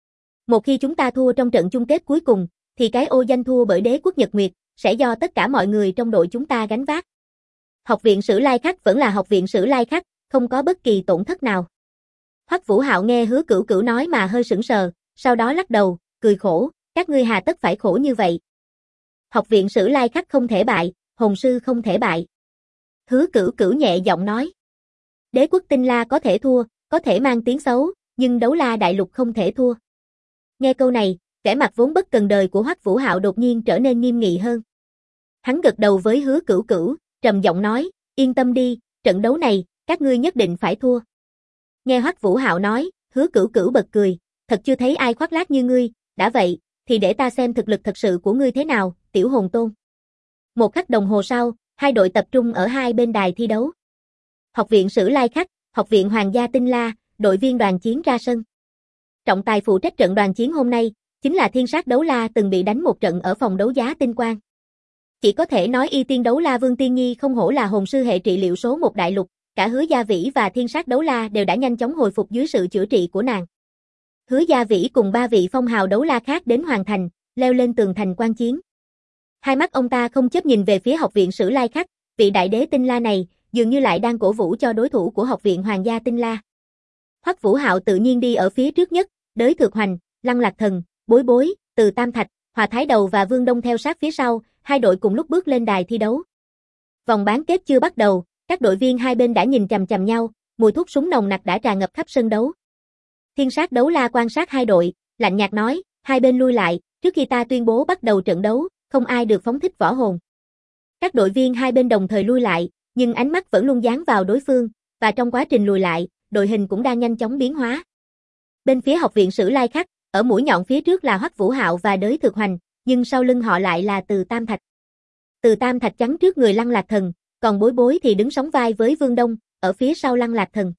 Một khi chúng ta thua trong trận chung kết cuối cùng, thì cái ô danh thua bởi đế quốc Nhật Nguyệt, sẽ do tất cả mọi người trong đội chúng ta gánh vác. Học viện Sử Lai Khắc vẫn là học viện Sử Lai Khắc, không có bất kỳ tổn thất nào. Hoắc Vũ Hạo nghe Hứa Cửu Cửu nói mà hơi sững sờ, sau đó lắc đầu, cười khổ, các ngươi hà tất phải khổ như vậy. Học viện Sử Lai Khắc không thể bại, hồn sư không thể bại. Hứa Cửu Cửu nhẹ giọng nói. Đế quốc Tinh La có thể thua, có thể mang tiếng xấu, nhưng Đấu La Đại Lục không thể thua. Nghe câu này, vẻ mặt vốn bất cần đời của Hoắc Vũ Hạo đột nhiên trở nên nghiêm nghị hơn. Hắn gật đầu với Hứa Cửu Cửu, trầm giọng nói, yên tâm đi, trận đấu này, các ngươi nhất định phải thua. Nghe Hoắc Vũ Hạo nói, Hứa Cửu Cửu bật cười, thật chưa thấy ai khoác lác như ngươi, đã vậy, thì để ta xem thực lực thật sự của ngươi thế nào, tiểu hồn tôn. Một khắc đồng hồ sau, hai đội tập trung ở hai bên đài thi đấu. Học viện Sử Lai Khắc, học viện Hoàng gia Tinh La, đội viên đoàn chiến ra sân. Trọng tài phụ trách trận đoàn chiến hôm nay, chính là Thiên Sát Đấu La từng bị đánh một trận ở phòng đấu giá Tinh Quang. Chỉ có thể nói Y Tiên Đấu La Vương Tiên Nhi không hổ là hồn sư hệ trị liệu số một đại lục, cả Hứa Gia Vĩ và Thiên Sát Đấu La đều đã nhanh chóng hồi phục dưới sự chữa trị của nàng. Hứa Gia Vĩ cùng ba vị phong hào đấu la khác đến hoàn thành, leo lên tường thành quan chiến. Hai mắt ông ta không chấp nhìn về phía học viện Sử Lai Khắc, vị đại đế Tinh La này, dường như lại đang cổ vũ cho đối thủ của học viện Hoàng gia Tinh La. Hoắc Vũ Hạo tự nhiên đi ở phía trước nhất, Đới Thược Hoành, Lăng Lạc Thần, Bối Bối, Từ Tam Thạch, Hòa Thái Đầu và Vương Đông theo sát phía sau, hai đội cùng lúc bước lên đài thi đấu. Vòng bán kết chưa bắt đầu, các đội viên hai bên đã nhìn chằm chằm nhau, mùi thuốc súng nồng nặc đã tràn ngập khắp sân đấu. Thiên Sát Đấu La quan sát hai đội, lạnh nhạt nói, hai bên lui lại, trước khi ta tuyên bố bắt đầu trận đấu, không ai được phóng thích võ hồn. Các đội viên hai bên đồng thời lui lại, nhưng ánh mắt vẫn luôn dán vào đối phương, và trong quá trình lùi lại, đội hình cũng đang nhanh chóng biến hóa. Bên phía học viện Sử Lai Khắc, ở mũi nhọn phía trước là Hoắc Vũ Hạo và Đới Thực Hoành, nhưng sau lưng họ lại là Từ Tam Thạch. Từ Tam Thạch chắn trước người Lăng Lạc Thần, còn Bối Bối thì đứng sóng vai với Vương Đông, ở phía sau Lăng Lạc Thần.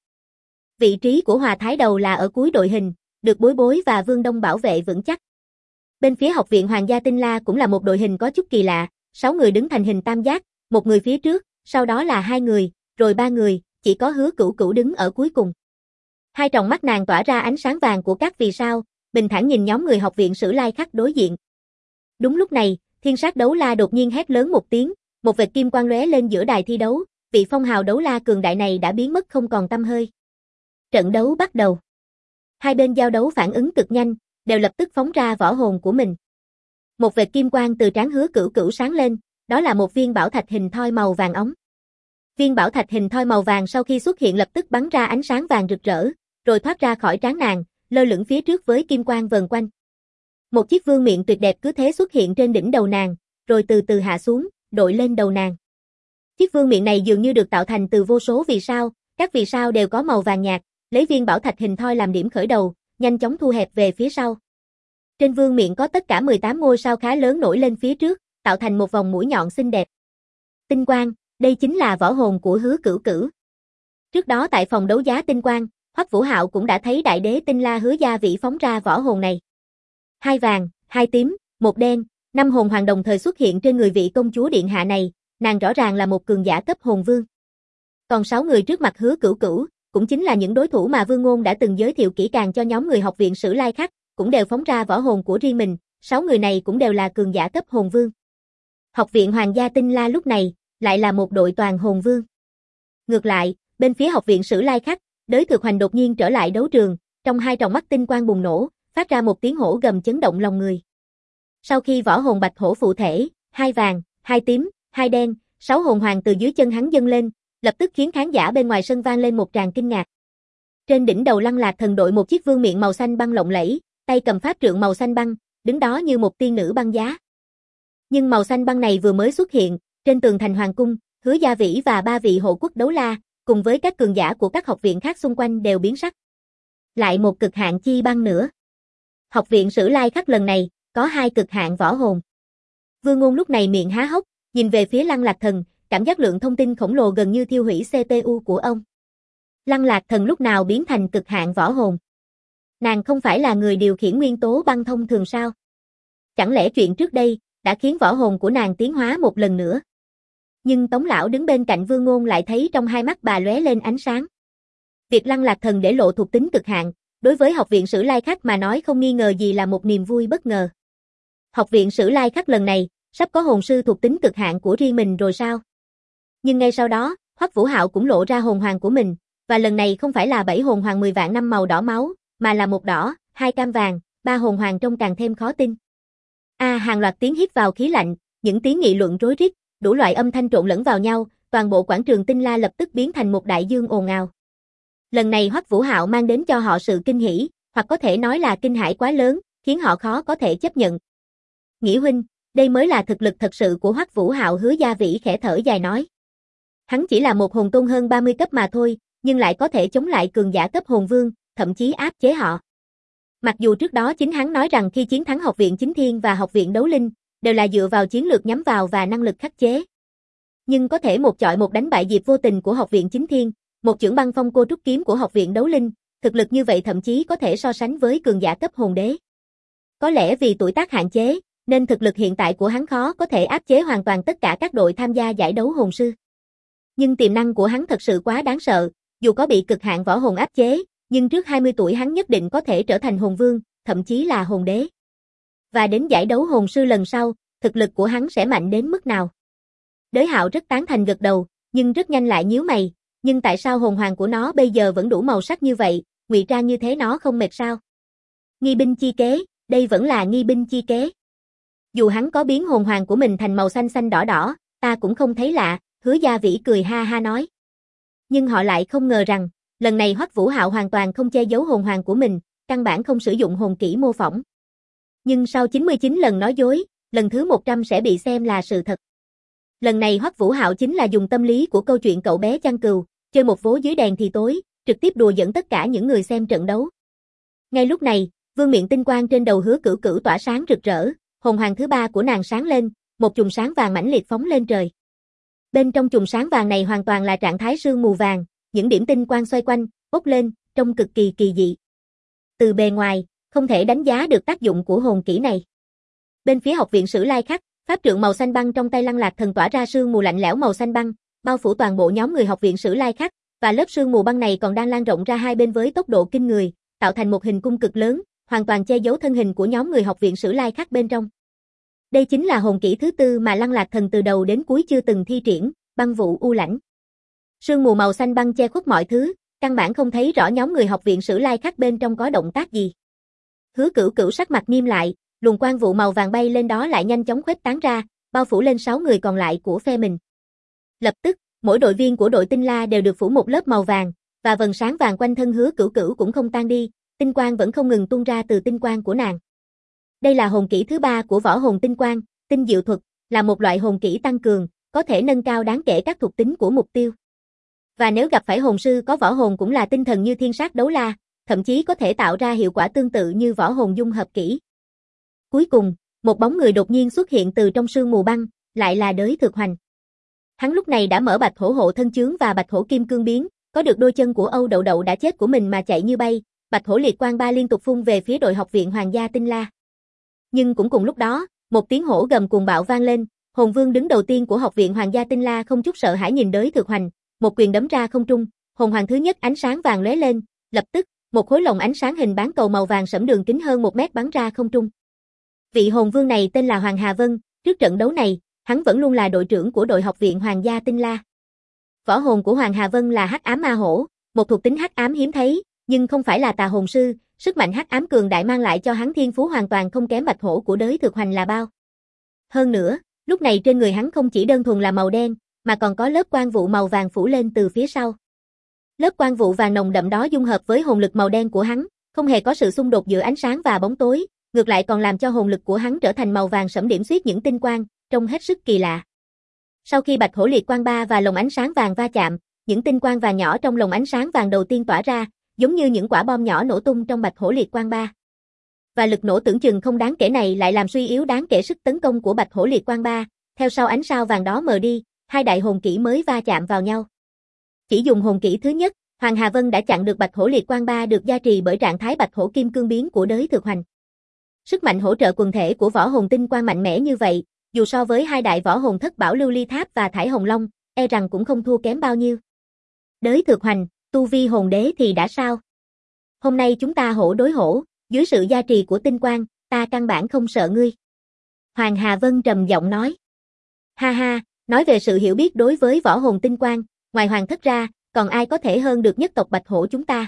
Vị trí của Hòa Thái Đầu là ở cuối đội hình, được Bối Bối và Vương Đông bảo vệ vững chắc. Bên phía học viện Hoàng gia Tinh La cũng là một đội hình có chút kỳ lạ, 6 người đứng thành hình tam giác, một người phía trước, sau đó là 2 người, rồi 3 người, chỉ có Hứa Cửu Cửu đứng ở cuối cùng. Hai tròng mắt nàng tỏa ra ánh sáng vàng của các vì sao, bình thản nhìn nhóm người học viện Sử Lai Khắc đối diện. Đúng lúc này, Thiên Sát Đấu La đột nhiên hét lớn một tiếng, một vệt kim quang lóe lên giữa đài thi đấu, vị phong hào đấu la cường đại này đã biến mất không còn tăm hơi. Trận đấu bắt đầu. Hai bên giao đấu phản ứng cực nhanh, đều lập tức phóng ra võ hồn của mình. Một vệt kim quang từ trán Hứa Cửu Cửu sáng lên, đó là một viên bảo thạch hình thoi màu vàng óng. Viên bảo thạch hình thoi màu vàng sau khi xuất hiện lập tức bắn ra ánh sáng vàng rực rỡ, rồi thoát ra khỏi trán nàng, lơ lửng phía trước với kim quang vờn quanh. Một chiếc vương miện tuyệt đẹp cứ thế xuất hiện trên đỉnh đầu nàng, rồi từ từ hạ xuống, đội lên đầu nàng. Chiếc vương miện này dường như được tạo thành từ vô số vì sao, các vì sao đều có màu vàng nhạt, lấy viên bảo thạch hình thoi làm điểm khởi đầu, nhanh chóng thu hẹp về phía sau. Trên vương miện có tất cả 18 ngôi sao khá lớn nổi lên phía trước, tạo thành một vòng mũi nhọn xinh đẹp. Tinh quang, đây chính là võ hồn của Hứa Cửu Cửu. Trước đó tại phòng đấu giá Tinh Quang, Hoắc Vũ Hạo cũng đã thấy đại đế Tinh La Hứa Gia Vĩ phóng ra võ hồn này. 2 vàng, 2 tím, 1 đen, 5 hồn hoàng đồng thời xuất hiện trên người vị công chúa điện hạ này, nàng rõ ràng là một cường giả cấp hồn vương. Còn 6 người trước mặt Hứa Cửu Cửu, cũng chính là những đối thủ mà Vương Ngôn đã từng giới thiệu kỹ càng cho nhóm người học viện Sử Lai Khắc, cũng đều phóng ra võ hồn của riêng mình, 6 người này cũng đều là cường giả cấp hồn vương. Học viện Hoàng gia Tinh La lúc này, lại là một đội toàn hồn vương. Ngược lại, bên phía học viện Sử Lai Khắc, Đới Thực Hoành đột nhiên trở lại đấu trường, trong hai tròng mắt tinh quang bùng nổ, phát ra một tiếng hổ gầm chấn động lòng người. Sau khi võ hồn bạch hổ phụ thể, 2 vàng, 2 tím, 2 đen, 6 hồn hoàng từ dưới chân hắn dâng lên, lập tức khiến khán giả bên ngoài sân vang lên một tràng kinh ngạc. Trên đỉnh đầu Lăng Lạc Thần đội một chiếc vương miện màu xanh băng lộng lẫy, tay cầm pháp trượng màu xanh băng, đứng đó như một tiên nữ băng giá. Nhưng màu xanh băng này vừa mới xuất hiện, trên tường thành hoàng cung, Hứa Gia Vĩ và 3 vị hộ quốc đấu la, cùng với các cường giả của các học viện khác xung quanh đều biến sắc. Lại một cực hạn chi băng nữa. Học viện Sử Lai Khắc lần này, có 2 cực hạn võ hồn. Vương Ngôn lúc này miệng há hốc, nhìn về phía Lăng Lạc Thần, cảm giác lượng thông tin khổng lồ gần như thiêu hủy CPU của ông. Lăng Lạc Thần lúc nào biến thành cực hạn võ hồn? Nàng không phải là người điều khiển nguyên tố băng thông thường sao? Chẳng lẽ chuyện trước đây, đã khiến võ hồn của nàng tiến hóa một lần nữa? Nhưng Tống lão đứng bên cạnh Vương Ngôn lại thấy trong hai mắt bà lóe lên ánh sáng. Việc Lăng Lạc Thần để lộ thuộc tính cực hạn, đối với Học viện Sử Lai Khắc mà nói không nghi ngờ gì là một niềm vui bất ngờ. Học viện Sử Lai Khắc lần này, sắp có hồn sư thuộc tính cực hạn của riêng mình rồi sao? Nhưng ngay sau đó, Hoắc Vũ Hạo cũng lộ ra hồn hoàng của mình, và lần này không phải là 7 hồn hoàng 10 vạn năm màu đỏ máu, mà là một đỏ, 2 cam vàng, 3 hồn hoàng trông càng thêm khó tin. Hàng loạt tiếng hít vào khí lạnh, những tiếng nghị luận rối rít, đủ loại âm thanh trộn lẫn vào nhau, toàn bộ quảng trường Tinh La lập tức biến thành một đại dương ồn ào. Lần này Hoắc Vũ Hạo mang đến cho họ sự kinh hỉ, hoặc có thể nói là kinh hãi quá lớn, khiến họ khó có thể chấp nhận. Nghĩ huynh, đây mới là thực lực thật sự của Hoắc Vũ Hạo. Hứa Gia Vĩ khẽ thở dài nói. Hắn chỉ là một hồn tôn hơn 30 cấp mà thôi, nhưng lại có thể chống lại cường giả cấp hồn vương, thậm chí áp chế họ. Mặc dù trước đó chính hắn nói rằng khi chiến thắng Học viện Chính Thiên và Học viện Đấu Linh, đều là dựa vào chiến lược nhắm vào và năng lực khắc chế. Nhưng có thể một chọi một đánh bại Diệp Vô Tình của Học viện Chính Thiên, một chưởng băng phong cô trúc kiếm của Học viện Đấu Linh, thực lực như vậy thậm chí có thể so sánh với cường giả cấp hồn đế. Có lẽ vì tuổi tác hạn chế, nên thực lực hiện tại của hắn khó có thể áp chế hoàn toàn tất cả các đội tham gia giải đấu hồn sư. Nhưng tiềm năng của hắn thật sự quá đáng sợ, dù có bị cực hạn võ hồn áp chế, nhưng trước 20 tuổi hắn nhất định có thể trở thành hồn vương, thậm chí là hồn đế. Và đến giải đấu hồn sư lần sau, thực lực của hắn sẽ mạnh đến mức nào? Đới Hạo rất tán thành gật đầu, nhưng rất nhanh lại nhíu mày, nhưng tại sao hồn hoàng của nó bây giờ vẫn đủ màu sắc như vậy, ngụy trang như thế nó không mệt sao? Nghi binh chi kế, đây vẫn là nghi binh chi kế. Dù hắn có biến hồn hoàng của mình thành màu xanh xanh đỏ đỏ, ta cũng không thấy lạ, Hứa Gia Vĩ cười ha ha nói. Nhưng họ lại không ngờ rằng, lần này Hoắc Vũ Hạo hoàn toàn không che giấu hồn hoàng của mình, căn bản không sử dụng hồn kỹ mô phỏng. Nhưng sau 99 lần nói dối, lần thứ 100 sẽ bị xem là sự thật. Lần này Hoắc Vũ Hạo chính là dùng tâm lý của câu chuyện cậu bé chăn cừu, chơi một vố dưới đèn thì tối, trực tiếp đùa dẫn tất cả những người xem trận đấu. Ngay lúc này, vương miện tinh quang trên đầu Hứa Cửu Cửu tỏa sáng rực rỡ, hồn hoàng thứ 3 của nàng sáng lên, một chùm sáng vàng mãnh liệt phóng lên trời. Bên trong chùm sáng vàng này hoàn toàn là trạng thái sương mù vàng, những điểm tinh quang xoay quanh, bốc lên, trông cực kỳ kỳ dị. Từ bề ngoài, không thể đánh giá được tác dụng của hồn kỹ này. Bên phía Học viện Sử Lai Khắc, pháp trượng màu xanh băng trong tay Lăng Lạc Thần tỏa ra sương mù lạnh lẽo màu xanh băng, bao phủ toàn bộ nhóm người Học viện Sử Lai Khắc, và lớp sương mù băng này còn đang lan rộng ra hai bên với tốc độ kinh người, tạo thành một hình cung cực lớn, hoàn toàn che giấu thân hình của nhóm người Học viện Sử Lai Khắc bên trong. Đây chính là hồn kỹ thứ 4 mà Lăng Lạc Thần từ đầu đến cuối chưa từng thi triển, băng vụ u lãnh. Sương mù màu xanh băng che khuất mọi thứ, căn bản không thấy rõ nhóm người Học viện Sử Lai Khắc bên trong có động tác gì. Hứa Cửu Cửu sắc mặt nghiêm lại, luồng quang vụ màu vàng bay lên đó lại nhanh chóng khuếch tán ra, bao phủ lên 6 người còn lại của phe mình. Lập tức, mỗi đội viên của đội Tinh La đều được phủ một lớp màu vàng, và vầng sáng vàng quanh thân Hứa Cửu Cửu cũng không tan đi, tinh quang vẫn không ngừng tuôn ra từ tinh quang của nàng. Đây là hồn kỹ thứ 3 của võ hồn tinh quang, tinh diệu thuật, là một loại hồn kỹ tăng cường, có thể nâng cao đáng kể các thuộc tính của mục tiêu. Và nếu gặp phải hồn sư có võ hồn cũng là tinh thần như Thiên Sát Đấu La, thậm chí có thể tạo ra hiệu quả tương tự như võ hồn dung hợp kỹ. Cuối cùng, một bóng người đột nhiên xuất hiện từ trong sương mù băng, lại là Đới Thực Hoành. Hắn lúc này đã mở Bạch Hổ hộ thân chướng và Bạch Hổ kim cương biến, có được đôi chân của Âu Đậu Đậu đã chết của mình mà chạy như bay, Bạch Hổ liệt quang ba liên tục phun về phía đội Học viện Hoàng gia Tinh La. Nhưng cũng cùng lúc đó, một tiếng hổ gầm cuồng bạo vang lên, hồn vương đứng đầu tiên của Học viện Hoàng gia Tinh La không chút sợ hãi nhìn Đới Thực Hoành, một quyền đấm ra không trung, hồn hoàng thứ nhất ánh sáng vàng lóe lên, lập tức, một khối lồng ánh sáng hình bán cầu màu vàng sẫm đường kính hơn 1 mét bắn ra không trung. Vị hồn vương này tên là Hoàng Hà Vân, trước trận đấu này, hắn vẫn luôn là đội trưởng của đội Học viện Hoàng gia Tinh La. Võ hồn của Hoàng Hà Vân là Hắc Ám Ma Hổ, một thuộc tính hắc ám hiếm thấy, nhưng không phải là tà hồn sư, sức mạnh hắc ám cường đại mang lại cho hắn thiên phú hoàn toàn không kém Bạch Hổ của Đới Thực Hoành là bao. Hơn nữa, lúc này trên người hắn không chỉ đơn thuần là màu đen, mà còn có lớp quang vụ màu vàng phủ lên từ phía sau. Lớp quang vụ vàng nồng đậm đó dung hợp với hồn lực màu đen của hắn, không hề có sự xung đột giữa ánh sáng và bóng tối, ngược lại còn làm cho hồn lực của hắn trở thành màu vàng sẫm điểm xuyết những tinh quang, trông hết sức kỳ lạ. Sau khi Bạch Hổ liệt quang ba và lồng ánh sáng vàng va chạm, những tinh quang vàng nhỏ trong lồng ánh sáng vàng đầu tiên tỏa ra, giống như những quả bom nhỏ nổ tung trong Bạch Hổ liệt quang ba. Và lực nổ tưởng chừng không đáng kể này lại làm suy yếu đáng kể sức tấn công của Bạch Hổ liệt quang ba, theo sau ánh sao vàng đó mờ đi, hai đại hồn kỹ mới va chạm vào nhau. Chỉ dùng hồn kỹ thứ nhất, Hoàng Hà Vân đã chặn được Bạch Hổ liệt quang ba được gia trì bởi trạng thái Bạch Hổ kim cương biến của Đới Thực Hoành. Sức mạnh hỗ trợ quần thể của võ hồn tinh quang mạnh mẽ như vậy, dù so với hai đại võ hồn Thất Bảo Lưu Ly Tháp và Thải Hồng Long, e rằng cũng không thua kém bao nhiêu. Đới Thực Hoành, tu vi hồn đế thì đã sao? Hôm nay chúng ta hổ đối hổ, dưới sự gia trì của tinh quang, ta căn bản không sợ ngươi. Hoàng Hà Vân trầm giọng nói. Ha ha, nói về sự hiểu biết đối với võ hồn tinh quang, ngoài Hoàng thất ra, còn ai có thể hơn được nhất tộc Bạch Hổ chúng ta?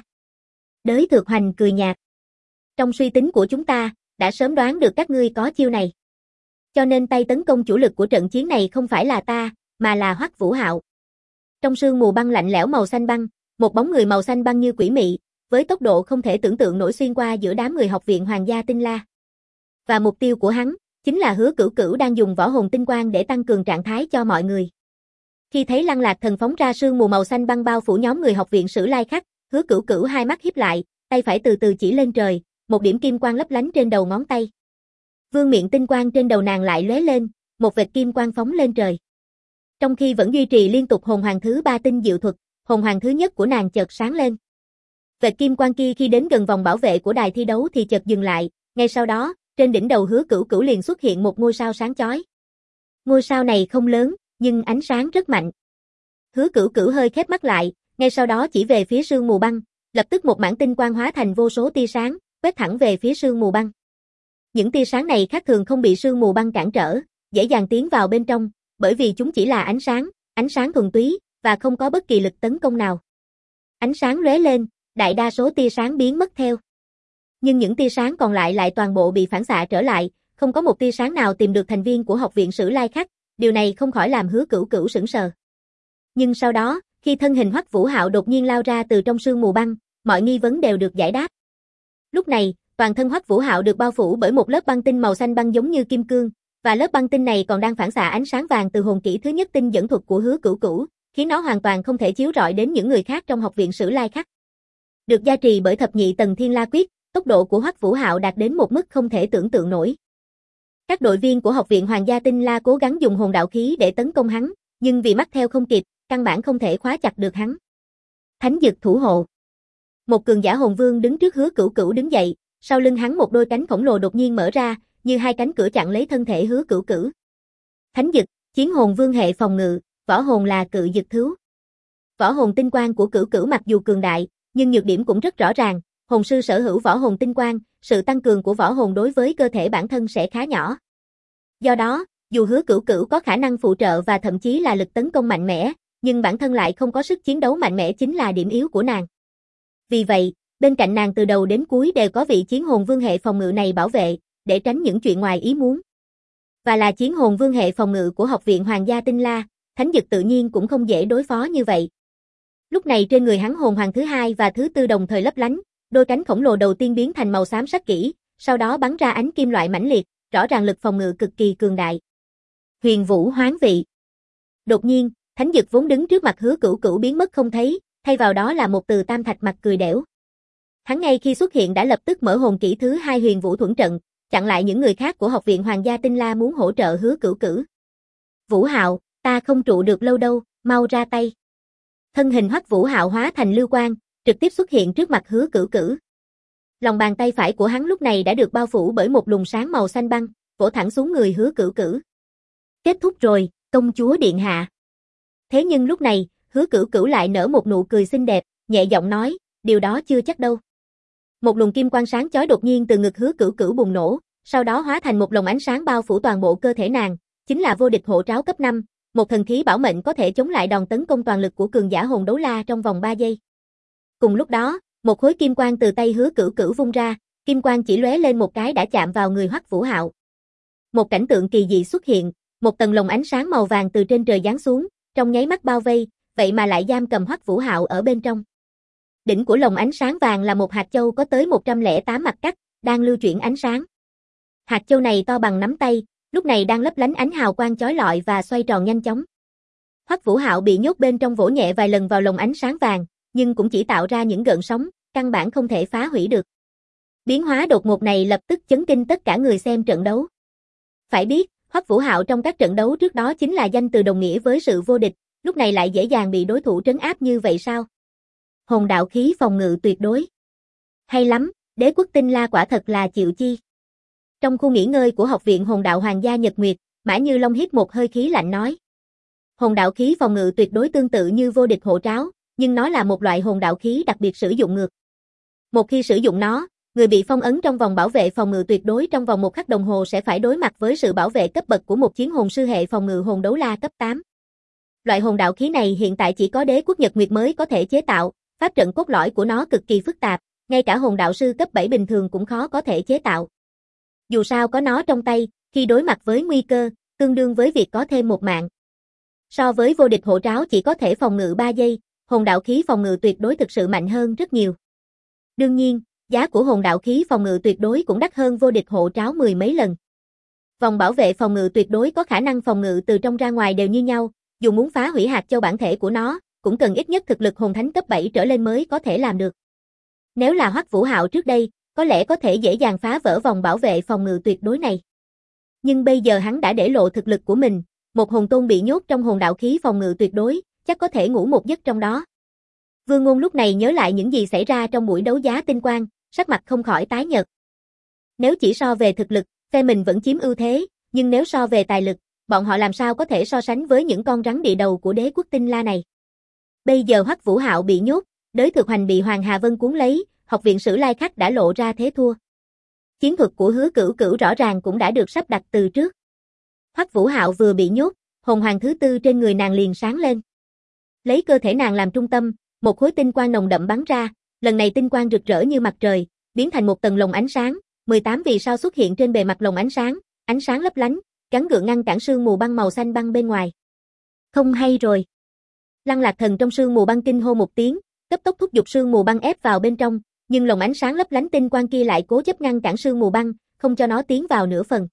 Đới Thược Hoành cười nhạt. Trong suy tính của chúng ta, đã sớm đoán được các ngươi có chiêu này. Cho nên tay tấn công chủ lực của trận chiến này không phải là ta, mà là Hoắc Vũ Hạo. Trong sương mù băng lạnh lẽo màu xanh băng, một bóng người màu xanh băng như quỷ mị, với tốc độ không thể tưởng tượng nổi xuyên qua giữa đám người học viện Hoàng gia Tinh La. Và mục tiêu của hắn, chính là Hứa Cửu Cửu đang dùng võ hồn tinh quang để tăng cường trạng thái cho mọi người. Khi thấy Lăng Lạc Thần phóng ra sương mù màu xanh băng bao phủ nhóm người học viện Sử Lai Khắc, Hứa Cửu Cửu hai mắt híp lại, tay phải từ từ chỉ lên trời, một điểm kim quang lấp lánh trên đầu ngón tay. Vương miện tinh quang trên đầu nàng lại lóe lên, một vệt kim quang phóng lên trời. Trong khi vẫn duy trì liên tục hồn hoàng thứ 3 tinh diệu thuật, hồn hoàng thứ nhất của nàng chợt sáng lên. Vệt kim quang kia khi đến gần vòng bảo vệ của đài thi đấu thì chợt dừng lại, ngay sau đó, trên đỉnh đầu Hứa Cửu Cửu liền xuất hiện một ngôi sao sáng chói. Ngôi sao này không lớn, nhưng ánh sáng rất mạnh. Hứa Cửu Cửu hơi khép mắt lại, ngay sau đó chỉ về phía sương mù băng, lập tức một mảng tinh quang hóa thành vô số tia sáng, quét thẳng về phía sương mù băng. Những tia sáng này khác thường không bị sương mù băng cản trở, dễ dàng tiến vào bên trong, bởi vì chúng chỉ là ánh sáng thuần túy, và không có bất kỳ lực tấn công nào. Ánh sáng lóe lên, đại đa số tia sáng biến mất theo. Nhưng những tia sáng còn lại toàn bộ bị phản xạ trở lại, không có một tia sáng nào tìm được thành viên của học viện Sử Lai Khắc, điều này không khỏi làm Hứa Cửu Cửu sững sờ. Nhưng sau đó, khi thân hình Hoắc Vũ Hạo đột nhiên lao ra từ trong sương mù băng, mọi nghi vấn đều được giải đáp. Lúc này, toàn thân Hoắc Vũ Hạo được bao phủ bởi một lớp băng tinh màu xanh băng giống như kim cương, và lớp băng tinh này còn đang phản xạ ánh sáng vàng từ hồn kỹ thứ nhất tinh dẫn thuật của Hứa Cửu Cửu, khiến nó hoàn toàn không thể chiếu rọi đến những người khác trong học viện Sử Lai Khắc. Được gia trì bởi thập nhị tầng Thiên La Quyết, tốc độ của Hoắc Vũ Hạo đạt đến một mức không thể tưởng tượng nổi. Các đội viên của học viện Hoàng gia Tinh La cố gắng dùng hồn đạo khí để tấn công hắn, nhưng vì mắt theo không kịp, căn bản không thể khóa chặt được hắn. Thánh dực thủ hộ. Một cường giả hồn vương đứng trước Hứa Cửu Cửu đứng dậy, sau lưng hắn một đôi cánh khổng lồ đột nhiên mở ra, như hai cánh cửa chặn lấy thân thể Hứa Cửu Cửu. Thánh dực, chiến hồn vương hệ phòng ngự, võ hồn là cự dực thứu. Võ hồn tinh quang của Cửu Cửu mặc dù cường đại, nhưng nhược điểm cũng rất rõ ràng, hồn sư sở hữu võ hồn tinh quang, sự tăng cường của võ hồn đối với cơ thể bản thân sẽ khá nhỏ. Do đó, dù Hứa Cửu Cửu có khả năng phụ trợ và thậm chí là lực tấn công mạnh mẽ, nhưng bản thân lại không có sức chiến đấu mạnh mẽ chính là điểm yếu của nàng. Vì vậy, bên cạnh nàng từ đầu đến cuối đều có vị chiến hồn vương hệ phòng ngự này bảo vệ, để tránh những chuyện ngoài ý muốn. Và là chiến hồn vương hệ phòng ngự của học viện Hoàng gia Tinh La, thánh dực tự nhiên cũng không dễ đối phó như vậy. Lúc này trên người hắn hồn hoàng thứ 2 và thứ 4 đồng thời lấp lánh, đôi cánh khổng lồ đầu tiên biến thành màu xám sắc kỹ, sau đó bắn ra ánh kim loại mãnh liệt, rõ ràng lực phòng ngự cực kỳ cường đại. Huyền Vũ Hoán Vị. Đột nhiên, thánh dực vốn đứng trước mặt Hứa Cửu Cửu biến mất không thấy, thay vào đó là một Từ Tam Thạch mặt cười đểu. Hắn ngay khi xuất hiện đã lập tức mở hồn kỹ thứ 2 Huyền Vũ Thuẫn trận, chặn lại những người khác của học viện Hoàng gia Tinh La muốn hỗ trợ Hứa Cửu Cửu. Vũ Hạo, ta không trụ được lâu đâu, mau ra tay. Thân hình Hoắc Vũ Hạo hóa thành lưu quang, trực tiếp xuất hiện trước mặt Hứa Cửu Cửu. Lòng bàn tay phải của hắn lúc này đã được bao phủ bởi một luồng sáng màu xanh băng, vỗ thẳng xuống người Hứa Cửu Cửu. Kết thúc rồi, công chúa điện hạ. Thế nhưng lúc này, Hứa Cửu Cửu lại nở một nụ cười xinh đẹp, nhẹ giọng nói, điều đó chưa chắc đâu. Một luồng kim quang sáng chói đột nhiên từ ngực Hứa Cửu Cửu bùng nổ, sau đó hóa thành một lồng ánh sáng bao phủ toàn bộ cơ thể nàng, chính là vô địch hộ tráo cấp 5, một thần khí bảo mệnh có thể chống lại đòn tấn công toàn lực của cường giả hồn đấu la trong vòng 3 giây. Cùng lúc đó, một khối kim quang từ tay Hứa Cửu Cửu vung ra, kim quang chỉ lóe lên một cái đã chạm vào người Hoắc Vũ Hạo. Một cảnh tượng kỳ dị xuất hiện, một tầng lồng ánh sáng màu vàng từ trên trời giáng xuống, trong nháy mắt bao vây, vậy mà lại giam cầm Hoắc Vũ Hạo ở bên trong. Đỉnh của lồng ánh sáng vàng là một hạt châu có tới 108 mặt cắt, đang lưu chuyển ánh sáng. Hạt châu này to bằng nắm tay, lúc này đang lấp lánh ánh hào quang chói lọi và xoay tròn nhanh chóng. Hoắc Vũ Hạo bị nhốt bên trong vỗ nhẹ vài lần vào lồng ánh sáng vàng, nhưng cũng chỉ tạo ra những gợn sóng, căn bản không thể phá hủy được. Biến hóa đột ngột này lập tức chấn kinh tất cả người xem trận đấu. Phải biết, Hoắc Vũ Hạo trong các trận đấu trước đó chính là danh từ đồng nghĩa với sự vô địch, lúc này lại dễ dàng bị đối thủ trấn áp như vậy sao? Hồn đạo khí phòng ngự tuyệt đối. Hay lắm, đế quốc Tinh La quả thật là chịu chi. Trong khu nghỉ ngơi của học viện Hồn đạo Hoàng gia Nhật Nguyệt, Mã Như Long hít một hơi khí lạnh nói. Hồn đạo khí phòng ngự tuyệt đối tương tự như vô địch hộ tráo, nhưng nó là một loại hồn đạo khí đặc biệt sử dụng ngược. Một khi sử dụng nó, người bị phong ấn trong vòng bảo vệ phòng ngự tuyệt đối trong vòng 1 khắc đồng hồ sẽ phải đối mặt với sự bảo vệ cấp bậc của một chiến hồn sư hệ phòng ngự hồn đấu la cấp 8. Loại hồn đạo khí này hiện tại chỉ có Đế quốc Nhật Nguyệt mới có thể chế tạo, pháp trận cốt lõi của nó cực kỳ phức tạp, ngay cả hồn đạo sư cấp 7 bình thường cũng khó có thể chế tạo. Dù sao có nó trong tay, khi đối mặt với nguy cơ, tương đương với việc có thêm một mạng. So với vô địch hộ tráo chỉ có thể phòng ngự 3 giây, hồn đạo khí phòng ngự tuyệt đối thực sự mạnh hơn rất nhiều. Đương nhiên, giá của hồn đạo khí phòng ngự tuyệt đối cũng đắt hơn vô địch hộ tráo 10 mấy lần. Vòng bảo vệ phòng ngự tuyệt đối có khả năng phòng ngự từ trong ra ngoài đều như nhau, dù muốn phá hủy hạt châu bản thể của nó, cũng cần ít nhất thực lực hồn thánh cấp 7 trở lên mới có thể làm được. Nếu là Hoắc Vũ Hạo trước đây, có lẽ có thể dễ dàng phá vỡ vòng bảo vệ phòng ngự tuyệt đối này. Nhưng bây giờ hắn đã để lộ thực lực của mình, một hồn tôn bị nhốt trong hồn đạo khí phòng ngự tuyệt đối, chắc có thể ngủ một giấc trong đó. Vương Ngôn lúc này nhớ lại những gì xảy ra trong buổi đấu giá tinh quang, sắc mặt không khỏi tái nhợt. Nếu chỉ so về thực lực, phe mình vẫn chiếm ưu thế, nhưng nếu so về tài lực, bọn họ làm sao có thể so sánh với những con rắn địa đầu của Đế quốc Tinh La này. Bây giờ Hoắc Vũ Hạo bị nhốt, Đới Thực Hoành bị Hoàng Hà Vân cuốn lấy, học viện Sử Lai Khắc đã lộ ra thế thua. Chiến thuật của Hứa Cửu Cửu rõ ràng cũng đã được sắp đặt từ trước. Hoắc Vũ Hạo vừa bị nhốt, hồn hoàng thứ tư trên người nàng liền sáng lên. Lấy cơ thể nàng làm trung tâm, một khối tinh quang nồng đậm bắn ra, lần này tinh quang rực rỡ như mặt trời, biến thành một tầng lồng ánh sáng, 18 vì sao xuất hiện trên bề mặt lồng ánh sáng lấp lánh, gắn gượng ngăn cản sương mù băng màu xanh băng bên ngoài. Không hay rồi. Lăng Lạc Thần trong sương mù băng kinh hô một tiếng, cấp tốc thúc giục sương mù băng ép vào bên trong, nhưng lồng ánh sáng lấp lánh tinh quang kia lại cố chấp ngăn cản sương mù băng, không cho nó tiến vào nửa phần.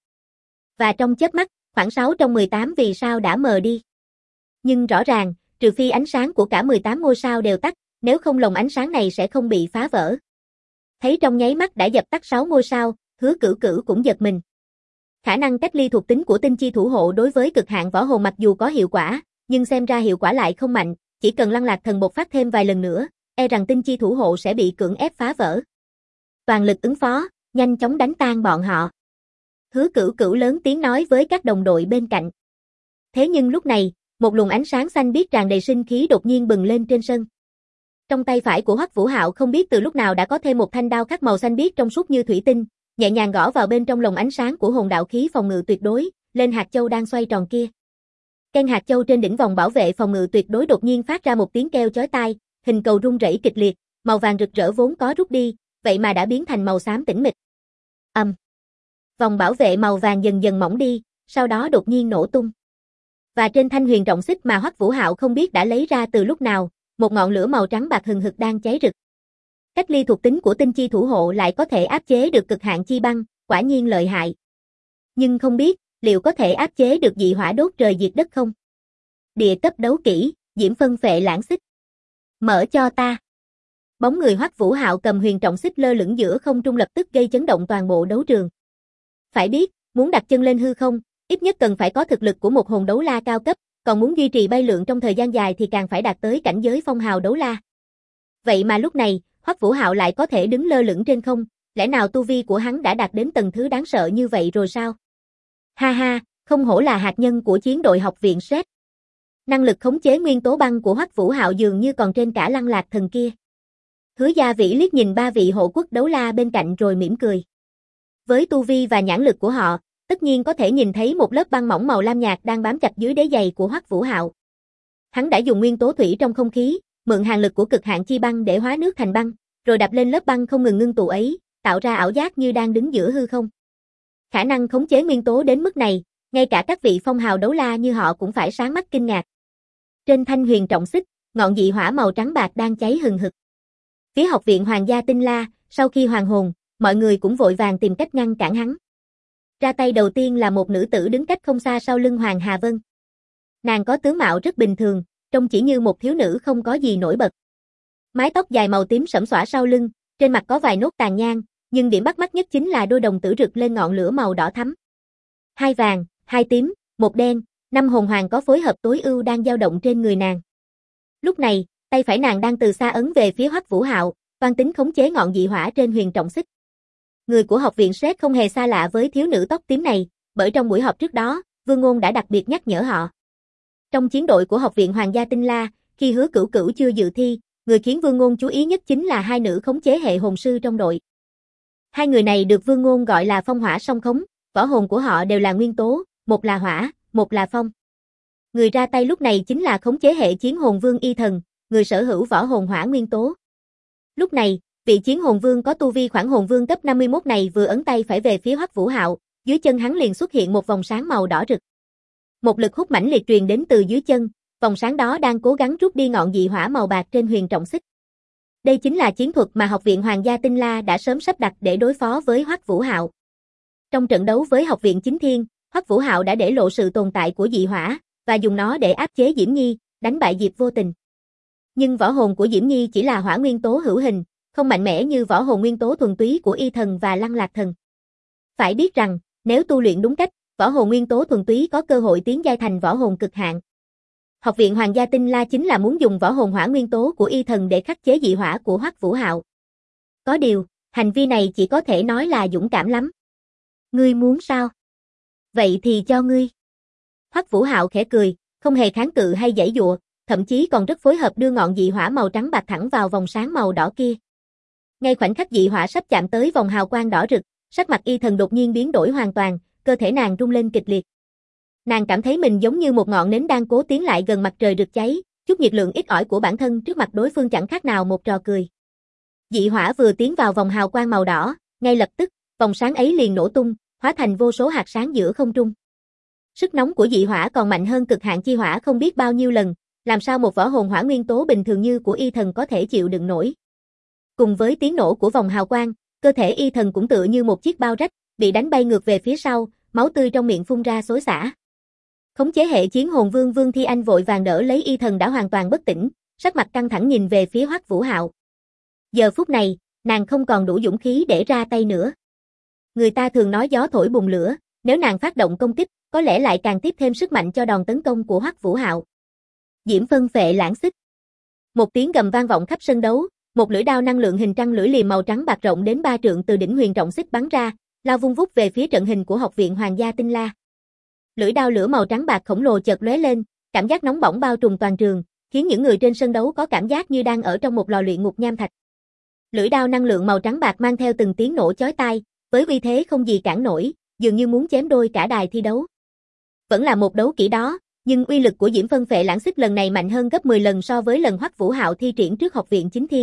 Và trong chớp mắt, khoảng 6 trong 18 vì sao đã mờ đi. Nhưng rõ ràng, trừ phi ánh sáng của cả 18 ngôi sao đều tắt, nếu không lồng ánh sáng này sẽ không bị phá vỡ. Thấy trong nháy mắt đã dập tắt 6 ngôi sao, Hứa Cửu Cửu cũng giật mình. Khả năng cách ly thuộc tính của tinh chi thủ hộ đối với cực hạn võ hồn mặc dù có hiệu quả, nhưng xem ra hiệu quả lại không mạnh, chỉ cần Lăng Lạc Thần bộc phát thêm vài lần nữa, e rằng tinh chi thủ hộ sẽ bị cưỡng ép phá vỡ. Toàn lực ứng phó, nhanh chóng đánh tan bọn họ. Hứa Cửu Cửu lớn tiếng nói với các đồng đội bên cạnh. Thế nhưng lúc này, một luồng ánh sáng xanh biếc tràn đầy sinh khí đột nhiên bừng lên trên sân. Trong tay phải của Hoắc Vũ Hạo không biết từ lúc nào đã có thêm một thanh đao khắc màu xanh biếc trong suốt như thủy tinh, nhẹ nhàng gõ vào bên trong lồng ánh sáng của hồn đạo khí phòng ngự tuyệt đối, lên hạt châu đang xoay tròn kia. Ken hạt châu trên đỉnh vòng bảo vệ phòng ngự tuyệt đối đột nhiên phát ra một tiếng kêu chói tai, hình cầu rung rẩy kịch liệt, màu vàng rực rỡ vốn có rút đi, vậy mà đã biến thành màu xám tĩnh mịch. Vòng bảo vệ màu vàng dần dần mỏng đi, sau đó đột nhiên nổ tung. Và trên thanh huyền trọng xích mà Hoắc Vũ Hạo không biết đã lấy ra từ lúc nào, một ngọn lửa màu trắng bạc hừng hực đang cháy rực. Cách ly thuộc tính của tinh chi thủ hộ lại có thể áp chế được cực hạn chi băng, quả nhiên lợi hại. Nhưng không biết, liệu có thể áp chế được dị hỏa đốt trời diệt đất không? Địa cấp đấu kỹ, diễm phân phệ lãng xích. Mở cho ta. Bóng người Hoắc Vũ Hạo cầm huyền trọng xích lơ lửng giữa không trung lập tức gây chấn động toàn bộ đấu trường. Phải biết, muốn đặt chân lên hư không, ít nhất cần phải có thực lực của một hồn đấu la cao cấp, còn muốn duy trì bay lượn trong thời gian dài thì càng phải đạt tới cảnh giới phong hào đấu la. Vậy mà lúc này, Hoắc Vũ Hạo lại có thể đứng lơ lửng trên không, lẽ nào tu vi của hắn đã đạt đến tầng thứ đáng sợ như vậy rồi sao? Ha ha, không hổ là hạt nhân của chiến đội học viện SET. Năng lực khống chế nguyên tố băng của Hoắc Vũ Hạo dường như còn trên cả Lăng Lạc Thần kia. Hứa Gia Vĩ liếc nhìn ba vị hộ quốc đấu la bên cạnh rồi mỉm cười. Với tu vi và nhãn lực của họ, tất nhiên có thể nhìn thấy một lớp băng mỏng màu lam nhạt đang bám chặt dưới đế giày của Hoắc Vũ Hạo. Hắn đã dùng nguyên tố thủy trong không khí, mượn hàn lực của cực hạn chi băng để hóa nước thành băng, rồi đạp lên lớp băng không ngừng ngưng tụ ấy, tạo ra ảo giác như đang đứng giữa hư không. Khả năng khống chế nguyên tố đến mức này, ngay cả các vị phong hào đấu la như họ cũng phải sáng mắt kinh ngạc. Trên thanh huyền trọng xích, ngọn dị hỏa màu trắng bạc đang cháy hừng hực. Phía học viện Hoàng gia Tinh La, sau khi hoàn hồn, mọi người cũng vội vàng tìm cách ngăn cản hắn. Ra tay đầu tiên là một nữ tử đứng cách không xa sau lưng Hoàng Hà Vân. Nàng có tướng mạo rất bình thường, trông chỉ như một thiếu nữ không có gì nổi bật. Mái tóc dài màu tím sẫm xõa sau lưng, trên mặt có vài nốt tàn nhang, nhưng điểm bắt mắt nhất chính là đôi đồng tử rực lên ngọn lửa màu đỏ thắm. Hai vàng, hai tím, một đen, 5 hồn hoàng có phối hợp tối ưu đang dao động trên người nàng. Lúc này, tay phải nàng đang từ xa ấn về phía Hoắc Vũ Hạo, toan tính khống chế ngọn dị hỏa trên huyền trọng xích. Người của học viện SET không hề xa lạ với thiếu nữ tóc tím này, bởi trong buổi họp trước đó, Vương Ngôn đã đặc biệt nhắc nhở họ. Trong chiến đội của học viện Hoàng gia Tinh La, khi Hứa Cửu Cửu chưa dự thi, người khiến Vương Ngôn chú ý nhất chính là hai nữ khống chế hệ hồn sư trong đội. Hai người này được Vương Ngôn gọi là phong hỏa song khống, võ hồn của họ đều là nguyên tố, một là hỏa, một là phong. Người ra tay lúc này chính là khống chế hệ chiến hồn vương Y Thần, người sở hữu võ hồn hỏa nguyên tố. Lúc này, vị chiến hồn vương có tu vi khoảng hồn vương cấp 51 này vừa ấn tay phải về phía Hoắc Vũ Hạo, dưới chân hắn liền xuất hiện một vòng sáng màu đỏ rực. Một lực hút mãnh liệt truyền đến từ dưới chân, vòng sáng đó đang cố gắng rút đi ngọn dị hỏa màu bạc trên huyền trọng xích. Đây chính là chiến thuật mà Học viện Hoàng gia Tinh La đã sớm sắp đặt để đối phó với Hoắc Vũ Hạo. Trong trận đấu với Học viện Chính Thiên, Hoắc Vũ Hạo đã để lộ sự tồn tại của dị hỏa và dùng nó để áp chế Diễm Nhi, đánh bại Diệp Vô Tình. Nhưng võ hồn của Diễm Nhi chỉ là hỏa nguyên tố hữu hình, không mạnh mẽ như võ hồn nguyên tố thuần túy của Y Thần và Lăng Lạc Thần. Phải biết rằng, nếu tu luyện đúng cách, võ hồn nguyên tố thuần túy có cơ hội tiến giai thành võ hồn cực hạn. Học viện Hoàng gia Tinh La chính là muốn dùng võ hồn hỏa nguyên tố của Y Thần để khắc chế dị hỏa của Hoắc Vũ Hạo. Có điều, hành vi này chỉ có thể nói là dũng cảm lắm. Ngươi muốn sao? Vậy thì cho ngươi. Hoắc Vũ Hạo khẽ cười, không hề kháng cự hay giãy giụa, thậm chí còn rất phối hợp đưa ngọn dị hỏa màu trắng bạc thẳng vào vòng sáng màu đỏ kia. Ngay khoảnh khắc dị hỏa sắp chạm tới vòng hào quang đỏ rực, sắc mặt Y Thần đột nhiên biến đổi hoàn toàn, cơ thể nàng rung lên kịch liệt. Nàng cảm thấy mình giống như một ngọn nến đang cố tiến lại gần mặt trời rực cháy, chút nhiệt lượng ít ỏi của bản thân trước mặt đối phương chẳng khác nào một trò cười. Dị hỏa vừa tiến vào vòng hào quang màu đỏ, ngay lập tức, vòng sáng ấy liền nổ tung, hóa thành vô số hạt sáng giữa không trung. Sức nóng của dị hỏa còn mạnh hơn cực hạn chi hỏa không biết bao nhiêu lần, làm sao một võ hồn hỏa nguyên tố bình thường như của Y Thần có thể chịu đựng nổi. Cùng với tiếng nổ của vòng hào quang, cơ thể Y Thần cũng tựa như một chiếc bao rách, bị đánh bay ngược về phía sau, máu tươi trong miệng phun ra xối xả. Khống chế hệ chiến hồn vương Vương Thi Anh vội vàng đỡ lấy Y Thần đã hoàn toàn bất tỉnh, sắc mặt căng thẳng nhìn về phía Hoắc Vũ Hạo. Giờ phút này, nàng không còn đủ dũng khí để ra tay nữa. Người ta thường nói gió thổi bùng lửa, nếu nàng phát động công kích, có lẽ lại càng tiếp thêm sức mạnh cho đòn tấn công của Hoắc Vũ Hạo. Diễm phân phệ lãng xích. Một tiếng gầm vang vọng khắp sân đấu, một lưỡi đao năng lượng hình trăng lưỡi liềm màu trắng bạc rộng đến 3 trượng từ đỉnh huyền trọng xích bắn ra, lao vung vút về phía trận hình của Học viện Hoàng gia Tinh La. Lưỡi đao lửa màu trắng bạc khổng lồ chợt lóe lên, cảm giác nóng bỏng bao trùm toàn trường, khiến những người trên sân đấu có cảm giác như đang ở trong một lò luyện ngục nham thạch. Lưỡi đao năng lượng màu trắng bạc mang theo từng tiếng nổ chói tai, với uy thế không gì cản nổi, dường như muốn chém đôi cả đài thi đấu. Vẫn là một đấu kỹ đó, nhưng uy lực của Diễm phân phệ lãng xích lần này mạnh hơn gấp 10 lần so với lần Hoắc Vũ Hạo thi triển trước Học viện Chính Thiên.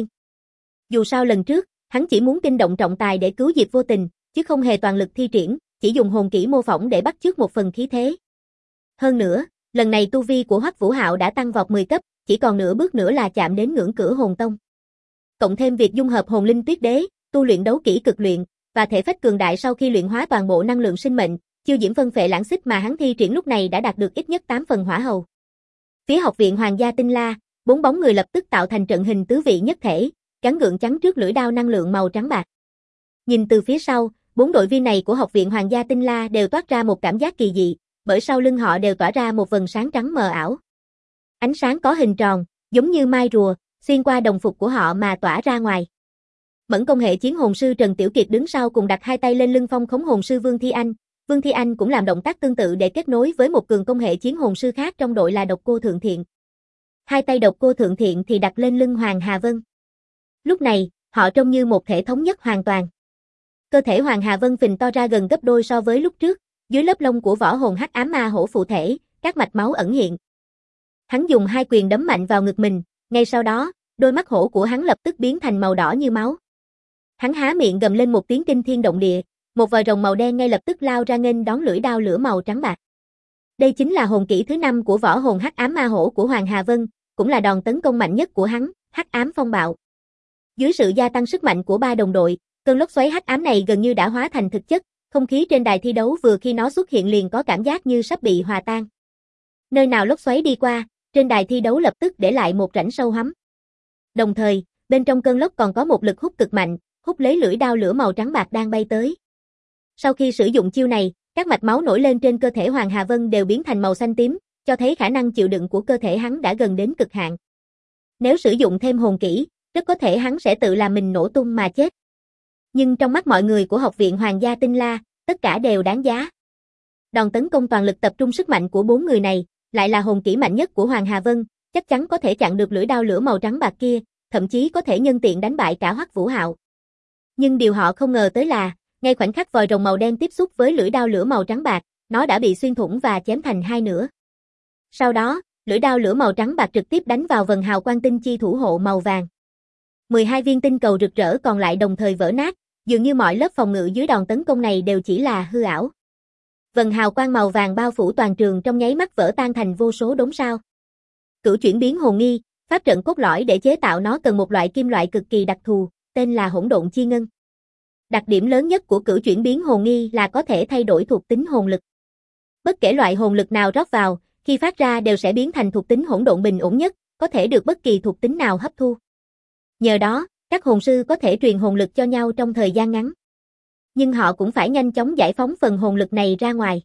Dù sao lần trước, hắn chỉ muốn kinh động trọng tài để cứu Diệp Vô Tình, chứ không hề toàn lực thi triển, chỉ dùng hồn kỹ mô phỏng để bắt chước một phần khí thế. Hơn nữa, lần này tu vi của Hoắc Vũ Hạo đã tăng vọt 10 cấp, chỉ còn nửa bước nữa là chạm đến ngưỡng cửa hồn tông. Cộng thêm việc dung hợp hồn linh tuyết đế, tu luyện đấu kỹ cực luyện và thể phách cường đại sau khi luyện hóa toàn bộ năng lượng sinh mệnh, chiêu Diễm phân phệ lãng xích mà hắn thi triển lúc này đã đạt được ít nhất 8 phần hỏa hầu. Phía Học viện Hoàng gia Tinh La, 4 bóng người lập tức tạo thành trận hình tứ vị nhất thể, gắn gượng chắn trước lưỡi đao năng lượng màu trắng bạc. Nhìn từ phía sau, 4 đội viên này của Học viện Hoàng gia Tinh La đều toát ra một cảm giác kỳ dị, bởi sau lưng họ đều tỏa ra một vầng sáng trắng mờ ảo. Ánh sáng có hình tròn, giống như mai rùa, xuyên qua đồng phục của họ mà tỏa ra ngoài. Mẫn công hệ chiến hồn sư Trần Tiểu Kiệt đứng sau cùng đặt hai tay lên lưng phong khống hồn sư Vương Thi Anh. Vương Thi Anh cũng làm động tác tương tự để kết nối với một cường công hệ chiến hồn sư khác trong đội là Độc Cô Thượng Thiện. Hai tay Độc Cô Thượng Thiện thì đặt lên lưng Hoàng Hà Vân. Lúc này, họ trông như một thể thống nhất hoàn toàn. Cơ thể Hoàng Hà Vân phình to ra gần gấp đôi so với lúc trước, dưới lớp lông của võ hồn hắc ám ma hổ phụ thể, các mạch máu ẩn hiện. Hắn dùng hai quyền đấm mạnh vào ngực mình, ngay sau đó, đôi mắt hổ của hắn lập tức biến thành màu đỏ như máu. Hắn há miệng gầm lên một tiếng kinh thiên động địa, một vòi rồng màu đen ngay lập tức lao ra nghênh đón lưỡi đao lửa màu trắng bạc. Đây chính là hồn kỹ thứ 5 của võ hồn hắc ám ma hổ của Hoàng Hà Vân, cũng là đòn tấn công mạnh nhất của hắn, hắc ám phong bạo. Dưới sự gia tăng sức mạnh của ba đồng đội, cơn lốc xoáy hắc ám này gần như đã hóa thành thực chất, không khí trên đài thi đấu vừa khi nó xuất hiện liền có cảm giác như sắp bị hòa tan. Nơi nào lốc xoáy đi qua, trên đài thi đấu lập tức để lại một rãnh sâu hoắm. Đồng thời, bên trong cơn lốc còn có một lực hút cực mạnh, hút lấy lưỡi đao lửa màu trắng bạc đang bay tới. Sau khi sử dụng chiêu này, các mạch máu nổi lên trên cơ thể Hoàng Hà Vân đều biến thành màu xanh tím, cho thấy khả năng chịu đựng của cơ thể hắn đã gần đến cực hạn. Nếu sử dụng thêm hồn kỹ, rất có thể hắn sẽ tự làm mình nổ tung mà chết. Nhưng trong mắt mọi người của Học viện Hoàng gia Tinh La, tất cả đều đáng giá. Đòn tấn công toàn lực tập trung sức mạnh của 4 người này, lại là hồn kỹ mạnh nhất của Hoàng Hà Vân, chắc chắn có thể chặn được lưỡi đao lửa màu trắng bạc kia, thậm chí có thể nhân tiện đánh bại cả Hoắc Vũ Hạo. Nhưng điều họ không ngờ tới là, ngay khoảnh khắc vòi rồng màu đen tiếp xúc với lưỡi đao lửa màu trắng bạc, nó đã bị xuyên thủng và chém thành hai nửa. Sau đó, lưỡi đao lửa màu trắng bạc trực tiếp đánh vào vần hào quang tinh chi thủ hộ màu vàng. 12 viên tinh cầu rực rỡ còn lại đồng thời vỡ nát, dường như mọi lớp phòng ngự dưới đòn tấn công này đều chỉ là hư ảo. Vần hào quang màu vàng bao phủ toàn trường trong nháy mắt vỡ tan thành vô số đốm sao. Cửu chuyển biến hồn nghi, pháp trận cốt lõi để chế tạo nó cần một loại kim loại cực kỳ đặc thù, tên là hỗn độn chi ngân. Đặc điểm lớn nhất của cửu chuyển biến hồn nghi là có thể thay đổi thuộc tính hồn lực. Bất kể loại hồn lực nào rót vào, khi phát ra đều sẽ biến thành thuộc tính hỗn độn bình ổn nhất, có thể được bất kỳ thuộc tính nào hấp thu. Nhờ đó, các hồn sư có thể truyền hồn lực cho nhau trong thời gian ngắn. Nhưng họ cũng phải nhanh chóng giải phóng phần hồn lực này ra ngoài.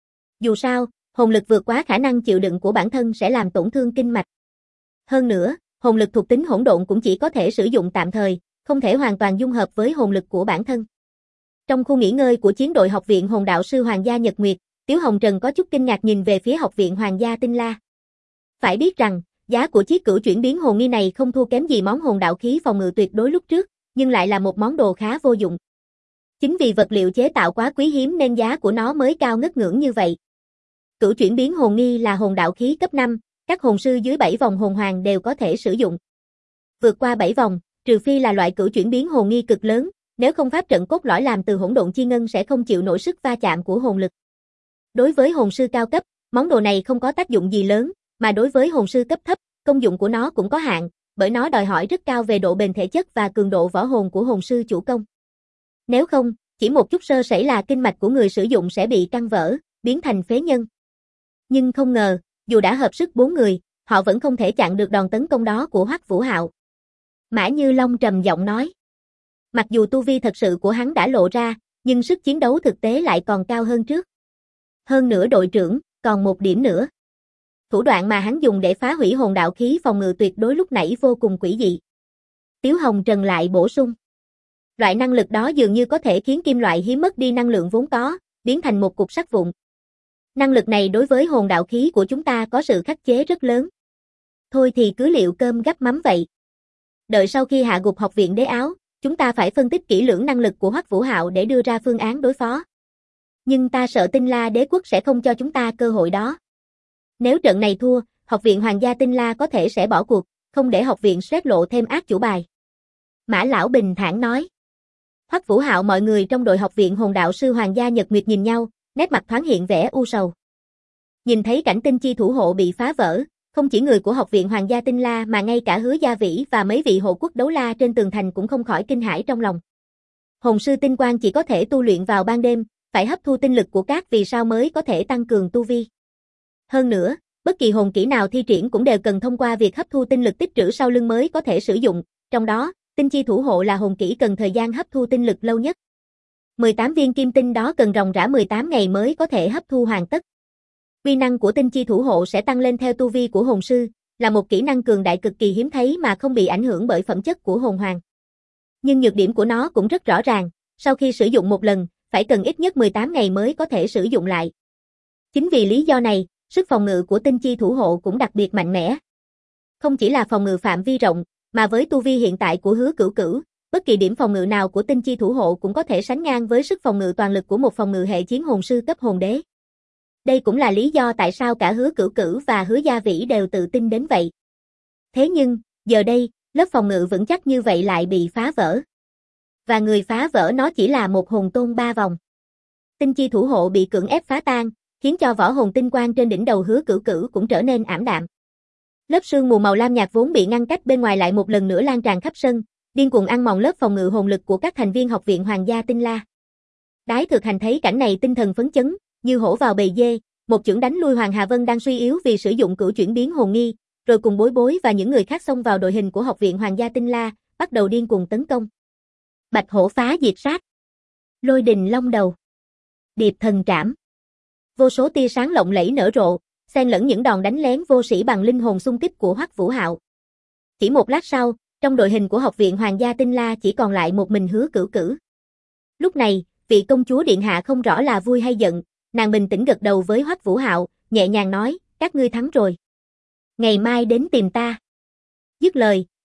Dù sao, hồn lực vượt quá khả năng chịu đựng của bản thân sẽ làm tổn thương kinh mạch. Hơn nữa, hồn lực thuộc tính hỗn độn cũng chỉ có thể sử dụng tạm thời, không thể hoàn toàn dung hợp với hồn lực của bản thân. Trong khu nghỉ ngơi của chiến đội học viện hồn đạo sư Hoàng gia Nhật Nguyệt, Tiếu Hồng Trần có chút kinh ngạc nhìn về phía học viện Hoàng gia Tinh La. Phải biết rằng, giá của chiếc cửu chuyển biến hồn nghi này không thua kém gì món hồn đạo khí phòng ngự tuyệt đối lúc trước, nhưng lại là một món đồ khá vô dụng. Chính vì vật liệu chế tạo quá quý hiếm nên giá của nó mới cao ngất ngưỡng như vậy. Cửu chuyển biến hồn nghi là hồn đạo khí cấp 5, các hồn sư dưới 7 vòng hồn hoàng đều có thể sử dụng. Vượt qua 7 vòng, trừ phi là loại cửu chuyển biến hồn nghi cực lớn, nếu không pháp trận cốt lõi làm từ hỗn độn chi ngân sẽ không chịu nổi sức va chạm của hồn lực. Đối với hồn sư cao cấp, món đồ này không có tác dụng gì lớn, mà đối với hồn sư cấp thấp, công dụng của nó cũng có hạn, bởi nó đòi hỏi rất cao về độ bền thể chất và cường độ võ hồn của hồn sư chủ công. Nếu không, chỉ một chút sơ sẩy là kinh mạch của người sử dụng sẽ bị căng vỡ, biến thành phế nhân. Nhưng không ngờ, dù đã hợp sức 4 người, họ vẫn không thể chặn được đòn tấn công đó của Hoắc Vũ Hạo. Mã Như Long trầm giọng nói. Mặc dù tu vi thật sự của hắn đã lộ ra, nhưng sức chiến đấu thực tế lại còn cao hơn trước. Hơn nữa đội trưởng, còn một điểm nữa. Thủ đoạn mà hắn dùng để phá hủy hồn đạo khí phòng ngự tuyệt đối lúc nãy vô cùng quỷ dị. Tiếu Hồng Trần lại bổ sung. Loại năng lực đó dường như có thể khiến kim loại hiếm mất đi năng lượng vốn có, biến thành một cục sắt vụn. Năng lực này đối với hồn đạo khí của chúng ta có sự khắc chế rất lớn. Thôi thì cứ liệu cơm gắp mắm vậy. Đợi sau khi hạ gục học viện đế áo, chúng ta phải phân tích kỹ lưỡng năng lực của Hoắc Vũ Hạo để đưa ra phương án đối phó. Nhưng ta sợ Tinh La đế quốc sẽ không cho chúng ta cơ hội đó. Nếu trận này thua, học viện Hoàng gia Tinh La có thể sẽ bỏ cuộc, không để học viện xét lộ thêm ác chủ bài. Mã Lão bình thản nói. Hoắc Vũ Hạo mọi người trong đội học viện hồn đạo sư Hoàng gia Nhật Nguyệt nhìn nhau, nét mặt thoáng hiện vẻ u sầu. Nhìn thấy cảnh tinh chi thủ hộ bị phá vỡ, không chỉ người của học viện Hoàng gia Tinh La mà ngay cả Hứa Gia Vĩ và mấy vị hộ quốc đấu la trên tường thành cũng không khỏi kinh hãi trong lòng. Hồn sư tinh quang chỉ có thể tu luyện vào ban đêm, phải hấp thu tinh lực của các vì sao mới có thể tăng cường tu vi. Hơn nữa, bất kỳ hồn kỹ nào thi triển cũng đều cần thông qua việc hấp thu tinh lực tích trữ sau lưng mới có thể sử dụng, trong đó, tinh chi thủ hộ là hồn kỹ cần thời gian hấp thu tinh lực lâu nhất. 18 viên kim tinh đó cần ròng rã 18 ngày mới có thể hấp thu hoàn tất. Uy năng của tinh chi thủ hộ sẽ tăng lên theo tu vi của hồn sư, là một kỹ năng cường đại cực kỳ hiếm thấy mà không bị ảnh hưởng bởi phẩm chất của hồn hoàng. Nhưng nhược điểm của nó cũng rất rõ ràng, sau khi sử dụng một lần, phải cần ít nhất 18 ngày mới có thể sử dụng lại. Chính vì lý do này, sức phòng ngự của tinh chi thủ hộ cũng đặc biệt mạnh mẽ. Không chỉ là phòng ngự phạm vi rộng, mà với tu vi hiện tại của Hứa Cửu Cửu, bất kỳ điểm phòng ngự nào của tinh chi thủ hộ cũng có thể sánh ngang với sức phòng ngự toàn lực của một phòng ngự hệ chiến hồn sư cấp hồn đế. Đây cũng là lý do tại sao cả Hứa Cửu Cửu và Hứa Gia Vĩ đều tự tin đến vậy. Thế nhưng, giờ đây, lớp phòng ngự vững chắc như vậy lại bị phá vỡ. Và người phá vỡ nó chỉ là một hồn tôn 3 vòng. Tinh chi thủ hộ bị cưỡng ép phá tan, khiến cho võ hồn tinh quang trên đỉnh đầu Hứa Cửu Cửu cũng trở nên ảm đạm. Lớp sương mù màu lam nhạt vốn bị ngăn cách bên ngoài lại một lần nữa lan tràn khắp sân, điên cuồng ăn mòn lớp phòng ngự hồn lực của các thành viên học viện Hoàng gia Tinh La. Đái Thực Hành thấy cảnh này tinh thần phấn chấn, như hổ vào bầy dê, một chưởng đánh lui Hoàng Hà Vân đang suy yếu vì sử dụng cửu chuyển biến hồn nghi, rồi cùng Bối Bối và những người khác xông vào đội hình của học viện Hoàng gia Tinh La, bắt đầu điên cuồng tấn công. Bạch hổ phá diệt sát, lôi đình long đầu, điệp thần trảm. Vô số tia sáng lộng lẫy nở rộ, xen lẫn những đòn đánh lén vô sĩ bằng linh hồn xung kích của Hoắc Vũ Hạo. Chỉ một lát sau, trong đội hình của học viện Hoàng gia Tinh La chỉ còn lại một mình Hứa Cửu Cửu. Lúc này, vị công chúa điện hạ không rõ là vui hay giận, nàng bình tĩnh gật đầu với Hoắc Vũ Hạo, nhẹ nhàng nói, các ngươi thắng rồi. Ngày mai đến tìm ta. Dứt lời,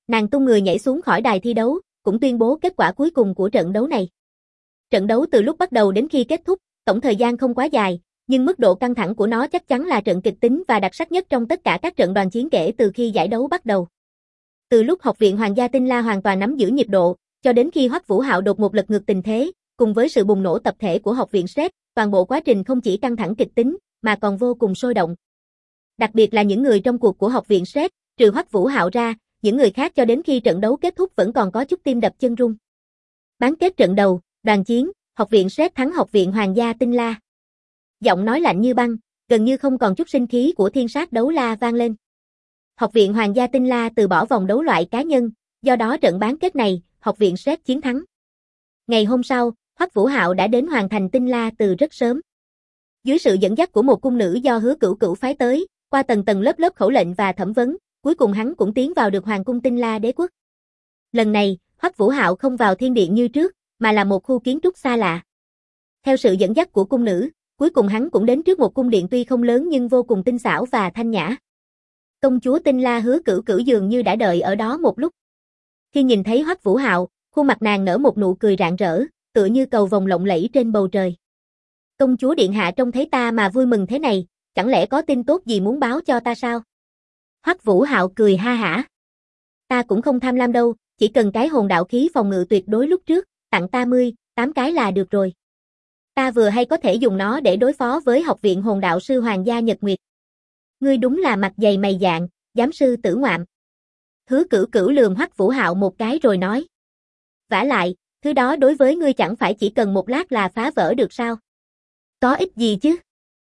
Nàng tung người nhảy xuống khỏi đài thi đấu, cũng tuyên bố kết quả cuối cùng của trận đấu này. Trận đấu từ lúc bắt đầu đến khi kết thúc, tổng thời gian không quá dài, nhưng mức độ căng thẳng của nó chắc chắn là trận kịch tính và đặc sắc nhất trong tất cả các trận đoàn chiến kể từ khi giải đấu bắt đầu. Từ lúc Học viện Hoàng gia Tinh La hoàn toàn nắm giữ nhịp độ, cho đến khi Hoắc Vũ Hạo đột một lật ngược tình thế, cùng với sự bùng nổ tập thể của học viện Sret, toàn bộ quá trình không chỉ căng thẳng kịch tính, mà còn vô cùng sôi động. Đặc biệt là những người trong cuộc của học viện Sret, trừ Hoắc Vũ Hạo ra, những người khác cho đến khi trận đấu kết thúc vẫn còn có chút tim đập chân run. Bán kết trận đầu, đoàn chiến, học viện Sret thắng học viện Hoàng gia Tinh La. Giọng nói lạnh như băng, gần như không còn chút sinh khí của thiên sát đấu la vang lên. Học viện Hoàng gia Tinh La từ bỏ vòng đấu loại cá nhân, do đó trận bán kết này, học viện Sret chiến thắng. Ngày hôm sau, Hoắc Vũ Hạo đã đến Hoàng thành Tinh La từ rất sớm. Dưới sự dẫn dắt của một cung nữ do Hứa Cửu Cửu phái tới, qua tầng tầng lớp lớp khẩu lệnh và thẩm vấn, cuối cùng hắn cũng tiến vào được Hoàng cung Tinh La Đế quốc. Lần này, Hoắc Vũ Hạo không vào thiên điện như trước, mà là một khu kiến trúc xa lạ. Theo sự dẫn dắt của cung nữ, cuối cùng hắn cũng đến trước một cung điện tuy không lớn nhưng vô cùng tinh xảo và thanh nhã. Công chúa Tinh La Hứa Cửu Cửu dường như đã đợi ở đó một lúc. Khi nhìn thấy Hoắc Vũ Hạo, khuôn mặt nàng nở một nụ cười rạng rỡ, tựa như cầu vồng lộng lẫy trên bầu trời. Công chúa điện hạ trông thấy ta mà vui mừng thế này, chẳng lẽ có tin tốt gì muốn báo cho ta sao? Hoắc Vũ Hạo cười ha hả. Ta cũng không tham lam đâu, chỉ cần cái hồn đạo khí phòng ngự tuyệt đối lúc trước, tặng ta 8 cái là được rồi. Ta vừa hay có thể dùng nó để đối phó với học viện hồn đạo sư Hoàng gia Nhật Nguyệt. Ngươi đúng là mặt dày mày dạn, giám sư tử ngoạm. Hứa Cửu Cửu lườm Hoắc Vũ Hạo một cái rồi nói. Vả lại, thứ đó đối với ngươi chẳng phải chỉ cần một lát là phá vỡ được sao? Có ích gì chứ?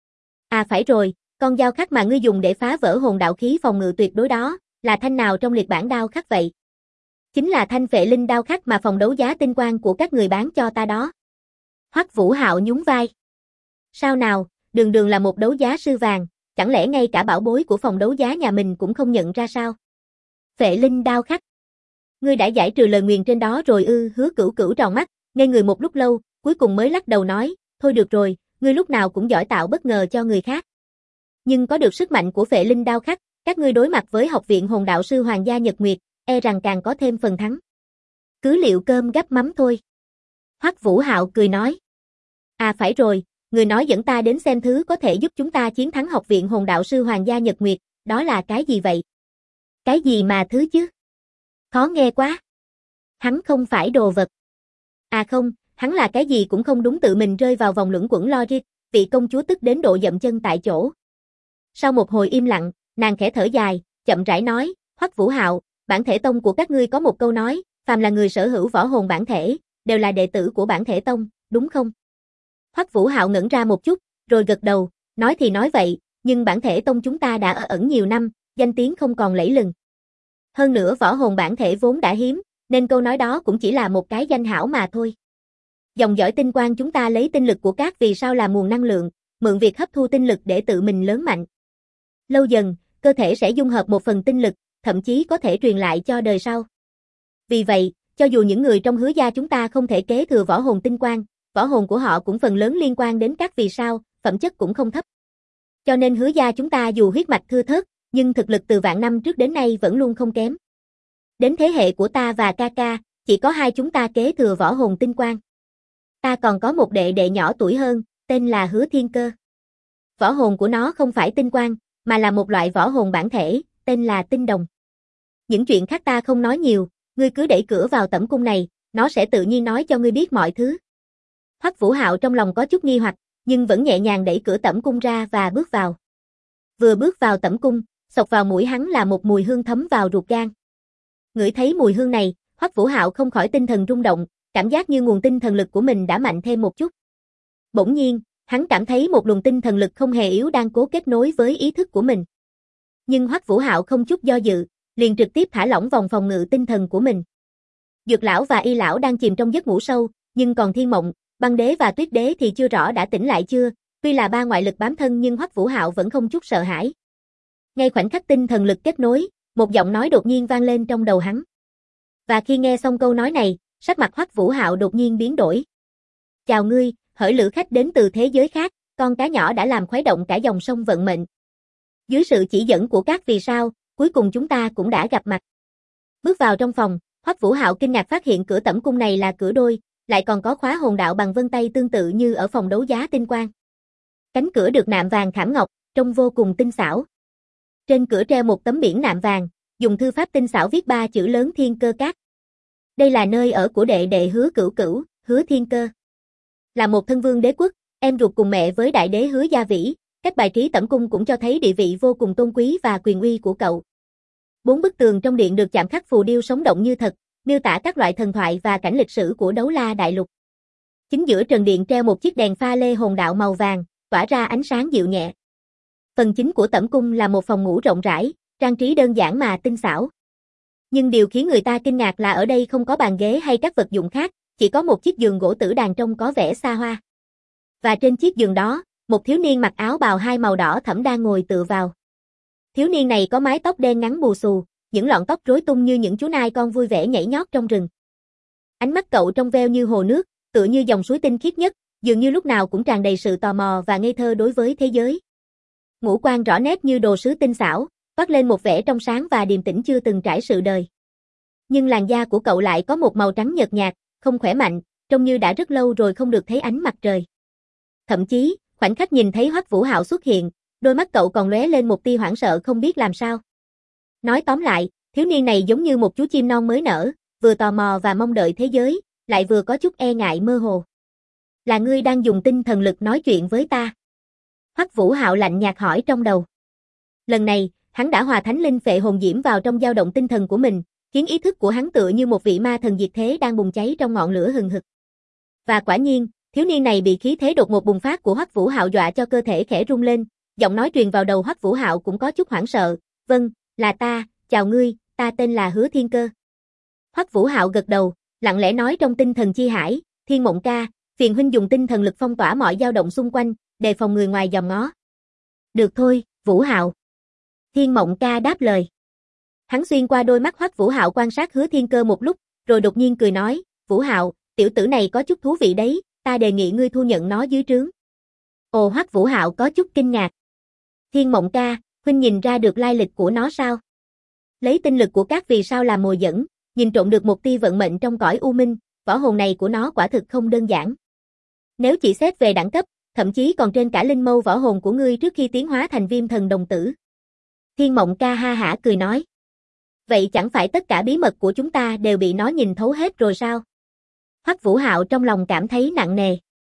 À phải rồi, con dao khắc mà ngươi dùng để phá vỡ hồn đạo khí phòng ngự tuyệt đối đó, là thanh nào trong liệt bản đao khắc vậy? Chính là thanh Phệ Linh đao khắc mà phòng đấu giá tinh quang của các người bán cho ta đó. Hoắc Vũ Hạo nhún vai. Sao nào, đường đường là một đấu giá sư vàng, chẳng lẽ ngay cả bảo bối của phòng đấu giá nhà mình cũng không nhận ra sao? Phệ Linh đao khắc. Ngươi đã giải trừ lời nguyền trên đó rồi ư? Hứa Cửu Cửu tròn mắt, ngây người một lúc lâu, cuối cùng mới lắc đầu nói, thôi được rồi, ngươi lúc nào cũng giỏi tạo bất ngờ cho người khác. Nhưng có được sức mạnh của Phệ Linh đao khắc, các ngươi đối mặt với học viện hồn đạo sư Hoàng gia Nhật Nguyệt, e rằng càng có thêm phần thắng. Cứ liệu cơm gắp mắm thôi. Hoắc Vũ Hạo cười nói. À phải rồi, người nói dẫn ta đến xem thứ có thể giúp chúng ta chiến thắng học viện hồn đạo sư Hoàng gia Nhật Nguyệt, đó là cái gì vậy? Cái gì mà thứ chứ? Khó nghe quá. Hắn không phải đồ vật. À không, hắn là cái gì cũng không đúng, tự mình rơi vào vòng luẩn quẩn logic, vị công chúa tức đến độ dậm chân tại chỗ. Sau một hồi im lặng, nàng khẽ thở dài, chậm rãi nói, Hoắc Vũ Hạo, bản thể tông của các ngươi có một câu nói, phàm là người sở hữu võ hồn bản thể, đều là đệ tử của bản thể tông, đúng không? Hoắc Vũ Hạo ngẩn ra một chút, rồi gật đầu, nói thì nói vậy, nhưng bản thể tông chúng ta đã ở ẩn nhiều năm, danh tiếng không còn lẫy lừng. Hơn nữa võ hồn bản thể vốn đã hiếm, nên câu nói đó cũng chỉ là một cái danh hảo mà thôi. Dòng dõi tinh quang chúng ta lấy tinh lực của các vì sao làm nguồn năng lượng, mượn việc hấp thu tinh lực để tự mình lớn mạnh. Lâu dần, cơ thể sẽ dung hợp một phần tinh lực, thậm chí có thể truyền lại cho đời sau. Vì vậy, cho dù những người trong Hứa gia chúng ta không thể kế thừa võ hồn tinh quang, võ hồn của họ cũng phần lớn liên quan đến các vì sao, phẩm chất cũng không thấp. Cho nên Hứa gia chúng ta dù huyết mạch thưa thớt, nhưng thực lực từ vạn năm trước đến nay vẫn luôn không kém. Đến thế hệ của ta và ca ca, chỉ có hai chúng ta kế thừa võ hồn tinh quang. Ta còn có một đệ đệ nhỏ tuổi hơn, tên là Hứa Thiên Cơ. Võ hồn của nó không phải tinh quang, mà là một loại võ hồn bản thể, tên là tinh đồng. Những chuyện khác ta không nói nhiều, ngươi cứ đẩy cửa vào tẩm cung này, nó sẽ tự nhiên nói cho ngươi biết mọi thứ. Hoắc Vũ Hạo trong lòng có chút nghi hoặc, nhưng vẫn nhẹ nhàng đẩy cửa tẩm cung ra và bước vào. Vừa bước vào tẩm cung, xộc vào mũi hắn là một mùi hương thấm vào ruột gan. Ngửi thấy mùi hương này, Hoắc Vũ Hạo không khỏi tinh thần rung động, cảm giác như nguồn tinh thần lực của mình đã mạnh thêm một chút. Bỗng nhiên, hắn cảm thấy một luồng tinh thần lực không hề yếu đang cố kết nối với ý thức của mình. Nhưng Hoắc Vũ Hạo không chút do dự, liền trực tiếp thả lỏng vòng phòng ngự tinh thần của mình. Dược lão và Y lão đang chìm trong giấc ngủ sâu, nhưng còn Thiên Mộng, Băng Đế và Tuyết Đế thì chưa rõ đã tỉnh lại chưa, tuy là ba ngoại lực bám thân nhưng Hoắc Vũ Hạo vẫn không chút sợ hãi. Ngay khoảnh khắc tinh thần lực kết nối, một giọng nói đột nhiên vang lên trong đầu hắn. Và khi nghe xong câu nói này, sắc mặt Hoắc Vũ Hạo đột nhiên biến đổi. Chào ngươi, hỡi lữ khách đến từ thế giới khác, con cá nhỏ đã làm khuấy động cả dòng sông vận mệnh. Dưới sự chỉ dẫn của các vì sao, cuối cùng chúng ta cũng đã gặp mặt. Bước vào trong phòng, Hoắc Vũ Hạo kinh ngạc phát hiện cửa tẩm cung này là cửa đôi, lại còn có khóa hồn đạo bằng vân tay tương tự như ở phòng đấu giá tinh quang. Cánh cửa được nạm vàng khảm ngọc, trông vô cùng tinh xảo. Trên cửa treo một tấm biển nạm vàng, dùng thư pháp tinh xảo viết 3 chữ lớn Thiên Cơ Các. Đây là nơi ở của đệ đệ Hứa Cửu Cửu, Hứa Thiên Cơ. Là một thân vương đế quốc, em ruột cùng mẹ với đại đế Hứa Gia Vĩ, cách bài trí tẩm cung cũng cho thấy địa vị vô cùng tôn quý và quyền uy của cậu. 4 bức tường trong điện được chạm khắc phù điêu sống động như thật, miêu tả các loại thần thoại và cảnh lịch sử của Đấu La Đại Lục. Chính giữa trần điện treo một chiếc đèn pha lê hồn đạo màu vàng, tỏa ra ánh sáng dịu nhẹ. Phần chính của tẩm cung là một phòng ngủ rộng rãi, trang trí đơn giản mà tinh xảo. Nhưng điều khiến người ta kinh ngạc là ở đây không có bàn ghế hay các vật dụng khác, chỉ có một chiếc giường gỗ tử đàn trông có vẻ xa hoa. Và trên chiếc giường đó, một thiếu niên mặc áo bào hai màu đỏ thẫm đang ngồi tựa vào. Thiếu niên này có mái tóc đen ngắn bù xù, những lọn tóc rối tung như những chú nai con vui vẻ nhảy nhót trong rừng. Ánh mắt cậu trong veo như hồ nước, tựa như dòng suối tinh khiết nhất, dường như lúc nào cũng tràn đầy sự tò mò và ngây thơ đối với thế giới. Ngũ quan rõ nét như đồ sứ tinh xảo, toát lên một vẻ trong sáng và điềm tĩnh chưa từng trải sự đời. Nhưng làn da của cậu lại có một màu trắng nhợt nhạt, không khỏe mạnh, trông như đã rất lâu rồi không được thấy ánh mặt trời. Thậm chí, khoảnh khắc nhìn thấy Hoắc Vũ Hạo xuất hiện, đôi mắt cậu còn lóe lên một tia hoảng sợ không biết làm sao. Nói tóm lại, thiếu niên này giống như một chú chim non mới nở, vừa tò mò và mong đợi thế giới, lại vừa có chút e ngại mơ hồ. Là ngươi đang dùng tinh thần lực nói chuyện với ta? Hoắc Vũ Hạo lạnh nhạt hỏi trong đầu. Lần này, hắn đã hòa thánh linh phệ hồn diễm vào trong dao động tinh thần của mình, khiến ý thức của hắn tựa như một vị ma thần diệt thế đang bùng cháy trong ngọn lửa hừng hực. Và quả nhiên, thiếu niên này bị khí thế đột ngột bùng phát của Hoắc Vũ Hạo dọa cho cơ thể khẽ rung lên, giọng nói truyền vào đầu Hoắc Vũ Hạo cũng có chút hoảng sợ. "Vâng, là ta, chào ngươi, ta tên là Hứa Thiên Cơ." Hoắc Vũ Hạo gật đầu, lặng lẽ nói trong tinh thần chi hải, "Thiên Mộng ca, phiền huynh dùng tinh thần lực phong tỏa mọi dao động xung quanh, đề phòng người ngoài dòm ngó." "Được thôi, Vũ Hạo." Thiên Mộng ca đáp lời. Hắn xuyên qua đôi mắt Hoắc Vũ Hạo quan sát Hứa Thiên Cơ một lúc, rồi đột nhiên cười nói, "Vũ Hạo, tiểu tử này có chút thú vị đấy, ta đề nghị ngươi thu nhận nó dưới trướng." Ồ, Hoắc Vũ Hạo có chút kinh ngạc. "Thiên Mộng ca, huynh nhìn ra được lai lịch của nó sao?" Lấy tinh lực của các vì sao làm mồi dẫn, nhìn trộm được một tia vận mệnh trong cõi u minh, võ hồn này của nó quả thực không đơn giản. Nếu chỉ xét về đẳng cấp, thậm chí còn trên cả linh mâu võ hồn của ngươi trước khi tiến hóa thành Viêm Thần Đồng Tử. Thiên Mộng ca ha hả cười nói. Vậy chẳng phải tất cả bí mật của chúng ta đều bị nó nhìn thấu hết rồi sao? Hoắc Vũ Hạo trong lòng cảm thấy nặng nề.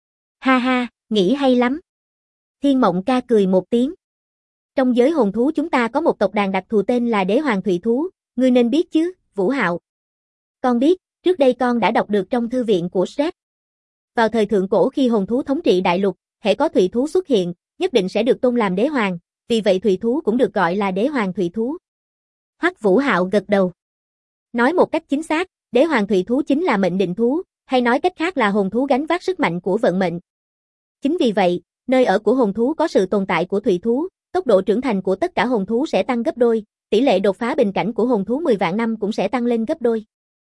Ha ha, nghĩ hay lắm. Thiên Mộng ca cười một tiếng. Trong giới hồn thú chúng ta có một tộc đàn đặc thù tên là Đế Hoàng Thủy Thú, ngươi nên biết chứ, Vũ Hạo. Con biết, trước đây con đã đọc được trong thư viện của Shrek. Vào thời thượng cổ khi hồn thú thống trị đại lục, hễ có thủy thú xuất hiện, nhất định sẽ được tôn làm đế hoàng, vì vậy thủy thú cũng được gọi là Đế Hoàng Thủy Thú. Hoắc Vũ Hạo gật đầu. Nói một cách chính xác, Đế Hoàng Thủy Thú chính là mệnh định thú, hay nói cách khác là hồn thú gánh vác sức mạnh của vận mệnh. Chính vì vậy, nơi ở của hồn thú có sự tồn tại của thủy thú, tốc độ trưởng thành của tất cả hồn thú sẽ tăng gấp đôi, tỷ lệ đột phá bình cảnh của hồn thú 10 vạn năm cũng sẽ tăng lên gấp đôi.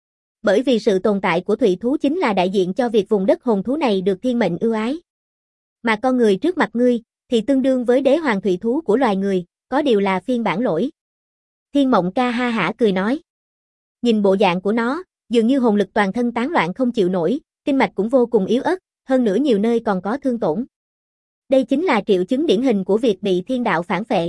Bởi vì sự tồn tại của thủy thú chính là đại diện cho việc vùng đất hồn thú này được thiên mệnh ưu ái. Mà con người trước mặt ngươi, thì tương đương với Đế Hoàng Thủy Thú của loài người, có điều là phiên bản lỗi. Thiên Mộng ca ha hả cười nói. Nhìn bộ dạng của nó, dường như hồn lực toàn thân tán loạn không chịu nổi, kinh mạch cũng vô cùng yếu ớt, hơn nữa nhiều nơi còn có thương tổn. Đây chính là triệu chứng điển hình của việc bị thiên đạo phản phệ.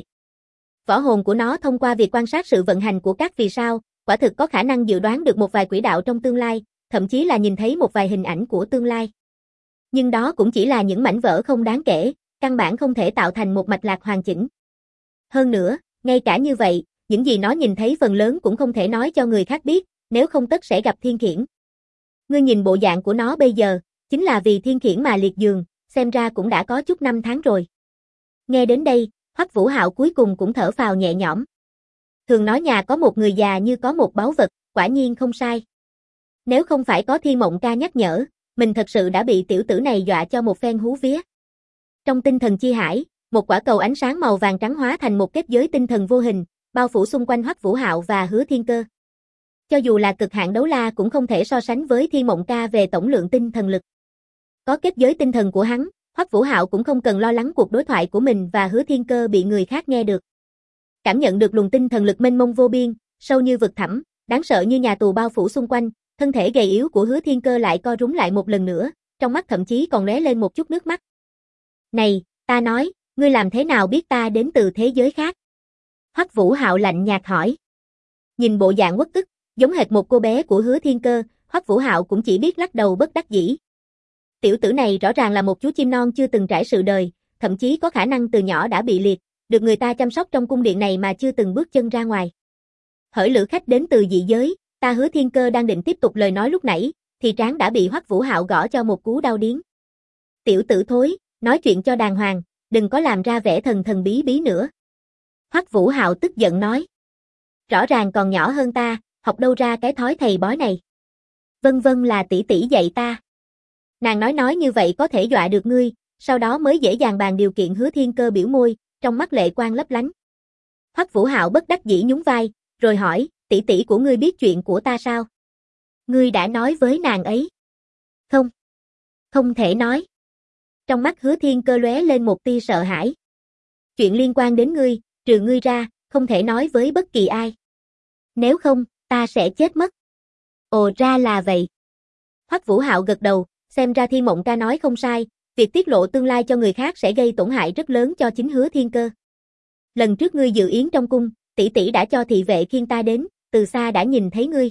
Võ hồn của nó thông qua việc quan sát sự vận hành của các vì sao, quả thực có khả năng dự đoán được một vài quỹ đạo trong tương lai, thậm chí là nhìn thấy một vài hình ảnh của tương lai. Nhưng đó cũng chỉ là những mảnh vỡ không đáng kể, căn bản không thể tạo thành một mạch lạc hoàn chỉnh. Hơn nữa, ngay cả như vậy, những gì nó nhìn thấy phần lớn cũng không thể nói cho người khác biết, nếu không tất sẽ gặp thiên khiển. Ngươi nhìn bộ dạng của nó bây giờ, chính là vì thiên khiển mà liệt giường, xem ra cũng đã có chút năm tháng rồi. Nghe đến đây, Hoắc Vũ Hạo cuối cùng cũng thở phào nhẹ nhõm. Thường nói nhà có một người già như có một báu vật, quả nhiên không sai. Nếu không phải có Thiên Mộng ca nhắc nhở, mình thật sự đã bị tiểu tử này dọa cho một phen hú vía. Trong tinh thần chi hải, một quả cầu ánh sáng màu vàng trắng hóa thành một kết giới tinh thần vô hình, bao phủ xung quanh Hoắc Vũ Hạo và Hứa Thiên Cơ. Cho dù là cực hạn đấu la cũng không thể so sánh với Thiên Mộng ca về tổng lượng tinh thần lực. Có kết giới tinh thần của hắn, Hoắc Vũ Hạo cũng không cần lo lắng cuộc đối thoại của mình và Hứa Thiên Cơ bị người khác nghe được. Cảm nhận được luồng tinh thần lực mênh mông vô biên, sâu như vực thẳm, đáng sợ như nhà tù bao phủ xung quanh, thân thể gầy yếu của Hứa Thiên Cơ lại co rúm lại một lần nữa, trong mắt thậm chí còn lóe lên một chút nước mắt. Này, ta nói, ngươi làm thế nào biết ta đến từ thế giới khác? Hoắc Vũ Hạo lạnh nhạt hỏi. Nhìn bộ dạng uất ức, giống hệt một cô bé của Hứa Thiên Cơ, Hoắc Vũ Hạo cũng chỉ biết lắc đầu bất đắc dĩ. Tiểu tử này rõ ràng là một chú chim non chưa từng trải sự đời, thậm chí có khả năng từ nhỏ đã bị liệt, được người ta chăm sóc trong cung điện này mà chưa từng bước chân ra ngoài. Hỡi lữ khách đến từ dị giới, ta Hứa Thiên Cơ đang định tiếp tục lời nói lúc nãy, thì trán đã bị Hoắc Vũ Hạo gõ cho một cú đau điếng. Tiểu tử thối, nói chuyện cho đàng hoàng, đừng có làm ra vẻ thần thần bí bí nữa. Hoắc Vũ Hạo tức giận nói. Rõ ràng còn nhỏ hơn ta, học đâu ra cái thói thầy bói này. Vân vân là tỷ tỷ dạy ta. Nàng nói như vậy có thể dọa được ngươi, sau đó mới dễ dàng bàn điều kiện. Hứa Thiên Cơ biểu môi, trong mắt lệ quang lấp lánh. Hoắc Vũ Hạo bất đắc dĩ nhún vai, rồi hỏi, tỷ tỷ của ngươi biết chuyện của ta sao? Ngươi đã nói với nàng ấy? Không. Không thể nói. Trong mắt Hứa Thiên Cơ lóe lên một tia sợ hãi. Chuyện liên quan đến ngươi, trừ ngươi ra, không thể nói với bất kỳ ai. Nếu không, ta sẽ chết mất. Ồ ra là vậy. Hoắc Vũ Hạo gật đầu, xem ra Thiên Mộng ca nói không sai, việc tiết lộ tương lai cho người khác sẽ gây tổn hại rất lớn cho chính Hứa Thiên Cơ. Lần trước ngươi dự yến trong cung, tỷ tỷ đã cho thị vệ khiêng ta đến, từ xa đã nhìn thấy ngươi.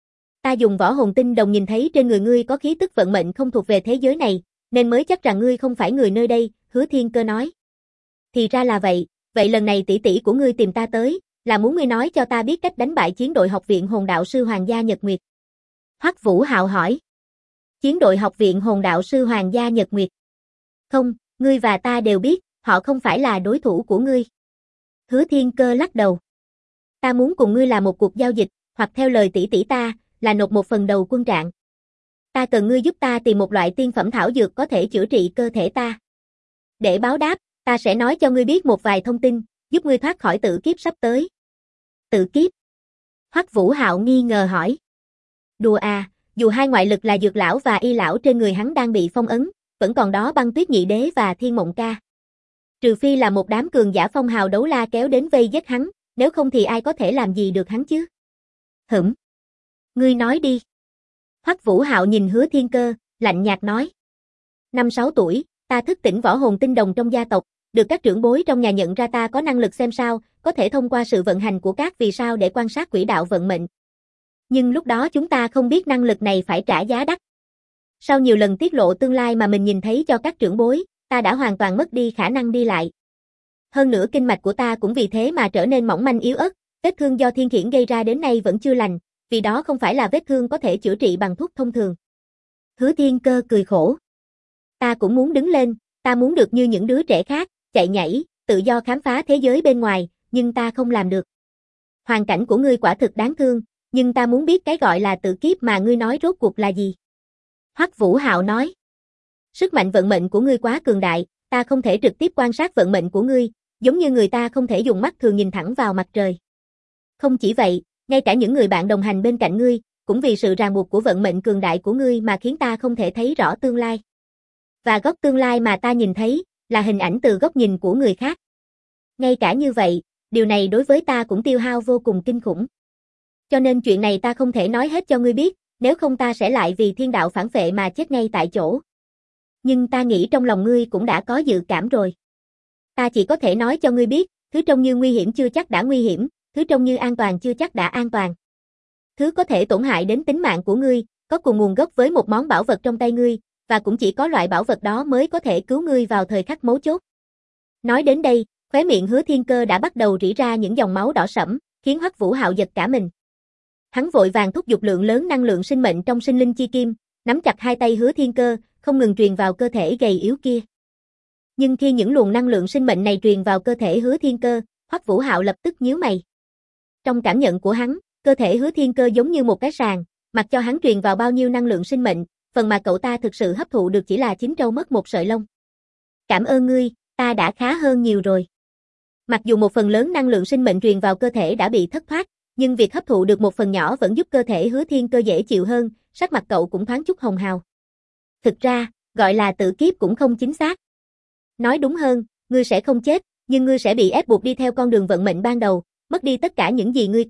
Ta dùng võ hồn tinh đồng nhìn thấy trên người ngươi có khí tức vận mệnh không thuộc về thế giới này, nên mới chắc rằng ngươi không phải người nơi đây, Hứa Thiên Cơ nói. Thì ra là vậy, vậy lần này tỷ tỷ của ngươi tìm ta tới, là muốn ngươi nói cho ta biết cách đánh bại chiến đội học viện hồn đạo sư Hoàng gia Nhật Nguyệt. Hoắc Vũ Hạo hỏi. Chiến đội học viện hồn đạo sư Hoàng gia Nhật Nguyệt. Không, ngươi và ta đều biết, họ không phải là đối thủ của ngươi. Hứa Thiên Cơ lắc đầu. Ta muốn cùng ngươi làm một cuộc giao dịch, hoặc theo lời tỷ tỷ ta, là nộp một phần đầu quân trạng. Ta cần ngươi giúp ta tìm một loại tiên phẩm thảo dược có thể chữa trị cơ thể ta. Để báo đáp, ta sẽ nói cho ngươi biết một vài thông tin, giúp ngươi thoát khỏi tử kiếp sắp tới. Tử kiếp? Hoắc Vũ Hạo nghi ngờ hỏi. Đùa à, dù hai ngoại lực là dược lão và y lão trên người hắn đang bị phong ấn, vẫn còn đó Băng Tuyết Nhị Đế và Thiên Mộng ca. Trừ phi là một đám cường giả phong hào đấu la kéo đến vây giết hắn, nếu không thì ai có thể làm gì được hắn chứ? Ngươi nói đi. Hoắc Vũ Hạo nhìn Hứa Thiên Cơ, lạnh nhạt nói. 5-6 tuổi, ta thức tỉnh võ hồn tinh đồng trong gia tộc, được các trưởng bối trong nhà nhận ra ta có năng lực xem sao, có thể thông qua sự vận hành của các vì sao để quan sát quỹ đạo vận mệnh. Nhưng lúc đó chúng ta không biết năng lực này phải trả giá đắt. Sau nhiều lần tiết lộ tương lai mà mình nhìn thấy cho các trưởng bối, ta đã hoàn toàn mất đi khả năng đi lại. Hơn nữa kinh mạch của ta cũng vì thế mà trở nên mỏng manh yếu ớt, vết thương do thiên khiển gây ra đến nay vẫn chưa lành, vì đó không phải là vết thương có thể chữa trị bằng thuốc thông thường. Hứa Thiên Cơ cười khổ. Ta cũng muốn đứng lên, ta muốn được như những đứa trẻ khác, chạy nhảy, tự do khám phá thế giới bên ngoài, nhưng ta không làm được. Hoàn cảnh của ngươi quả thực đáng thương, nhưng ta muốn biết cái gọi là tử kiếp mà ngươi nói rốt cuộc là gì. Hoắc Vũ Hạo nói. Sức mạnh vận mệnh của ngươi quá cường đại, ta không thể trực tiếp quan sát vận mệnh của ngươi, giống như người ta không thể dùng mắt thường nhìn thẳng vào mặt trời. Không chỉ vậy, ngay cả những người bạn đồng hành bên cạnh ngươi, cũng vì sự ràng buộc của vận mệnh cường đại của ngươi mà khiến ta không thể thấy rõ tương lai. Và góc tương lai mà ta nhìn thấy, là hình ảnh từ góc nhìn của người khác. Ngay cả như vậy, điều này đối với ta cũng tiêu hao vô cùng kinh khủng. Cho nên chuyện này ta không thể nói hết cho ngươi biết, nếu không ta sẽ lại vì thiên đạo phản phệ mà chết ngay tại chỗ. Nhưng ta nghĩ trong lòng ngươi cũng đã có dự cảm rồi. Ta chỉ có thể nói cho ngươi biết, thứ trông như nguy hiểm chưa chắc đã nguy hiểm, thứ trông như an toàn chưa chắc đã an toàn. Thứ có thể tổn hại đến tính mạng của ngươi, có cùng nguồn gốc với một món bảo vật trong tay ngươi, và cũng chỉ có loại bảo vật đó mới có thể cứu ngươi vào thời khắc mấu chốt. Nói đến đây, khóe miệng Hứa Thiên Cơ đã bắt đầu rỉ ra những dòng máu đỏ sẫm, khiến Hoắc Vũ Hạo giật cả mình. Hắn vội vàng thúc giục lượng lớn năng lượng sinh mệnh trong sinh linh chi kim, nắm chặt hai tay Hứa Thiên Cơ, không ngừng truyền vào cơ thể gầy yếu kia. Nhưng khi những luồng năng lượng sinh mệnh này truyền vào cơ thể Hứa Thiên Cơ, Hoắc Vũ Hạo lập tức nhíu mày. Trong cảm nhận của hắn, cơ thể Hứa Thiên Cơ giống như một cái sàng, mặc cho hắn truyền vào bao nhiêu năng lượng sinh mệnh, phần mà cậu ta thực sự hấp thụ được chỉ là chín trâu mất một sợi lông. Cảm ơn ngươi, ta đã khá hơn nhiều rồi. Mặc dù một phần lớn năng lượng sinh mệnh truyền vào cơ thể đã bị thất thoát, nhưng việc hấp thụ được một phần nhỏ vẫn giúp cơ thể Hứa Thiên Cơ dễ chịu hơn, sắc mặt cậu cũng thoáng chút hồng hào. Thực ra, gọi là tử kiếp cũng không chính xác. Nói đúng hơn, ngươi sẽ không chết, nhưng ngươi sẽ bị ép buộc đi theo con đường vận mệnh ban đầu, mất đi tất cả những gì ngươi có,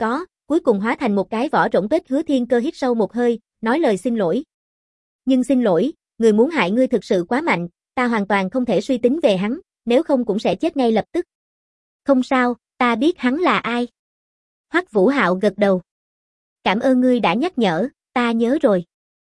cuối cùng hóa thành một cái vỏ rỗng tuếch. Hứa Thiên Cơ hít sâu một hơi, nói lời xin lỗi. Nhưng xin lỗi, người muốn hại ngươi thực sự quá mạnh, ta hoàn toàn không thể suy tính về hắn, nếu không cũng sẽ chết ngay lập tức. Không sao, ta biết hắn là ai. Hoắc Vũ Hạo gật đầu. Cảm ơn ngươi đã nhắc nhở, ta nhớ rồi.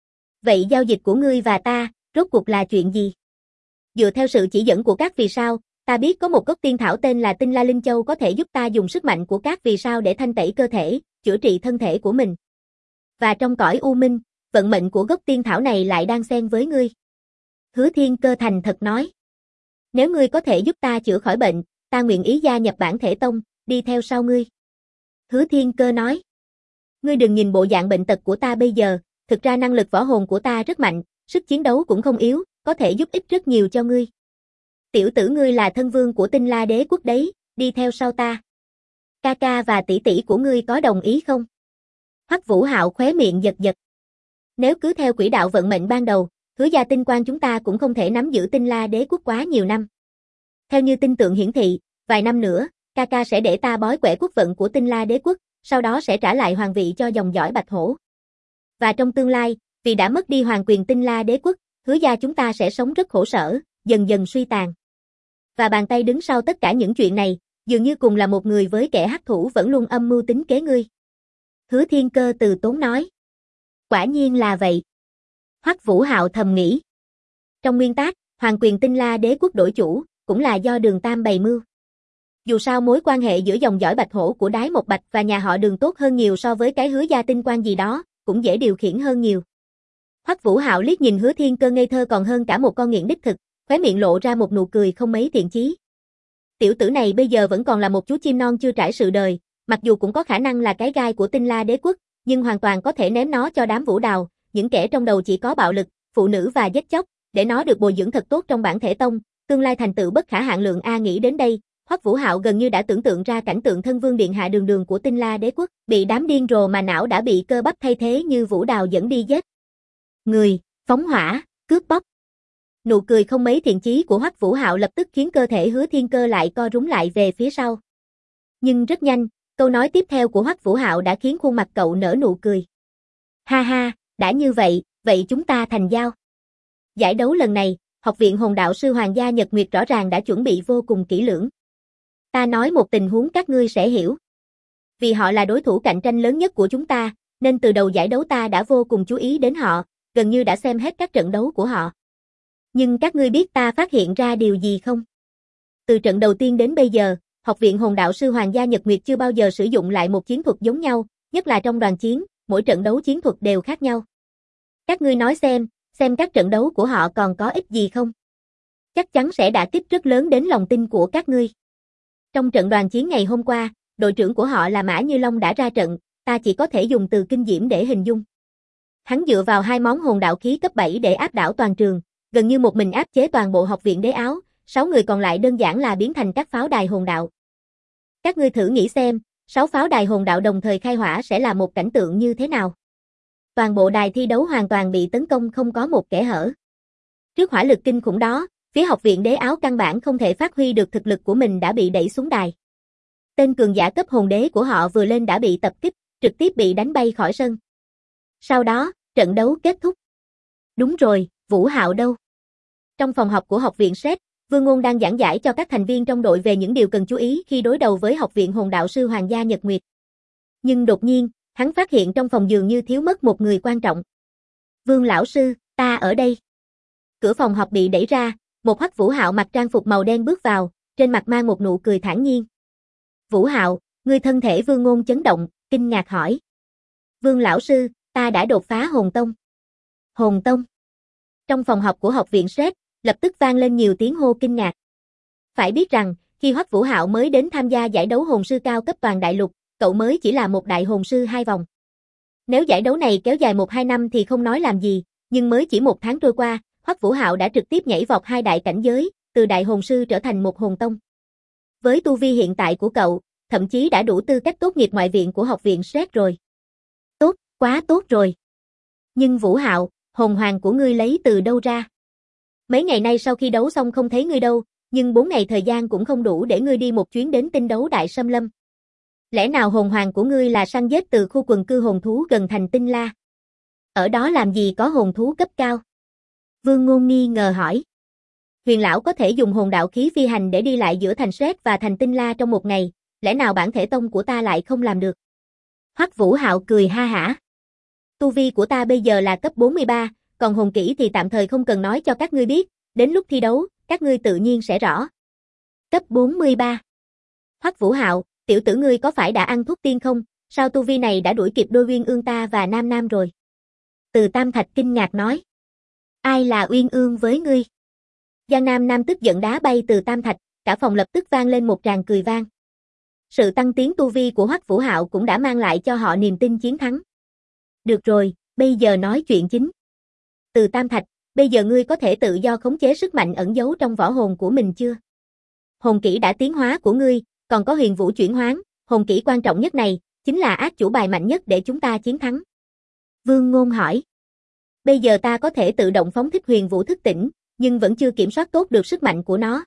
Vậy giao dịch của ngươi và ta, rốt cuộc là chuyện gì? Dựa theo sự chỉ dẫn của các vì sao, ta biết có một gốc tiên thảo tên là Tinh La Linh Châu có thể giúp ta dùng sức mạnh của các vì sao để thanh tẩy cơ thể, chữa trị thân thể của mình. Và trong cõi u minh, vận mệnh của gốc tiên thảo này lại đang xen với ngươi. Hứa Thiên Cơ thành thật nói. Nếu ngươi có thể giúp ta chữa khỏi bệnh, ta nguyện ý gia nhập Bản Thể Tông, đi theo sau ngươi. Hứa Thiên Cơ nói. Ngươi đừng nhìn bộ dạng bệnh tật của ta bây giờ, thực ra năng lực võ hồn của ta rất mạnh, sức chiến đấu cũng không yếu, có thể giúp ích rất nhiều cho ngươi. Tiểu tử ngươi là thân vương của Tinh La Đế quốc đấy, đi theo sau ta. Ca ca và tỷ tỷ của ngươi có đồng ý không? Hoắc Vũ Hạo khóe miệng giật giật. Nếu cứ theo quỹ đạo vận mệnh ban đầu, Hứa gia tinh quan chúng ta cũng không thể nắm giữ Tinh La Đế quốc quá nhiều năm. Theo như tinh tượng hiển thị, vài năm nữa, ca ca sẽ để ta bói quẻ quốc vận của Tinh La Đế quốc, sau đó sẽ trả lại hoàng vị cho dòng dõi Bạch Hổ. Và trong tương lai, vì đã mất đi hoàng quyền Tinh La Đế quốc, Hứa gia chúng ta sẽ sống rất khổ sở, dần dần suy tàn. Và bàn tay đứng sau tất cả những chuyện này, dường như cùng là một người với kẻ hắc thủ vẫn luôn âm mưu tính kế ngươi. Hứa Thiên Cơ từ tốn nói. Quả nhiên là vậy. Hoắc Vũ Hạo thầm nghĩ. Trong nguyên tắc, hoàng quyền Tinh La Đế quốc đổi chủ, cũng là do Đường Tam bày mưu. Dù sao mối quan hệ giữa dòng dõi Bạch Hổ của Đái Một Bạch và nhà họ Đường tốt hơn nhiều so với cái Hứa gia tinh quan gì đó, cũng dễ điều khiển hơn nhiều. Hoắc Vũ Hạo liếc nhìn Hứa Thiên Cơ ngây thơ còn hơn cả một con nghiện đích thực, khóe miệng lộ ra một nụ cười không mấy thiện chí. Tiểu tử này bây giờ vẫn còn là một chú chim non chưa trải sự đời, mặc dù cũng có khả năng là cái gai của Tinh La Đế quốc, nhưng hoàn toàn có thể ném nó cho đám Vũ Đào, những kẻ trong đầu chỉ có bạo lực, phụ nữ và giết chóc, để nó được bồi dưỡng thật tốt trong Bản Thể Tông, tương lai thành tựu bất khả hạn lượng. Nghĩ đến đây, Hoắc Vũ Hạo gần như đã tưởng tượng ra cảnh tượng thân vương điện hạ Đường Đường của Tinh La Đế quốc, bị đám điên rồ mà não đã bị cơ bắp thay thế như Vũ Đào dẫn đi giết người, phóng hỏa, cướp bóc. Nụ cười không mấy thiện chí của Hoắc Vũ Hạo lập tức khiến cơ thể Hứa Thiên Cơ lại co rúm lại về phía sau. Nhưng rất nhanh, câu nói tiếp theo của Hoắc Vũ Hạo đã khiến khuôn mặt cậu nở nụ cười. Ha ha, đã như vậy, vậy chúng ta thành giao. Giải đấu lần này, Học viện Hồn Đạo sư Hoàng gia Nhật Nguyệt rõ ràng đã chuẩn bị vô cùng kỹ lưỡng. Ta nói một tình huống các ngươi sẽ hiểu. Vì họ là đối thủ cạnh tranh lớn nhất của chúng ta, nên từ đầu giải đấu ta đã vô cùng chú ý đến họ, gần như đã xem hết các trận đấu của họ. Nhưng các ngươi biết ta phát hiện ra điều gì không? Từ trận đầu tiên đến bây giờ, Học viện Hồn Đạo sư Hoàng gia Nhật Nguyệt chưa bao giờ sử dụng lại một chiến thuật giống nhau, nhất là trong đoàn chiến, mỗi trận đấu chiến thuật đều khác nhau. Các ngươi nói xem các trận đấu của họ còn có ích gì không? Chắc chắn sẽ đả kích rất lớn đến lòng tin của các ngươi. Trong trận đoàn chiến ngày hôm qua, đội trưởng của họ là Mã Như Long đã ra trận, ta chỉ có thể dùng từ kinh diễm để hình dung. Hắn dựa vào hai món hồn đạo khí cấp 7 để áp đảo toàn trường, gần như một mình áp chế toàn bộ học viện đế áo, 6 người còn lại đơn giản là biến thành các pháo đài hồn đạo. Các ngươi thử nghĩ xem, 6 pháo đài hồn đạo đồng thời khai hỏa sẽ là một cảnh tượng như thế nào? Toàn bộ đài thi đấu hoàn toàn bị tấn công không có một kẽ hở. Trước hỏa lực kinh khủng đó, phía học viện đế áo căn bản không thể phát huy được thực lực của mình đã bị đẩy xuống đài. Tên cường giả cấp hồn đế của họ vừa lên đã bị tập kích, trực tiếp bị đánh bay khỏi sân. Sau đó, trận đấu kết thúc. Đúng rồi, Vũ Hạo đâu? Trong phòng học của học viện SET, Vương Ngôn đang giảng giải cho các thành viên trong đội về những điều cần chú ý khi đối đầu với Học viện Hồn Đạo sư Hoàng gia Nhật Nguyệt. Nhưng đột nhiên, hắn phát hiện trong phòng dường như thiếu mất một người quan trọng. Vương lão sư, ta ở đây. Cửa phòng học bị đẩy ra, một Hoắc Vũ Hạo mặc trang phục màu đen bước vào, trên mặt mang một nụ cười thản nhiên. Vũ Hạo, ngươi thân thể Vương Ngôn chấn động, kinh ngạc hỏi. Vương lão sư, ta đã đột phá hồn tông. Hồn tông. Trong phòng học của học viện SET, lập tức vang lên nhiều tiếng hô kinh ngạc. Phải biết rằng, khi Hoắc Vũ Hạo mới đến tham gia giải đấu hồn sư cao cấp toàn đại lục, cậu mới chỉ là một đại hồn sư 2 vòng. Nếu giải đấu này kéo dài 1-2 năm thì không nói làm gì, nhưng mới chỉ 1 tháng trôi qua, Hoắc Vũ Hạo đã trực tiếp nhảy vọt 2 đại cảnh giới, từ đại hồn sư trở thành một hồn tông. Với tu vi hiện tại của cậu, thậm chí đã đủ tư cách tốt nghiệp ngoại viện của học viện SET rồi. Tốt, quá tốt rồi. Nhưng Vũ Hạo, hồn hoàng của ngươi lấy từ đâu ra? Mấy ngày nay sau khi đấu xong không thấy ngươi đâu, nhưng 4 ngày thời gian cũng không đủ để ngươi đi một chuyến đến tinh đấu đại xâm lâm. Lẽ nào hồn hoàng của ngươi là săn giết từ khu quần cư hồn thú gần thành Tinh La? Ở đó làm gì có hồn thú cấp cao? Vương Ngôn nghi ngờ hỏi. Huyền lão có thể dùng hồn đạo khí phi hành để đi lại giữa thành Sét và thành Tinh La trong một ngày, lẽ nào bản thể tông của ta lại không làm được? Hoắc Vũ Hạo cười ha hả. Tu vi của ta bây giờ là cấp 43, còn hồn kỹ thì tạm thời không cần nói cho các ngươi biết, đến lúc thi đấu, các ngươi tự nhiên sẽ rõ. Cấp 43. Hoắc Vũ Hạo, tiểu tử ngươi có phải đã ăn thuốc tiên không? Sao tu vi này đã đuổi kịp Đôi Uyên Ương ta và Nam Nam rồi? Từ Tam Thạch kinh ngạc nói. Ai là Uyên Ương với ngươi? Giang Nam Nam tức giận đá bay Từ Tam Thạch, cả phòng lập tức vang lên một tràng cười vang. Sự tăng tiến tu vi của Hoắc Vũ Hạo cũng đã mang lại cho họ niềm tin chiến thắng. Được rồi, bây giờ nói chuyện chính. Từ Tam Thạch, bây giờ ngươi có thể tự do khống chế sức mạnh ẩn giấu trong võ hồn của mình chưa? Hồn kỹ đã tiến hóa của ngươi, còn có huyền vũ chuyển hoán, hồn kỹ quan trọng nhất này, chính là ác chủ bài mạnh nhất để chúng ta chiến thắng. Vương Ngôn hỏi. Bây giờ ta có thể tự động phóng thích huyền vũ thức tỉnh, nhưng vẫn chưa kiểm soát tốt được sức mạnh của nó.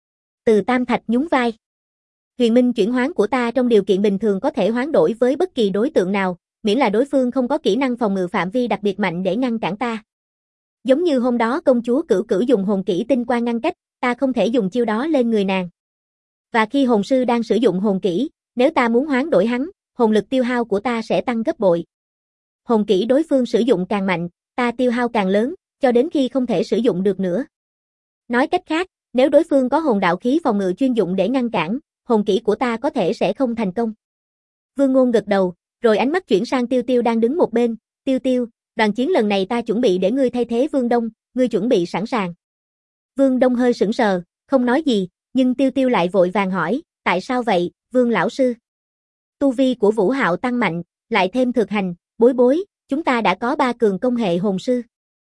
Từ Tam Thạch nhún vai. Huyền minh chuyển hoán của ta trong điều kiện bình thường có thể hoán đổi với bất kỳ đối tượng nào, miễn là đối phương không có kỹ năng phòng ngự phạm vi đặc biệt mạnh để ngăn cản ta. Giống như hôm đó công chúa Cửu Cửu dùng hồn kỹ tinh quang ngăn cách, ta không thể dùng chiêu đó lên người nàng. Và khi hồn sư đang sử dụng hồn kỹ, nếu ta muốn hoán đổi hắn, hồn lực tiêu hao của ta sẽ tăng gấp bội. Hồn kỹ đối phương sử dụng càng mạnh, ta tiêu hao càng lớn, cho đến khi không thể sử dụng được nữa. Nói cách khác, nếu đối phương có hồn đạo khí phòng ngự chuyên dụng để ngăn cản, hồn kỹ của ta có thể sẽ không thành công. Vương Ngôn gật đầu, rồi ánh mắt chuyển sang Tiêu Tiêu đang đứng một bên. Tiêu Tiêu, đoàn chiến lần này ta chuẩn bị để ngươi thay thế Vương Đông, ngươi chuẩn bị sẵn sàng. Vương Đông hơi sững sờ, không nói gì, nhưng Tiêu Tiêu lại vội vàng hỏi, tại sao vậy, Vương lão sư? Tu vi của Vũ Hạo tăng mạnh, lại thêm thực hành, Bối Bối, chúng ta đã có 3 cường công hệ hồn sư.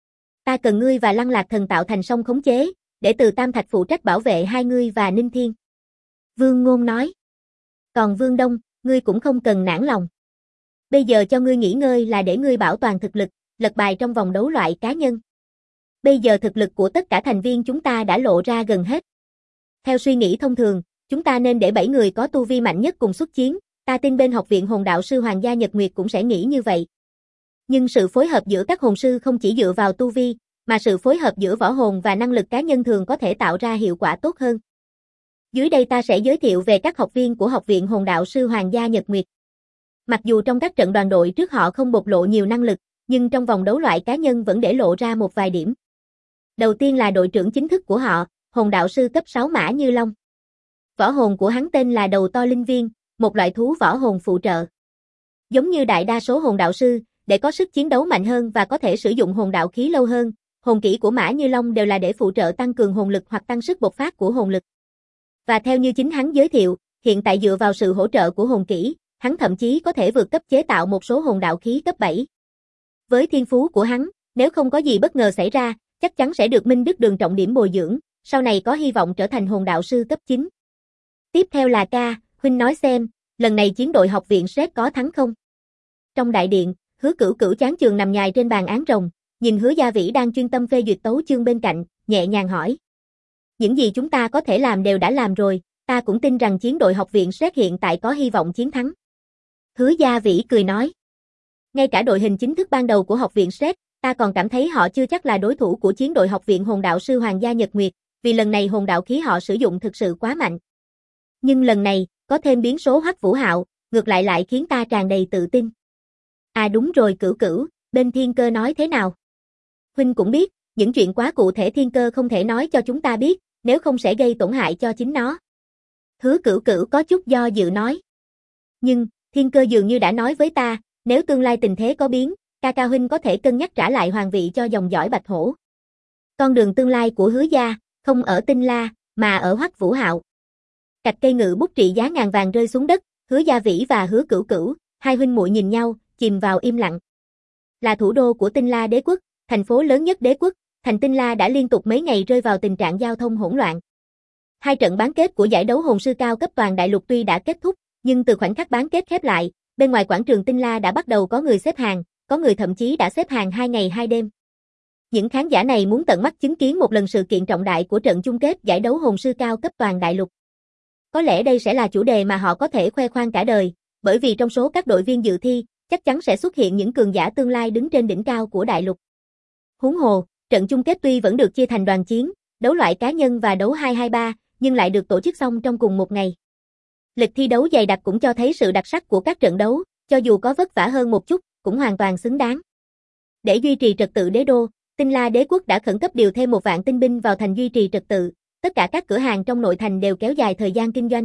Ta cần ngươi và Lăng Lạc Thần tạo thành song khống chế, để Từ Tam Thạch phụ trách bảo vệ hai ngươi và Ninh Thiên. Vương Ngôn nói. Còn Vương Đông, ngươi cũng không cần nản lòng. Bây giờ cho ngươi nghỉ ngơi là để ngươi bảo toàn thực lực, lật bài trong vòng đấu loại cá nhân. Bây giờ thực lực của tất cả thành viên chúng ta đã lộ ra gần hết. Theo suy nghĩ thông thường, chúng ta nên để 7 người có tu vi mạnh nhất cùng xuất chiến, ta tin bên học viện hồn đạo sư Hoàng gia Nhật Nguyệt cũng sẽ nghĩ như vậy. Nhưng sự phối hợp giữa các hồn sư không chỉ dựa vào tu vi, mà sự phối hợp giữa võ hồn và năng lực cá nhân thường có thể tạo ra hiệu quả tốt hơn. Dưới đây ta sẽ giới thiệu về các học viên của học viện hồn đạo sư Hoàng gia Nhật Nguyệt. Mặc dù trong các trận đoàn đội trước họ không bộc lộ nhiều năng lực, nhưng trong vòng đấu loại cá nhân vẫn để lộ ra một vài điểm. Đầu tiên là đội trưởng chính thức của họ, hồn đạo sư cấp 6 Mã Như Long. Võ hồn của hắn tên là Đầu To Linh Viên, một loại thú võ hồn phụ trợ. Giống như đại đa số hồn đạo sư, để có sức chiến đấu mạnh hơn và có thể sử dụng hồn đạo khí lâu hơn, hồn kỹ của Mã Như Long đều là để phụ trợ tăng cường hồn lực hoặc tăng sức bộc phát của hồn lực. Và theo như chính hắn giới thiệu, hiện tại dựa vào sự hỗ trợ của hồn kỹ, hắn thậm chí có thể vượt cấp chế tạo một số hồn đạo khí cấp 7. Với thiên phú của hắn, nếu không có gì bất ngờ xảy ra, chắc chắn sẽ được Minh Đức Đường trọng điểm bồi dưỡng, sau này có hy vọng trở thành hồn đạo sư cấp 9. Tiếp theo là Ca, huynh nói xem, lần này chiến đội học viện Sét có thắng không? Trong đại điện, Hứa Cửu Cửu chán chường nằm nhài trên bàn án rồng, nhìn Hứa Gia Vĩ đang chuyên tâm phê duyệt tấu chương bên cạnh, nhẹ nhàng hỏi. Những gì chúng ta có thể làm đều đã làm rồi, ta cũng tin rằng chiến đội học viện Sét hiện tại có hy vọng chiến thắng. Hứa Gia Vĩ cười nói. Ngay cả đội hình chính thức ban đầu của học viện Sét, ta còn cảm thấy họ chưa chắc là đối thủ của chiến đội học viện hồn đạo sư Hoàng gia Nhật Nguyệt, vì lần này hồn đạo khí họ sử dụng thực sự quá mạnh. Nhưng lần này, có thêm biến số Hoắc Vũ Hạo, ngược lại khiến ta tràn đầy tự tin. À đúng rồi Cửu Cửu, bên Thiên Cơ nói thế nào? Huynh cũng biết, những chuyện quá cụ thể Thiên Cơ không thể nói cho chúng ta biết, nếu không sẽ gây tổn hại cho chính nó. Hứa Cửu Cửu có chút do dự nói. Nhưng, Thiên Cơ dường như đã nói với ta, nếu tương lai tình thế có biến, ca huynh có thể cân nhắc trả lại hoàng vị cho dòng dõi Bạch Hổ. Con đường tương lai của Hứa gia, không ở Tinh La, mà ở Hoắc Vũ Hạo. Cạch cây ngự bút trị giá ngàn vàng rơi xuống đất, Hứa Gia Vĩ và Hứa Cửu Cửu, hai huynh muội nhìn nhau, chìm vào im lặng. Là thủ đô của Tinh La đế quốc, thành phố lớn nhất đế quốc, thành Tinh La đã liên tục mấy ngày rơi vào tình trạng giao thông hỗn loạn. Hai trận bán kết của giải đấu hồn sư cao cấp toàn đại lục tuy đã kết thúc, nhưng từ khoảnh khắc bán kết khép lại, bên ngoài quảng trường Tinh La đã bắt đầu có người xếp hàng, có người thậm chí đã xếp hàng 2 ngày 2 đêm. Những khán giả này muốn tận mắt chứng kiến một lần sự kiện trọng đại của trận chung kết giải đấu hồn sư cao cấp toàn đại lục. Có lẽ đây sẽ là chủ đề mà họ có thể khoe khoang cả đời, bởi vì trong số các đội viên dự thi, chắc chắn sẽ xuất hiện những cường giả tương lai đứng trên đỉnh cao của đại lục. Huống hồ, trận chung kết tuy vẫn được chia thành đoàn chiến, đấu loại cá nhân và đấu 2-2-3, nhưng lại được tổ chức xong trong cùng một ngày. Lịch thi đấu dày đặc cũng cho thấy sự đặc sắc của các trận đấu, cho dù có vất vả hơn một chút, cũng hoàn toàn xứng đáng. Để duy trì trật tự đế đô, Tinh La Đế quốc đã khẩn cấp điều thêm 1 vạn tinh binh vào thành duy trì trật tự, tất cả các cửa hàng trong nội thành đều kéo dài thời gian kinh doanh.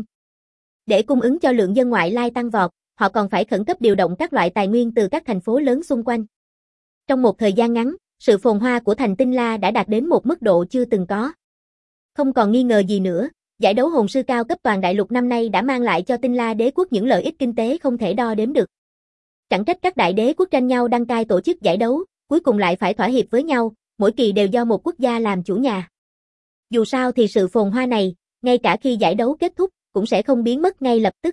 Để cung ứng cho lượng dân ngoại lai tăng vọt, họ còn phải khẩn cấp điều động các loại tài nguyên từ các thành phố lớn xung quanh. Trong một thời gian ngắn, sự phồn hoa của thành Tinh La đã đạt đến một mức độ chưa từng có. Không còn nghi ngờ gì nữa, giải đấu hồn sư cao cấp toàn đại lục năm nay đã mang lại cho Tinh La Đế quốc những lợi ích kinh tế không thể đo đếm được. Chẳng trách các đại đế quốc tranh nhau đăng cai tổ chức giải đấu, cuối cùng lại phải thỏa hiệp với nhau, mỗi kỳ đều do một quốc gia làm chủ nhà. Dù sao thì sự phồn hoa này, ngay cả khi giải đấu kết thúc, cũng sẽ không biến mất ngay lập tức.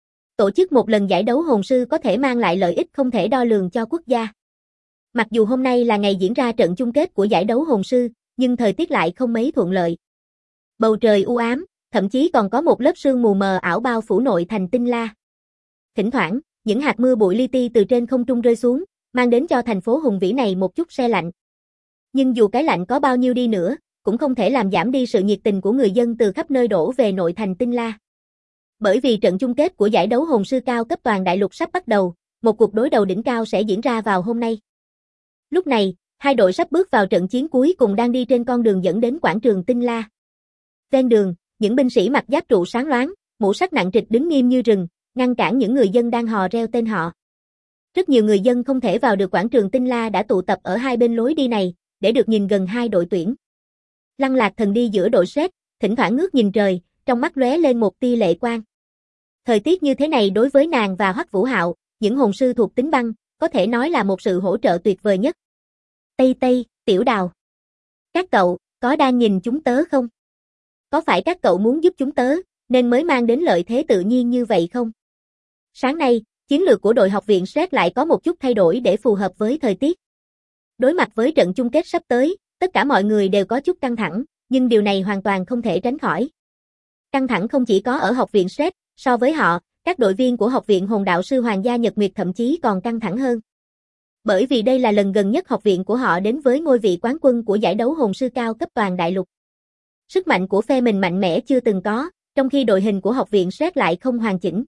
Tổ chức một lần giải đấu hồn sư có thể mang lại lợi ích không thể đo lường cho quốc gia. Mặc dù hôm nay là ngày diễn ra trận chung kết của giải đấu hồn sư, nhưng thời tiết lại không mấy thuận lợi. Bầu trời u ám, thậm chí còn có một lớp sương mù mờ ảo bao phủ nội thành Tinh La. Thỉnh thoảng, những hạt mưa bụi li ti từ trên không trung rơi xuống, mang đến cho thành phố hùng vĩ này một chút se lạnh. Nhưng dù cái lạnh có bao nhiêu đi nữa, cũng không thể làm giảm đi sự nhiệt tình của người dân từ khắp nơi đổ về nội thành Tinh La. Bởi vì trận chung kết của giải đấu hồn sư cao cấp toàn đại lục sắp bắt đầu, một cuộc đối đầu đỉnh cao sẽ diễn ra vào hôm nay. Lúc này, hai đội sắp bước vào trận chiến cuối cùng đang đi trên con đường dẫn đến quảng trường Tinh La. Ven đường, những binh sĩ mặc giáp trụ sáng loáng, mũ sắt nặng trịch đứng nghiêm như rừng, ngăn cản những người dân đang hò reo tên họ. Rất nhiều người dân không thể vào được quảng trường Tinh La đã tụ tập ở hai bên lối đi này, để được nhìn gần hai đội tuyển. Lăng Lạc Thần đi giữa đội Sét, thỉnh thoảng ngước nhìn trời, trong mắt lóe lên một tia lệ quang. Thời tiết như thế này đối với nàng và Hoắc Vũ Hạo, những hồn sư thuộc tính băng, có thể nói là một sự hỗ trợ tuyệt vời nhất. Tây Tây, Tiểu Đào. Các cậu, có đang nhìn chúng tớ không? Có phải các cậu muốn giúp chúng tớ, nên mới mang đến lợi thế tự nhiên như vậy không? Sáng nay, chiến lược của đội học viện Sét lại có một chút thay đổi để phù hợp với thời tiết. Đối mặt với trận chung kết sắp tới, tất cả mọi người đều có chút căng thẳng, nhưng điều này hoàn toàn không thể tránh khỏi. Căng thẳng không chỉ có ở học viện Sét, so với họ, các đội viên của học viện Hồn Đạo Sư Hoàng gia Nhật Nguyệt thậm chí còn căng thẳng hơn. Bởi vì đây là lần gần nhất học viện của họ đến với ngôi vị quán quân của giải đấu hồn sư cao cấp toàn đại lục. Sức mạnh của phe mình mạnh mẽ chưa từng có, trong khi đội hình của học viện Sét lại không hoàn chỉnh.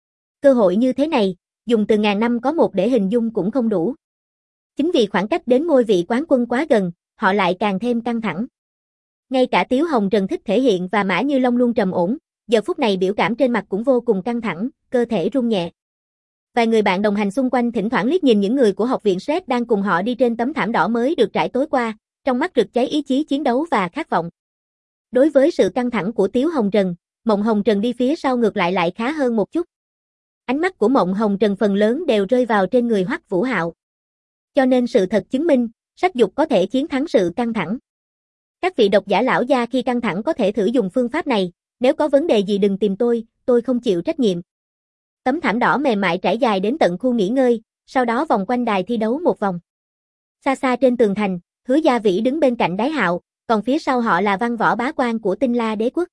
Cơ hội như thế này, dùng từ ngàn năm có một để hình dung cũng không đủ. Chính vì khoảng cách đến ngôi vị quán quân quá gần, họ lại càng thêm căng thẳng. Ngay cả Tiếu Hồng Trần thích thể hiện và Mã Như Long luôn trầm ổn, giờ phút này biểu cảm trên mặt cũng vô cùng căng thẳng, cơ thể run nhẹ. Vài người bạn đồng hành xung quanh thỉnh thoảng liếc nhìn những người của học viện Sét đang cùng họ đi trên tấm thảm đỏ mới được trải tối qua, trong mắt rực cháy ý chí chiến đấu và khát vọng. Đối với sự căng thẳng của Tiếu Hồng Trần, Mộng Hồng Trần đi phía sau ngược lại khá hơn một chút. Ánh mắt của Mộng Hồng Trần phần lớn đều rơi vào trên người Hoắc Vũ Hạo. Cho nên sự thật chứng minh, sắc dục có thể chiến thắng sự căng thẳng. Các vị độc giả lão gia khi căng thẳng có thể thử dùng phương pháp này, nếu có vấn đề gì đừng tìm tôi không chịu trách nhiệm. Tấm thảm đỏ mềm mại trải dài đến tận khu nghỉ ngơi, sau đó vòng quanh đài thi đấu một vòng. Xa xa trên tường thành, Hứa Gia Vĩ đứng bên cạnh Đái Hạo, còn phía sau họ là Văn Võ bá quan của Tinh La Đế quốc.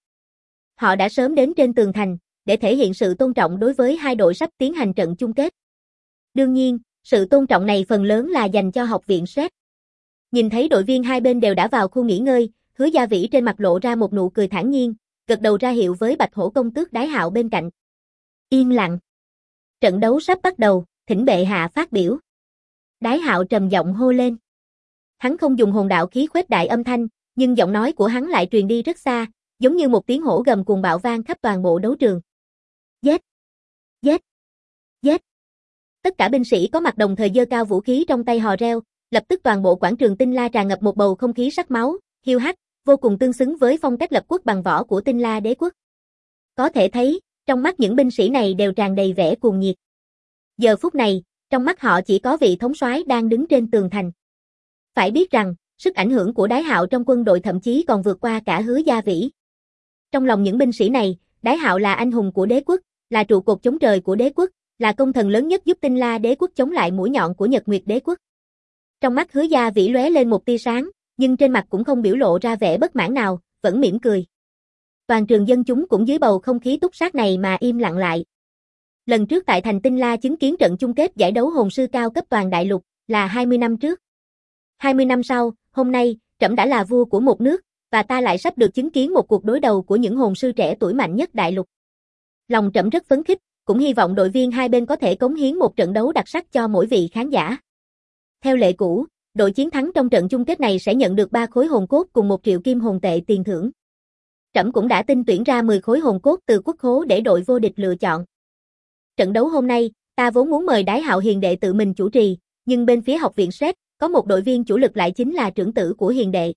Họ đã sớm đến trên tường thành, để thể hiện sự tôn trọng đối với hai đội sắp tiến hành trận chung kết. Đương nhiên, sự tôn trọng này phần lớn là dành cho học viện Sét. Nhìn thấy đội viên hai bên đều đã vào khu nghỉ ngơi, Hứa Gia Vĩ trên mặt lộ ra một nụ cười thản nhiên, gật đầu ra hiệu với Bạch Hổ công tước Đái Hạo bên cạnh. Yên lặng. Trận đấu sắp bắt đầu, thỉnh bệ hạ phát biểu. Đái Hạo trầm giọng hô lên. Hắn không dùng hồn đạo khí khuếch đại âm thanh, nhưng giọng nói của hắn lại truyền đi rất xa, giống như một tiếng hổ gầm cuồng bạo vang khắp toàn bộ đấu trường. Giết! Giết! Giết! Tất cả binh sĩ có mặt đồng thời giơ cao vũ khí trong tay hò reo, lập tức toàn bộ quảng trường Tinh La tràn ngập một bầu không khí sắc máu, hiu hắt, vô cùng tương xứng với phong cách lập quốc bằng võ của Tinh La Đế quốc. Có thể thấy, trong mắt những binh sĩ này đều tràn đầy vẻ cuồng nhiệt. Giờ phút này, trong mắt họ chỉ có vị thống soái đang đứng trên tường thành. Phải biết rằng, sức ảnh hưởng của Đái Hạo trong quân đội thậm chí còn vượt qua cả Hứa Gia Vĩ. Trong lòng những binh sĩ này, Đái Hạo là anh hùng của đế quốc, là trụ cột chống trời của đế quốc, là công thần lớn nhất giúp Tinh La Đế quốc chống lại mũi nhọn của Nhật Nguyệt Đế quốc. Trong mắt Hứa Gia Vĩ lóe lên một tia sáng, nhưng trên mặt cũng không biểu lộ ra vẻ bất mãn nào, vẫn mỉm cười. Toàn trường dân chúng cũng dưới bầu không khí túc sát này mà im lặng lại. Lần trước tại thành Tinh La chứng kiến trận chung kết giải đấu hồn sư cao cấp toàn đại lục, là 20 năm trước. 20 năm sau, hôm nay, trẫm đã là vua của một nước, và ta lại sắp được chứng kiến một cuộc đối đầu của những hồn sư trẻ tuổi mạnh nhất đại lục. Lòng trẫm rất phấn khích, cũng hy vọng đội viên hai bên có thể cống hiến một trận đấu đặc sắc cho mỗi vị khán giả. Theo lệ cũ, đội chiến thắng trong trận chung kết này sẽ nhận được 3 khối hồn cốt cùng 1 triệu kim hồn tệ tiền thưởng. Trẫm cũng đã tinh tuyển ra 10 khối hồn cốt từ quốc khố để đội vô địch lựa chọn. Trận đấu hôm nay, ta vốn muốn mời Đái Hạo Hiền đệ tự mình chủ trì, nhưng bên phía học viện SRED, có một đội viên chủ lực lại chính là trưởng tử của Hiền đệ.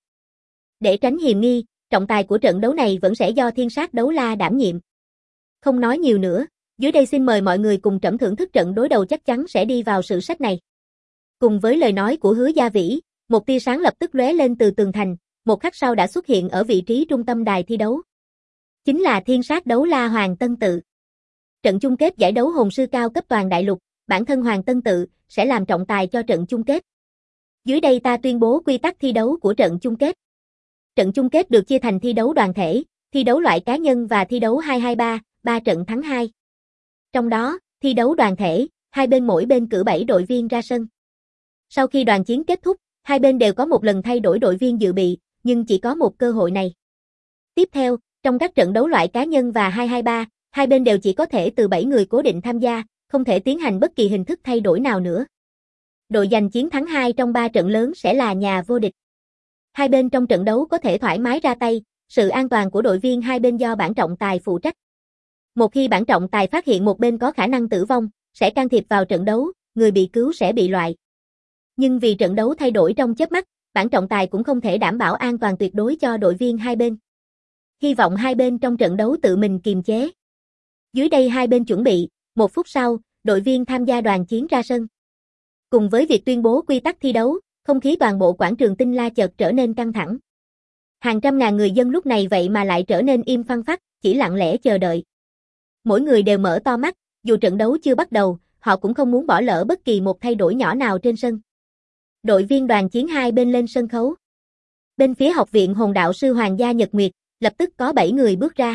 Để tránh hiềm nghi, trọng tài của trận đấu này vẫn sẽ do Thiên Sát Đấu La đảm nhiệm. Không nói nhiều nữa, dưới đây xin mời mọi người cùng trẫm thưởng thức trận đối đầu chắc chắn sẽ đi vào sử sách này. Cùng với lời nói của Hứa Gia Vĩ, một tia sáng lập tức lóe lên từ tường thành, một khắc sau đã xuất hiện ở vị trí trung tâm đài thi đấu. Chính là Thiên Sát Đấu La Hoàng Tân Tự. Trận chung kết giải đấu hồn sư cao cấp toàn đại lục, bản thân Hoàng Tân Tự sẽ làm trọng tài cho trận chung kết. Dưới đây ta tuyên bố quy tắc thi đấu của trận chung kết. Trận chung kết được chia thành thi đấu đoàn thể, thi đấu loại cá nhân và thi đấu 2-2-3, 3 trận thắng 2. Trong đó, thi đấu đoàn thể, hai bên mỗi bên cử 7 đội viên ra sân. Sau khi đoàn chiến kết thúc, hai bên đều có một lần thay đổi đội viên dự bị, nhưng chỉ có một cơ hội này. Tiếp theo, trong các trận đấu loại cá nhân và 2-2-3, hai bên đều chỉ có thể từ 7 người cố định tham gia, không thể tiến hành bất kỳ hình thức thay đổi nào nữa. Đội giành chiến thắng 2 trong 3 trận lớn sẽ là nhà vô địch. Hai bên trong trận đấu có thể thoải mái ra tay, sự an toàn của đội viên hai bên do bản trọng tài phụ trách. Một khi bản trọng tài phát hiện một bên có khả năng tử vong, sẽ can thiệp vào trận đấu, người bị cứu sẽ bị loại. Nhưng vì trận đấu thay đổi trong chớp mắt, bản trọng tài cũng không thể đảm bảo an toàn tuyệt đối cho đội viên hai bên. Hy vọng hai bên trong trận đấu tự mình kiềm chế. Dưới đây hai bên chuẩn bị, 1 phút sau, đội viên tham gia đoàn chiến ra sân. Cùng với việc tuyên bố quy tắc thi đấu, không khí toàn bộ quảng trường Tinh La chợt trở nên căng thẳng. Hàng trăm ngàn người dân lúc này vậy mà lại trở nên im phăng phắc, chỉ lặng lẽ chờ đợi. Mỗi người đều mở to mắt, dù trận đấu chưa bắt đầu, họ cũng không muốn bỏ lỡ bất kỳ một thay đổi nhỏ nào trên sân. Đội viên đoàn chiến hai bên lên sân khấu. Bên phía học viện hồn đạo sư Hoàng gia Nhật Nguyệt, lập tức có 7 người bước ra.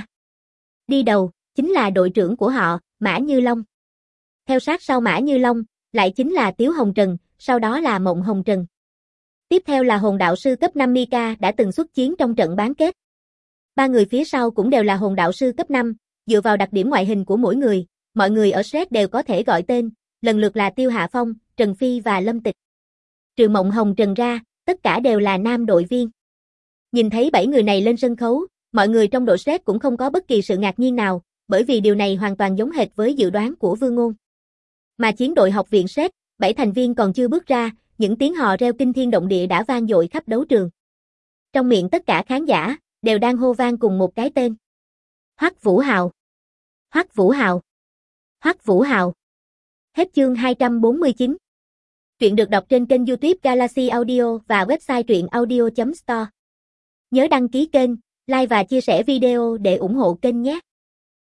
Đi đầu, chính là đội trưởng của họ, Mã Như Long. Theo sát sau Mã Như Long, lại chính là Tiếu Hồng Trần, sau đó là Mộng Hồng Trần. Tiếp theo là hồn đạo sư cấp 5 Mika đã từng xuất chiến trong trận bán kết. 3 người phía sau cũng đều là hồn đạo sư cấp 5, dựa vào đặc điểm ngoại hình của mỗi người, mọi người ở SRED đều có thể gọi tên, lần lượt là Tiêu Hạ Phong, Trần Phi và Lâm Tịch. Trừ Mộng Hồng Trần ra, tất cả đều là nam đội viên. Nhìn thấy 7 người này lên sân khấu, mọi người trong đội SRED cũng không có bất kỳ sự ngạc nhiên nào, bởi vì điều này hoàn toàn giống hệt với dự đoán của Vương Ngôn. Mà chiến đội học viện SRED, 7 thành viên còn chưa bước ra, những tiếng hò reo kinh thiên động địa đã vang dội khắp đấu trường. Trong miệng tất cả khán giả, đều đang hô vang cùng một cái tên. Hoắc Vũ Hào. Hoắc Vũ Hào. Hoắc Vũ Hào. Hết chương 249. Truyện được đọc trên kênh YouTube Galaxy Audio và website truyệnaudio.store. Nhớ đăng ký kênh, like và chia sẻ video để ủng hộ kênh nhé.